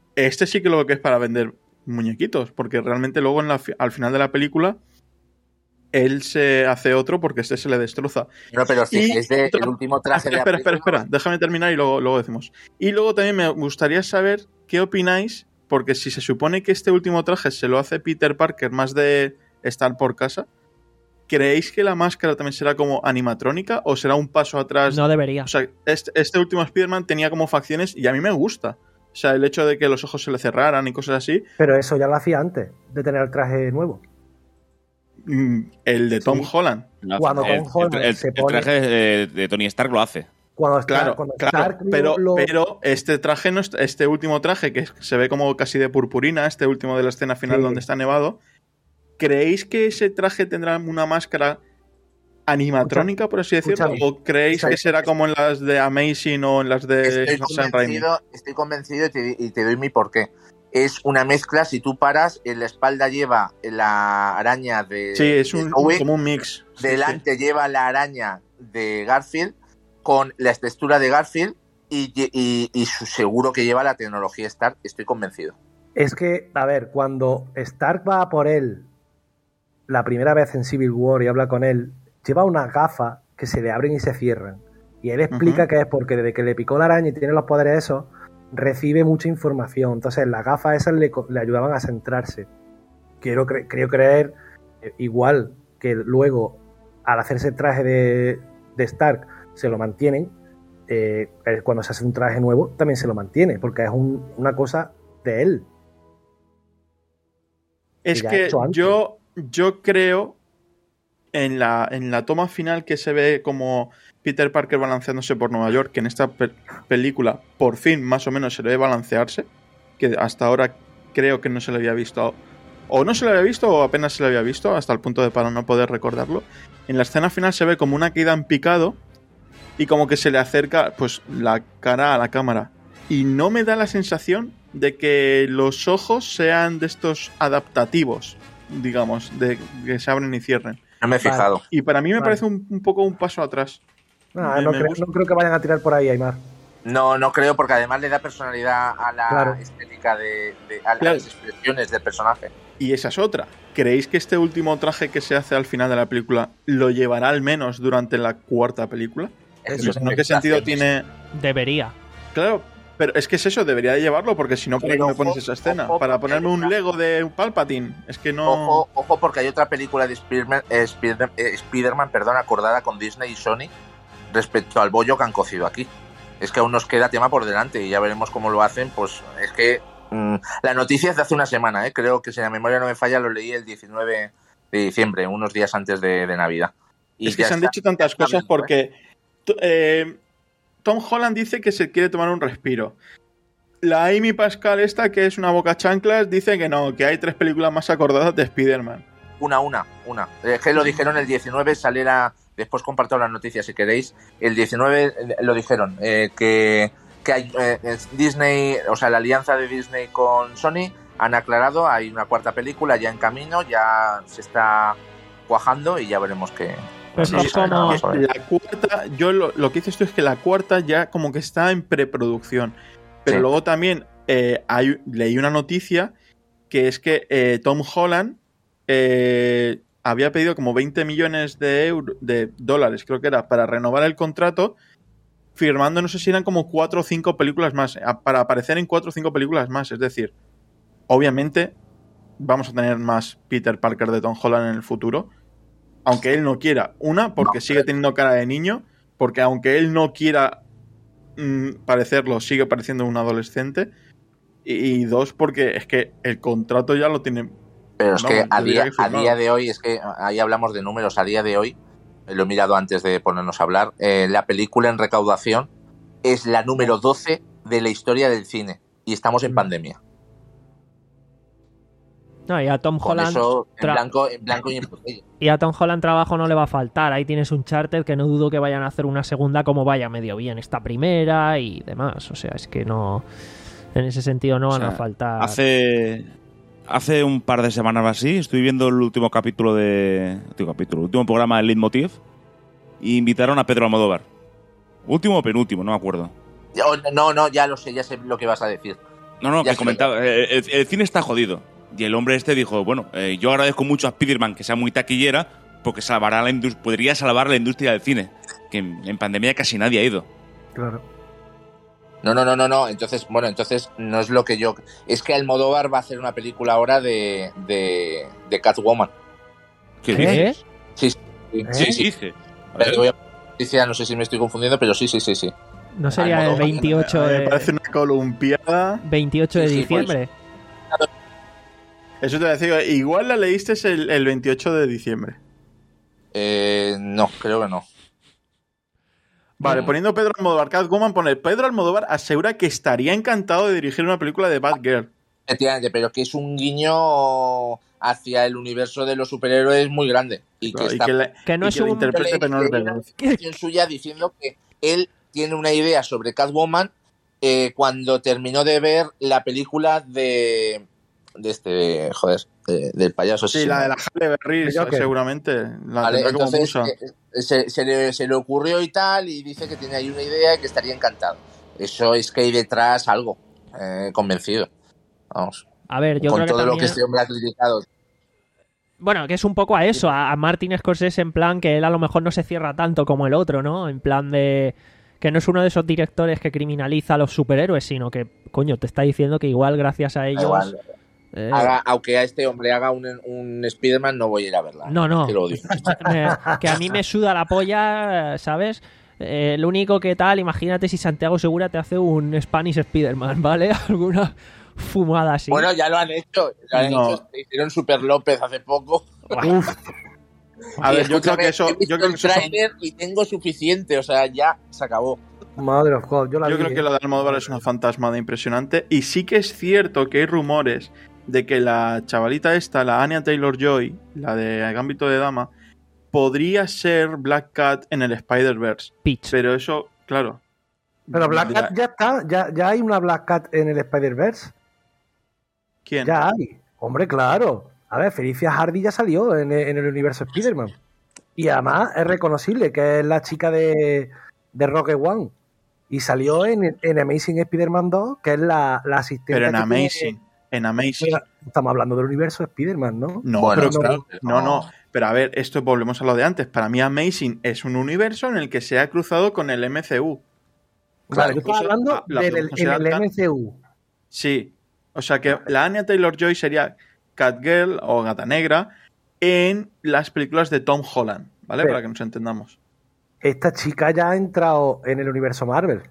este sí que lo que es para vender muñequitos, porque realmente luego en la, al final de la película él se hace otro porque este se le destroza. No, pero si Y es de otra- el último traje Ah, de la espera, espera, película- espera, déjame terminar y luego, luego decimos. Y luego también me gustaría saber qué opináis, porque si se supone que este último traje se lo hace Peter Parker más de estar por casa, ¿creéis que la máscara también será como animatrónica o será un paso atrás? No debería. O sea, este, este último Spider-Man tenía como facciones y a mí me gusta. O sea, el hecho de que los ojos se le cerraran y cosas así. Pero eso ya lo hacía antes de tener el traje nuevo. mm, El de Tom Sí. Holland. No, Cuando el, Tom Holland el- el- se el pone- traje de, de Tony Stark lo hace. Cuando Stark, Claro, cuando claro, Stark lo- pero, lo- pero este traje, no es- este último traje que se ve como casi de purpurina, este último de la escena final Sí. donde está nevado, ¿creéis que ese traje tendrá una máscara animatrónica, por así decirlo? escúchame. ¿O creéis Escucha, que será como en las de Amazing o en las de Estoy Sam Raimi? convencido, estoy convencido y te, y te doy mi porqué. Es una mezcla, si tú paras, en la espalda lleva la araña de, Sí, es de un, Zoe, como un mix. Sí, delante lleva la araña de Garfield con la textura de Garfield y, y, y su- seguro que lleva la tecnología Stark, estoy convencido. Es que, a ver, cuando Stark va a por él la primera vez en Civil War y habla con él, lleva unas gafas que se le abren y se cierran. Y él explica Ujú. que es porque desde que le picó la araña y tiene los poderes esos, recibe mucha información. Entonces las gafas esas le, co- le ayudaban a centrarse. Quiero cre- creo creer, eh, igual que luego, al hacerse el traje de, de Stark, se lo mantienen. eh, eh, cuando se hace un traje nuevo, también se lo mantiene, porque es un- una cosa de él. Es que ya ha que hecho antes. yo, yo creo en la, en la toma final que se ve como Peter Parker balanceándose por Nueva York, que en esta pe- película por fin más o menos se le ve balancearse, que hasta ahora creo que no se le había visto, o no se le había visto o apenas se le había visto, hasta el punto de para no poder recordarlo. En la escena final se ve como una caída en picado y como que se le acerca pues la cara a la cámara. Y no me da la sensación de que los ojos sean de estos adaptativos, digamos, de que se abren y cierren. No me he Vale. fijado. Y para mí me Vale. parece un, un poco un paso atrás. Nah, Me- no, me creo, gusta. no creo que vayan a tirar por ahí, Aymar. No, no creo, porque además le da personalidad a la Claro. estética de, de- a, a Claro. las expresiones del personaje. Y esa es otra. ¿Creéis que este último traje que se hace al final de la película lo llevará al menos durante la cuarta película? Eso es ¿No? ¿Qué sentido especulaciones. tiene? Debería. Claro, pero es que es eso, debería de llevarlo, porque si no, ¿para qué Pero me pones ojo, esa escena? ojo, Para porque ponerme hay un una- Lego de Palpatine. Es que no... Ojo, ojo, porque hay otra película de Spider-Man, eh, Spider- eh, Spider-Man, perdón, acordada con Disney y Sony respecto al bollo que han cocido aquí. Es que aún nos queda tema por delante y ya veremos cómo lo hacen. Pues es que mm, la noticia es de hace una semana, ¿eh? Creo que si la memoria no me falla lo leí el diecinueve de diciembre, unos días antes de, de Navidad. Y es que ya se han está- dicho tantas ya está cosas visto, ¿eh? porque t- eh, Tom Holland dice que se quiere tomar un respiro. La Amy Pascal esta, que es una boca chanclas, dice que no, que hay tres películas más acordadas de Spider-Man. Una, una, una. Es que lo dijeron el diecinueve, saliera. Después comparto las noticias si queréis. El diecinueve eh, lo dijeron, eh, que, que hay eh, es Disney, o sea, la alianza de Disney con Sony han aclarado, hay una cuarta película ya en camino, ya se está cuajando y ya veremos qué. Pues Sí, no es como- vamos a ver. La cuarta, yo lo, lo que hice esto es que la cuarta ya como que está en preproducción. Pero Sí. luego también eh, hay, leí una noticia que es que eh, Tom Holland eh, había pedido como veinte millones de euros, de dólares, creo que era, para renovar el contrato, firmando, no sé si eran como cuatro o cinco películas más, a- para aparecer en cuatro o cinco películas más. Es decir, obviamente vamos a tener más Peter Parker de Tom Holland en el futuro, aunque él no quiera. Una, porque No, sigue teniendo cara de niño, porque aunque él no quiera mm, parecerlo, sigue pareciendo un adolescente. Y, y dos, porque es que el contrato ya lo tiene. Pero es Vamos, que a yo diría día, que a firmado. día de hoy, es que ahí hablamos de números, a día de hoy, eh, lo he mirado antes de ponernos a hablar, eh, la película en recaudación es la número doce de la historia del cine y estamos en pandemia. No, y a Tom Con Holland eso en tra- blanco, en blanco y en botella. y a Tom Holland trabajo no le va a faltar. Ahí tienes un charter que no dudo que vayan a hacer una segunda como vaya medio bien esta primera y demás. O sea, es que no, en ese sentido no O van sea, a faltar. Hace, hace un par de semanas o así, estoy viendo el último capítulo de. Último capítulo, el último programa de Leitmotiv. Y invitaron a Pedro Almodóvar. Último o penúltimo, no me acuerdo. Oh, no, no, ya lo sé, ya sé lo que vas a decir. No, no, Ya que comentaba, eh, el, el cine está jodido. Y el hombre este dijo, bueno, eh, yo agradezco mucho a Spider-Man que sea muy taquillera porque salvará la indus- podría salvar la industria del cine, que en, en pandemia casi nadie ha ido. Claro. No, no, no, no, no. Entonces, bueno, entonces no es lo que yo... Es que Almodóvar va a hacer una película ahora de, de, de Catwoman. ¿Qué ¿Qué? dices? Sí, sí, sí. Sí, sí. sí, dice. A Pero ver. voy a- Noticia, no sé si me estoy confundiendo, pero sí, sí, sí, sí. ¿No sería el Almodóvar, veintiocho Me de, parece una columpiada. veintiocho de Sí, sí, diciembre? Eso te voy a decir, igual la leíste el, el veintiocho de diciembre. Eh, no, creo que no. Vale, Mm. poniendo Pedro Almodóvar, Catwoman, pone Pedro Almodóvar asegura que estaría encantado de dirigir una película de Batgirl. Efectivamente, pero que es un guiño hacia el universo de los superhéroes muy grande. Y que Claro, y está que, la- Que no y es que la un- interprete Leí- Penélope leí una Cruz. declaración suya diciendo que él tiene una idea sobre Catwoman eh, cuando terminó de ver la película de de este joder de- del payaso Sí, asesino. la de la Halle Berry, El Joker. seguramente. La Vale, tendrá como entonces musa. eh, se, se le, se le ocurrió y tal y dice que tiene ahí una idea y que estaría encantado. Eso es que hay detrás algo eh, convencido. Vamos, A ver, yo con creo que todo lo también... que este hombre ha criticado. Bueno, que es un poco a eso, a, a Martin Scorsese en plan que él a lo mejor no se cierra tanto como el otro, ¿no? En plan de... Que no es uno de esos directores que criminaliza a los superhéroes, sino que, coño, te está diciendo que igual gracias a Da ellos... igual. eh, Haga, aunque a este hombre haga un, un Spider-Man, no voy a ir a verla. No, no. Que lo odio. me- que a mí me suda la polla, ¿sabes? Eh, lo único que tal, imagínate si Santiago Segura te hace un Spanish Spider-Man, ¿vale? Alguna fumada así. Bueno, ya lo han hecho. Lo han No. hecho. Hicieron Super López hace poco. A Y ver, yo creo escúchame, que eso. he visto Yo creo que el eso son- tráiler y tengo suficiente. O sea, ya se acabó. Madre of God, yo la Yo vi, creo que ¿eh? lo de Almodóvar es una fantasmada impresionante. Y sí que es cierto que hay rumores de que la chavalita esta, la Anya Taylor-Joy, la de Gambito de Dama, podría ser Black Cat en el Spider-Verse. Peach. Pero eso, claro. Pero Black dirá, Cat ya está, ya, ya hay una Black Cat en el Spider-Verse. ¿Quién? Ya hay. Hombre, claro. A ver, Felicia Hardy ya salió en, en el universo Spider-Man. Y además es reconocible que es la chica de, de Rocket One. Y salió en, en Amazing Spider-Man dos, que es la, la asistente. Pero en que tiene- Amazing. En Amazing. Pero estamos hablando del universo Spider-Man, ¿no? No, Bueno, pero, claro, no, no. no. Pero a ver, esto volvemos a lo de antes. Para mí Amazing es un universo en el que se ha cruzado con el M C U. Vale, Claro, yo estaba pues, hablando la- la del podemos en el considerar M C U. Sí. O sea que la Anya Taylor-Joy sería Catgirl o Gata Negra en las películas de Tom Holland, ¿vale? Pero- Para que nos entendamos. Esta chica ya ha entrado en el universo Marvel.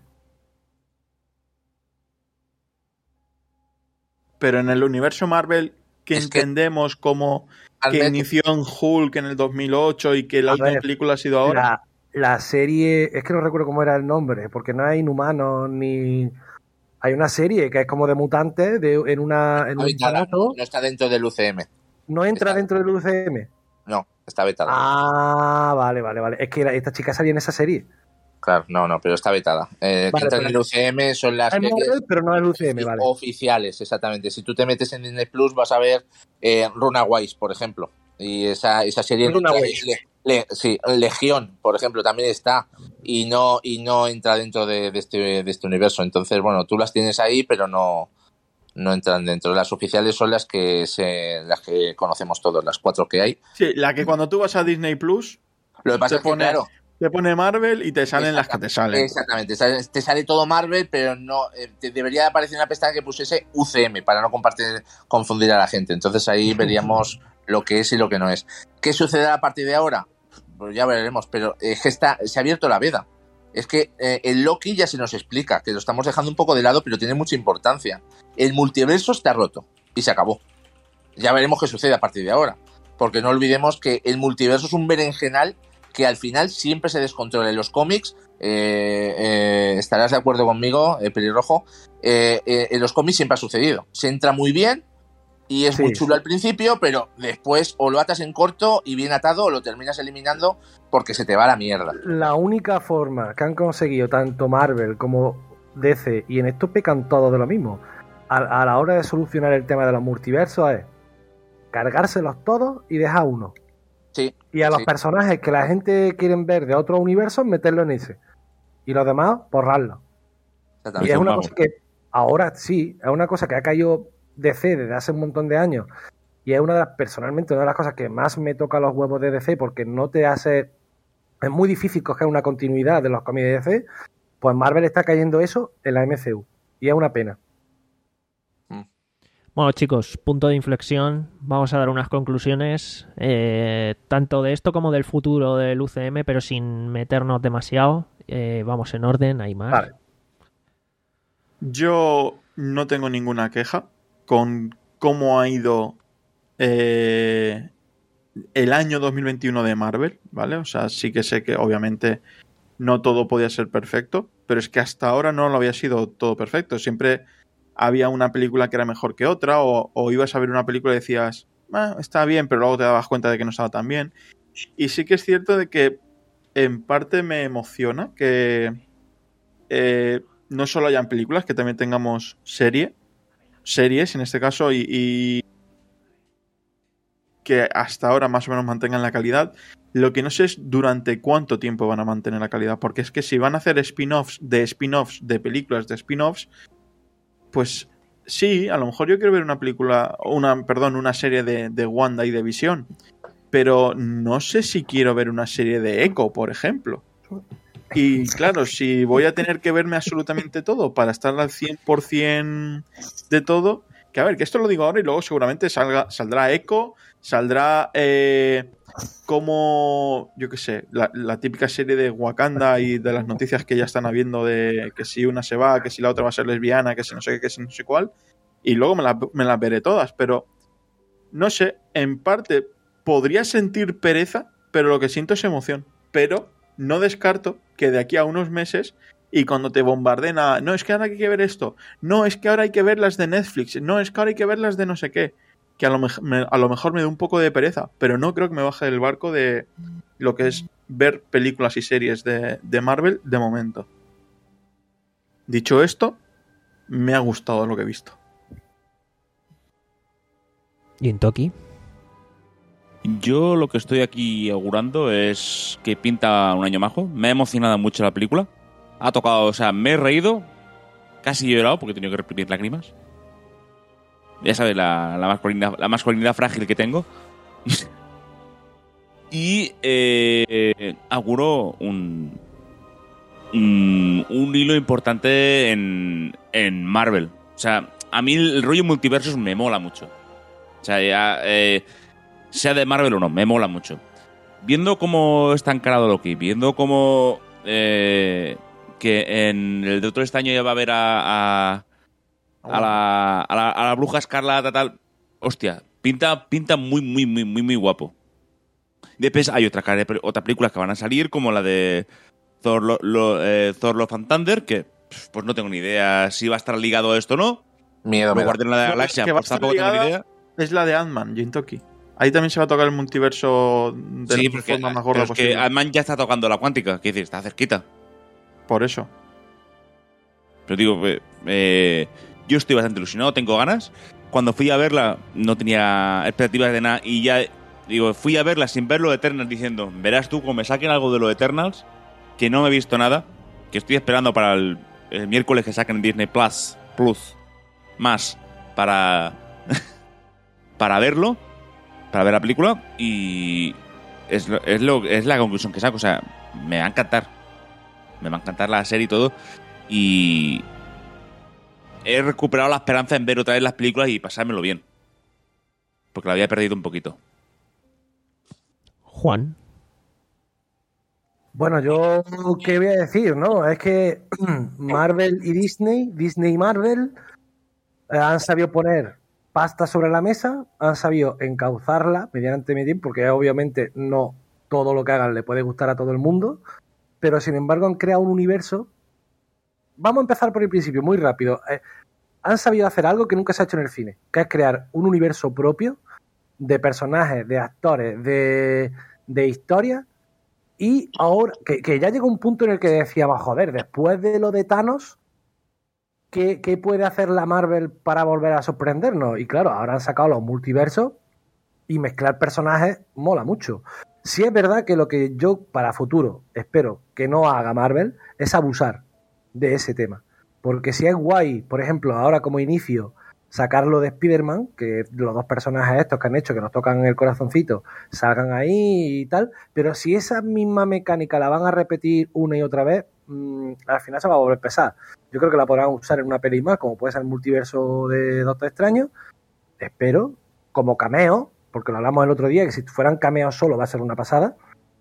Pero en el universo Marvel que Es que- entendemos como Al que menos- inició en Hulk en el dos mil ocho y que la A última ver, película ha sido ahora. La, la serie, es que no recuerdo cómo era el nombre, porque no hay inhumanos ni... Hay una serie que es como de mutantes de, en, una, en un vetada, aparato. no está dentro del U C M. No entra está- dentro del U C M. No, está vetada. Ah, vale, vale, vale. Es que la- esta chica salía en esa serie. Claro, no, no, pero está vetada. Eh, Vale, que entran pero- en el U C M son las Es series Marvel, pero no es el U C M, vale. oficiales, exactamente. Si tú te metes en Disney Plus vas a ver eh, Runaways, por ejemplo. Y esa, esa serie... Runaways. Le- le- sí, Legión, por ejemplo, también está. Y no, y no entra dentro de, de este, de este universo. Entonces, bueno, tú las tienes ahí, pero no, no entran dentro. Las oficiales son las que, se, las que conocemos todos, las cuatro que hay. Sí, la que cuando tú vas a Disney Plus Lo que pasa te es que, pone, claro... te pone Marvel y te salen las que te salen. Exactamente, sale- te sale todo Marvel, pero no eh, te debería aparecer una pestaña que pusiese U C M para no compartir, confundir a la gente. Entonces ahí veríamos lo que es y lo que no es. ¿Qué sucederá a partir de ahora? Pues ya veremos, pero es que está, se ha abierto la veda. Es que eh, el Loki ya se nos explica, que lo estamos dejando un poco de lado, pero tiene mucha importancia. El multiverso está roto y se acabó. Ya veremos qué sucede a partir de ahora. Porque no olvidemos que el multiverso es un berenjenal que al final siempre se descontrola en los cómics. Eh, eh, estarás de acuerdo conmigo, eh, Pelirrojo. Eh, eh, en los cómics siempre ha sucedido. Se entra muy bien y es Sí, muy chulo sí. al principio, pero después o lo atas en corto y bien atado o lo terminas eliminando porque se te va a la mierda. La única forma que han conseguido tanto Marvel como D C, y en esto pecan todos de lo mismo, a, a la hora de solucionar el tema de los multiversos es cargárselos todos y dejar uno. Sí. Y a los sí. personajes que la gente quiere ver de otros universos, meterlo en ese. Y los demás, borrarlos. Y Exactamente. es una vamos. cosa que ahora sí, es una cosa que ha caído D C desde hace un montón de años y es una de las, personalmente, una de las cosas que más me toca los huevos de D C porque no te hace... Es muy difícil coger una continuidad de los cómics de D C, pues Marvel está cayendo eso en la M C U y es una pena. Bueno, chicos, punto de inflexión. Vamos a dar unas conclusiones, eh, tanto de esto como del futuro del U C M, pero sin meternos demasiado. Eh, vamos en orden, hay más. Vale. Yo no tengo ninguna queja con cómo ha ido eh, el año dos mil veintiuno de Marvel, ¿vale? O sea, sí que sé que obviamente no todo podía ser perfecto, pero es que hasta ahora no lo había sido todo perfecto. Siempre había una película que era mejor que otra, o, o ibas a ver una película y decías, ah, está bien, pero luego te dabas cuenta de que no estaba tan bien. Y sí que es cierto de que en parte me emociona que eh, no solo hayan películas, que también tengamos serie, series en este caso, y, y que hasta ahora más o menos mantengan la calidad. Lo que no sé es durante cuánto tiempo van a mantener la calidad, porque es que si van a hacer spin-offs de spin-offs de películas de spin-offs, pues sí, a lo mejor yo quiero ver una película, una, perdón, una serie de, de Wanda y de Visión, pero no sé si quiero ver una serie de Echo, por ejemplo. Y claro, si voy a tener que verme absolutamente todo para estar al cien por ciento de todo, que a ver, que esto lo digo ahora y luego seguramente salga, saldrá Echo, saldrá eh, como, yo qué sé, la, la típica serie de Wakanda y de las noticias que ya están habiendo de que si una se va, que si la otra va a ser lesbiana, que si no sé qué, que si no sé cuál, y luego me, la, me las veré todas, pero no sé, en parte podría sentir pereza, pero lo que siento es emoción, pero no descarto que de aquí a unos meses y cuando te bombarden a, no, es que ahora hay que ver esto, no, es que ahora hay que ver las de Netflix, no, es que ahora hay que ver las de no sé qué, que a lo, me- me- a lo mejor me dé un poco de pereza, pero no creo que me baje del barco de lo que es ver películas y series de, de Marvel de momento. Dicho esto, me ha gustado lo que he visto. ¿Y en Toki? Yo lo que estoy aquí augurando es que pinta un año majo. Me ha emocionado mucho la película. Ha tocado, o sea, me he reído, casi he llorado porque he tenido que reprimir lágrimas. Ya sabes, la, la, masculinidad, la masculinidad frágil que tengo. Y eh, auguro un, un, un hilo importante en, en Marvel. O sea, a mí el rollo multiversos me mola mucho. O sea, ya, eh, sea de Marvel o no, me mola mucho. Viendo cómo está encarado Loki, viendo cómo eh, que en el Doctor Extraño ya va a ver a, a, a, la, a, la, a la bruja escarlata, tal. Hostia, pinta, pinta muy, muy, muy, muy, muy guapo. Después hay otra, otra películas que van a salir, como la de Thor, lo, lo, eh, Thor Love and Thunder, que pues no tengo ni idea si va a estar ligado a esto o no. Miedo, me da. Guardián de la No, Galaxia, es que va a pues estar tampoco tengo ni ligada- idea. Es la de Ant-Man, Jintoki. Ahí también se va a tocar el multiverso de Sí, la porque, forma más pero gorda es posible. que Ant-Man ya está tocando la cuántica, que decir, está cerquita. Por eso. Pero digo, eh, eh, yo estoy bastante ilusionado, tengo ganas. Cuando fui a verla no tenía expectativas de nada y ya, digo, fui a verla sin ver lo de Eternals diciendo, verás tú, como me saquen algo de lo de Eternals, que no me he visto nada, que estoy esperando para el, el miércoles que saquen en Disney Plus, Plus, más, para, para verlo, para ver la película y es, lo- es, lo, es la conclusión que saco. O sea, me va a encantar. Me va a encantar la serie y todo. Y he recuperado la esperanza en ver otra vez las películas y pasármelo bien. Porque la había perdido un poquito. Juan. Bueno, yo qué voy a decir, ¿no? Es que Marvel y Disney, Disney y Marvel, eh, han sabido poner pasta sobre la mesa, han sabido encauzarla mediante medir, porque obviamente no todo lo que hagan le puede gustar a todo el mundo, pero sin embargo han creado un universo. Vamos a empezar por el principio, muy rápido. Eh, han sabido hacer algo que nunca se ha hecho en el cine, que es crear un universo propio de personajes, de actores, de, de historias. Y ahora, que, que ya llegó un punto en el que decíamos, joder, después de lo de Thanos, ¿qué, qué puede hacer la Marvel para volver a sorprendernos? Y claro, ahora han sacado los multiversos y mezclar personajes mola mucho. Sí es verdad que lo que yo para futuro espero que no haga Marvel es abusar de ese tema. Porque si es guay, por ejemplo, ahora como inicio, sacarlo de Spider-Man, que los dos personajes estos que han hecho, que nos tocan el corazoncito, salgan ahí y tal, pero si esa misma mecánica la van a repetir una y otra vez, mmm, al final se va a volver pesada. Yo creo que la podrán usar en una peli más, como puede ser el multiverso de Doctor Extraño, espero, como cameo, porque lo hablamos el otro día, que si fueran cameos solo va a ser una pasada,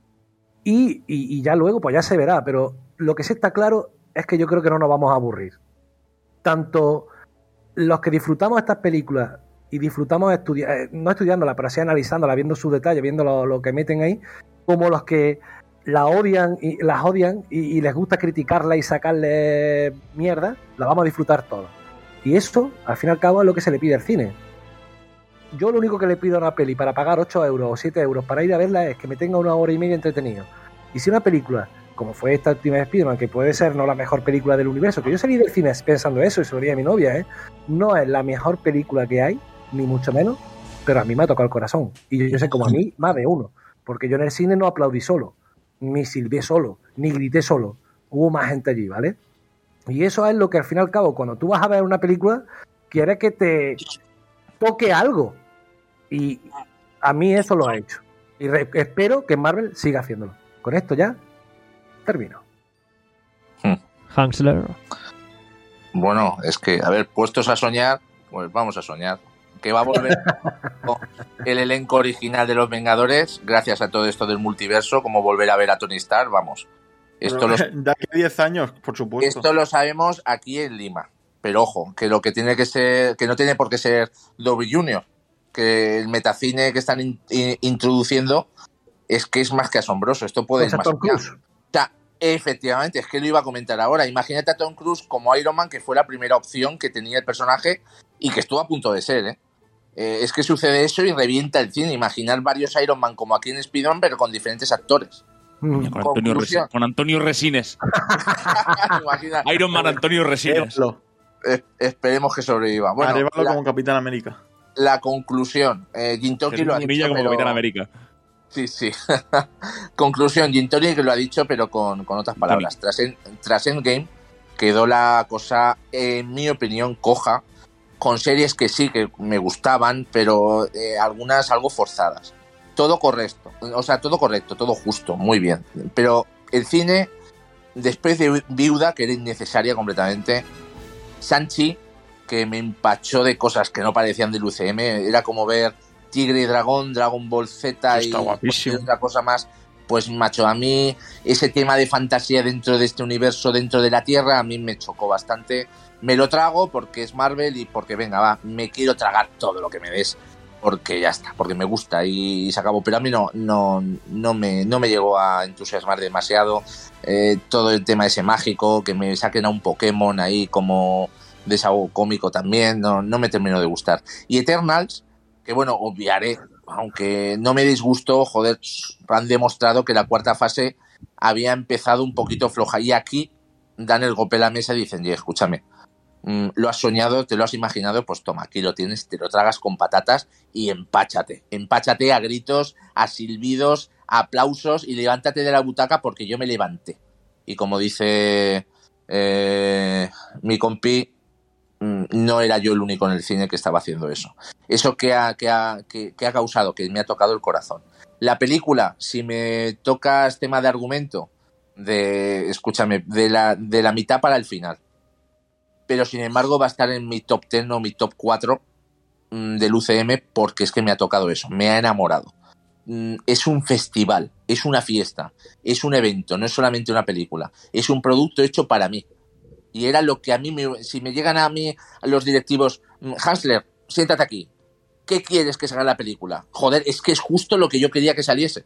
y, y, y ya luego pues ya se verá, pero lo que sí está claro es que yo creo que no nos vamos a aburrir. Tanto los que disfrutamos estas películas y disfrutamos estudi- eh, no estudiándolas, pero sí analizándolas, viendo sus detalles, viendo lo, lo que meten ahí, como los que la odian y las odian y, y les gusta criticarla y sacarle mierda, la vamos a disfrutar todos. Y eso, al fin y al cabo, es lo que se le pide al cine. Yo lo único que le pido a una peli para pagar ocho euros o siete euros para ir a verla es que me tenga una hora y media entretenido. Y si una película, como fue esta última de Spider-Man, que puede ser no la mejor película del universo, que yo salí del cine pensando eso y se lo dije a mi novia, ¿eh? No es la mejor película que hay, ni mucho menos, pero a mí me ha tocado el corazón. Y yo, yo sé como a mí, más de uno. Porque yo en el cine no aplaudí solo, ni silbé solo, ni grité solo. Hubo más gente allí, ¿vale? Y eso es lo que al fin y al cabo, cuando tú vas a ver una película, quieres que te toque algo. Y a mí eso lo ha hecho. Y re- espero que Marvel siga haciéndolo. Con esto ya termino. Hansler. Bueno, es que, a ver, puestos a soñar, pues vamos a soñar. Que va a volver el elenco original de los Vengadores, gracias a todo esto del multiverso, como volver a ver a Tony Stark, vamos. Esto Pero, lo, de aquí a diez años, por supuesto. esto lo sabemos aquí en Lima. Pero ojo, que lo que tiene que ser, que no tiene por qué ser Dobby junior, que el metacine que están in, in, introduciendo es que es más que asombroso. Esto puede ir más allá. O sea, efectivamente, es que lo iba a comentar ahora. Imagínate a Tom Cruise como Iron Man, que fue la primera opción que tenía el personaje y que estuvo a punto de ser, ¿eh? Eh, es que sucede eso y revienta el cine. Imaginar varios Iron Man como aquí en Spider-Man, pero con diferentes actores. Mm. Con, Antonio Resi- con Antonio Resines. Iron Man Antonio Resines. Es, esperemos que sobreviva. Bueno, Arévalo la, como Capitán América. La conclusión. Eh, Gintoki lo ha dicho, como pero... Capitán América. Sí, sí. Conclusión, Gintoki que lo ha dicho, pero con, con otras palabras. Tras, en, tras Endgame quedó la cosa, en mi opinión, coja, con series que sí que me gustaban, pero eh, algunas algo forzadas. Todo correcto, o sea, todo correcto, todo justo, muy bien. Pero el cine, después de Viuda, que era innecesaria completamente, Shang-Chi, que me empachó de cosas que no parecían del U C M, era como ver Tigre y Dragón, Dragon Ball Z y otra cosa más. Pues macho, a mí ese tema de fantasía dentro de este universo, dentro de la Tierra, a mí me chocó bastante. Me lo trago porque es Marvel y porque, venga, va, me quiero tragar todo lo que me des, porque ya está, porque me gusta y, y se acabó. Pero a mí no, no, no, me, no me llegó a entusiasmar demasiado. Eh, todo el tema ese mágico, que me saquen a un Pokémon ahí como desahogo cómico también, no, no me terminó de gustar. Y Eternals, que bueno, obviaré, aunque no me disgustó, joder, han demostrado que la cuarta fase había empezado un poquito floja. Y aquí dan el golpe a la mesa y dicen, oye, escúchame, mmm, lo has soñado, te lo has imaginado, pues toma, aquí lo tienes, te lo tragas con patatas y empáchate. Empáchate a gritos, a silbidos, a aplausos y levántate de la butaca porque yo me levanté. Y como dice eh, mi compi, no era yo el único en el cine que estaba haciendo eso. Eso que ha, que, ha, que, que ha causado, que me ha tocado el corazón. La película, si me tocas tema de argumento, de, escúchame, de la, de la mitad para el final. Pero sin embargo va a estar en mi top diez o mi top cuatro mmm, del U C M porque es que me ha tocado eso, me ha enamorado. Mm, es un festival, es una fiesta, es un evento, no es solamente una película, es un producto hecho para mí. Y era lo que a mí, me, si me llegan a mí los directivos, Hansler, siéntate aquí, ¿qué quieres que salga la película? Joder, es que es justo lo que yo quería que saliese.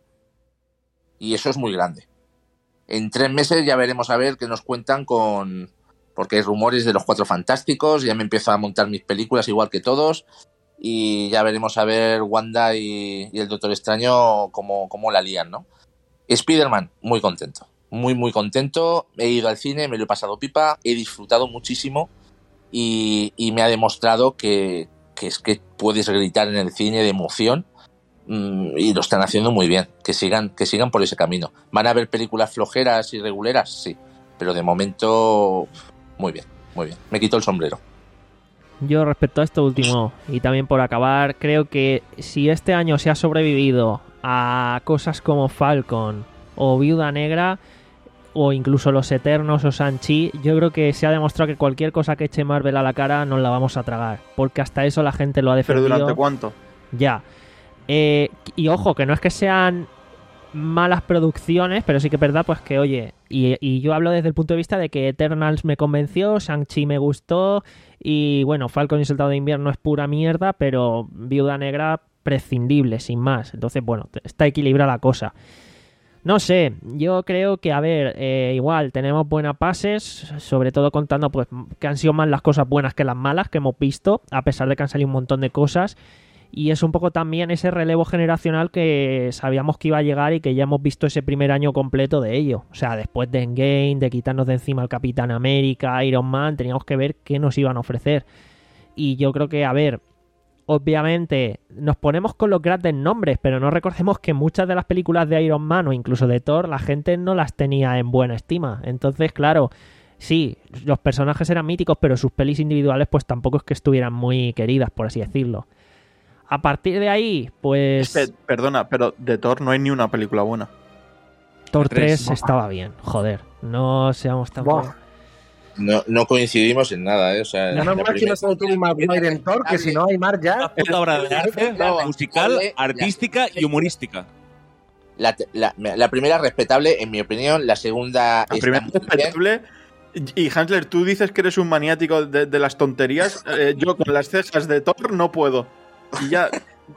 Y eso es muy grande. En tres meses ya veremos a ver qué nos cuentan con... Porque hay rumores de los Cuatro Fantásticos, ya me empiezo a montar mis películas igual que todos, y ya veremos a ver Wanda y, y el Doctor Extraño cómo, cómo la lían, ¿no? Spider-Man, muy contento. Muy, muy contento. He ido al cine, me lo he pasado pipa, he disfrutado muchísimo y, y me ha demostrado que, que es que puedes gritar en el cine de emoción mmm, y lo están haciendo muy bien. Que sigan, que sigan por ese camino. ¿Van a haber películas flojeras y reguleras? Sí. Pero de momento Muy bien, muy bien. Me quito el sombrero. Yo respecto a esto último, y también por acabar, creo que si este año se ha sobrevivido a cosas como Falcon o Viuda Negra, o incluso Los Eternos o Shang-Chi, yo creo que se ha demostrado que cualquier cosa que eche Marvel a la cara nos la vamos a tragar, porque hasta eso la gente lo ha defendido. ¿Pero durante cuánto? Ya. Eh, y ojo, que no es que sean malas producciones, pero sí que es verdad, pues que oye, y, y yo hablo desde el punto de vista de que Eternals me convenció, Shang-Chi me gustó, y bueno, Falcon y el Soldado de Invierno es pura mierda, pero Viuda Negra prescindible, sin más. Entonces, bueno, está equilibrada la cosa. No sé, yo creo que, a ver, eh, igual tenemos buenas bases, sobre todo contando pues que han sido más las cosas buenas que las malas que hemos visto, a pesar de que han salido un montón de cosas. Y es un poco también ese relevo generacional que sabíamos que iba a llegar y que ya hemos visto ese primer año completo de ello. O sea, después de Endgame, de quitarnos de encima al Capitán América, Iron Man, teníamos que ver qué nos iban a ofrecer. Y yo creo que, a ver, obviamente nos ponemos con los grandes nombres, pero no recordemos que muchas de las películas de Iron Man o incluso de Thor, la gente no las tenía en buena estima. Entonces, claro, sí, los personajes eran míticos, pero sus pelis individuales pues tampoco es que estuvieran muy queridas, por así decirlo. A partir de ahí, pues... Es que, perdona, pero de Thor no hay ni una película buena. Thor tres estaba bien, joder. No seamos tan... No, no coincidimos en nada, ¿eh? O sea, no, no, más que no se Tony Maguire en Thor, que si no hay más ya... Una puta obra de arte, musical, artística y humorística. La, la, la primera respetable, en mi opinión. La segunda la primera respetable... Y Hansler, tú dices que eres un maniático de, de las tonterías. Eh, yo con las cejas de Thor no puedo. Y ya,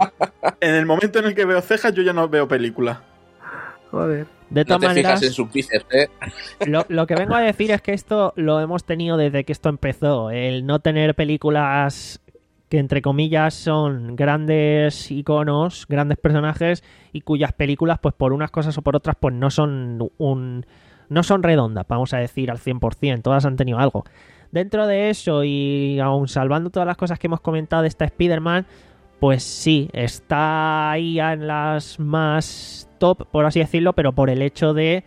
en el momento en el que veo cejas, yo ya no veo película. Joder. De todas no te maneras, fijas en sus bíceps, ¿eh? lo, lo que vengo a decir es que esto lo hemos tenido desde que esto empezó. El no tener películas que, entre comillas, son grandes iconos, grandes personajes, y cuyas películas, pues por unas cosas o por otras, pues no son un no son redondas, vamos a decir, al cien por ciento. Todas han tenido algo. Dentro de eso, y aún salvando todas las cosas que hemos comentado de esta Spider-Man, pues sí, está ahí en las más top, por así decirlo, pero por el hecho de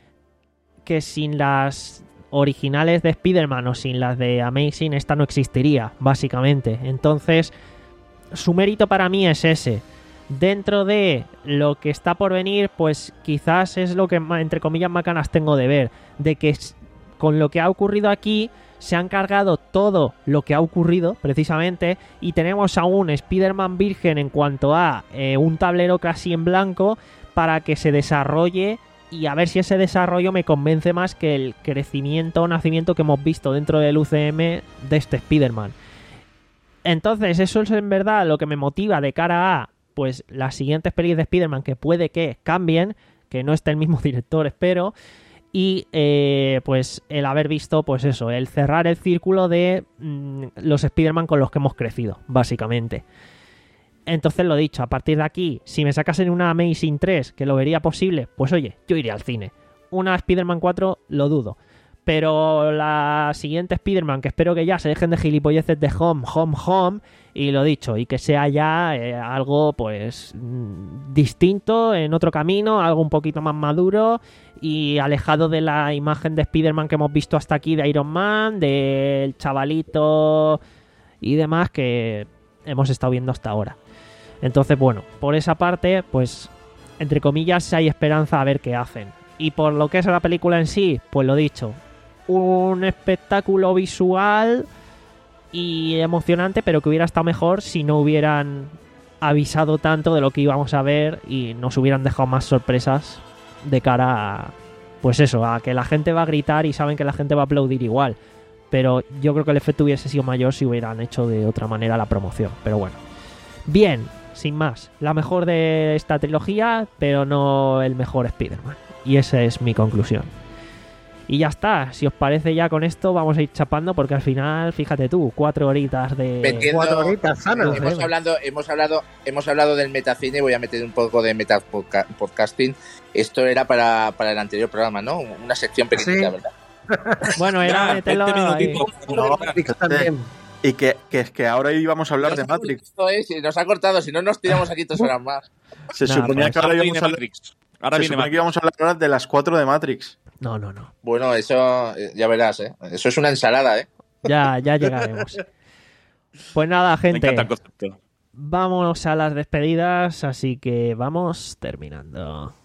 que sin las originales de Spider-Man o sin las de Amazing, esta no existiría, básicamente. Entonces, su mérito para mí es ese. Dentro de lo que está por venir, pues quizás es lo que, entre comillas, más ganas tengo de ver. De que con lo que ha ocurrido aquí se han cargado todo lo que ha ocurrido, precisamente, y tenemos a un Spider-Man virgen en cuanto a eh, un tablero casi en blanco para que se desarrolle, y a ver si ese desarrollo me convence más que el crecimiento o nacimiento que hemos visto dentro del U C M de este Spider-Man. Entonces, eso es en verdad lo que me motiva de cara a pues las siguientes pelis de Spider-Man, que puede que cambien, que no esté el mismo director, espero. Y eh, pues el haber visto, pues eso, el cerrar el círculo de mmm, los Spider-Man con los que hemos crecido, básicamente. Entonces, lo dicho, a partir de aquí, si me sacasen una Amazing tres, que lo vería posible, pues oye, yo iría al cine. Una Spider-Man cuatro, lo dudo. Pero la siguiente Spider-Man, que espero que ya se dejen de gilipolleces de Home, Home, Home, y lo dicho, y que sea ya eh, algo pues mmm, distinto, en otro camino, algo un poquito más maduro y alejado de la imagen de Spider-Man que hemos visto hasta aquí de Iron Man, del chavalito y demás que hemos estado viendo hasta ahora. Entonces, bueno, por esa parte, pues, entre comillas, hay esperanza a ver qué hacen. Y por lo que es la película en sí, pues lo dicho, un espectáculo visual y emocionante, pero que hubiera estado mejor si no hubieran avisado tanto de lo que íbamos a ver y nos hubieran dejado más sorpresas de cara a, pues eso, a que la gente va a gritar y saben que la gente va a aplaudir igual. Pero yo creo que el efecto hubiese sido mayor si hubieran hecho de otra manera la promoción. Pero bueno. Bien, sin más. La mejor de esta trilogía, pero no el mejor Spider-Man. Y esa es mi conclusión. Y ya está. Si os parece, ya con esto vamos a ir chapando, porque al final, fíjate tú, cuatro horitas de... Metiendo, cuatro horitas sanas. Hemos hablado, hemos hablado, hemos hablado del metacine. Voy a meter un poco de metapodcasting. Esto era para, para el anterior programa, ¿no? Una sección pequeñita, ¿sí? ¿Verdad? Bueno, era meterlo ahí. No, también. Y que, que, que ahora íbamos a hablar no, de Matrix. Esto es, nos ha cortado, si no nos tiramos aquí dos horas más. Se nah, suponía pues, que ahora íbamos a hablar, Ahora se supone que íbamos a hablar ahora de las cuatro de Matrix. No, no, no. Bueno, eso ya verás, ¿eh? Eso es una ensalada, ¿eh? Ya, ya llegaremos. Pues nada, gente. Me encanta el concepto. Vámonos a las despedidas, así que vamos terminando.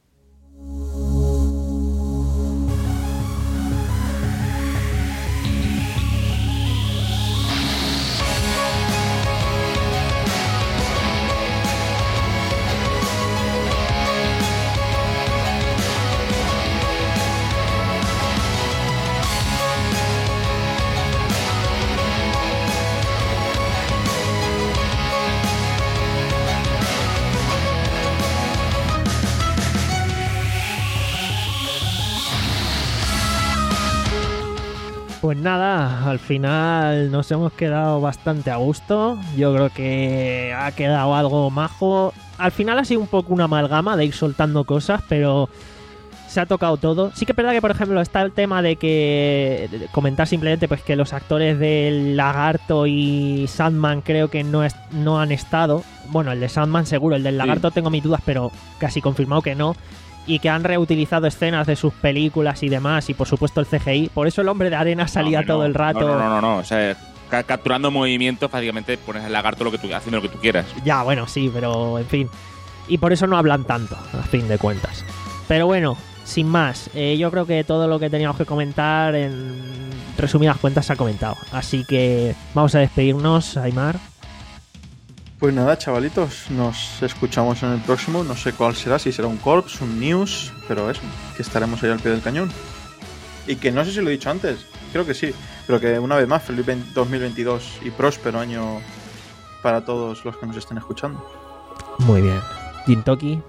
Pues nada, al final nos hemos quedado bastante a gusto. Yo creo que ha quedado algo majo. Al final ha sido un poco una amalgama de ir soltando cosas, pero se ha tocado todo. Sí que es verdad que, por ejemplo, está el tema de que comentar simplemente pues que los actores del Lagarto y Sandman creo que no, es, no han estado. Bueno, el de Sandman seguro, el del Lagarto sí. Tengo mis dudas, pero casi confirmado que no. Y que han reutilizado escenas de sus películas y demás, y por supuesto el C G I. Por eso el Hombre de Arena salía no, no, todo el rato. No, no, no, no. O sea, ca capturando movimientos, prácticamente pones el lagarto lo que tú, haciendo lo que tú quieras. Ya, bueno, sí, pero en fin. Y por eso no hablan tanto, a fin de cuentas. Pero bueno, sin más, eh, yo creo que todo lo que teníamos que comentar, en resumidas cuentas, se ha comentado. Así que vamos a despedirnos, Aimar. Pues nada, chavalitos, nos escuchamos en el próximo. No sé cuál será, si será un Corps, un News, pero eso, que estaremos ahí al pie del cañón. Y que no sé si lo he dicho antes, creo que sí, pero que una vez más, feliz dos mil veintidós y próspero año para todos los que nos estén escuchando. Muy bien. Gintoki.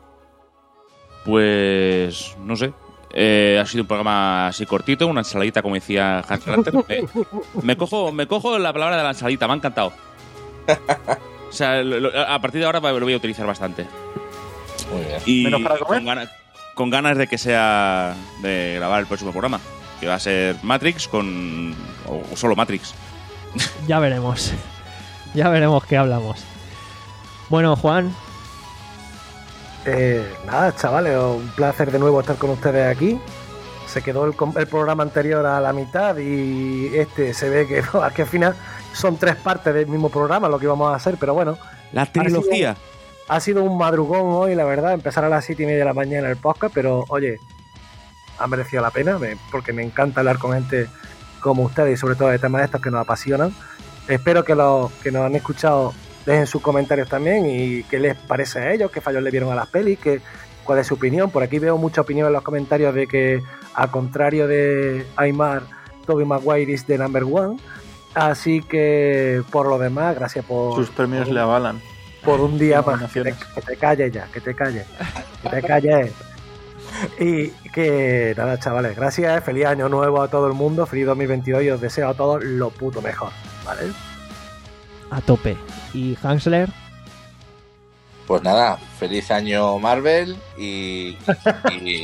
Pues no sé. Eh, ha sido un programa así cortito, una ensaladita, como decía Hans Ranter. me, me, cojo, me cojo la palabra de la ensaladita, me ha encantado. O sea, lo, lo, a partir de ahora lo voy a utilizar bastante. Muy bien. Y ¿Menos para comer? Con, gana, con ganas de que sea de grabar el próximo programa, que va a ser Matrix con o solo Matrix. Ya veremos. Ya veremos qué hablamos. Bueno, Juan. Eh, nada, chavales, un placer de nuevo estar con ustedes aquí. Se quedó el, el programa anterior a la mitad y este se ve que, no, que al final son tres partes del mismo programa lo que íbamos a hacer, pero bueno. La trilogía. Ha sido, ha sido un madrugón hoy, la verdad, empezar a las siete y media de la mañana el podcast, pero oye, ha merecido la pena, porque me encanta hablar con gente como ustedes y sobre todo de temas estos que nos apasionan. Espero que los que nos han escuchado dejen sus comentarios también y qué les parece a ellos, qué fallos le vieron a las pelis, que, cuál es su opinión. Por aquí veo mucha opinión en los comentarios de que, al contrario de Aimar, Tobey Maguire es the number one. Así que, por lo demás, gracias por... Sus premios por, le avalan. Por un día más. Que te, que te calles ya, que te calles. Que te calles. Y que, nada, chavales, gracias. Feliz año nuevo a todo el mundo. Feliz dos mil veintidós y os deseo a todos lo puto mejor. ¿Vale? A tope. ¿Y Hansler? Pues nada, feliz año Marvel y... y...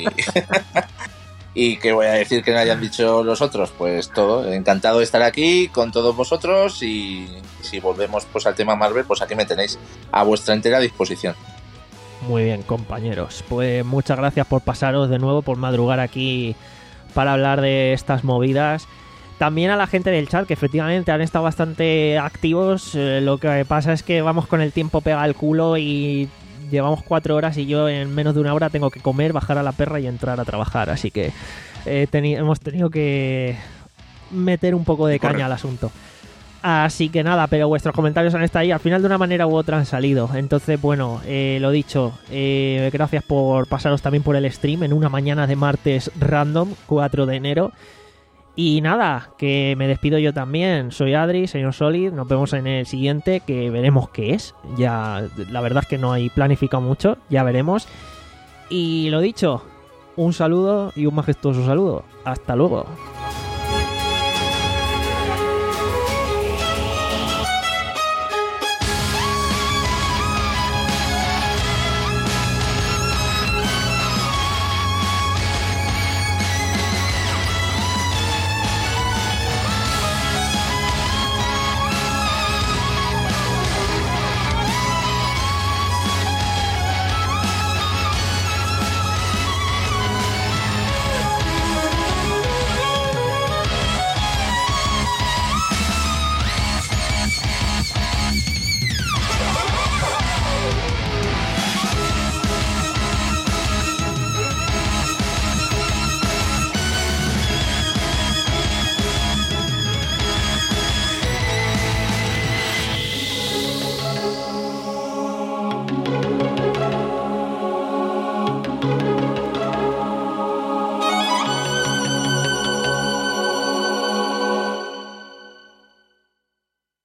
¿Y qué voy a decir que no hayan dicho los otros? Pues todo, encantado de estar aquí con todos vosotros y si volvemos pues al tema Marvel, pues aquí me tenéis a vuestra entera disposición. Muy bien, compañeros. Pues muchas gracias por pasaros de nuevo, por madrugar aquí para hablar de estas movidas. También a la gente del chat, que efectivamente han estado bastante activos. Eh, lo que pasa es que vamos con el tiempo pega al culo y... llevamos cuatro horas y yo en menos de una hora tengo que comer, bajar a la perra y entrar a trabajar. Así que eh, teni hemos tenido que meter un poco de caña Correcto. Al asunto. Así que nada, pero vuestros comentarios han estado ahí. Al final de una manera u otra han salido. Entonces, bueno, eh, lo dicho. Eh, gracias por pasaros también por el stream en una mañana de martes random, cuatro de enero. Y nada, que me despido yo también. Soy Adri, señor Solid. Nos vemos en el siguiente, que veremos qué es. Ya, la verdad es que no hay planificado mucho. Ya veremos. Y lo dicho, un saludo y un majestuoso saludo. Hasta luego.